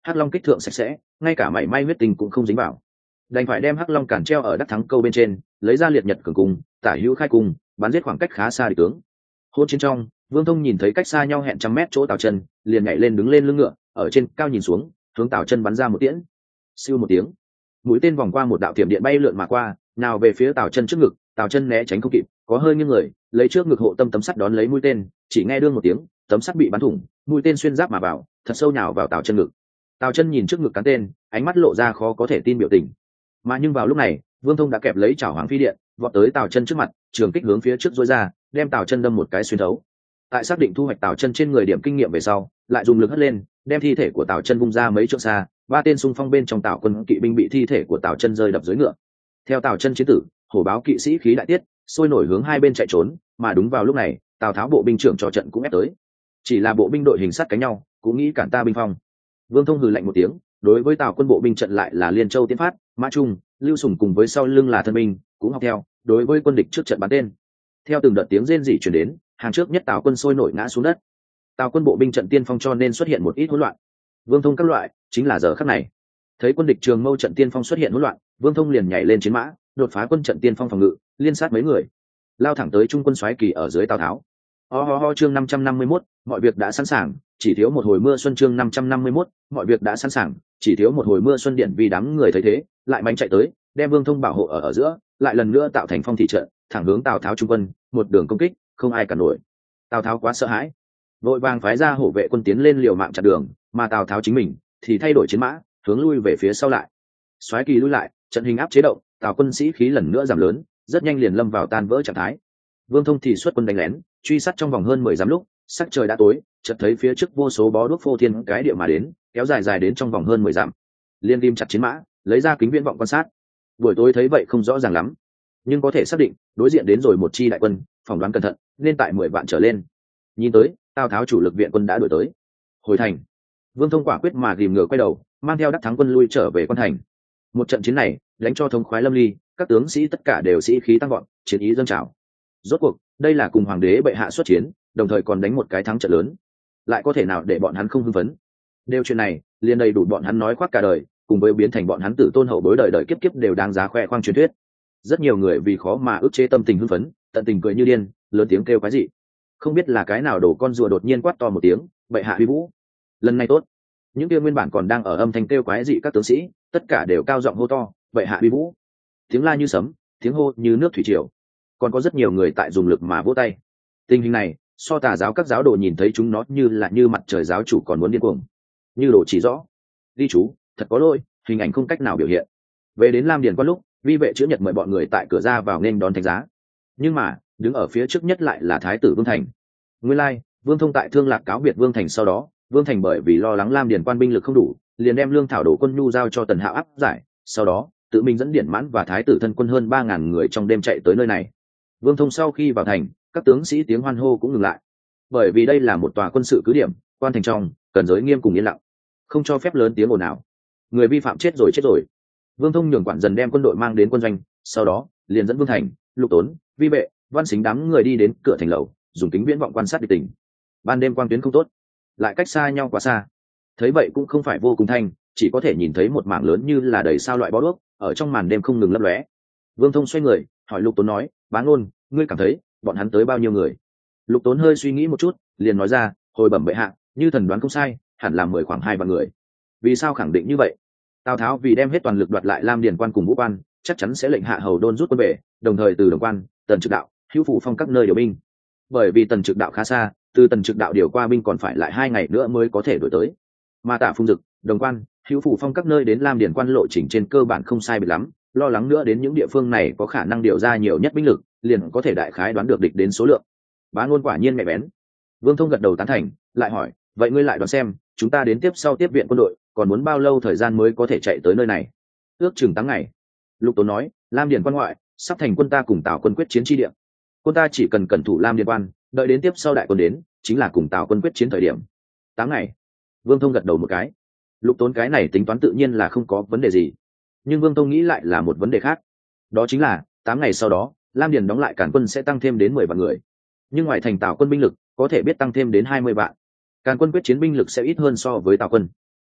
hắc long kích thượng sạch sẽ, ngay cả mảy may huyết tinh cũng không dính vào. Đành phải đem hắc long cản treo ở đắc thắng câu bên trên, lấy ra liệt nhật cường cung, tả hữu khai cung, bắn giết khoảng cách khá xa địch tướng. Hôn chiến trong, Vương Thông nhìn thấy cách xa nhau hẹn trăm mét chỗ Tào Chân, liền nhảy lên đứng lên lưng ngựa, ở trên cao nhìn xuống, hướng Tào Chân bắn ra một tiễn. Siêu một tiếng, mũi tên vòng qua một đạo thiểm điện bay lượn mà qua, nào về phía Tào Chân trước ngực. Tào Chân né tránh không kịp, có hơi nghiêng người, lấy trước ngực hộ tâm tấm sắt đón lấy mũi tên, chỉ nghe đương một tiếng, tấm sắt bị bắn thủng, mũi tên xuyên giáp mà vào, thật sâu nhào vào Tào Chân ngực. Tào Chân nhìn trước ngực cán tên, ánh mắt lộ ra khó có thể tin biểu tình. Mà nhưng vào lúc này, Vương Thông đã kẹp lấy chảo hoàng phi điện, vọt tới Tào Chân trước mặt, trường kích hướng phía trước duỗi ra, đem Tào Chân đâm một cái xuyên thấu. Tại xác định thu hoạch Tào Chân trên người điểm kinh nghiệm về sau, lại dùng lực hất lên, đem thi thể của Tào Chân vung ra mấy trượng xa. Ba tên xung phong bên trong Tào quân kỵ binh bị thi thể của Tào Chân rơi đập dưới ngựa. Theo Tào Chân chiến tử, hổ báo kỵ sĩ khí đại tiết, sôi nổi hướng hai bên chạy trốn. Mà đúng vào lúc này, Tào Tháo bộ binh trưởng trò trận cũng ép tới. Chỉ là bộ binh đội hình sát cánh nhau, cũng nghĩ cản ta binh phong. Vương Thông hừ lạnh một tiếng, đối với Tào quân bộ binh trận lại là Liên Châu tiến phát, Mã Trung, Lưu Sùng cùng với sau lưng là thân binh, cũng học theo, đối với quân địch trước trận bắn tên. Theo từng đợt tiếng rên rỉ truyền đến, hàng trước nhất Tào quân sôi nổi ngã xuống đất. Tào quân bộ binh trận tiên phong cho nên xuất hiện một ít hỗn loạn. Vương Thông các loại, chính là giờ khắc này. Thấy quân địch Trường Mâu trận tiên phong xuất hiện hỗn loạn, Vương Thông liền nhảy lên chiến mã, đột phá quân trận tiên phong phòng ngự, liên sát mấy người, lao thẳng tới trung quân soái kỳ ở dưới Tào Tháo. Chương 551, mọi việc đã sẵn sàng, chỉ thiếu một hồi mưa xuân. Chương 551, mọi việc đã sẵn sàng, chỉ thiếu một hồi mưa xuân. Điện vì đám người thấy thế, lại mánh chạy tới, đem Vương Thông bảo hộ ở giữa, lại lần nữa tạo thành phong thị trận, thẳng hướng Tào Tháo trung quân, một đường công kích, không ai cản nổi. Tào Tháo quá sợ hãi, vội vàng phái ra hổ vệ quân tiến lên liều mạng chặn đường, mà Tào Tháo chính mình thì thay đổi chiến mã, hướng lui về phía sau lại. Soái kỳ lui lại, trận hình áp chế động, Tào quân sĩ khí lần nữa giảm lớn, rất nhanh liền lâm vào tan vỡ trạng thái. Vương Thông thì xuất quân đánh lén, truy sát trong vòng hơn 10 dặm lúc, sắc trời đã tối, chợt thấy phía trước vô số bó đuốc phô thiên cái địa mà đến, kéo dài dài đến trong vòng hơn 10 dặm. Liên ghim chặt chiến mã, lấy ra kính viễn vọng quan sát. Buổi tối thấy vậy không rõ ràng lắm, nhưng có thể xác định, đối diện đến rồi một chi đại quân, phỏng đoán cẩn thận, nên tại 10 vạn trở lên. Nhìn tới, Tào Tháo chủ lực viện quân đã đuổi tới. Hồi thành, Vương Thông quả quyết mà ghìm ngựa quay đầu, mang theo đắc thắng quân lui trở về quan thành. Một trận chiến này, đánh cho thống khoái lâm ly, các tướng sĩ tất cả đều sĩ khí tăng vọt, chiến ý dâng trào. Rốt cuộc, đây là cùng hoàng đế bệ hạ xuất chiến, đồng thời còn đánh một cái thắng trận lớn, lại có thể nào để bọn hắn không hưng phấn? Đều chuyện này, liền đầy đủ bọn hắn nói khoác cả đời, cùng với biến thành bọn hắn tử tôn hậu bối đời đời kiếp kiếp đều đáng giá khoe khoang truyền thuyết. Rất nhiều người vì khó mà ức chế tâm tình hưng phấn, tận tình cười như điên, lớn tiếng kêu cái gì? Không biết là cái nào đổ con rùa đột nhiên quát to một tiếng, bệ hạ uy vũ. Lần này tốt. Những kia nguyên bản còn đang ở âm thanh kêu quái dị các tướng sĩ, tất cả đều cao giọng hô to, bệ hạ uy vũ. Tiếng la như sấm, tiếng hô như nước thủy triều. Còn có rất nhiều người tại dùng lực mà vỗ tay. Tình hình này, so tà giáo các giáo đồ nhìn thấy chúng nó như mặt trời giáo chủ còn muốn điên cuồng. Như đồ chỉ rõ. Ghi chú, thật có lỗi, hình ảnh không cách nào biểu hiện. Về đến Lam Điền qua lúc, vi vệ chữ nhật mời bọn người tại cửa ra vào nên đón thánh giá. Nhưng mà, đứng ở phía trước nhất lại là thái tử Vương Thành. Nguyên lai, Vương Thông tại Thương Lạc cáo biệt Vương Thành sau đó, Vương Thành bởi vì lo lắng Lam Điền quan binh lực không đủ, liền đem lương thảo đổ quân nhu giao cho Tần Hạo áp giải, sau đó, tự mình dẫn Điển Mãn và thái tử thân quân hơn 3000 người trong đêm chạy tới nơi này. Vương Thông sau khi vào thành, các tướng sĩ tiếng hoan hô cũng ngừng lại. Bởi vì đây là một tòa quân sự cứ điểm, quan thành trong cần giới nghiêm cùng yên lặng, không cho phép lớn tiếng ồn ào. Người vi phạm chết rồi. Vương Thông nhường quản dần đem quân đội mang đến quân doanh, sau đó liền dẫn Vương Thành, Lục Tốn, Vi Vệ, Văn Xính đám người đi đến cửa thành lầu, dùng kính viễn vọng quan sát địch tình. Ban đêm quang tuyến không tốt, lại cách xa nhau quá xa. Thấy vậy cũng không phải vô cùng thanh, chỉ có thể nhìn thấy một mảng lớn như là đầy sao loại bó đuốc ở trong màn đêm không ngừng lấp lóe. Vương Thông xoay người, hỏi Lục Tốn nói, Bá Ngôn, ngươi cảm thấy bọn hắn tới bao nhiêu người? Lục Tốn hơi suy nghĩ một chút, liền nói ra, hồi bẩm bệ hạ, như thần đoán không sai, hẳn là khoảng 2 vạn người. Vì sao khẳng định như vậy? Tào Tháo vì đem hết toàn lực đoạt lại Lam Điền quan cùng Vũ Quan, chắc chắn sẽ lệnh hạ hầu đôn rút quân về, đồng thời từ Đồng Quan, Tần Trực Đạo, Hữu Phủ Phong các nơi điều binh. Bởi vì Tần Trực Đạo khá xa, từ Tần Trực Đạo điều qua binh còn phải lại 2 ngày nữa mới có thể đuổi tới. Mà Tạ Phung Dực, Đồng Quan, Hữu Phủ Phong các nơi đến Lam Điền quan lộ trình trên cơ bản không sai biệt lắm, lo lắng nữa đến những địa phương này có khả năng điều ra nhiều nhất binh lực, liền có thể đại khái đoán được địch đến số lượng. Bá Ngôn quả nhiên nhạy bén. Vương Thông gật đầu tán thành, lại hỏi, vậy ngươi lại đoán xem, chúng ta đến tiếp sau tiếp viện quân đội, còn muốn bao lâu thời gian mới có thể chạy tới nơi này? Ước chừng 8 ngày. Lục Tốn nói, Lam Điền quan ngoại sắp thành quân ta cùng Tào quân quyết chiến chi địa. Quân ta chỉ cần cẩn thủ Lam Điền quan, đợi đến tiếp sau đại quân đến, chính là cùng Tào quân quyết chiến thời điểm. 8 ngày. Vương Thông gật đầu một cái. Lục Tốn cái này tính toán tự nhiên là không có vấn đề gì, nhưng Vương Thông nghĩ lại là một vấn đề khác, đó chính là 8 ngày sau đó Lam Điền đóng lại càn quân sẽ tăng thêm đến 10 vạn người, nhưng ngoài thành Tào quân binh lực có thể biết tăng thêm đến 20 vạn. Càn quân quyết chiến binh lực sẽ ít hơn so với Tào quân.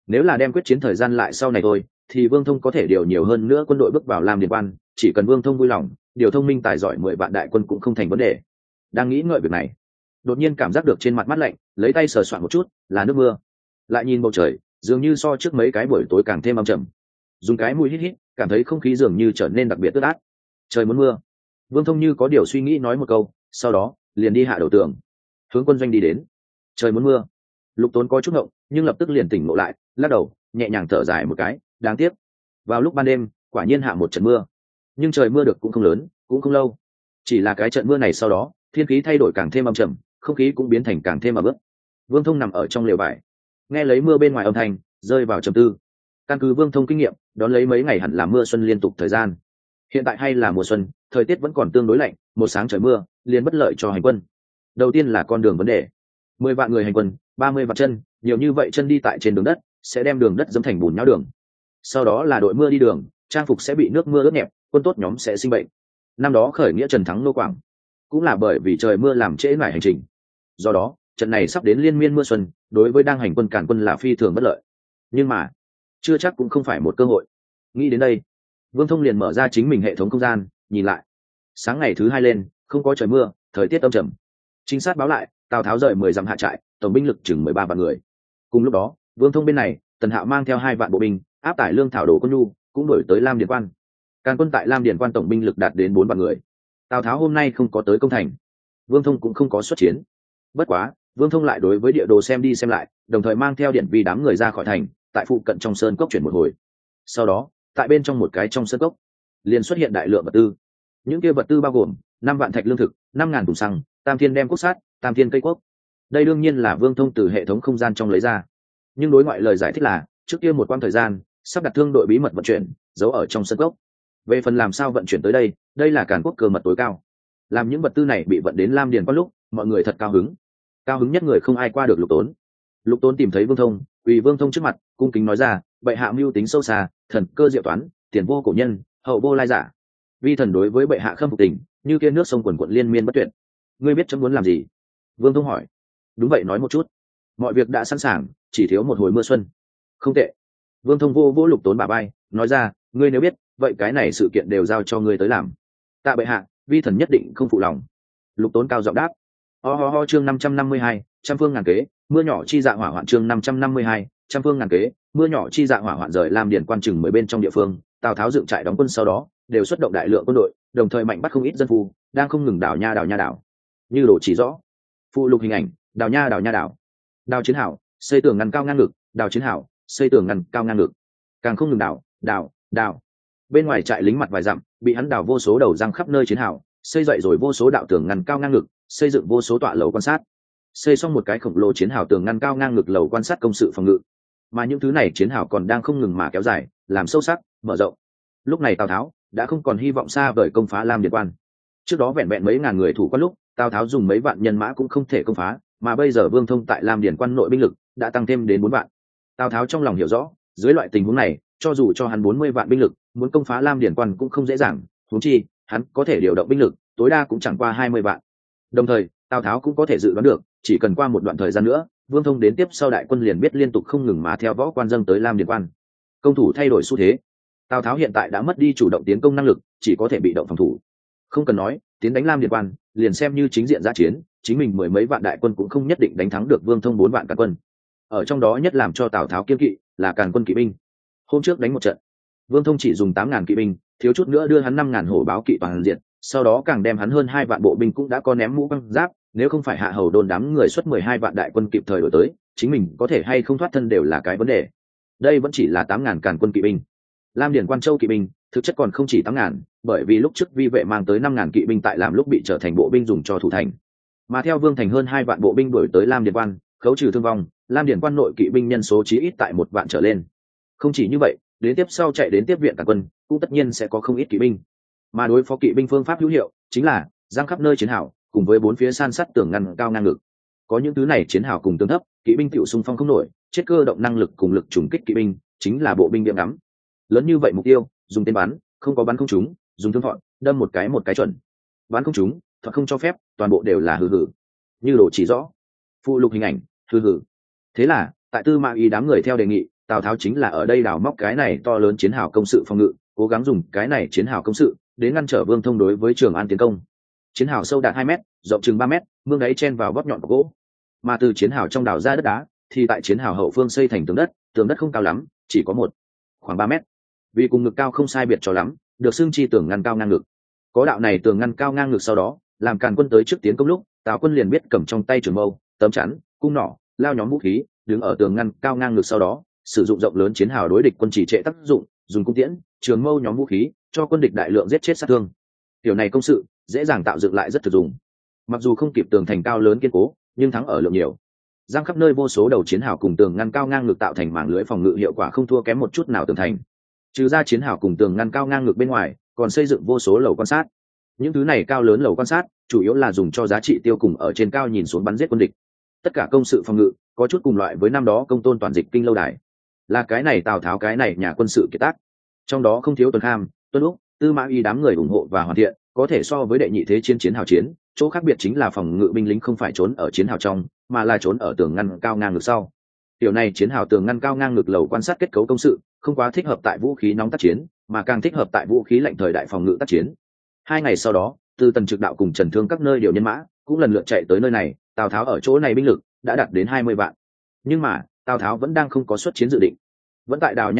Nếu là đem quyết chiến thời gian lại sau này thôi thì Vương Thông có thể điều nhiều hơn nữa quân đội bước vào Lam Điền Quan, chỉ cần Vương Thông vui lòng điều thông minh tài giỏi 10 vạn đại quân cũng không thành vấn đề. Đang nghĩ ngợi việc này, đột nhiên cảm giác được trên mặt mát lạnh, lấy tay sờ soạn một chút là nước mưa. Lại nhìn bầu trời, dường như so trước mấy cái buổi tối càng thêm âm trầm. Dùng cái mũi hít hít, cảm thấy không khí dường như trở nên đặc biệt ướt át. Trời muốn mưa. Vương Thông như có điều suy nghĩ nói một câu, sau đó liền đi hạ đầu tường, hướng quân doanh đi đến. Trời muốn mưa. Lục Tốn có chút ngộng, nhưng lập tức liền tỉnh ngộ lại, lắc đầu, nhẹ nhàng thở dài một cái, đáng tiếc. Vào lúc ban đêm, quả nhiên hạ một trận mưa. Nhưng trời mưa được cũng không lớn, cũng không lâu. Chỉ là cái trận mưa này sau đó, thiên khí thay đổi càng thêm âm trầm, không khí cũng biến thành càng thêm ẩm ướt. Vương Thông nằm ở trong lều vải, nghe lấy mưa bên ngoài âm thanh, rơi vào trầm tư. Căn cứ Vương Thông kinh nghiệm, đón lấy mấy ngày hẳn là mưa xuân liên tục thời gian. Hiện tại hay là mùa xuân, thời tiết vẫn còn tương đối lạnh, một sáng trời mưa liền bất lợi cho hành quân. Đầu tiên là con đường vấn đề. 10 vạn người hành quân, 30 vạn chân, nhiều như vậy chân đi tại trên đường đất sẽ đem đường đất dẫm thành bùn nhão đường. Sau đó là đội mưa đi đường, trang phục sẽ bị nước mưa ướt nhẹp, quân tốt nhóm sẽ sinh bệnh. Năm đó khởi nghĩa Trần Thắng Nô Quảng cũng là bởi vì trời mưa làm trễ nải hành trình. Do đó trận này sắp đến liên miên mưa xuân đối với đang hành quân càn quân là phi thường bất lợi. Nhưng mà chưa chắc cũng không phải một cơ hội. Nghĩ đến đây, Vương Thông liền mở ra chính mình hệ thống không gian, nhìn lại. Sáng ngày thứ 2 lên, không có trời mưa, thời tiết âm trầm. Trinh sát báo lại, Tào Tháo rời 10 dặm hạ trại, tổng binh lực chừng 13 vạn người. Cùng lúc đó, Vương Thông bên này, Tần Hạo mang theo 2 vạn bộ binh, áp tải lương thảo đồ quân nhu, cũng đổi tới Lam Điền Quan. Càn quân tại Lam Điền Quan tổng binh lực đạt đến 4 vạn người. Tào Tháo hôm nay không có tới công thành, Vương Thông cũng không có xuất chiến. Bất quá, Vương Thông lại đối với địa đồ xem đi xem lại, đồng thời mang theo điện vi đám người ra khỏi thành, tại phụ cận trong sơn cốc chuyển một hồi. Sau đó, tại bên trong một cái trong sơn cốc, liền xuất hiện đại lượng vật tư. Những kia vật tư bao gồm 5 vạn thạch lương thực, 5.000 thùng xăng, tam thiên đem quốc sát, tam thiên cây quốc. Đây đương nhiên là Vương Thông từ hệ thống không gian trong lấy ra. Nhưng đối ngoại lời giải thích là, trước kia một quãng thời gian, sắp đặt thương đội bí mật vận chuyển, giấu ở trong sơn cốc. Về phần làm sao vận chuyển tới đây, đây là Càn Quốc cơ mật tối cao. Làm những vật tư này bị vận đến Lam Điền Quan lúc, mọi người thật cao hứng. Cao hứng nhất người không ai qua được Lục Tốn. Lục Tốn tìm thấy Vương Thông, quỳ Vương Thông trước mặt, cung kính nói ra, bệ hạ mưu tính sâu xa, thần cơ diệu toán, tiền vô cổ nhân, hậu vô lai giả. Vi thần đối với bệ hạ khâm phục tình, như kia nước sông quần quận liên miên bất tuyệt. Ngươi biết chấm muốn làm gì? Vương Thông hỏi. Đúng vậy, nói một chút. Mọi việc đã sẵn sàng, chỉ thiếu một hồi mưa xuân. Không tệ. Vương Thông vô vỗ Lục Tốn bả vai, nói ra, ngươi nếu biết, vậy cái này sự kiện đều giao cho ngươi tới làm. Tạ bệ hạ, vi thần nhất định không phụ lòng. Lục Tốn cao giọng đáp. Ho chương 552, trăm phương ngàn kế, mưa nhỏ chi dạ hỏa hoạn chương 552, trăm phương ngàn kế, mưa nhỏ chi dạ hỏa hoạn rời Lam Điền Quan chừng 10 bên trong địa phương, Tào Tháo dựng trại đóng quân sau đó, đều xuất động đại lượng quân đội, đồng thời mạnh bắt không ít dân phu, đang không ngừng đào nha đào. Như đồ chỉ rõ. Phụ lục hình ảnh, đào nha đào. Đào chiến hảo, xây tường ngăn cao ngang ngực, đào chiến hảo, xây tường ngăn cao ngang ngực. Càng không ngừng đào. Bên ngoài trại lính mặt vài dặm, bị hắn đào vô số đầu răng khắp nơi chiến hảo, xây dậy rồi vô số đạo tường ngăn cao ngang ngực, xây dựng vô số tọa lầu quan sát. Xây xong một cái khổng lồ chiến hào tường ngăn cao ngang ngực lầu quan sát công sự phòng ngự. Mà những thứ này chiến hào còn đang không ngừng mà kéo dài, làm sâu sắc, mở rộng. Lúc này Tào Tháo đã không còn hy vọng xa vời công phá Lam Điền Quan. Trước đó vẹn vẹn mấy ngàn người thủ quan lúc, Tào Tháo dùng mấy vạn nhân mã cũng không thể công phá, mà bây giờ Vương Thông tại Lam Điền Quan nội binh lực đã tăng thêm đến 4 vạn. Tào Tháo trong lòng hiểu rõ, dưới loại tình huống này, cho dù cho hắn 40 vạn binh lực, muốn công phá Lam Điền Quan cũng không dễ dàng, huống chi, hắn có thể điều động binh lực, tối đa cũng chẳng qua 20 vạn. Đồng thời, Tào Tháo cũng có thể dự đoán được, chỉ cần qua một đoạn thời gian nữa, Vương Thông đến tiếp sau đại quân liền biết liên tục không ngừng mà theo võ quan dâng tới Lam Điền Quan. Công thủ thay đổi xu thế. Tào Tháo hiện tại đã mất đi chủ động tiến công năng lực, chỉ có thể bị động phòng thủ. Không cần nói, tiến đánh Lam Điền Quan, liền xem như chính diện ra chiến, chính mình mười mấy vạn đại quân cũng không nhất định đánh thắng được Vương Thông 4 vạn càn quân. Ở trong đó nhất làm cho Tào Tháo kiêng kỵ là càn quân kỵ binh. Hôm trước đánh một trận, Vương Thông chỉ dùng 8.000 kỵ binh, thiếu chút nữa đưa hắn 5.000 hổ báo kỵ toàn diện, sau đó càng đem hắn hơn 2 vạn bộ binh cũng đã có ném mũ băng giáp, nếu không phải Hạ Hầu Đôn đám người xuất 12 vạn đại quân kịp thời đổi tới, chính mình có thể hay không thoát thân đều là cái vấn đề. Đây vẫn chỉ là 8.000 càn quân kỵ binh. Lam Điền Quan Châu kỵ binh, thực chất còn không chỉ 8.000, bởi vì lúc trước Vi vệ mang tới 5.000 kỵ binh tại làm lúc bị trở thành bộ binh dùng cho thủ thành. Mà theo Vương Thành hơn 2 vạn bộ binh đuổi tới Lam Điền Quan, khấu trừ thương vong, Lam Điền Quan nội kỵ binh nhân số chí ít tại 1 vạn trở lên. Không chỉ như vậy, đến tiếp sau chạy đến tiếp viện càn quân, cũng tất nhiên sẽ có không ít kỵ binh. Mà đối phó kỵ binh phương pháp hữu hiệu chính là giang khắp nơi chiến hào, cùng với 4 phía san sắt tường ngăn cao ngang ngực. Có những thứ này chiến hào cùng tường thấp, kỵ binh tiểu xung phong không nổi, chết cơ động năng lực cùng lực trùng kích kỵ binh, chính là bộ binh điểm ngắm. Lớn như vậy mục tiêu, dùng tên bắn, không có bắn không trúng, dùng thương thọn, đâm một cái chuẩn. Bắn không trúng, thuật không cho phép, toàn bộ đều là hừ hừ. Như đồ chỉ rõ. Phụ lục hình ảnh, hừ hừ. Thế là, tại Tư Mã Ý đám người theo đề nghị, Tào Tháo chính là ở đây đào móc cái này to lớn chiến hào công sự phòng ngự, cố gắng dùng cái này chiến hào công sự đến ngăn trở Vương Thông đối với Trường An tiến công. Chiến hào sâu đạt 2 mét, rộng chừng 3 mét, mương đáy chen vào vót nhọn của gỗ. Mà từ chiến hào trong đào ra đất đá, thì tại chiến hào hậu phương xây thành tường đất không cao lắm, chỉ có khoảng 3 mét. Vì cùng ngực cao không sai biệt cho lắm, được xưng chi tường ngăn cao ngang ngực. Có đạo này tường ngăn cao ngang ngực sau đó, làm Càn quân tới trước tiến công lúc, Tào quân liền biết cầm trong tay trường mâu, tấm chắn, cung nỏ, lao nhóm vũ khí, đứng ở tường ngăn cao ngang ngực sau đó, sử dụng rộng lớn chiến hào đối địch quân chỉ trệ tác dụng, dùng cung tiễn, trường mâu nhóm vũ khí, cho quân địch đại lượng giết chết sát thương. Điều này công sự dễ dàng tạo dựng lại rất thực dụng. Mặc dù không kịp tường thành cao lớn kiên cố, nhưng thắng ở lượng nhiều. Giang khắp nơi vô số đầu chiến hào cùng tường ngăn cao ngang ngực tạo thành mảng lưới phòng ngự hiệu quả không thua kém một chút nào tường thành. Trừ ra chiến hào cùng tường ngăn cao ngang ngực bên ngoài, còn xây dựng vô số lầu quan sát. Những thứ này cao lớn lầu quan sát, chủ yếu là dùng cho giá trị tiêu cùng ở trên cao nhìn xuống bắn giết quân địch. Tất cả công sự phòng ngự có chút cùng loại với năm đó công tôn toàn dịch kinh lâu đài. Là cái này Tào Tháo cái này nhà quân sự kiệt tác. Trong đó không thiếu Tuần Kham, Tuân Úc, Tư Mã Y đám người ủng hộ và hoàn thiện, có thể so với đệ nhị thế chiến hào chiến, chỗ khác biệt chính là phòng ngự binh lính không phải trốn ở chiến hào trong, mà là trốn ở tường ngăn cao ngang ngực sau. Điều này chiến hào tường ngăn cao ngang ngực lầu quan sát kết cấu công sự, không quá thích hợp tại vũ khí nóng tác chiến, mà càng thích hợp tại vũ khí lạnh thời đại phòng ngự tác chiến. 2 ngày sau đó, từ Tần Trực Đạo cùng Trần Thương các nơi điều nhân mã, cũng lần lượt chạy tới nơi này, Tào Tháo ở chỗ này binh lực đã đạt đến 20 vạn. Nhưng mà, Tào Tháo vẫn đang không có xuất chiến dự định, vẫn tại đào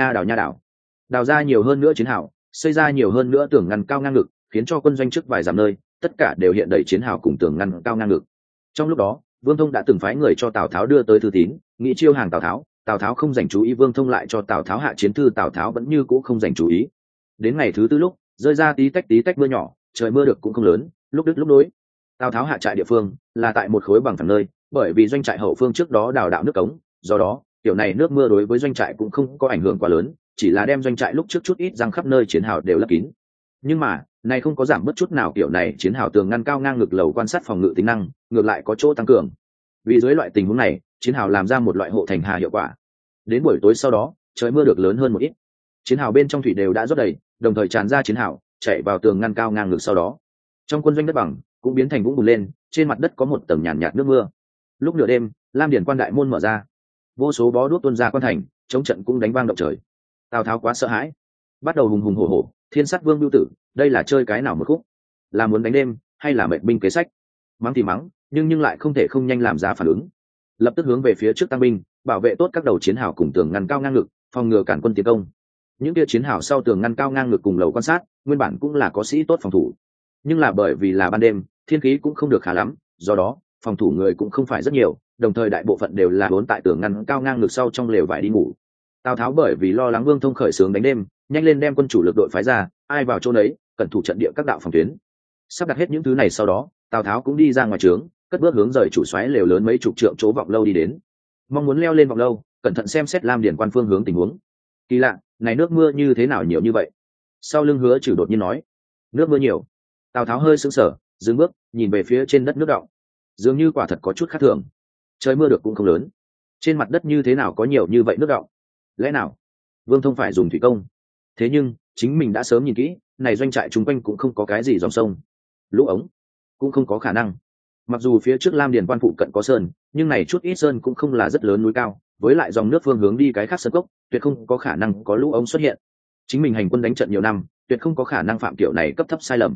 ra nhiều hơn nữa chiến hào, xây ra nhiều hơn nữa tường ngăn cao ngang ngực, khiến cho quân doanh trước vài dặm nơi, tất cả đều hiện đầy chiến hào cùng tường ngăn cao ngang ngực. Trong lúc đó, Vương Thông đã từng phái người cho Tào Tháo đưa tới thư tín, nghĩ chiêu hàng Tào Tháo không dành chú ý, Vương Thông lại cho Tào Tháo hạ chiến thư, Tào Tháo vẫn như cũ không dành chú ý. Đến ngày thứ tư lúc, rơi ra tí tách mưa nhỏ, trời mưa được cũng không lớn, lúc đứt lúc nối. Tào Tháo hạ trại địa phương là tại một khối bằng phẳng nơi, bởi vì doanh trại hậu phương trước đó đào đạo nước cống, do đó kiểu này nước mưa đối với doanh trại cũng không có ảnh hưởng quá lớn, chỉ là đem doanh trại lúc trước chút ít răng khắp nơi chiến hào đều lấp kín. Nhưng mà này không có giảm bất chút nào kiểu này chiến hào tường ngăn cao ngang ngực lầu quan sát phòng ngự tính năng, ngược lại có chỗ tăng cường. Vì dưới loại tình huống này, chiến hào làm ra một loại hộ thành hà hiệu quả. Đến buổi tối sau đó, trời mưa được lớn hơn một ít, chiến hào bên trong thủy đều đã rót đầy, đồng thời tràn ra chiến hào chạy vào tường ngăn cao ngang ngực, sau đó trong quân doanh đất bằng cũng biến thành vũng bùn lên, trên mặt đất có một tầng nhàn nhạt nước mưa. Lúc nửa đêm, Lam Điền quan đại môn mở ra, vô số bó đuốc tuôn ra quan thành, chống trận cũng đánh vang động trời. Tào Tháo quá sợ hãi, bắt đầu hùng hùng hổ hổ, thiên sát vương Bưu Tử, đây là chơi cái nào một khúc, là muốn đánh đêm hay là mệnh binh kế sách? Mắng thì mắng, nhưng lại không thể không nhanh làm ra phản ứng, lập tức hướng về phía trước tăng binh, bảo vệ tốt các đầu chiến hào cùng tường ngăn cao ngang ngực, phòng ngừa cản quân tiến công. Những kia chiến hào sau tường ngăn cao ngang ngực cùng lầu quan sát, nguyên bản cũng là có sĩ tốt phòng thủ, nhưng là bởi vì là ban đêm, thiên khí cũng không được khá lắm, do đó phòng thủ người cũng không phải rất nhiều, đồng thời đại bộ phận đều là vốn tại tường ngăn cao ngang ngực sau trong lều vải đi ngủ. Tào Tháo bởi vì lo lắng Vương Thông khởi xướng đánh đêm, nhanh lên đem quân chủ lực đội phái ra, ai vào chỗ nấy, cẩn thủ trận địa các đạo phòng tuyến. Sắp đặt hết những thứ này sau đó, Tào Tháo cũng đi ra ngoài trướng, cất bước hướng rời chủ soái lều lớn mấy chục trượng chỗ vọng lâu đi đến, mong muốn leo lên vọng lâu, cẩn thận xem xét Lam Điền quan phương hướng tình huống. Kỳ lạ, này nước mưa như thế nào nhiều như vậy? Sau lưng Hứa Trừ đột nhiên nói, nước mưa nhiều. Tào Tháo hơi sững sờ, dừng bước, nhìn về phía trên đất nước đọng, dường như quả thật có chút khác thường. Trời mưa được cũng không lớn, trên mặt đất như thế nào có nhiều như vậy nước đọng? Lẽ nào Vương Thông phải dùng thủy công? Thế nhưng chính mình đã sớm nhìn kỹ, này doanh trại chung quanh cũng không có cái gì dòng sông, lũ ống, cũng không có khả năng. Mặc dù phía trước Lam Điền quan phụ cận có sơn, nhưng này chút ít sơn cũng không là rất lớn núi cao, với lại dòng nước phương hướng đi cái khác sơn cốc, tuyệt không có khả năng có lũ ống xuất hiện. Chính mình hành quân đánh trận nhiều năm, tuyệt không có khả năng phạm kiểu này cấp thấp sai lầm.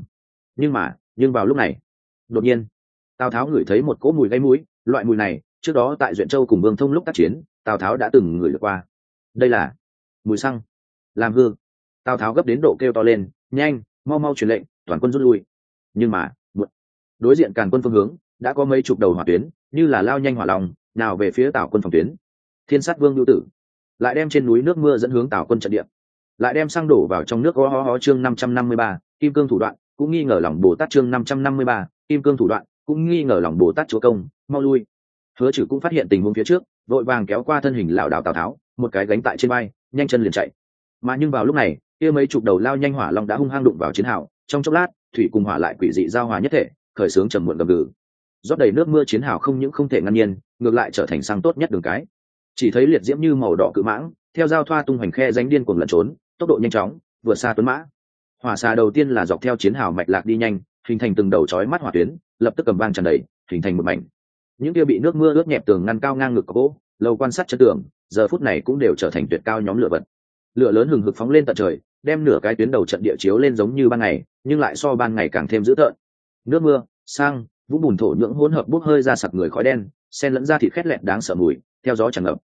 Nhưng vào lúc này, đột nhiên Tào Tháo ngửi thấy một cỗ mùi gây mũi, loại mùi này trước đó tại Duyện Châu cùng Vương Thông lúc tác chiến, Tào Tháo đã từng ngửi được qua. Đây là mùi xăng, làm hư. Tào Tháo gấp đến độ kêu to lên, nhanh, mau truyền lệnh, toàn quân rút lui. Nhưng mà đối diện Càn quân phương hướng đã có mấy chục đầu hỏa tuyến, như là lao nhanh hỏa long nào về phía Tào quân phòng tuyến. Thiên sát vương Bưu Tử lại đem trên núi nước mưa dẫn hướng Tào quân trận địa, lại đem xăng đổ vào trong nước. Chương 553, kim cương thủ đoạn cũng nghi ngờ lòng Bồ Tát. Chương 553, kim cương thủ đoạn cũng nghi ngờ lòng Bồ Tát chúa công, mau lui. Hứa Trừ cũng phát hiện tình huống phía trước, vội vàng kéo qua thân hình lão đạo Tào Tháo, một cái gánh tại trên vai, nhanh chân liền chạy. Mà nhưng vào lúc này, kia mấy chục đầu lao nhanh hỏa long đã hung hăng đụng vào chiến hào, trong chốc lát, thủy cùng hỏa lại quỷ dị giao hòa nhất thể, khởi xướng trầm muộn gầm gừ. Rót đầy nước mưa chiến hào không những không thể ngăn nhiên, ngược lại trở thành xăng tốt nhất đường cái. Chỉ thấy liệt diễm như màu đỏ cự mãng, theo giao thoa tung hoành khe rãnh điên cuồng lẩn trốn, tốc độ nhanh chóng, vượt xa tuấn mã. Hỏa xà đầu tiên là dọc theo chiến hào mạch lạc đi nhanh, hình thành từng đầu chói mắt hỏa tuyến, lập tức cầm vang tràn đầy, hình thành một mảnh. Những kia bị nước mưa ướt nhẹp tường ngăn cao ngang ngực gỗ, Lầu quan sát chân tường giờ phút này cũng đều trở thành tuyệt cao nhóm lửa vật. Lửa lớn hừng hực phóng lên tận trời, đem nửa cái tuyến đầu trận địa chiếu lên giống như ban ngày, nhưng lại so ban ngày càng thêm dữ tợn. Nước mưa, sang, vũng bùn thổ nhưỡng hỗn hợp bốc hơi ra sặc người khói đen, xen lẫn ra thịt khét lẹt đáng sợ mùi, theo gió tràn ngập.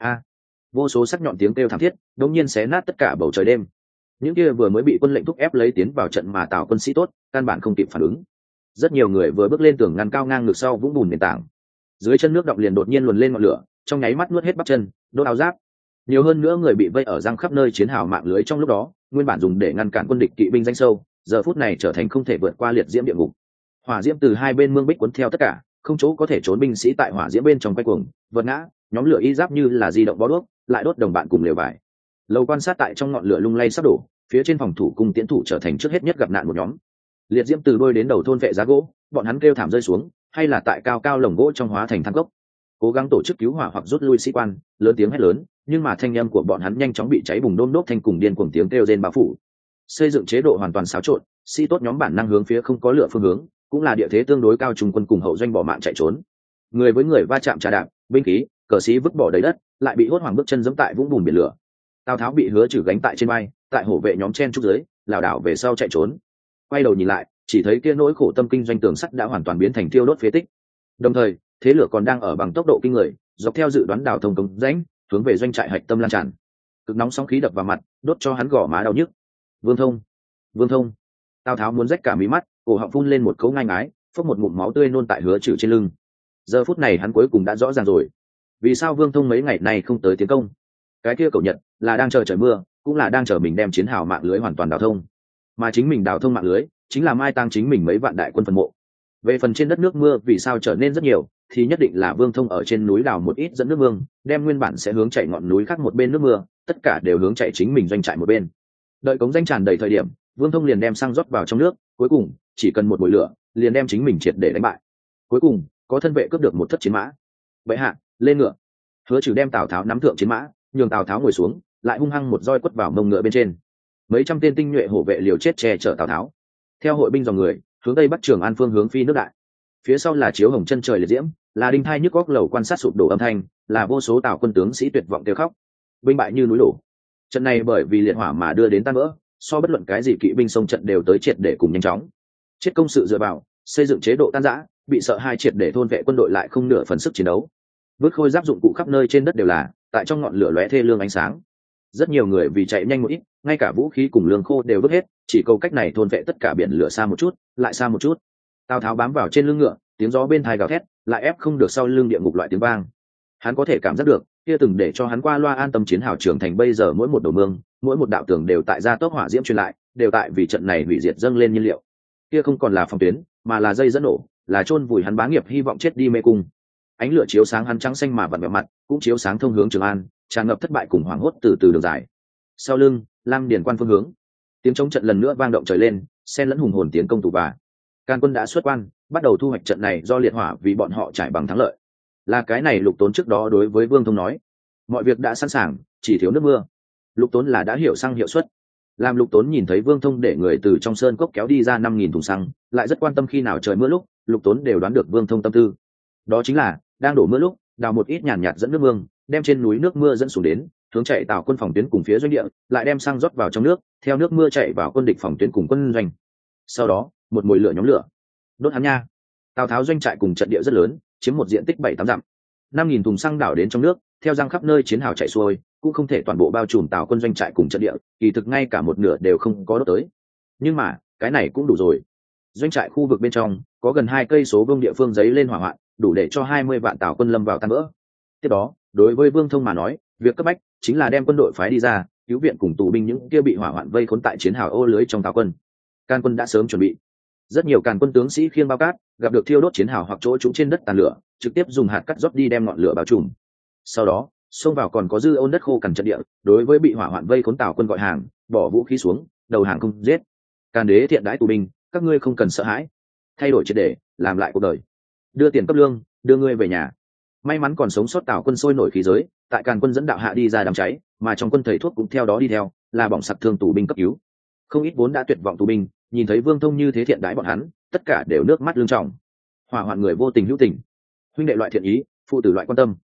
Vô số sắc nhọn tiếng kêu thảm thiết, đột nhiên xé nát tất cả bầu trời đêm. Những kia vừa mới bị quân lệnh thúc ép lấy tiến vào trận mà Tào quân sĩ tốt, căn bản không kịp phản ứng. Rất nhiều người vừa bước lên tường ngăn cao ngang ngược sau vũng bùn nền tảng, dưới chân nước động liền đột nhiên luồn lên ngọn lửa, trong nháy mắt nuốt hết bắp chân, đốt áo giáp. Nhiều hơn nữa người bị vây ở răng khắp nơi chiến hào mạng lưới trong lúc đó, nguyên bản dùng để ngăn cản quân địch kỵ binh danh sâu, giờ phút này trở thành không thể vượt qua liệt diễm địa ngục. Hỏa diễm từ hai bên mương bích cuốn theo tất cả, không chỗ có thể trốn, binh sĩ tại hỏa diễm bên trong quay cuồng, vật ngã, nhóm lửa y giáp như là di động bó đuốc, lại đốt đồng bạn cùng lều vải. Lầu quan sát tại trong ngọn lửa lung lay sắp đổ, phía trên phòng thủ cung tiến thủ trở thành trước hết nhất gặp nạn một nhóm. Liệt diễm từ đôi đến đầu thôn vệ giá gỗ, bọn hắn kêu thảm rơi xuống, hay là tại cao cao lồng gỗ trong hóa thành than cốc. Cố gắng tổ chức cứu hỏa hoặc rút lui sĩ quan, lớn tiếng hét lớn, nhưng mà thanh âm của bọn hắn nhanh chóng bị cháy bùng đôm đốt thành cùng điên cuồng tiếng kêu rên bao phủ. Xây dựng chế độ hoàn toàn xáo trộn, sĩ tốt nhóm bản năng hướng phía không có lửa phương hướng, cũng là địa thế tương đối cao, trung quân cùng hậu doanh bỏ mạng chạy trốn. Người với người va chạm trà đạp, binh khí, cờ sĩ vứt bỏ đầy đất, lại bị hốt hoảng bước chân giẫm tại vũng bùn biển lửa. Tào Tháo bị Hứa Trừ gánh tại trên vai, tại hổ vệ nhóm chen trúc dưới, lảo đảo về sau chạy trốn. Quay đầu nhìn lại, chỉ thấy kia nỗi khổ tâm kinh doanh tường sắt đã hoàn toàn biến thành thiêu đốt phế tích. Đồng thời, thế lửa còn đang ở bằng tốc độ kinh người, dọc theo dự đoán đào thông cống rãnh, hướng về doanh trại hạch tâm lan tràn. Cực nóng sóng khí đập vào mặt, đốt cho hắn gò má đau nhức. Vương Thông, Vương Thông! Tào Tháo muốn rách cả mí mắt, cổ họng phun lên một cấu ngai ngái, phốc một ngụm máu tươi nôn tại Hứa Trừ trên lưng. Giờ phút này hắn cuối cùng đã rõ ràng rồi, vì sao Vương Thông mấy ngày nay không tới tiến công. Cái kia cậu Nhật là đang chờ trời mưa, cũng là đang chờ mình đem chiến hào mạng lưới hoàn toàn đào thông, mà chính mình đào thông mạng lưới chính là mai táng chính mình mấy vạn đại quân phần mộ. Về phần trên đất nước mưa vì sao trở nên rất nhiều, thì nhất định là Vương Thông ở trên núi đào một ít dẫn nước mương, đem nguyên bản sẽ hướng chạy ngọn núi khác một bên nước mưa, tất cả đều hướng chạy chính mình doanh trại một bên. Đợi cống danh tràn đầy thời điểm, Vương Thông liền đem xăng rót vào trong nước, cuối cùng chỉ cần một mùi lửa liền đem chính mình triệt để đánh bại. Cuối cùng có thân vệ cướp được một thất chiến mã. Bệ hạ, lên ngựa! Hứa Trừ đem Tào Tháo nắm thượng chiến mã, nhường Tào Tháo ngồi xuống, lại hung hăng một roi quất vào mông ngựa bên trên. Mấy trăm tên tinh nhuệ hổ vệ liều chết che chở Tào Tháo. Theo hội binh dòng người hướng tây bắc Trường An phương hướng phi nước đại. Phía sau là chiếu hồng chân trời liệt diễm, là đinh thai nhức góc lầu quan sát sụp đổ âm thanh, là vô số Tào quân tướng sĩ tuyệt vọng kêu khóc. Binh bại như núi đổ. Trận này bởi vì liệt hỏa mà đưa đến tan vỡ, so bất luận cái gì kỵ binh sông trận đều tới triệt để cùng nhanh chóng. Chết công sự dựa vào xây dựng chế độ tan rã, bị sợ hai triệt để thôn vệ quân đội lại không nửa phần sức chiến đấu. Vứt khôi giáp dụng cụ khắp nơi trên đất đều là, tại trong ngọn lửa lóe thê lương ánh sáng. Rất nhiều người vì chạy nhanh một ít, ngay cả vũ khí cùng lương khô đều vứt hết, chỉ cầu cách này thôn vệ tất cả biển lửa xa một chút, lại xa một chút. Tào Tháo bám vào trên lưng ngựa, tiếng gió bên tai gào thét, lại ép không được sau lưng địa ngục loại tiếng vang. Hắn có thể cảm giác được, kia từng để cho hắn qua loa an tâm chiến hào trưởng thành bây giờ mỗi một đầu mương, mỗi một đạo tường đều tại gia tốc hỏa diễm truyền lại, đều tại vì trận này hủy diệt dâng lên nhiên liệu. Kia không còn là phòng tuyến, mà là dây dẫn nổ, là chôn vùi hắn bá nghiệp hy vọng chết đi mê cung. Ánh lửa chiếu sáng hắn trắng xanh mà vặn vẹo mặt, cũng chiếu sáng thông hướng Trường An, tràn ngập thất bại cùng hoảng hốt từ từ đường dài. Sau lưng, Lam Điền quan phương hướng, tiếng chống trận lần nữa vang động trời lên, xen lẫn hùng hồn tiến công tù và. Can quân đã xuất quan, bắt đầu thu hoạch trận này do liệt hỏa vì bọn họ trải bằng thắng lợi. Là cái này Lục Tốn trước đó đối với Vương Thông nói, mọi việc đã sẵn sàng, chỉ thiếu nước mưa. Lục Tốn là đã hiểu xăng hiệu suất. Làm Lục Tốn nhìn thấy Vương Thông để người từ trong sơn cốc kéo đi ra 5.000 thùng xăng, lại rất quan tâm khi nào trời mưa lúc, Lục Tốn đều đoán được Vương Thông tâm tư. Đó chính là đang đổ mưa lúc, đào một ít nhàn nhạt dẫn nước mương, đem trên núi nước mưa dẫn xuống đến, hướng chạy Tào quân phòng tuyến cùng phía doanh địa, lại đem xăng rót vào trong nước, theo nước mưa chạy vào quân địch phòng tuyến cùng quân doanh. Sau đó, một mồi lửa nhóm lửa, đốt hắn nha. Tào Tháo doanh trại cùng trận địa rất lớn, chiếm một diện tích 7-8 dặm. 5.000 thùng xăng đảo đến trong nước, theo răng khắp nơi chiến hào chạy xuôi, cũng không thể toàn bộ bao trùm Tào quân doanh trại cùng trận địa, kỳ thực ngay cả một nửa đều không có đốt tới. Nhưng mà, cái này cũng đủ rồi. Doanh trại khu vực bên trong có gần 2 cây số vuông địa phương giấy lên hỏa hoạn, đủ để cho 20 vạn Tào quân lâm vào tan vỡ. Tiếp đó, đối với Vương Thông mà nói, việc cấp bách chính là đem quân đội phái đi ra, cứu viện cùng tù binh những kia bị hỏa hoạn vây khốn tại chiến hào ô lưới trong Tào quân. Can quân đã sớm chuẩn bị. Rất nhiều càn quân tướng sĩ khiêng bao cát, gặp được thiêu đốt chiến hào hoặc chỗ trũng trên đất tàn lửa, trực tiếp dùng hạt cát rót đi đem ngọn lửa bao trùm. Sau đó, xông vào còn có dư ôn đất khô cằn trận địa, đối với bị hỏa hoạn vây khốn Tào quân gọi hàng, bỏ vũ khí xuống, đầu hàng không giết. Càn đế thiện đãi tù binh, các ngươi không cần sợ hãi, thay đổi triệt để, làm lại cuộc đời. Đưa tiền cấp lương, đưa ngươi về nhà. May mắn còn sống sót Tào quân sôi nổi khí giới, tại Càn quân dẫn đạo hạ đi ra đám cháy, mà trong quân thầy thuốc cũng theo đó đi theo, là bỏng sặc thương tù binh cấp cứu. Không ít vốn đã tuyệt vọng tù binh, nhìn thấy Vương Thông như thế thiện đãi bọn hắn, tất cả đều nước mắt lưng tròng. Hỏa hoạn người vô tình hữu tình, huynh đệ loại thiện ý, phụ tử loại quan tâm.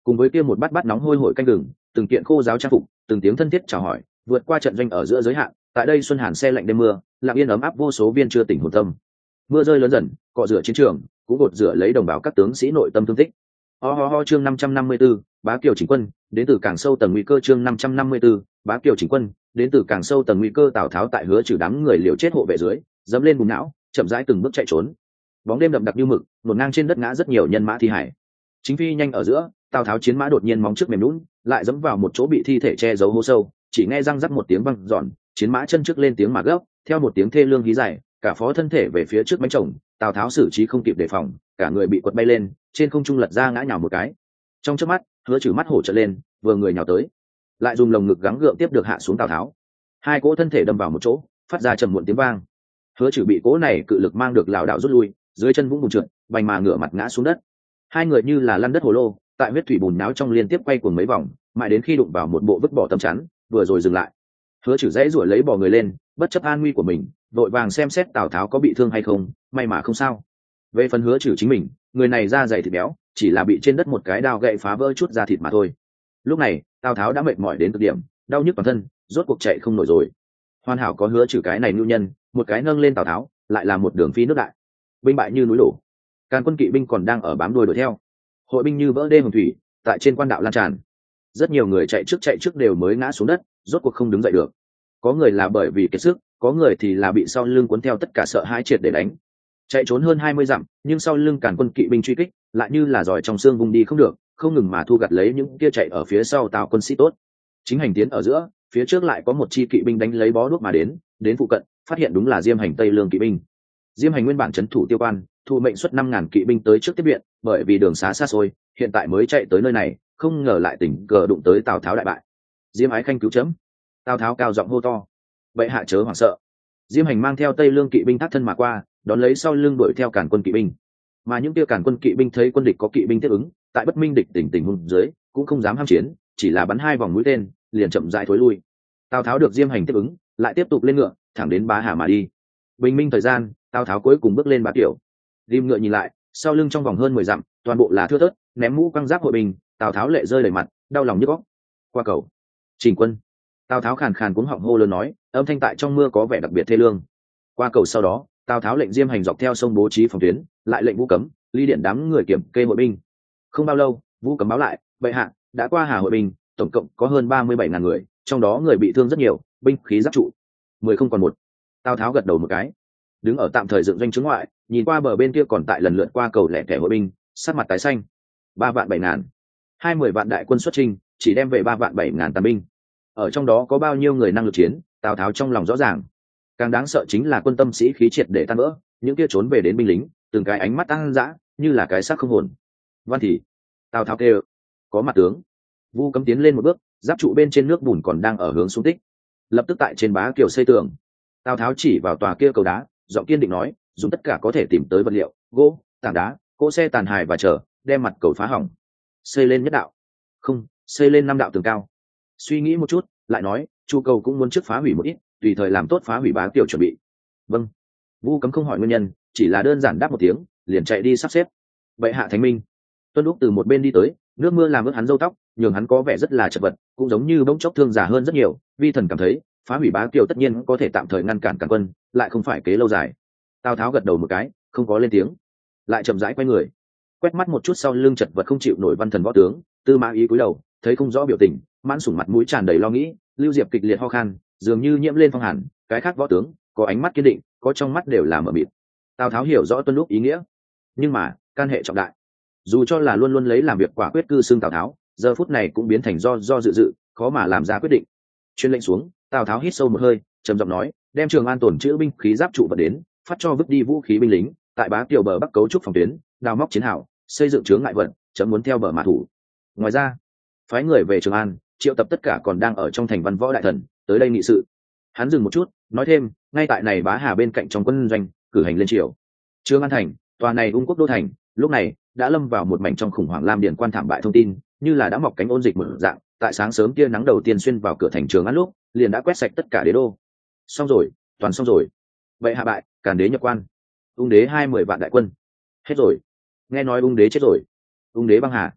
cùng với kia một bát bát nóng hôi hổi canh gừng, từng kiện khô giáo trang phục, từng tiếng thân thiết chào hỏi, vượt qua trận doanh ở giữa giới hạn. Tại đây xuân hàn xe lạnh đêm mưa, lặng yên ấm áp vô số viên chưa tỉnh hồn tâm. Mưa rơi lớn dần, cọ rửa chiến trường, cũng gột rửa lấy đồng bào các tướng sĩ nội tâm thương tích. Ho chương 554, Bá Kiều chỉnh quân, đến từ càng sâu tầng nguy cơ chương 554, Bá Kiều chỉnh quân, đến từ càng sâu tầng nguy cơ. Tào Tháo tại Hứa Trừ đám người liều chết hộ vệ dưới, dẫm lên bùn não, chậm rãi từng bước chạy trốn. Bóng đêm đậm đặc như mực, một ngang trên đất ngã rất nhiều nhân mã thi hải. Chính phi nhanh ở giữa, Tào Tháo chiến mã đột nhiên móng trước mềm nhũn, lại dẫm vào một chỗ bị thi thể che giấu hố sâu, chỉ nghe răng rắc một tiếng vang giòn, chiến mã chân trước lên tiếng mà gấp, theo một tiếng thê lương hí dài, cả phó thân thể về phía trước bánh chồng. Tào Tháo xử trí không kịp đề phòng, cả người bị quật bay lên, trên không trung lật ra ngã nhào một cái. Trong chớp mắt, Hứa Trừ mắt hổ trợn lên, vừa người nhào tới, lại dùng lồng ngực gắng gượng tiếp được hạ xuống Tào Tháo. Hai cỗ thân thể đâm vào một chỗ, phát ra trầm muộn tiếng vang. Hứa Trừ bị cỗ này cự lực mang được lảo đảo rút lui, dưới chân vũng bùn trượt, bành mà ngửa mặt ngã xuống đất. Hai người như là lăn đất hồ lô, tại huyết thủy bùn náo trong liên tiếp quay cuồng mấy vòng, mãi đến khi đụng vào một bộ vứt bỏ tấm chắn, vừa rồi dừng lại. Hứa Trừ dãy giụa lấy bò người lên, bất chấp an nguy của mình, vội vàng xem xét Tào Tháo có bị thương hay không, may mà không sao. Về phần Hứa Trừ chính mình, người này da dày thịt béo, chỉ là bị trên đất một cái đao gậy phá vỡ chút da thịt mà thôi. Lúc này Tào Tháo đã mệt mỏi đến cực điểm, đau nhức toàn thân, rốt cuộc chạy không nổi rồi. Hoàn hảo có Hứa Trừ cái này nhu nhân, một cái nâng lên Tào Tháo, lại là một đường phi nước đại. Binh bại như núi đổ, Càn quân kỵ binh còn đang ở bám đuôi đuổi theo, hội binh như vỡ đê hồng thủy, tại trên quan đạo lan tràn. Rất nhiều người chạy trước đều mới ngã xuống đất, rốt cuộc không đứng dậy được. Có người là bởi vì kiệt sức, có người thì là bị sau lưng cuốn theo tất cả sợ hãi triệt để đánh. Chạy trốn hơn 20 dặm, nhưng sau lưng Càn quân kỵ binh truy kích, lại như là giỏi trong xương vùng đi không được, không ngừng mà thu gặt lấy những kia chạy ở phía sau Tào quân sĩ tốt. Chính hành tiến ở giữa, phía trước lại có một chi kỵ binh đánh lấy bó đuốc mà đến phụ cận, phát hiện đúng là Diêm Hành Tây Lương kỵ binh. Diêm Hành nguyên bản trấn thủ Tiêu Quan, thu mệnh xuất 5.000 kỵ binh tới trước tiếp viện, bởi vì đường xá xa xôi, hiện tại mới chạy tới nơi này, không ngờ lại tình cờ đụng tới Tào Tháo đại bại. Diêm Ái Khanh cứu chấm! Tào Tháo cao giọng hô to. Vậy hạ chớ hoảng sợ. Diêm Hành mang theo Tây Lương kỵ binh thác thân mà qua, đón lấy sau lưng đuổi theo Càn quân kỵ binh. Mà những kia Càn quân kỵ binh thấy quân địch có kỵ binh tiếp ứng, tại bất minh địch tình huống dưới, cũng không dám ham chiến, chỉ là bắn 2 vòng mũi tên, liền chậm rãi thối lui. Tào Tháo được Diêm Hành tiếp ứng, lại tiếp tục lên ngựa, thẳng đến Bá Hà mà đi. Bình minh thời gian, Tào Tháo cuối cùng bước lên Bá Kiều. Ghim ngựa nhìn lại, sau lưng trong vòng hơn 10 dặm, toàn bộ là thưa thớt, ném mũ quăng giáp hội binh. Tào Tháo lệ rơi đầy mặt, đau lòng nhức óc. Qua cầu, chỉnh quân. Tào Tháo khàn khàn cuống họng hô lớn nói, âm thanh tại trong mưa có vẻ đặc biệt thê lương. Qua cầu sau đó, Tào Tháo lệnh Diêm Hành dọc theo sông bố trí phòng tuyến, lại lệnh Vũ Cấm, Ly Điện đám người kiểm kê hội binh. Không bao lâu, Vũ Cấm báo lại, bệ hạ đã qua Hà hội binh, tổng cộng có hơn 37.000 người, trong đó người bị thương rất nhiều, binh khí giáp trụ 10 không còn một. Tào Tháo gật đầu một cái, đứng ở tạm thời dựng doanh trướng ngoại, nhìn qua bờ bên kia còn tại lần lượt qua cầu lẻ tẻ hội binh, sắc mặt tái xanh. 3.700.000, 20 vạn đại quân xuất chinh, chỉ đem về 3.700.000 tàn binh. Ở trong đó có bao nhiêu người năng lực chiến, Tào Tháo trong lòng rõ ràng. Càng đáng sợ chính là quân tâm sĩ khí triệt để tan vỡ, những kia trốn về đến binh lính, từng cái ánh mắt tăng dã, như là cái xác không hồn. Văn thì, Tào Tháo kêu, có mặt tướng. Vu Cấm tiến lên một bước, giáp trụ bên trên nước bùn còn đang ở hướng xuống tích. Lập tức tại trên Bá Kiều xây tường. Tào Tháo chỉ vào tòa kia cầu đá, giọng kiên định nói, dùng tất cả có thể tìm tới vật liệu, gỗ, tảng đá, cỗ xe tàn hài và chờ, đem mặt cầu phá hỏng. Xây lên nhất đạo. Không, xây lên 5 đạo tường cao. Suy nghĩ một chút, lại nói, Chu cầu cũng muốn trước phá hủy một ít, tùy thời làm tốt phá hủy Bá Kiều chuẩn bị. Vâng. Vu Cấm không hỏi nguyên nhân, chỉ là đơn giản đáp một tiếng, liền chạy đi sắp xếp. Bệ hạ thánh minh. Tuân Lúc từ một bên đi tới, nước mưa làm ướt hắn râu tóc, nhường hắn có vẻ rất là chật vật, cũng giống như bỗng chốc thương già hơn rất nhiều. Vi thần cảm thấy, phá hủy Bá Kiều tất nhiên có thể tạm thời ngăn cản Càn quân, lại không phải kế lâu dài. Tào Tháo gật đầu một cái, không có lên tiếng, lại chậm rãi quay người, quét mắt một chút sau lưng chật vật không chịu nổi văn thần võ tướng. Tư Mã Ý cúi đầu, thấy không rõ biểu tình, mãn sủng mặt mũi tràn đầy lo nghĩ. Lưu Diệp kịch liệt ho khan, dường như nhiễm lên phong hàn. Cái khác võ tướng có ánh mắt kiên định, có trong mắt đều là mờ mịt. Tào Tháo hiểu rõ Tuân Lúc ý nghĩa, nhưng mà can hệ trọng đại, dù cho là luôn luôn lấy làm việc quả quyết cư xưng Tào Tháo, giờ phút này cũng biến thành do dự, khó mà làm ra quyết định. Chuyên lệnh xuống, Tào Tháo hít sâu một hơi, trầm giọng nói, đem Trường An tổn trữ binh khí giáp trụ vật đến, phát cho vứt đi vũ khí binh lính, tại Bá Kiều bờ bắc cấu trúc phòng tuyến, đào móc chiến hào, xây dựng chướng ngại vật, chấm muốn theo bờ mà thủ. Ngoài ra, phái người về Trường An, triệu tập tất cả còn đang ở trong thành văn võ đại thần tới đây nghị sự. Hắn dừng một chút, nói thêm, ngay tại này Bá Hà bên cạnh trong quân doanh, cử hành lên triều. Trường An thành, tòa này ung quốc đô thành, lúc này đã lâm vào một mảnh trong khủng hoảng lam điền quan thảm bại thông tin, như là đã mọc cánh ôn dịch mở dạng. Tại sáng sớm tia nắng đầu tiên xuyên vào cửa thành Trường An lúc, liền đã quét sạch tất cả đế đô. Xong rồi, toàn xong rồi. Vậy hạ bại, Càn đế nhập quan, ung đế 20 vạn đại quân, hết rồi. Nghe nói ung đế chết rồi, ung đế băng hà.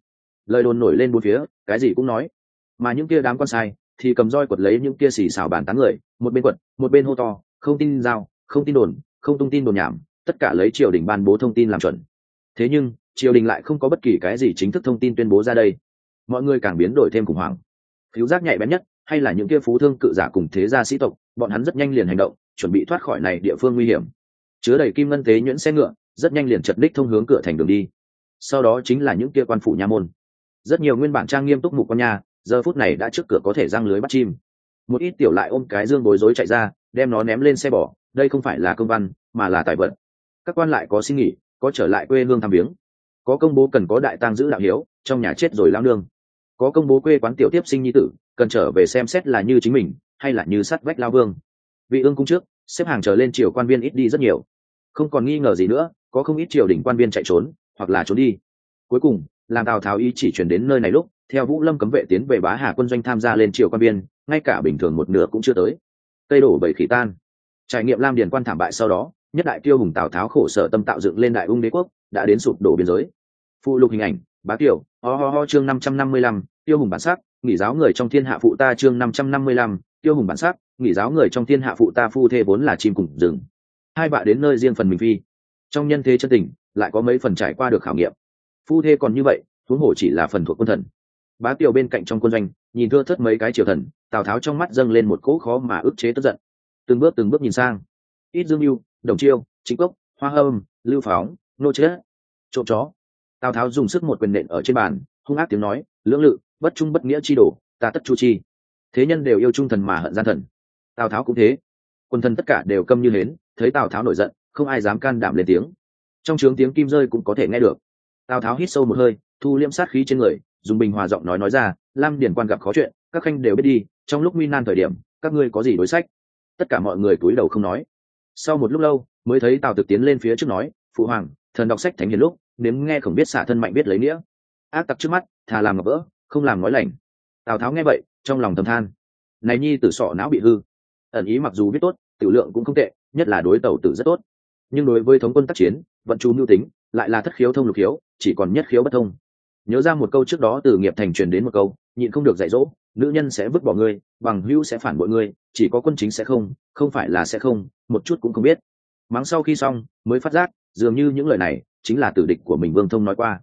Lời đồn nổi lên bốn phía, cái gì cũng nói, mà những kia đám con sai thì cầm roi quật lấy những kia xì xào bàn tán người, một bên quật một bên hô to, không tin giao, không tin đồn, không tung tin đồn nhảm, tất cả lấy triều đình ban bố thông tin làm chuẩn. Thế nhưng triều đình lại không có bất kỳ cái gì chính thức thông tin tuyên bố ra đây, mọi người càng biến đổi thêm khủng hoảng. Khiếu giác nhạy bén nhất hay là những kia phú thương cự giả cùng thế gia sĩ tộc, bọn hắn rất nhanh liền hành động, chuẩn bị thoát khỏi này địa phương nguy hiểm. Chứa đầy kim ngân tế nhuyễn xe ngựa rất nhanh liền chật đích thông hướng cửa thành đường đi. Sau đó chính là những kia quan phủ nha môn, rất nhiều nguyên bản trang nghiêm túc mục con nhà giờ phút này đã trước cửa có thể răng lưới bắt chim. Một ít tiểu lại ôm cái dương bối rối chạy ra, đem nó ném lên xe bò, đây không phải là công văn mà là tài vật. Các quan lại có xin nghỉ, có trở lại quê hương thăm viếng, có công bố cần có đại tang giữ đạo hiếu, trong nhà chết rồi lao nương, có công bố quê quán tiểu tiếp sinh nhi tử cần trở về xem xét là như chính mình hay là như sắt vách lao vương. Vị ương cung trước xếp hàng chờ lên triều quan viên ít đi rất nhiều, không còn nghi ngờ gì nữa, có không ít triều đình quan viên chạy trốn hoặc là trốn đi. Cuối cùng làm Tào Tháo ý chỉ chuyển đến nơi này lúc, theo Vũ Lâm cấm vệ tiến về Bá Hà quân doanh tham gia lên triều quan viên, ngay cả bình thường một nửa cũng chưa tới. Tây đổ bảy khỉ tan, trải nghiệm Lam Điền quan thảm bại sau đó, nhất đại kiêu hùng Tào Tháo khổ sở tâm tạo dựng lên đại ung đế quốc đã đến sụp đổ biên giới. Phụ lục hình ảnh Bá Tiểu chương 555, tiêu hùng bản sắc, nghỉ giáo người trong thiên hạ phụ ta chương 555, tiêu hùng bản sắc, nghỉ giáo người trong thiên hạ phụ ta phu thê vốn là chim cùng rừng. Hai vạ đến nơi riêng phần mình phi, trong nhân thế chân tình lại có mấy phần trải qua được khảo nghiệm. Phu thê còn như vậy, huống hồ chỉ là phần thuộc quân thần. Bá Tiểu bên cạnh trong quân doanh nhìn thưa thớt mấy cái triều thần, Tào Tháo trong mắt dâng lên một cỗ khó mà ức chế tức giận. Từng bước nhìn sang, ít Dương Mưu, Đồng Chiêu, Trịnh Cốc, Hoa Hâm, Lưu Phóng, Nô Chết, trộm chó. Tào Tháo dùng sức một quyền nện ở trên bàn, hung ác tiếng nói, lưỡng lự bất trung bất nghĩa chi đổ, ta tất chu chi. Thế nhân đều yêu trung thần mà hận gian thần, Tào Tháo cũng thế. Quân thần tất cả đều câm như hến, thấy Tào Tháo nổi giận, không ai dám can đảm lên tiếng. Trong trướng tiếng kim rơi cũng có thể nghe được. Tào Tháo hít sâu một hơi, thu liễm sát khí trên người, dùng bình hòa giọng nói ra, Lam Điền quan gặp khó chuyện, các khanh đều biết đi, trong lúc nguy nan thời điểm, các ngươi có gì đối sách? Tất cả mọi người cúi đầu không nói. Sau một lúc lâu, mới thấy Tào Thực tiến lên phía trước nói, phụ hoàng, thần đọc sách thánh hiền lúc, nếm nghe không biết xả thân mạnh biết lấy nghĩa. Ác tặc trước mắt, thà làm ngọc vỡ, không làm nói lành. Tào Tháo nghe vậy, trong lòng thầm than, này nhi tử sọ não bị hư. Ẩn ý mặc dù biết tốt, tiểu lượng cũng không tệ, nhất là đối tàu tử rất tốt, nhưng đối với thống quân tác chiến, vận chu mưu tính, lại là thất khiếu thông lục khiếu, chỉ còn nhất khiếu bất thông. Nhớ ra một câu trước đó từ Nghiệp Thành truyền đến một câu, nhịn không được dạy dỗ, nữ nhân sẽ vứt bỏ ngươi, bằng hữu sẽ phản bội ngươi, chỉ có quân chính sẽ không phải là sẽ không, một chút cũng không biết. Mắng sau khi xong, mới phát giác, dường như những lời này chính là tử địch của mình Vương Thông nói qua.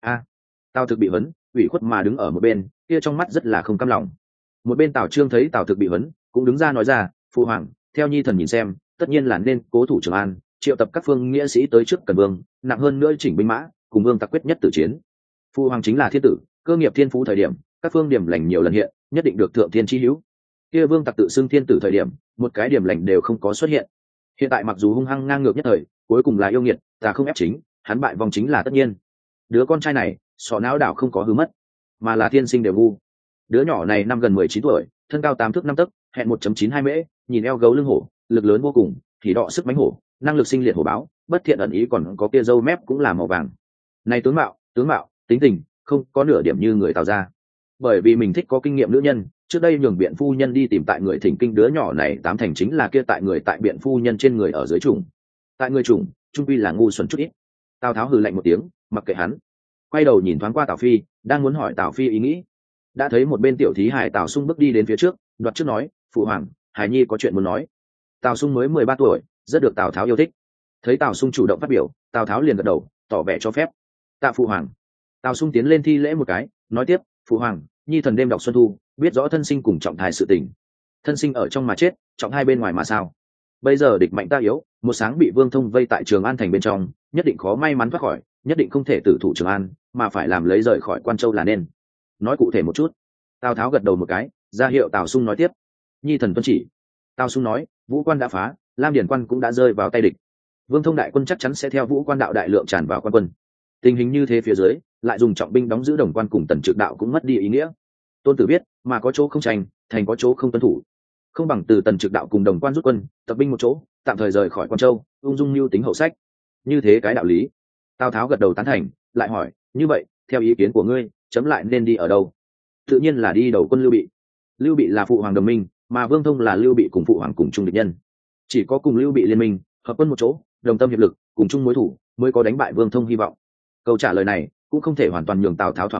Tào Thực bị vấn, ủy khuất mà đứng ở một bên, kia trong mắt rất là không cam lòng. Một bên Tào Trương thấy Tào Thực bị vấn, cũng đứng ra nói ra, phụ hoàng, theo nhi thần nhìn xem, tất nhiên là nên cố thủ Trường An, triệu tập các phương nghĩa sĩ tới trước Cần Vương, nặng hơn nữa chỉnh binh mã, cùng Vương tặc quyết nhất tử chiến. Phụ hoàng chính là thiên tử, cơ nghiệp thiên phú thời điểm, các phương điểm lành nhiều lần hiện, nhất định được thượng thiên chi hữu. Kia Vương tặc tự xưng thiên tử thời điểm, một cái điểm lành đều không có xuất hiện. Hiện tại mặc dù hung hăng ngang ngược nhất thời, cuối cùng là yêu nghiệt, ta không ép chính, hắn bại vòng chính là tất nhiên. Đứa con trai này, sọ não đảo không có hư mất, mà là thiên sinh đều ngu. Đứa nhỏ này năm gần 19 tuổi, thân cao 8 thước 5 tấc, hẹn 1.92 mễ, nhìn eo gấu lưng hổ, lực lớn vô cùng, thì đọ sức mãnh hổ, năng lực sinh liệt hổ báo, bất thiện ẩn ý còn có kia râu mép cũng là màu vàng. Này tướng mạo, tính tình, không có nửa điểm như người Tào ra. Bởi vì mình thích có kinh nghiệm nữ nhân, trước đây nhường biện phu nhân đi tìm tại người thỉnh kinh, đứa nhỏ này tám thành chính là kia tại người tại biện phu nhân trên người ở dưới trùng. Tại người trùng, trung quy là ngu xuẩn chút ít. Tào Tháo hừ lạnh một tiếng, mặc kệ hắn, quay đầu nhìn thoáng qua Tào Phi, đang muốn hỏi Tào Phi ý nghĩ, đã thấy một bên tiểu thí hài Tào Sung bước đi đến phía trước, đoạt trước nói, phụ hoàng, hài nhi có chuyện muốn nói. Tào Sung mới 13 tuổi, rất được Tào Tháo yêu thích. Thấy Tào Sung chủ động phát biểu, Tào Tháo liền gật đầu, tỏ vẻ cho phép. Tạ phụ hoàng. Tào Sung tiến lên thi lễ một cái, nói tiếp, phụ hoàng, nhi thần đêm đọc xuân thu, biết rõ thân sinh cùng trọng thai sự tình. Thân sinh ở trong mà chết, trọng hai bên ngoài mà sao? Bây giờ địch mạnh ta yếu, một sáng bị Vương Thông vây tại Trường An thành bên trong, nhất định khó may mắn thoát khỏi, nhất định không thể tử thủ Trường An, mà phải làm lấy rời khỏi Quan Châu là nên. Nói cụ thể một chút. Tào Tháo gật đầu một cái, ra hiệu Tào Sung nói tiếp. Nhi thần tuân chỉ. Tào Sung nói, Vũ Quan đã phá, Lam Điền Quan cũng đã rơi vào tay địch. Vương Thông đại quân chắc chắn sẽ theo Vũ Quan đạo đại lượng tràn vào quan quân. Tình hình như thế phía dưới, lại dùng trọng binh đóng giữ Đồng Quan cùng Tần Trực đạo cũng mất đi ý nghĩa. Tôn Tử biết, mà có chỗ không tranh, thành có chỗ không tuân thủ. Không bằng từ Tần Trực đạo cùng Đồng Quan rút quân, tập binh một chỗ, tạm thời rời khỏi Quan Châu, ung dung mưu tính hậu sách. Như thế cái đạo lý. Tào Tháo gật đầu tán thành, lại hỏi, như vậy, theo ý kiến của ngươi, chấm lại nên đi ở đâu? Tự nhiên là đi đầu quân Lưu Bị. Lưu Bị là phụ hoàng đồng minh, mà Vương Thông là Lưu Bị cùng phụ hoàng cùng chung địch nhân. Chỉ có cùng Lưu Bị liên minh, hợp quân một chỗ, đồng tâm hiệp lực, cùng chung mối thủ, mới có đánh bại Vương Thông hy vọng. Câu trả lời này cũng không thể hoàn toàn nhường Tào Tháo thỏa mãn,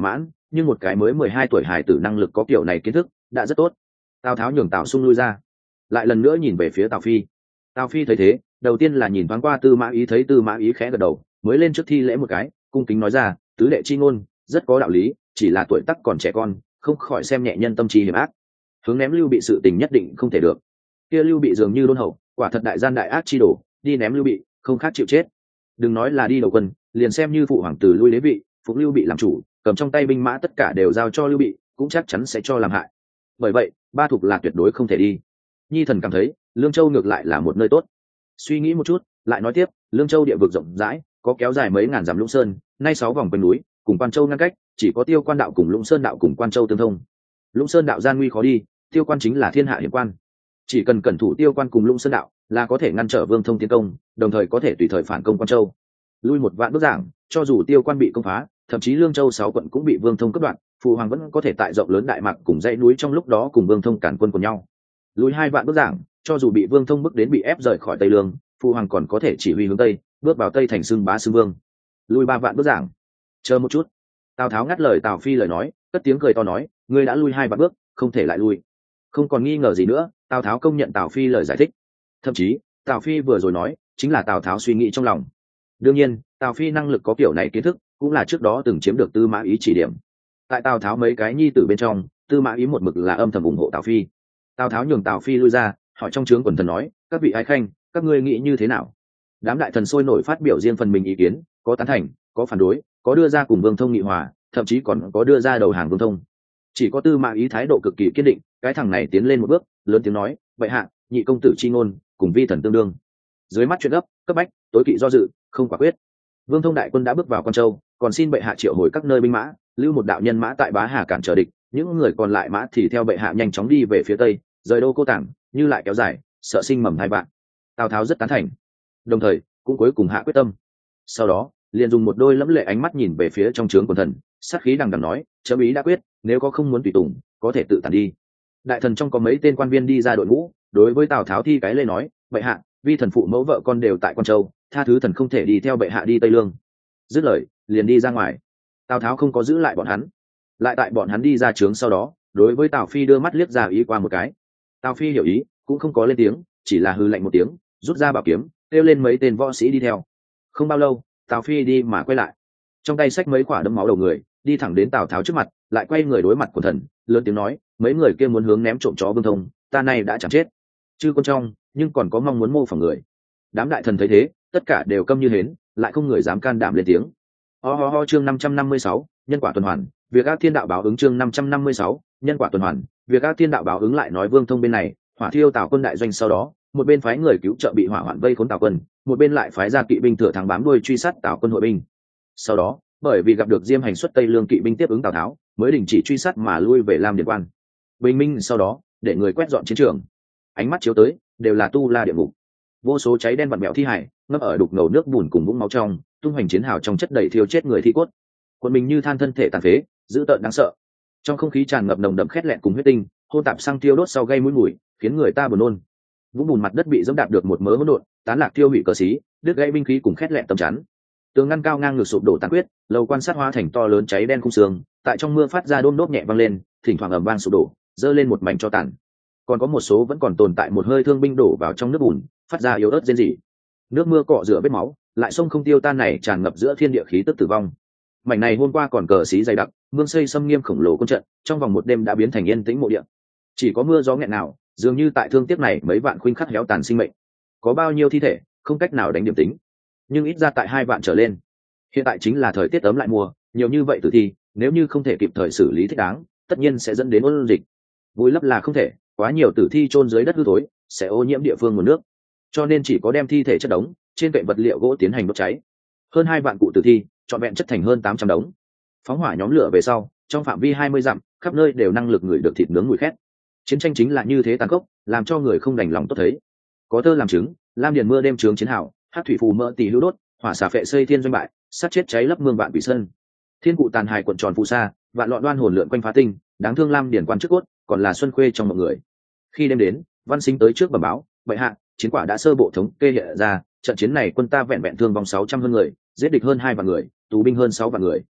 nhưng một cái mới 12 tuổi hài tử năng lực có kiểu này kiến thức đã rất tốt. Tào Tháo nhường Tào Xung lui ra, lại lần nữa nhìn về phía Tào Phi. Tào Phi thấy thế, đầu tiên là nhìn thoáng qua Tư Mã Ý, thấy Tư Mã Ý khẽ gật đầu, mới lên trước thi lễ một cái, cung kính nói ra, tứ đệ chi ngôn rất có đạo lý, chỉ là tuổi tác còn trẻ con, không khỏi xem nhẹ nhân tâm trí hiểm ác. Hướng ném Lưu Bị sự tình nhất định không thể được. Kia Lưu Bị dường như đôn hậu, quả thật đại gian đại ác chi đổ, đi ném Lưu Bị không khác chịu chết. Đừng nói là đi đầu quân, liền xem như phụ hoàng tử lui đế vị, phục Lưu Bị làm chủ, cầm trong tay binh mã tất cả đều giao cho Lưu Bị, cũng chắc chắn sẽ cho làm hại. Bởi vậy Ba Thục là tuyệt đối không thể đi. Nhi thần cảm thấy Lương Châu ngược lại là một nơi tốt. Suy nghĩ một chút, lại nói tiếp, Lương Châu địa vực rộng rãi, có kéo dài mấy ngàn dặm Lũng Sơn, nay 6 vòng quanh núi, cùng Quan Châu ngăn cách, chỉ có Tiêu Quan đạo cùng Lũng Sơn đạo cùng Quan Châu tương thông. Lũng Sơn đạo gian nguy khó đi, Tiêu Quan chính là thiên hạ hiểm quan. Chỉ cần cẩn thủ Tiêu Quan cùng Lũng Sơn đạo, là có thể ngăn trở Vương Thông tiến công, đồng thời có thể tùy thời phản công Quan Châu. Lui một vạn bước giảng, cho dù Tiêu Quan bị công phá, thậm chí Lương Châu 6 quận cũng bị Vương Thông cắt đoạn, phụ hoàng vẫn có thể tại rộng lớn đại mạc cùng dãy núi trong lúc đó cùng Vương Thông cản quân của nhau. Lùi 2 vạn bước giảng, cho dù bị Vương Thông bức đến bị ép rời khỏi Tây Lương, phụ hoàng còn có thể chỉ huy hướng tây, bước vào Tây thành xưng bá xưng vương. Lùi 3 vạn bước giảng. Chờ một chút. Tào Tháo ngắt lời Tào Phi lời nói, cất tiếng cười to nói, ngươi đã lui 2 vạn bước, không thể lại lui. Không còn nghi ngờ gì nữa, Tào Tháo công nhận Tào Phi lời giải thích. Thậm chí, Tào Phi vừa rồi nói, chính là Tào Tháo suy nghĩ trong lòng. Đương nhiên, Tào Phi năng lực có kiểu này kiến thức, cũng là trước đó từng chiếm được Tư Mã Ý chỉ điểm. Tại Tào Tháo mấy cái nhi tử bên trong, Tư Mã Ý một mực là âm thầm ủng hộ Tào Phi. Tào Tháo nhường Tào Phi lui ra, hỏi trong trướng quần thần nói, các vị ái khanh, các ngươi nghĩ như thế nào? Đám đại thần sôi nổi phát biểu riêng phần mình ý kiến, có tán thành, có phản đối, có đưa ra cùng Vương Thông nghị hòa, thậm chí còn có đưa ra đầu hàng Vương Thông. Chỉ có Tư Mã Ý thái độ cực kỳ kiên định, cái thằng này tiến lên một bước, lớn tiếng nói, vậy hạ, nhị công tử chi ngôn, cùng vi thần tương đương. Dưới mắt chuyện gấp, cấp bách, tối kỵ do dự, không quả quyết. Vương Thông đại quân đã bước vào Quan Châu, còn xin bệ hạ triệu hồi các nơi binh mã, lưu một đạo nhân mã tại Bá Hà cản trở địch, những người còn lại mã thì theo bệ hạ nhanh chóng đi về phía tây, rời đô Cô Tảng, như lại kéo dài, sợ sinh mầm hai vạn. Tào Tháo rất tán thành, đồng thời cũng cuối cùng hạ quyết tâm. Sau đó liền dùng một đôi lẫm lệ ánh mắt nhìn về phía trong trướng quần thần, sát khí đằng đằng nói, chấm ý đã quyết, nếu có không muốn tùy tùng, có thể tự tản đi. Đại thần trong có mấy tên quan viên đi ra đội ngũ, đối với Tào Tháo thi cái lê nói, bệ hạ, vi thần phụ mẫu vợ con đều tại Quan Châu, tha thứ thần không thể đi theo bệ hạ đi Tây Lương. Dứt lời liền đi ra ngoài. Tào Tháo không có giữ lại bọn hắn, lại tại bọn hắn đi ra trướng sau đó, đối với Tào Phi đưa mắt liếc ra ý qua một cái. Tào Phi hiểu ý, cũng không có lên tiếng, chỉ là hừ lạnh một tiếng, rút ra bảo kiếm, kêu lên mấy tên võ sĩ đi theo. Không bao lâu, Tào Phi đi mà quay lại, trong tay xách mấy quả đấm máu đầu người, đi thẳng đến Tào Tháo trước mặt, lại quay người đối mặt quần thần, lớn tiếng nói, mấy người kia muốn hướng ném trộm chó Vương Thông, ta này đã chẳng chết, chư con trong nhưng còn có mong muốn mô phỏng người. Đám đại thần thấy thế, tất cả đều câm như hến, lại không người dám can đảm lên tiếng. Ho chương 556, nhân quả tuần hoàn, việc ác thiên đạo báo ứng chương 556, nhân quả tuần hoàn, việc ác thiên đạo báo ứng. Lại nói Vương Thông bên này, hỏa thiêu Tào quân đại doanh, sau đó một bên phái người cứu trợ bị hỏa hoạn vây khốn Tào quân, một bên lại phái ra kỵ binh thừa thắng bám đuôi truy sát Tào quân hội binh. Sau đó, bởi vì gặp được Diêm Hành xuất Tây Lương kỵ binh tiếp ứng Tào Tháo, mới đình chỉ truy sát mà lui về Lam Điền Quan. Bình minh sau đó, để người quét dọn chiến trường. Ánh mắt chiếu tới, đều là tu la địa ngục. Vô số cháy đen vặn mèo thi hải, ngâm ở đục ngầu nước bùn cùng vũng máu trong, tung hoành chiến hào trong chất đầy thiêu chết người thi cốt. Quân mình như than thân thể tàn phế, dữ tợn đáng sợ. Trong không khí tràn ngập nồng đậm khét lẹn cùng huyết tinh, hôn tạp xăng tiêu đốt sau gây mũi mùi, khiến người ta buồn nôn. Vũng bùn mặt đất bị dẫm đạp được một mớ hỗn độn, tán lạc tiêu hủy cờ xí, đứt gãy binh khí cùng khét lẹn tầm chắn. Tường ngăn cao ngang ngược sụp đổ tàn quyết, lầu quan sát hóa thành to lớn cháy đen khung xương, tại trong mưa phát ra đôm đốt nhẹ vang lên, thỉnh thoảng ầm vang sụp đổ, dơ lên một mảnh cho tàn. Còn có một số vẫn còn tồn tại một hơi thương binh đổ vào trong nước bùn, phát ra yếu ớt rên rỉ. Nước mưa cọ rửa vết máu, lại sông không tiêu tan này tràn ngập giữa thiên địa khí tức tử vong. Mảnh này hôm qua còn cờ xí dày đặc, mương xây xâm nghiêm khổng lồ quân trận, trong vòng một đêm đã biến thành yên tĩnh mộ địa. Chỉ có mưa gió nghẹn nào, dường như tại thương tiếc này mấy vạn khuynh khắc héo tàn sinh mệnh. Có bao nhiêu thi thể, không cách nào đánh điểm tính, nhưng ít ra tại 2 vạn trở lên. Hiện tại chính là thời tiết ấm lại mùa, nhiều như vậy tử thi, nếu như không thể kịp thời xử lý thích đáng, tất nhiên sẽ dẫn đến ôn dịch. Vùi lấp là không thể, quá nhiều tử thi chôn dưới đất hư thối, sẽ ô nhiễm địa phương nguồn nước. Cho nên chỉ có đem thi thể chất đống trên kệ vật liệu gỗ tiến hành đốt cháy. Hơn 2 vạn cụ tử thi, trọn vẹn chất thành hơn 800 đống. Phóng hỏa nhóm lửa về sau, trong phạm vi 20 dặm, khắp nơi đều năng lực ngửi được thịt nướng mùi khét. Chiến tranh chính là như thế tàn khốc, làm cho người không đành lòng tốt thấy. Có tơ làm chứng, Lam Điền mưa đêm trướng chiến hào, Hắc thủy phù mỡ tỷ hữu đốt, hỏa xả phệ xây thiên doanh bại, sát chết cháy lấp mương vạn quỷ sơn. Thiên cụ tàn hài cuộn tròn phù sa, vạn loạn đoan hồn lượn quanh phá tinh, đáng thương Lam Điền quan trước cốt, còn là xuân khuê trong mọi người. Khi đêm đến, Văn Sinh tới trước bẩm báo, bệ hạ, chiến quả đã sơ bộ thống kê hiện ra, trận chiến này quân ta vẹn vẹn thương vong 600 hơn người, giết địch hơn 2 vạn người, tù binh hơn 6 vạn người.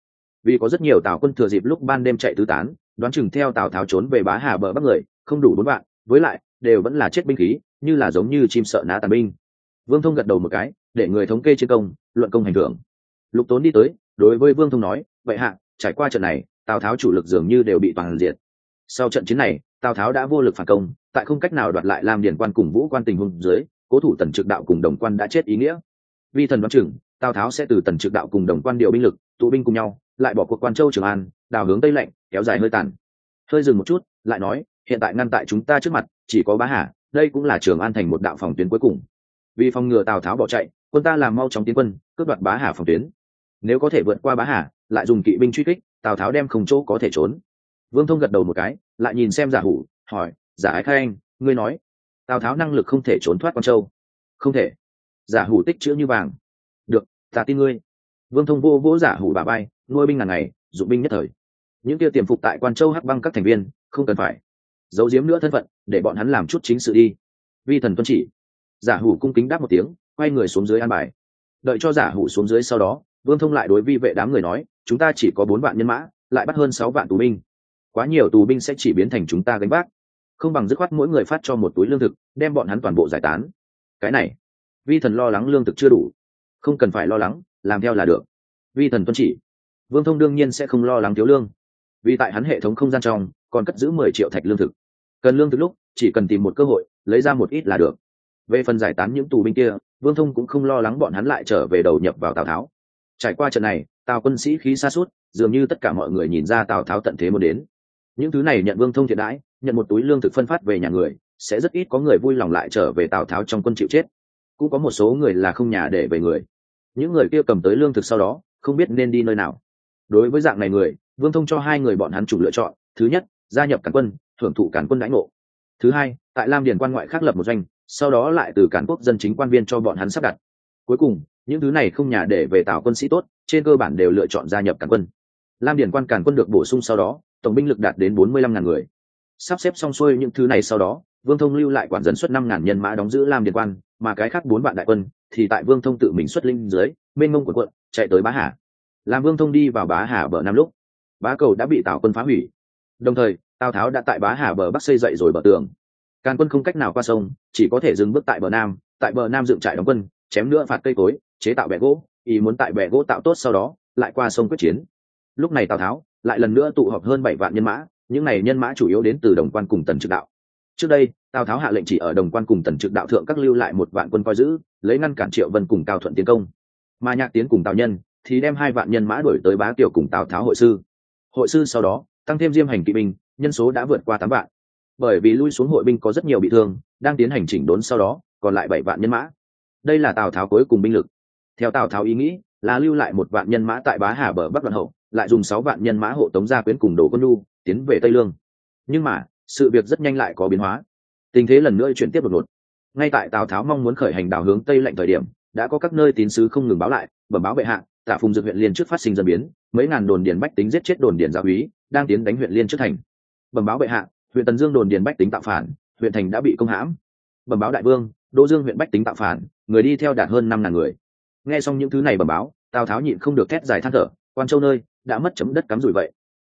vì có rất nhiều tào quân thừa dịp lúc ban đêm chạy tứ tán, đoán chừng theo tào tháo trốn về Bá Hà bờ bắc người không đủ 4 vạn, với lại đều vẫn là chết binh khí, như là giống như chim sợ ná tàn binh. Vương Thông gật đầu một cái, để người thống kê chiến công, luận công hành thưởng. Lục Tốn đi tới, đối với Vương Thông nói, vậy hạ, trải qua trận này, tào tháo chủ lực dường như đều bị toàn diệt. Sau trận chiến này, tào tháo đã vô lực phản công, tại không cách nào đoạt lại Lam Điền quan cùng Vũ quan tình huống dưới, cố thủ Tần Trực Đạo cùng Đồng quan đã chết ý nghĩa. Vi thần đoán chừng, tào tháo sẽ từ Tần Trực Đạo cùng Đồng quan điều binh lực, tụ binh cùng nhau, lại bỏ cuộc Quan Châu Trường An, đào hướng Tây lạnh, kéo dài hơi tàn. Hơi dừng một chút, lại nói, hiện tại ngăn tại chúng ta trước mặt chỉ có Bá Hà, đây cũng là Trường An thành một đạo phòng tuyến cuối cùng. Vì phòng ngừa tào tháo bỏ chạy, quân ta làm mau chóng tiến quân, cướp đoạt Bá Hà phòng tuyến. Nếu có thể vượt qua Bá Hà, lại dùng kỵ binh truy kích, tào tháo đem không chỗ có thể trốn. Vương Thông gật đầu một cái, lại nhìn xem Giả Hủ, hỏi, Giả Ái Khai Anh, ngươi nói tào tháo năng lực không thể trốn thoát Quan Châu? Không thể. Giả Hủ tích chữ như vàng. Được, ta tin ngươi. Vương Thông vô vỗ Giả Hủ bả vai, nuôi binh ngàn ngày, dụng binh nhất thời. Những kia tiềm phục tại Quan Châu Hắc băng các thành viên, không cần phải giấu giếm nữa thân phận, để bọn hắn làm chút chính sự đi. Vi thần tuân chỉ. Giả Hủ cung kính đáp một tiếng, quay người xuống dưới an bài. Đợi cho Giả Hủ xuống dưới sau đó, Vương Thông lại đối vi vệ đám người nói, chúng ta chỉ có 4 vạn nhân mã, lại bắt hơn 6 vạn tù binh. Quá nhiều tù binh sẽ chỉ biến thành chúng ta gánh vác, không bằng dứt khoát mỗi người phát cho một túi lương thực, đem bọn hắn toàn bộ giải tán. Cái này, vi thần lo lắng lương thực chưa đủ. Không cần phải lo lắng, làm theo là được. Vi thần tuân chỉ. Vương Thông đương nhiên sẽ không lo lắng thiếu lương, vì tại hắn hệ thống không gian trong còn cất giữ 10 triệu thạch lương thực. Cần lương thực lúc chỉ cần tìm một cơ hội lấy ra một ít là được. Về phần giải tán những tù binh kia, Vương Thông cũng không lo lắng bọn hắn lại trở về đầu nhập vào Tào Tháo. Trải qua trận này, Tào quân sĩ khí sa sút, dường như tất cả mọi người nhìn ra Tào Tháo tận thế muốn đến. Những thứ này nhận Vương Thông thiện đãi, nhận một túi lương thực phân phát về nhà người, sẽ rất ít có người vui lòng lại trở về Tào Tháo trong quân chịu chết. Cũng có một số người là không nhà để về người. Những người kia cầm tới lương thực sau đó không biết nên đi nơi nào. Đối với dạng này người, Vương Thông cho 2 người bọn hắn chủ lựa chọn. Thứ nhất, gia nhập Càn quân, hưởng thụ Càn quân đãi ngộ. Thứ hai, tại Lam Điền quan ngoại khác lập một doanh, sau đó lại từ Càn quốc dân chính quan viên cho bọn hắn sắp đặt. Cuối cùng, những thứ này không nhà để về Tào quân sĩ tốt, trên cơ bản đều lựa chọn gia nhập Càn quân. Lam Điền quan Càn quân được bổ sung sau đó, tổng binh lực đạt đến 45.000 người. Sắp xếp xong xuôi những thứ này sau đó, Vương Thông lưu lại quản dân suất 5.000 nhân mã đóng giữ Lam Điền quan, mà cái khác 4 vạn đại quân thì tại Vương Thông tự mình xuất linh dưới, mênh mông của quận, chạy tới Bá Hà. Làm Vương Thông đi vào Bá Hà bờ nam lúc, Bá cầu đã bị Tào quân phá hủy. Đồng thời, Tào Tháo đã tại Bá Hà bờ bắc xây dậy rồi bờ tường. Càn quân không cách nào qua sông, chỉ có thể dừng bước tại bờ nam, tại bờ nam dựng trại đóng quân, chém nữa phạt cây cối, chế tạo bè gỗ, ý muốn tại bè gỗ tạo tốt sau đó, lại qua sông quyết chiến. Lúc này Tào Tháo lại lần nữa tụ họp hơn 7 vạn nhân mã, những này nhân mã chủ yếu đến từ Đồng quan cùng Tần Trực đạo. Trước đây, Tào Tháo hạ lệnh chỉ ở Đồng quan cùng Tần Trực đạo thượng các lưu lại 1 vạn quân coi giữ, lấy ngăn cản Triệu Vân cùng Cao Thuận tiến công. Mà Nhạc Tiến cùng Tào Nhân thì đem 2 vạn nhân mã đuổi tới Bá Kiều cùng Tào Tháo hội sư. Hội sư sau đó tăng thêm diêm hành kỵ binh, nhân số đã vượt qua 8 vạn. Bởi vì lui xuống hội binh có rất nhiều bị thương, đang tiến hành chỉnh đốn sau đó, còn lại 7 vạn nhân mã. Đây là Tào Tháo cuối cùng binh lực. Theo Tào Tháo ý nghĩ, là lưu lại 1 vạn nhân mã tại Bá Hà bờ bắc đoạn hậu, lại dùng 6 vạn nhân mã hộ tống Gia Quyến cùng Đồ Quân Nhu tiến về Tây Lương. Nhưng mà, sự việc rất nhanh lại có biến hóa. Tình thế lần nữa chuyển tiếp đột ngột. Ngay tại Tào Tháo mong muốn khởi hành đảo hướng Tây lệnh thời điểm, đã có các nơi tín sứ không ngừng báo lại, bẩm báo bệ hạ, Tạ Phùng Dực huyện Liên trước phát sinh dân biến, mấy ngàn đồn điền bách tính giết chết đồn điền giáo úy, đang tiến đánh huyện Liên trước thành. Bẩm báo bệ hạ, huyện Tần Dương đồn điền bách tính tạo phản, huyện thành đã bị công hãm. Bẩm báo đại vương, Đỗ Dương huyện bách tính tạo phản, người đi theo đạt hơn 5.000 người. Nghe xong những thứ này bẩm báo, Tào Tháo nhịn không được thét dài than thở, Quan Châu nơi đã mất chấm đất cắm rủi vậy.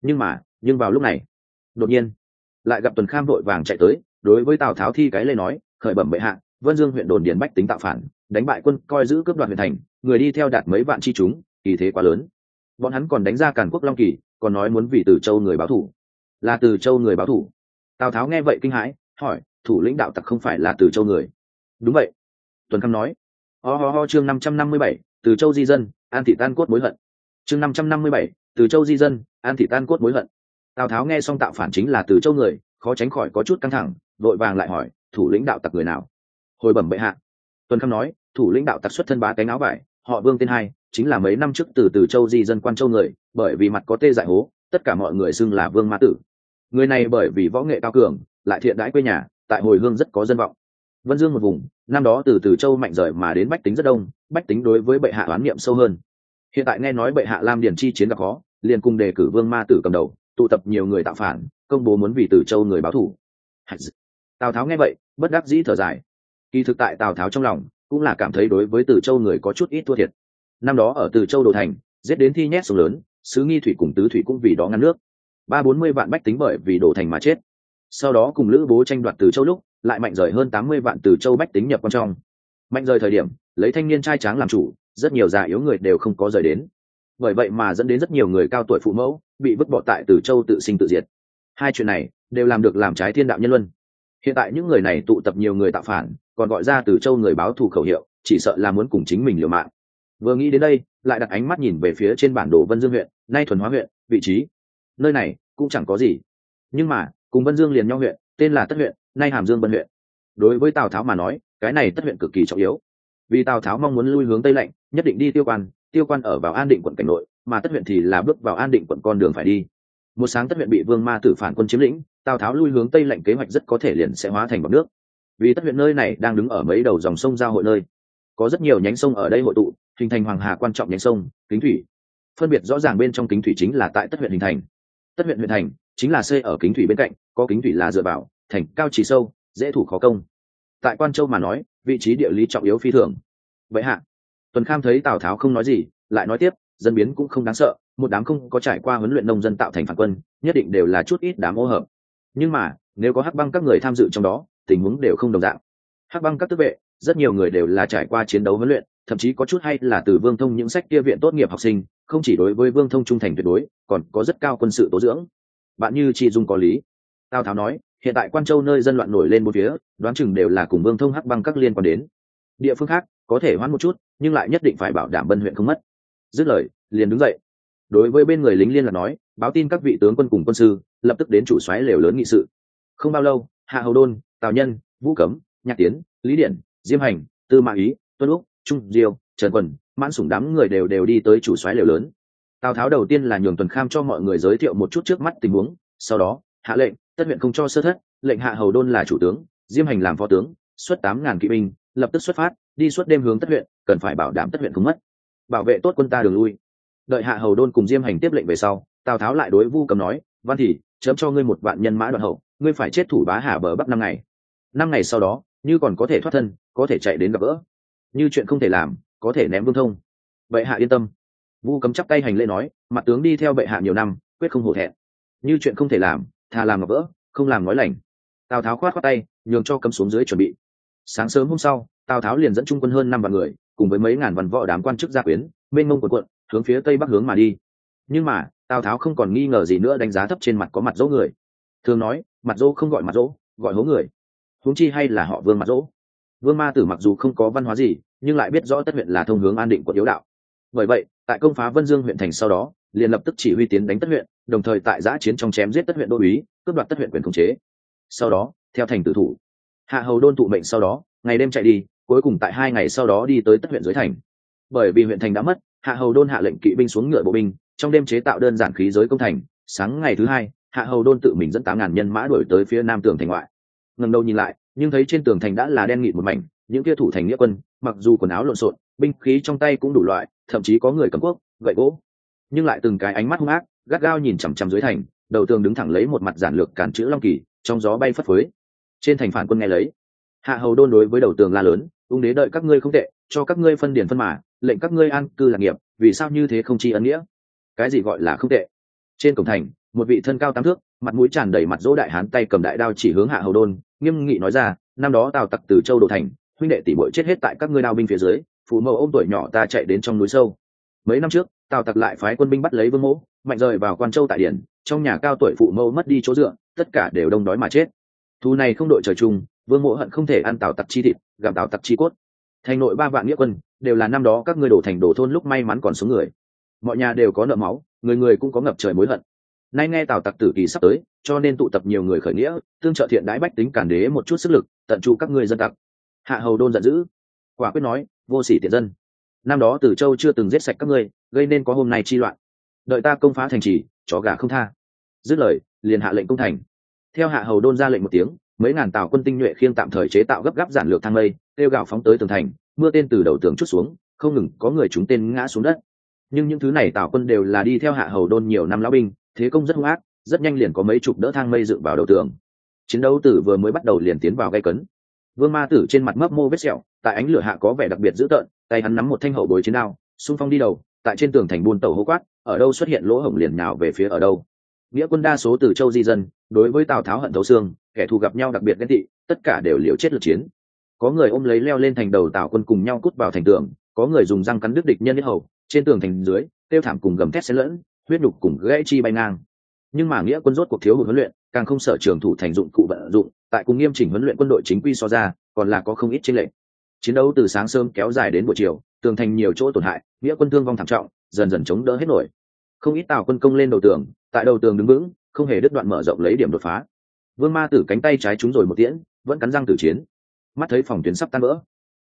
Nhưng vào lúc này, đột nhiên lại gặp Tuần Kham vội vàng chạy tới, đối với Tào Tháo thi cái lê nói, khởi bẩm bệ hạ, Vân Dương huyện đồn điền bách tính tạo phản, đánh bại quân coi giữ cướp đoạt huyện thành, người đi theo đạt mấy vạn chi chúng, kỳ thế quá lớn. Bọn hắn còn đánh ra Càn Quốc Long Kỳ, còn nói muốn vì Từ Châu người báo thù. Là Từ Châu người báo thù? Tào Tháo nghe vậy kinh hãi, hỏi, thủ lĩnh đạo tặc không phải là Từ Châu người? Đúng vậy. Tuần Kham nói. Chương 557, Từ Châu di dân, an thị tan cốt mối hận. Chương 557, Từ Châu di dân, an thị tan cốt mối hận. Tào Tháo nghe xong tạo phản chính là Từ Châu người, khó tránh khỏi có chút căng thẳng, vội vàng lại hỏi, thủ lĩnh đạo tặc người nào? Hồi bẩm bệ hạ. Tuần Kham nói, thủ lĩnh đạo tặc xuất thân Bá cánh áo vải, họ Vương tên Hai, chính là mấy năm trước từ Châu di dân Quan Châu người, bởi vì mặt có tê dại hố, tất cả mọi người xưng là Vương Ma Tử. Người này bởi vì võ nghệ cao cường, lại thiện đãi quê nhà, tại hồi hương rất có dân vọng. Vân Dương một vùng, năm đó từ Châu mạnh rời mà đến bách tính rất đông, bách tính đối với bệ hạ oán niệm sâu hơn. Hiện tại nghe nói bệ hạ Lam Điền chi chiến gặp khó, liền cùng đề cử Vương Ma Tử cầm đầu, tụ tập nhiều người tạo phản, công bố muốn vì Từ Châu người báo thù. Tào Tháo nghe vậy, bất đắc dĩ thở dài. Kỳ thực tại Tào Tháo trong lòng cũng là cảm thấy đối với Từ Châu người có chút ít thua thiệt. Năm đó ở Từ Châu đồ thành, giết đến thi nhét sông lớn, sứ Nghi thủy cùng Tứ thủy cũng vì đó ngăn nước. 30-40 vạn bách tính bởi vì đổ thành mà chết. Sau đó cùng Lữ Bố tranh đoạt Từ Châu lúc, lại mạnh rời hơn 80 vạn Từ Châu bách tính nhập quan trong. Mạnh rời thời điểm, lấy thanh niên trai tráng làm chủ, rất nhiều già yếu người đều không có rời đến. Bởi vậy mà dẫn đến rất nhiều người cao tuổi phụ mẫu bị vứt bỏ tại Từ Châu tự sinh tự diệt. Hai chuyện này đều làm được làm trái thiên đạo nhân luân. Hiện tại những người này tụ tập nhiều người tạo phản, còn gọi ra Từ Châu người báo thù khẩu hiệu, chỉ sợ là muốn cùng chính mình liều mạng. Vừa nghĩ đến đây, lại đặt ánh mắt nhìn về phía trên bản đồ Vân Dương huyện, nay Thuần Hóa huyện, vị trí nơi này cũng chẳng có gì, nhưng mà cùng Vân Dương liền nhau huyện, tên là Tất huyện, nay Hàm Dương Vân huyện. Đối với Tào Tháo mà nói, cái này Tất huyện cực kỳ trọng yếu, vì Tào Tháo mong muốn lui hướng tây lạnh, nhất định đi Tiêu Quan ở vào An Định quận cảnh nội, mà Tất huyện thì là bước vào An Định quận con đường phải đi. Một sáng Tất huyện bị Vương Ma Tử phản quân chiếm lĩnh, Tào Tháo lui hướng tây lạnh kế hoạch rất có thể liền sẽ hóa thành bọt nước. Vì Tất huyện nơi này đang đứng ở mấy đầu dòng sông giao hội nơi, có rất nhiều nhánh sông ở đây hội tụ, hình thành hoàng hà quan trọng nhánh sông Kính Thủy. Phân biệt rõ ràng bên trong Kính Thủy chính là tại Tất huyện hình thành. Tất huyện huyện thành chính là xây ở Kính Thủy bên cạnh, có Kính Thủy là dựa vào, thành cao trì sâu, dễ thủ khó công. Tại Quan Châu mà nói, vị trí địa lý trọng yếu phi thường. Vậy hạ, Tuần Kham thấy Tào Tháo không nói gì, lại nói tiếp, dân biến cũng không đáng sợ, một đám không có trải qua huấn luyện nông dân tạo thành phản quân, nhất định đều là chút ít đám ô hợp. Nhưng mà, nếu có Hắc Băng các người tham dự trong đó, tình huống đều không đồng dạng. Hắc Băng các tước vệ, rất nhiều người đều là trải qua chiến đấu huấn luyện, thậm chí có chút hay là từ Vương Thông những sách kia viện tốt nghiệp học sinh, không chỉ đối với Vương Thông trung thành tuyệt đối, còn có rất cao quân sự tố dưỡng. Bạn như chị dung có lý. Tào Tháo nói, hiện tại Quan Châu nơi dân loạn nổi lên bốn phía, đoán chừng đều là cùng Vương Thông Hắc Băng các liên quan đến. Địa phương khác có thể hoãn một chút, nhưng lại nhất định phải bảo đảm Vân huyện không mất. Dứt lời, liền đứng dậy. Đối với bên người lính liên lạc nói, báo tin các vị tướng quân cùng quân sư, lập tức đến chủ soái lều lớn nghị sự. Không bao lâu, Hạ Hầu Đôn, Tào Nhân, Vũ Cấm, Nhạc Tiến, Lý Điển, Diêm Hành, Tư Mã Ý, Tuân Úc, Trung Diêu, Trần Quần, Mãn Sủng đám người đều đi tới chủ soái lều lớn. Tào Tháo đầu tiên là nhường Tuần Kham cho mọi người giới thiệu một chút trước mắt tình huống, sau đó hạ lệnh Tất huyện không cho sơ thất, lệnh Hạ Hầu Đôn là chủ tướng, Diêm Hành làm phó tướng, xuất 8.000 kỵ binh, lập tức xuất phát, đi suốt đêm hướng Tất huyện, cần phải bảo đảm Tất huyện không mất, bảo vệ tốt quân ta đường lui. Đợi Hạ Hầu Đôn cùng Diêm Hành tiếp lệnh về sau, Tào Tháo lại đối Vu Cầm nói, Văn thì chấm cho ngươi 1 vạn nhân mã đoạn hậu, ngươi phải chết thủ Bá Hà bờ Bắc 5 ngày. 5 ngày sau đó, như còn có thể thoát thân, có thể chạy đến gặp gỡ, như chuyện không thể làm, có thể ném Vương Thông. Bệ hạ yên tâm. Vu Cấm chắp tay hành lễ nói, mặt tướng đi theo bệ hạ nhiều năm, quyết không hổ thẹn. Như chuyện không thể làm, thà làm gặp gỡ, không làm nói lành. Tào Tháo khoát tay, nhường cho Cấm xuống dưới chuẩn bị. Sáng sớm hôm sau, Tào Tháo liền dẫn trung quân hơn 5 vạn người, cùng với mấy ngàn văn võ đám quan chức gia quyến, mênh mông quần, hướng phía tây bắc hướng mà đi. Nhưng mà Tào Tháo không còn nghi ngờ gì nữa, đánh giá thấp trên mặt có mặt dỗ người. Thường nói, mặt dỗ không gọi mặt dỗ, gọi hố người. Huống chi hay là họ Vương mặt dỗ. Vương Ma Tử mặc dù không có văn hóa gì, nhưng lại biết rõ Tất huyện là thông hướng An Định quận yếu đạo. Bởi vậy, tại công phá Vân Dương huyện thành sau đó, liền lập tức chỉ huy tiến đánh Tất huyện, đồng thời tại giã chiến trong chém giết Tất huyện đô úy, cướp đoạt Tất huyện quyền khống chế. Sau đó, theo thành tử thủ. Hạ Hầu Đôn thụ mệnh sau đó, ngày đêm chạy đi, cuối cùng tại 2 ngày sau đó đi tới Tất huyện dưới thành. Bởi vì huyện thành đã mất, Hạ Hầu Đôn hạ lệnh kỵ binh xuống ngựa bộ binh, trong đêm chế tạo đơn giản khí giới công thành. Sáng ngày thứ 2, Hạ Hầu Đôn tự mình dẫn 8.000 nhân mã đuổi tới phía nam tường thành ngoại. Ngẩng đầu nhìn lại, nhưng thấy trên tường thành đã là đen nghịt một mảnh, những kia thủ thành nghĩa quân, mặc dù quần áo lộn xộn, binh khí trong tay cũng đủ loại, thậm chí có người cầm cuốc, gậy gỗ, nhưng lại từng cái ánh mắt hung ác, gắt gao nhìn chằm chằm dưới thành. Đầu tường đứng thẳng lấy một mặt giản lược cản chữ Long Kỳ, trong gió bay phất phới. Trên thành phản quân nghe lấy, Hạ Hầu Đôn đối với đầu tường la lớn, ung đế đợi các ngươi không tệ, cho các ngươi phân điển phân mã, lệnh các ngươi an cư lạc nghiệp, vì sao như thế không tri ân nghĩa? Cái gì gọi là không tệ? Trên cổng thành, một vị thân cao 8 thước, mặt mũi tràn đầy mặt dỗ đại hán tay cầm đại đao chỉ hướng Hạ Hầu Đôn, nghiêm nghị nói ra, năm đó Tào Tặc từ Châu đổ thành, huynh đệ tỷ muội chết hết tại các ngươi đao binh phía dưới, phụ mẫu ôm tuổi nhỏ ta chạy đến trong núi sâu. Mấy năm trước, Tào Tặc lại phái quân binh bắt lấy Vương Mỗ, mạnh rời vào Quan Châu tại điển, trong nhà cao tuổi phụ mẫu mất đi chỗ dựa, tất cả đều đông đói mà chết. Thù này không đội trời chung, Vương Mỗ hận không thể ăn Tào Tặc chi thịt, gặm Tào Tặc chi cốt. Thành nội 3 vạn nghĩa quân, đều là năm đó các ngươi đổ thành đổ thôn lúc may mắn còn sống người. Mọi nhà đều có nợ máu, người người cũng có ngập trời mối hận. Nay nghe Tào Tặc tử kỳ sắp tới, cho nên tụ tập nhiều người khởi nghĩa, tương trợ thiện đãi bách tính cản đế một chút sức lực, tận trụ các ngươi dân tặc. Hạ Hầu Đôn giận dữ, quả quyết nói, vô sỉ tiện dân. Năm đó Từ Châu chưa từng giết sạch các ngươi, gây nên có hôm nay chi loạn. Đợi ta công phá thành trì, chó gà không tha. Dứt lời, liền hạ lệnh công thành. Theo Hạ Hầu Đôn ra lệnh một tiếng, mấy ngàn tào quân tinh nhuệ khiêng tạm thời chế tạo gấp gáp giản lược thang lây, kêu gào phóng tới tường thành, mưa tên từ đầu tường chút xuống, không ngừng có người trúng tên ngã xuống đất. Nhưng những thứ này tào quân đều là đi theo Hạ Hầu Đôn nhiều năm lão binh, thế công rất hung ác, rất nhanh liền có mấy chục đỡ thang mây dựng vào đầu tường. Chiến đấu từ vừa mới bắt đầu liền tiến vào gay cấn. Vương Ma Tử trên mặt mấp mô vết sẹo, tại ánh lửa hạ có vẻ đặc biệt dữ tợn, tay hắn nắm một thanh hậu bối chiến đao, xung phong đi đầu, tại trên tường thành buôn tàu hô quát, ở đâu xuất hiện lỗ hổng liền nhào về phía ở đâu. Nghĩa quân đa số từ châu di dân, đối với Tào Tháo hận thấu xương, kẻ thù gặp nhau đặc biệt ghen tị, tất cả đều liều chết lực chiến. Có người ôm lấy leo lên thành đầu Tào quân cùng nhau cút vào thành tường, có người dùng răng cắn đứt địch nhân yết hầu, trên tường thành dưới tiêu thảm cùng gầm thét xen lẫn, huyết nhục cùng gãy chi bay ngang. Nhưng mà Nghĩa quân rốt cuộc thiếu hụt huấn luyện, càng không sở trường thủ thành dụng cụ vận dụng, tại cùng nghiêm chỉnh huấn luyện quân đội chính quy so ra, còn là có không ít chênh lệch. Chiến đấu từ sáng sớm kéo dài đến buổi chiều, tường thành nhiều chỗ tổn hại, Nghĩa quân thương vong thảm trọng, dần dần chống đỡ hết nổi. Không ít Tào quân công lên đầu tường, tại đầu tường đứng vững, không hề đứt đoạn mở rộng lấy điểm đột phá. Vương Ma Tử cánh tay trái trúng rồi một tiễn, vẫn cắn răng tử chiến. Mắt thấy phòng tuyến sắp tan vỡ,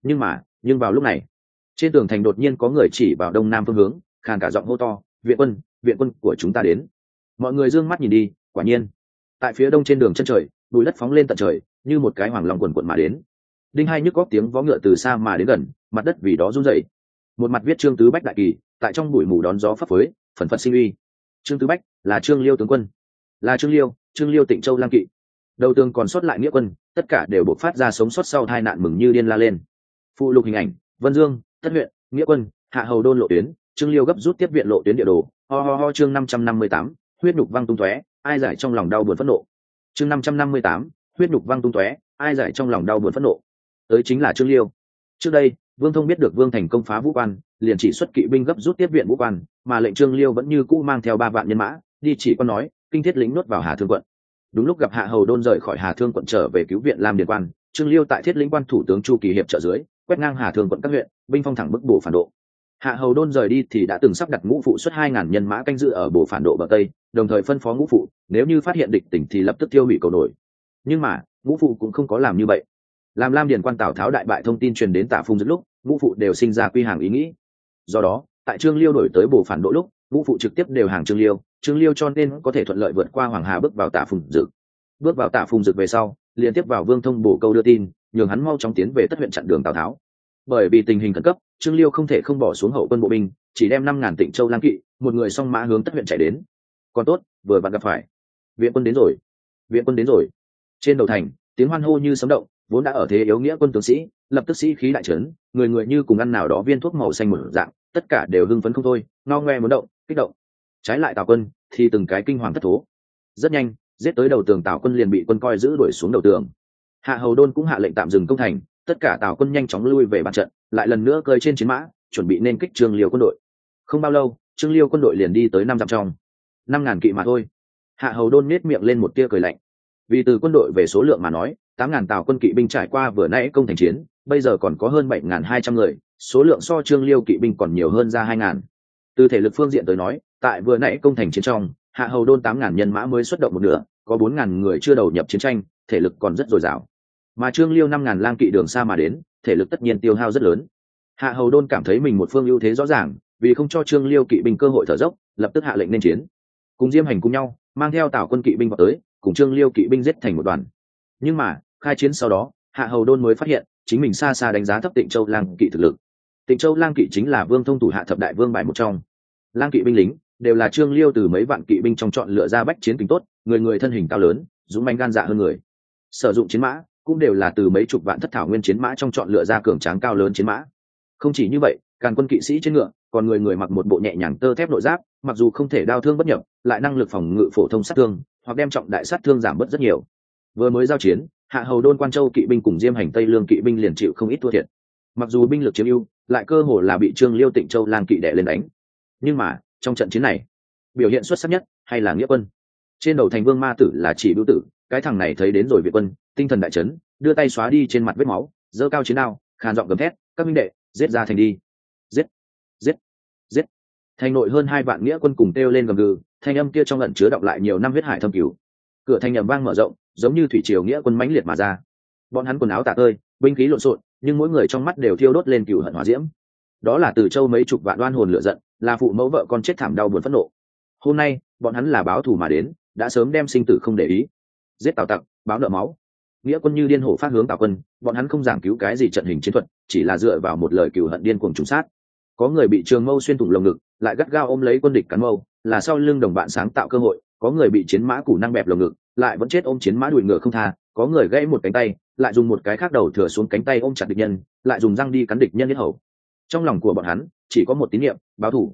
nhưng vào lúc này, trên tường thành đột nhiên có người chỉ vào đông nam phương hướng, khàn cả giọng hô to: viện quân của chúng ta đến. Mọi người dương mắt nhìn đi, quả nhiên tại phía đông trên đường chân trời, bụi đất phóng lên tận trời, như một cái hoàng long quần quận mà đến. Đinh hai nhức góc tiếng vó ngựa từ xa mà đến gần, mặt đất vì đó run rẩy. Một mặt viết Trương Tứ Bách đại kỳ, tại trong bụi mù đón gió phấp phới, phần phật sinh uy. Trương Tứ Bách là Trương Liêu tướng quân, là Trương Liêu Tịnh Châu lang kỵ. Đầu tường còn sót lại Nghĩa quân, tất cả đều bộc phát ra sống sót sau tai nạn mừng như điên la lên. Phụ lục hình ảnh: Vân Dương, Tất huyện, Nghĩa quân, Hạ Hầu Đôn lộ tuyến, Trương Liêu gấp rút tiếp viện lộ tuyến địa đồ. Ho chương 558, huyết nhục văng tung tóe, ai giải trong lòng đau buồn phẫn nộ. Chương 558, huyết nhục văng tung tóe, ai giải trong lòng đau buồn phẫn nộ. Tới chính là Trương Liêu. Trước đây, Vương Thông biết được Vương Thành công phá Vũ Quan, liền chỉ xuất kỵ binh gấp rút tiếp viện Vũ Quan, mà lệnh Trương Liêu vẫn như cũ mang theo 3 vạn nhân mã, đi chỉ có nói, kinh thiết lĩnh nuốt vào Hà Thương quận. Đúng lúc gặp Hạ Hầu Đôn rời khỏi Hà Thương quận trở về cứu viện Lam Điền Quan, Trương Liêu tại Thiết Lĩnh Quan thủ tướng Chu Kỳ hiệp trợ dưới, quét ngang Hà Thương quận các huyện, binh phong thẳng bức bổ phản độ. Hạ Hầu Đôn rời đi thì đã từng sắp đặt ngũ phụ xuất 2000 nhân mã canh giữ ở bổ phản độ bờ tây, đồng thời phân phó ngũ phụ, nếu như phát hiện địch tỉnh thì lập tức tiêu hủy cầu nổi. Nhưng mà, ngũ phụ cũng không có làm như vậy. Làm Lam Điền Quan Tào Tháo đại bại thông tin truyền đến Tạ Phung Dực lúc, ngũ phụ đều sinh ra quy hàng ý nghĩ. Do đó, tại Trương Liêu đổi tới bổ phản độ lúc, ngũ phụ trực tiếp đều hàng Trương Liêu cho nên có thể thuận lợi vượt qua Hoàng Hà bước vào Tạ Phung Dực. Bước vào Tạ Phung Dực về sau, liên tiếp vào Vương Thông bổ câu đưa tin, nhường hắn mau chóng tiến về Tất huyện chặn đường Tào Tháo. Bởi vì tình hình khẩn cấp, Trương Liêu không thể không bỏ xuống hậu quân bộ binh, chỉ đem 5000 Tịnh Châu lang kỵ, một người song mã hướng Tất huyện chạy đến. Còn tốt, vừa vặn gặp phải. Viện quân đến rồi. Trên đầu thành, tiếng hoan hô như sấm động, vốn đã ở thế yếu Nghĩa quân tướng sĩ, lập tức sĩ khí đại trấn, người như cùng ăn nào đó viên thuốc màu xanh một dạng, tất cả đều hưng phấn không thôi, ngao ngoe muốn động, kích động. Trái lại Tào quân thì từng cái kinh hoàng thất thố. Rất nhanh, giết tới đầu tường Tào quân liền bị quân coi giữ đuổi xuống đầu tường. Hạ Hầu Đôn cũng hạ lệnh tạm dừng công thành, tất cả Tào quân nhanh chóng lui về bàn trận, lại lần nữa cơi trên chiến mã, chuẩn bị nên kích Trương Liêu quân đội. Không bao lâu, Trương Liêu quân đội liền đi tới 5 dặm trong. 5000 kỵ mà thôi. Hạ Hầu Đôn nhếch miệng lên một tia cười lạnh. Vì từ quân đội về số lượng mà nói, 8000 Tào quân kỵ binh trải qua vừa nãy công thành chiến, bây giờ còn có hơn 7200 người, số lượng so Trương Liêu kỵ binh còn nhiều hơn ra 2000. Từ thể lực phương diện tới nói, tại vừa nãy công thành chiến trong, Hạ Hầu Đôn 8000 nhân mã mới xuất động một nửa, có 4000 người chưa đầu nhập chiến tranh, thể lực còn rất dồi dào. Mà Trương Liêu 5000 lang kỵ đường xa mà đến, thể lực tất nhiên tiêu hao rất lớn. Hạ Hầu Đôn cảm thấy mình một phương ưu thế rõ ràng, vì không cho Trương Liêu kỵ binh cơ hội thở dốc, lập tức hạ lệnh nên chiến. Cùng Diêm Hành cùng nhau, mang theo Tào quân kỵ binh vào tới, cùng Trương Liêu kỵ binh giết thành một đoàn. Nhưng mà, khai chiến sau đó, Hạ Hầu Đôn mới phát hiện, chính mình xa xa đánh giá thấp Tịnh Châu lang kỵ thực lực. Tịnh Châu lang kỵ chính là Vương Thông thủ hạ thập đại vương bài một trong. Lang kỵ binh lính đều là Trương Liêu từ mấy vạn kỵ binh trong chọn lựa ra bách chiến kính tốt, người thân hình cao lớn, dũng mãnh gan dạ hơn người. Sử dụng chiến mã cũng đều là từ mấy chục vạn thất thảo nguyên chiến mã trong chọn lựa ra cường tráng cao lớn chiến mã. Không chỉ như vậy, Càn quân kỵ sĩ trên ngựa, còn người mặc một bộ nhẹ nhàng tơ thép nội giáp, mặc dù không thể đao thương bất nhập, lại năng lực phòng ngự phổ thông sát thương, hoặc đem trọng đại sát thương giảm bớt rất nhiều. Vừa mới giao chiến, Hạ Hầu Đôn Quan Châu kỵ binh cùng Diêm Hành Tây Lương kỵ binh liền chịu không ít thua thiệt. Mặc dù binh lực chiếm ưu, lại cơ hồ là bị Trương Liêu Tịnh Châu lang kỵ đè lên đánh. Nhưng mà, trong trận chiến này, biểu hiện xuất sắc nhất hay là Nghĩa quân. Trên đầu thành Vương Ma Tử là chỉ bưu tử, cái thằng này thấy đến rồi Việt quân, tinh thần đại chấn, đưa tay xóa đi trên mặt vết máu, giơ cao chiến đao, khàn giọng gầm thét: "Các minh đệ, giết ra thành đi! Giết! Giết! Giết!" Thành nội hơn 2 vạn Nghĩa quân cùng kêu lên gầm gừ, thanh âm kia trong ẩn chứa đọng lại nhiều năm huyết hải thâm cửu. Cửa thành ầm vang mở rộng, giống như thủy triều Nghĩa quân mãnh liệt mà ra. Bọn hắn quần áo tả tơi, binh khí lộn xộn, nhưng mỗi người trong mắt đều thiêu đốt lên cừu hận hỏa diễm. Đó là Từ Châu mấy chục vạn oan hồn lửa giận, là phụ mẫu vợ con chết thảm đau buồn phẫn nộ. Hôm nay, bọn hắn là báo thù mà đến, đã sớm đem sinh tử không để ý. Giết Tào Tặc, báo nợ máu. Nghĩa quân như điên hổ phát hướng Tào quân, bọn hắn không giảng cứu cái gì trận hình chiến thuật, chỉ là dựa vào một lời cừu hận điên cuồng trùng sát. Có người bị trường mâu xuyên thủng lồng ngực, lại gắt gao ôm lấy quân địch cắn mâu, là sau lưng đồng bạn sáng tạo cơ hội. Có người bị chiến mã củ năng bẹp lồng ngực, lại vẫn chết ôm chiến mã đuổi ngựa không tha. Có người gãy một cánh tay, lại dùng một cái khác đầu thừa xuống cánh tay ôm chặt địch nhân, lại dùng răng đi cắn địch nhân yết hầu. Trong lòng của bọn hắn chỉ có một tín niệm: báo thù,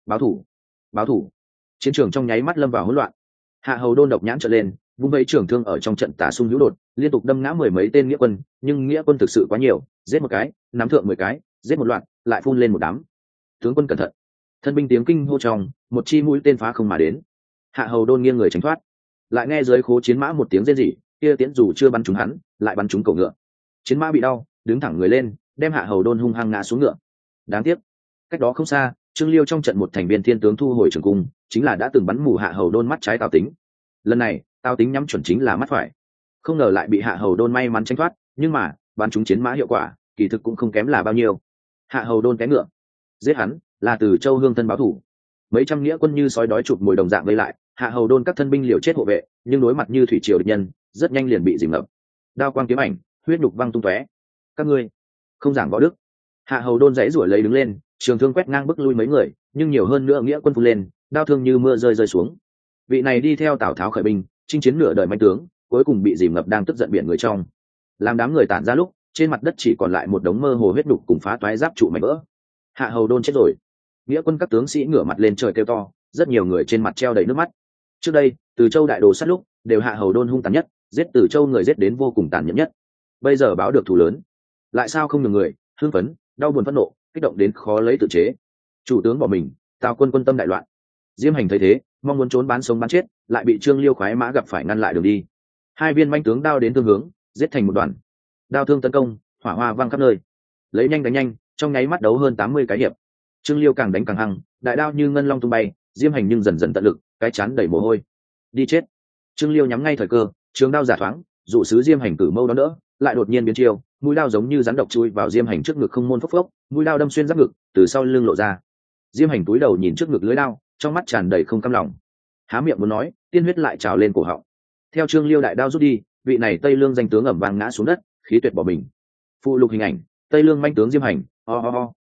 báo thủ, báo thủ. Chiến trường trong nháy mắt lâm vào hỗn loạn. Hạ Hầu Đôn độc nhãn trợn lên, vung vẩy trường thương ở trong trận tả xung hữu đột, liên tục đâm ngã mười mấy tên nghĩa quân, nhưng nghĩa quân thực sự quá nhiều, giết một cái nắm thượng 10 cái, giết một loạt lại phun lên một đám. Tướng quân cẩn thận. Thân binh tiếng kinh hô trong, một chi mũi tên phá không mà đến. Hạ Hầu Đôn nghiêng người tránh thoát, lại nghe dưới khố chiến mã một tiếng rên rỉ, kia tiễn dù chưa bắn trúng hắn, lại bắn trúng cổ ngựa. Chiến mã bị đau, đứng thẳng người lên, đem Hạ Hầu Đôn hung hăng ngã xuống ngựa. Đáng tiếc, cách đó không xa, Trương Liêu trong trận một thành viên thiên tướng thu hồi trường cung, chính là đã từng bắn mù Hạ Hầu Đôn mắt trái Tào Tính. Lần này, Tào Tính nhắm chuẩn chính là mắt phải, không ngờ lại bị Hạ Hầu Đôn may mắn tránh thoát, nhưng mà bắn trúng chiến mã hiệu quả, kỳ thực cũng không kém là bao nhiêu. Hạ Hầu Đôn té ngựa, giết hắn là từ Châu Hương thân báo thủ. Mấy trăm nghĩa quân như sói đói chụp mồi đồng dạng vây lại, Hạ Hầu Đôn các thân binh liều chết hộ vệ, nhưng đối mặt như thủy triều địch nhân, rất nhanh liền bị dìm ngập. Đao quang kiếm ảnh, huyết nhục văng tung tóe. Các ngươi không giảng võ đức. Hạ Hầu Đôn giãy giụa lấy đứng lên, trường thương quét ngang bức lui mấy người, nhưng nhiều hơn nữa nghĩa quân phun lên, đao thương như mưa rơi xuống. Vị này đi theo Tào Tháo khởi binh, chinh chiến nửa đời mãnh tướng, cuối cùng bị dìm ngập đang tức giận biển người trong. Làm đám người tản ra lúc, trên mặt đất chỉ còn lại một đống mơ hồ huyết nhục cùng phá toái giáp trụ mảnh vỡ. Hạ Hầu Đôn chết rồi. Nghĩa quân các tướng sĩ ngửa mặt lên trời kêu to, rất nhiều người trên mặt treo đầy nước mắt. Trước đây, Từ Châu đại đồ sát lúc, đều Hạ Hầu Đôn hung tàn nhất, giết Từ Châu người giết đến vô cùng tàn nhẫn nhất. Bây giờ báo được thù lớn, lại sao không nhường người hưng phấn, đau buồn phẫn nộ, kích động đến khó lấy tự chế. Chủ tướng bỏ mình, Tào quân quân tâm đại loạn. Diêm Hành thấy thế, mong muốn trốn bán sống bán chết, lại bị Trương Liêu khoái mã gặp phải ngăn lại đường đi. Hai viên manh tướng đao đến tương hướng, giết thành một đoàn. Đao thương tấn công, hỏa hoa vang khắp nơi. Lấy nhanh đánh nhanh, trong nháy mắt đấu hơn 80 cái hiệp. Trương Liêu càng đánh càng hăng, đại đao như ngân long tung bay, Diêm Hành nhưng dần dần tận lực, cái chán đầy mồ hôi. Đi chết. Trương Liêu nhắm ngay thời cơ, trường đao giả thoáng, dụ sứ Diêm Hành cử mâu đón đỡ, lại đột nhiên biến chiêu, mũi đao giống như rắn độc chui vào Diêm Hành trước ngực không môn phốc phốc, mũi đao đâm xuyên giáp ngực, từ sau lưng lộ ra. Diêm Hành cúi đầu nhìn trước ngực lưỡi đao, trong mắt tràn đầy không cam lòng. Há miệng muốn nói, tiên huyết lại trào lên cổ họng. Theo Trương Liêu đại đao rút đi, vị này Tây Lương danh tướng ầm vang ngã xuống đất, khí tuyệt bỏ mình. Phụ lục hình ảnh, Tây Lương manh tướng Diêm Hành, ho ho ho.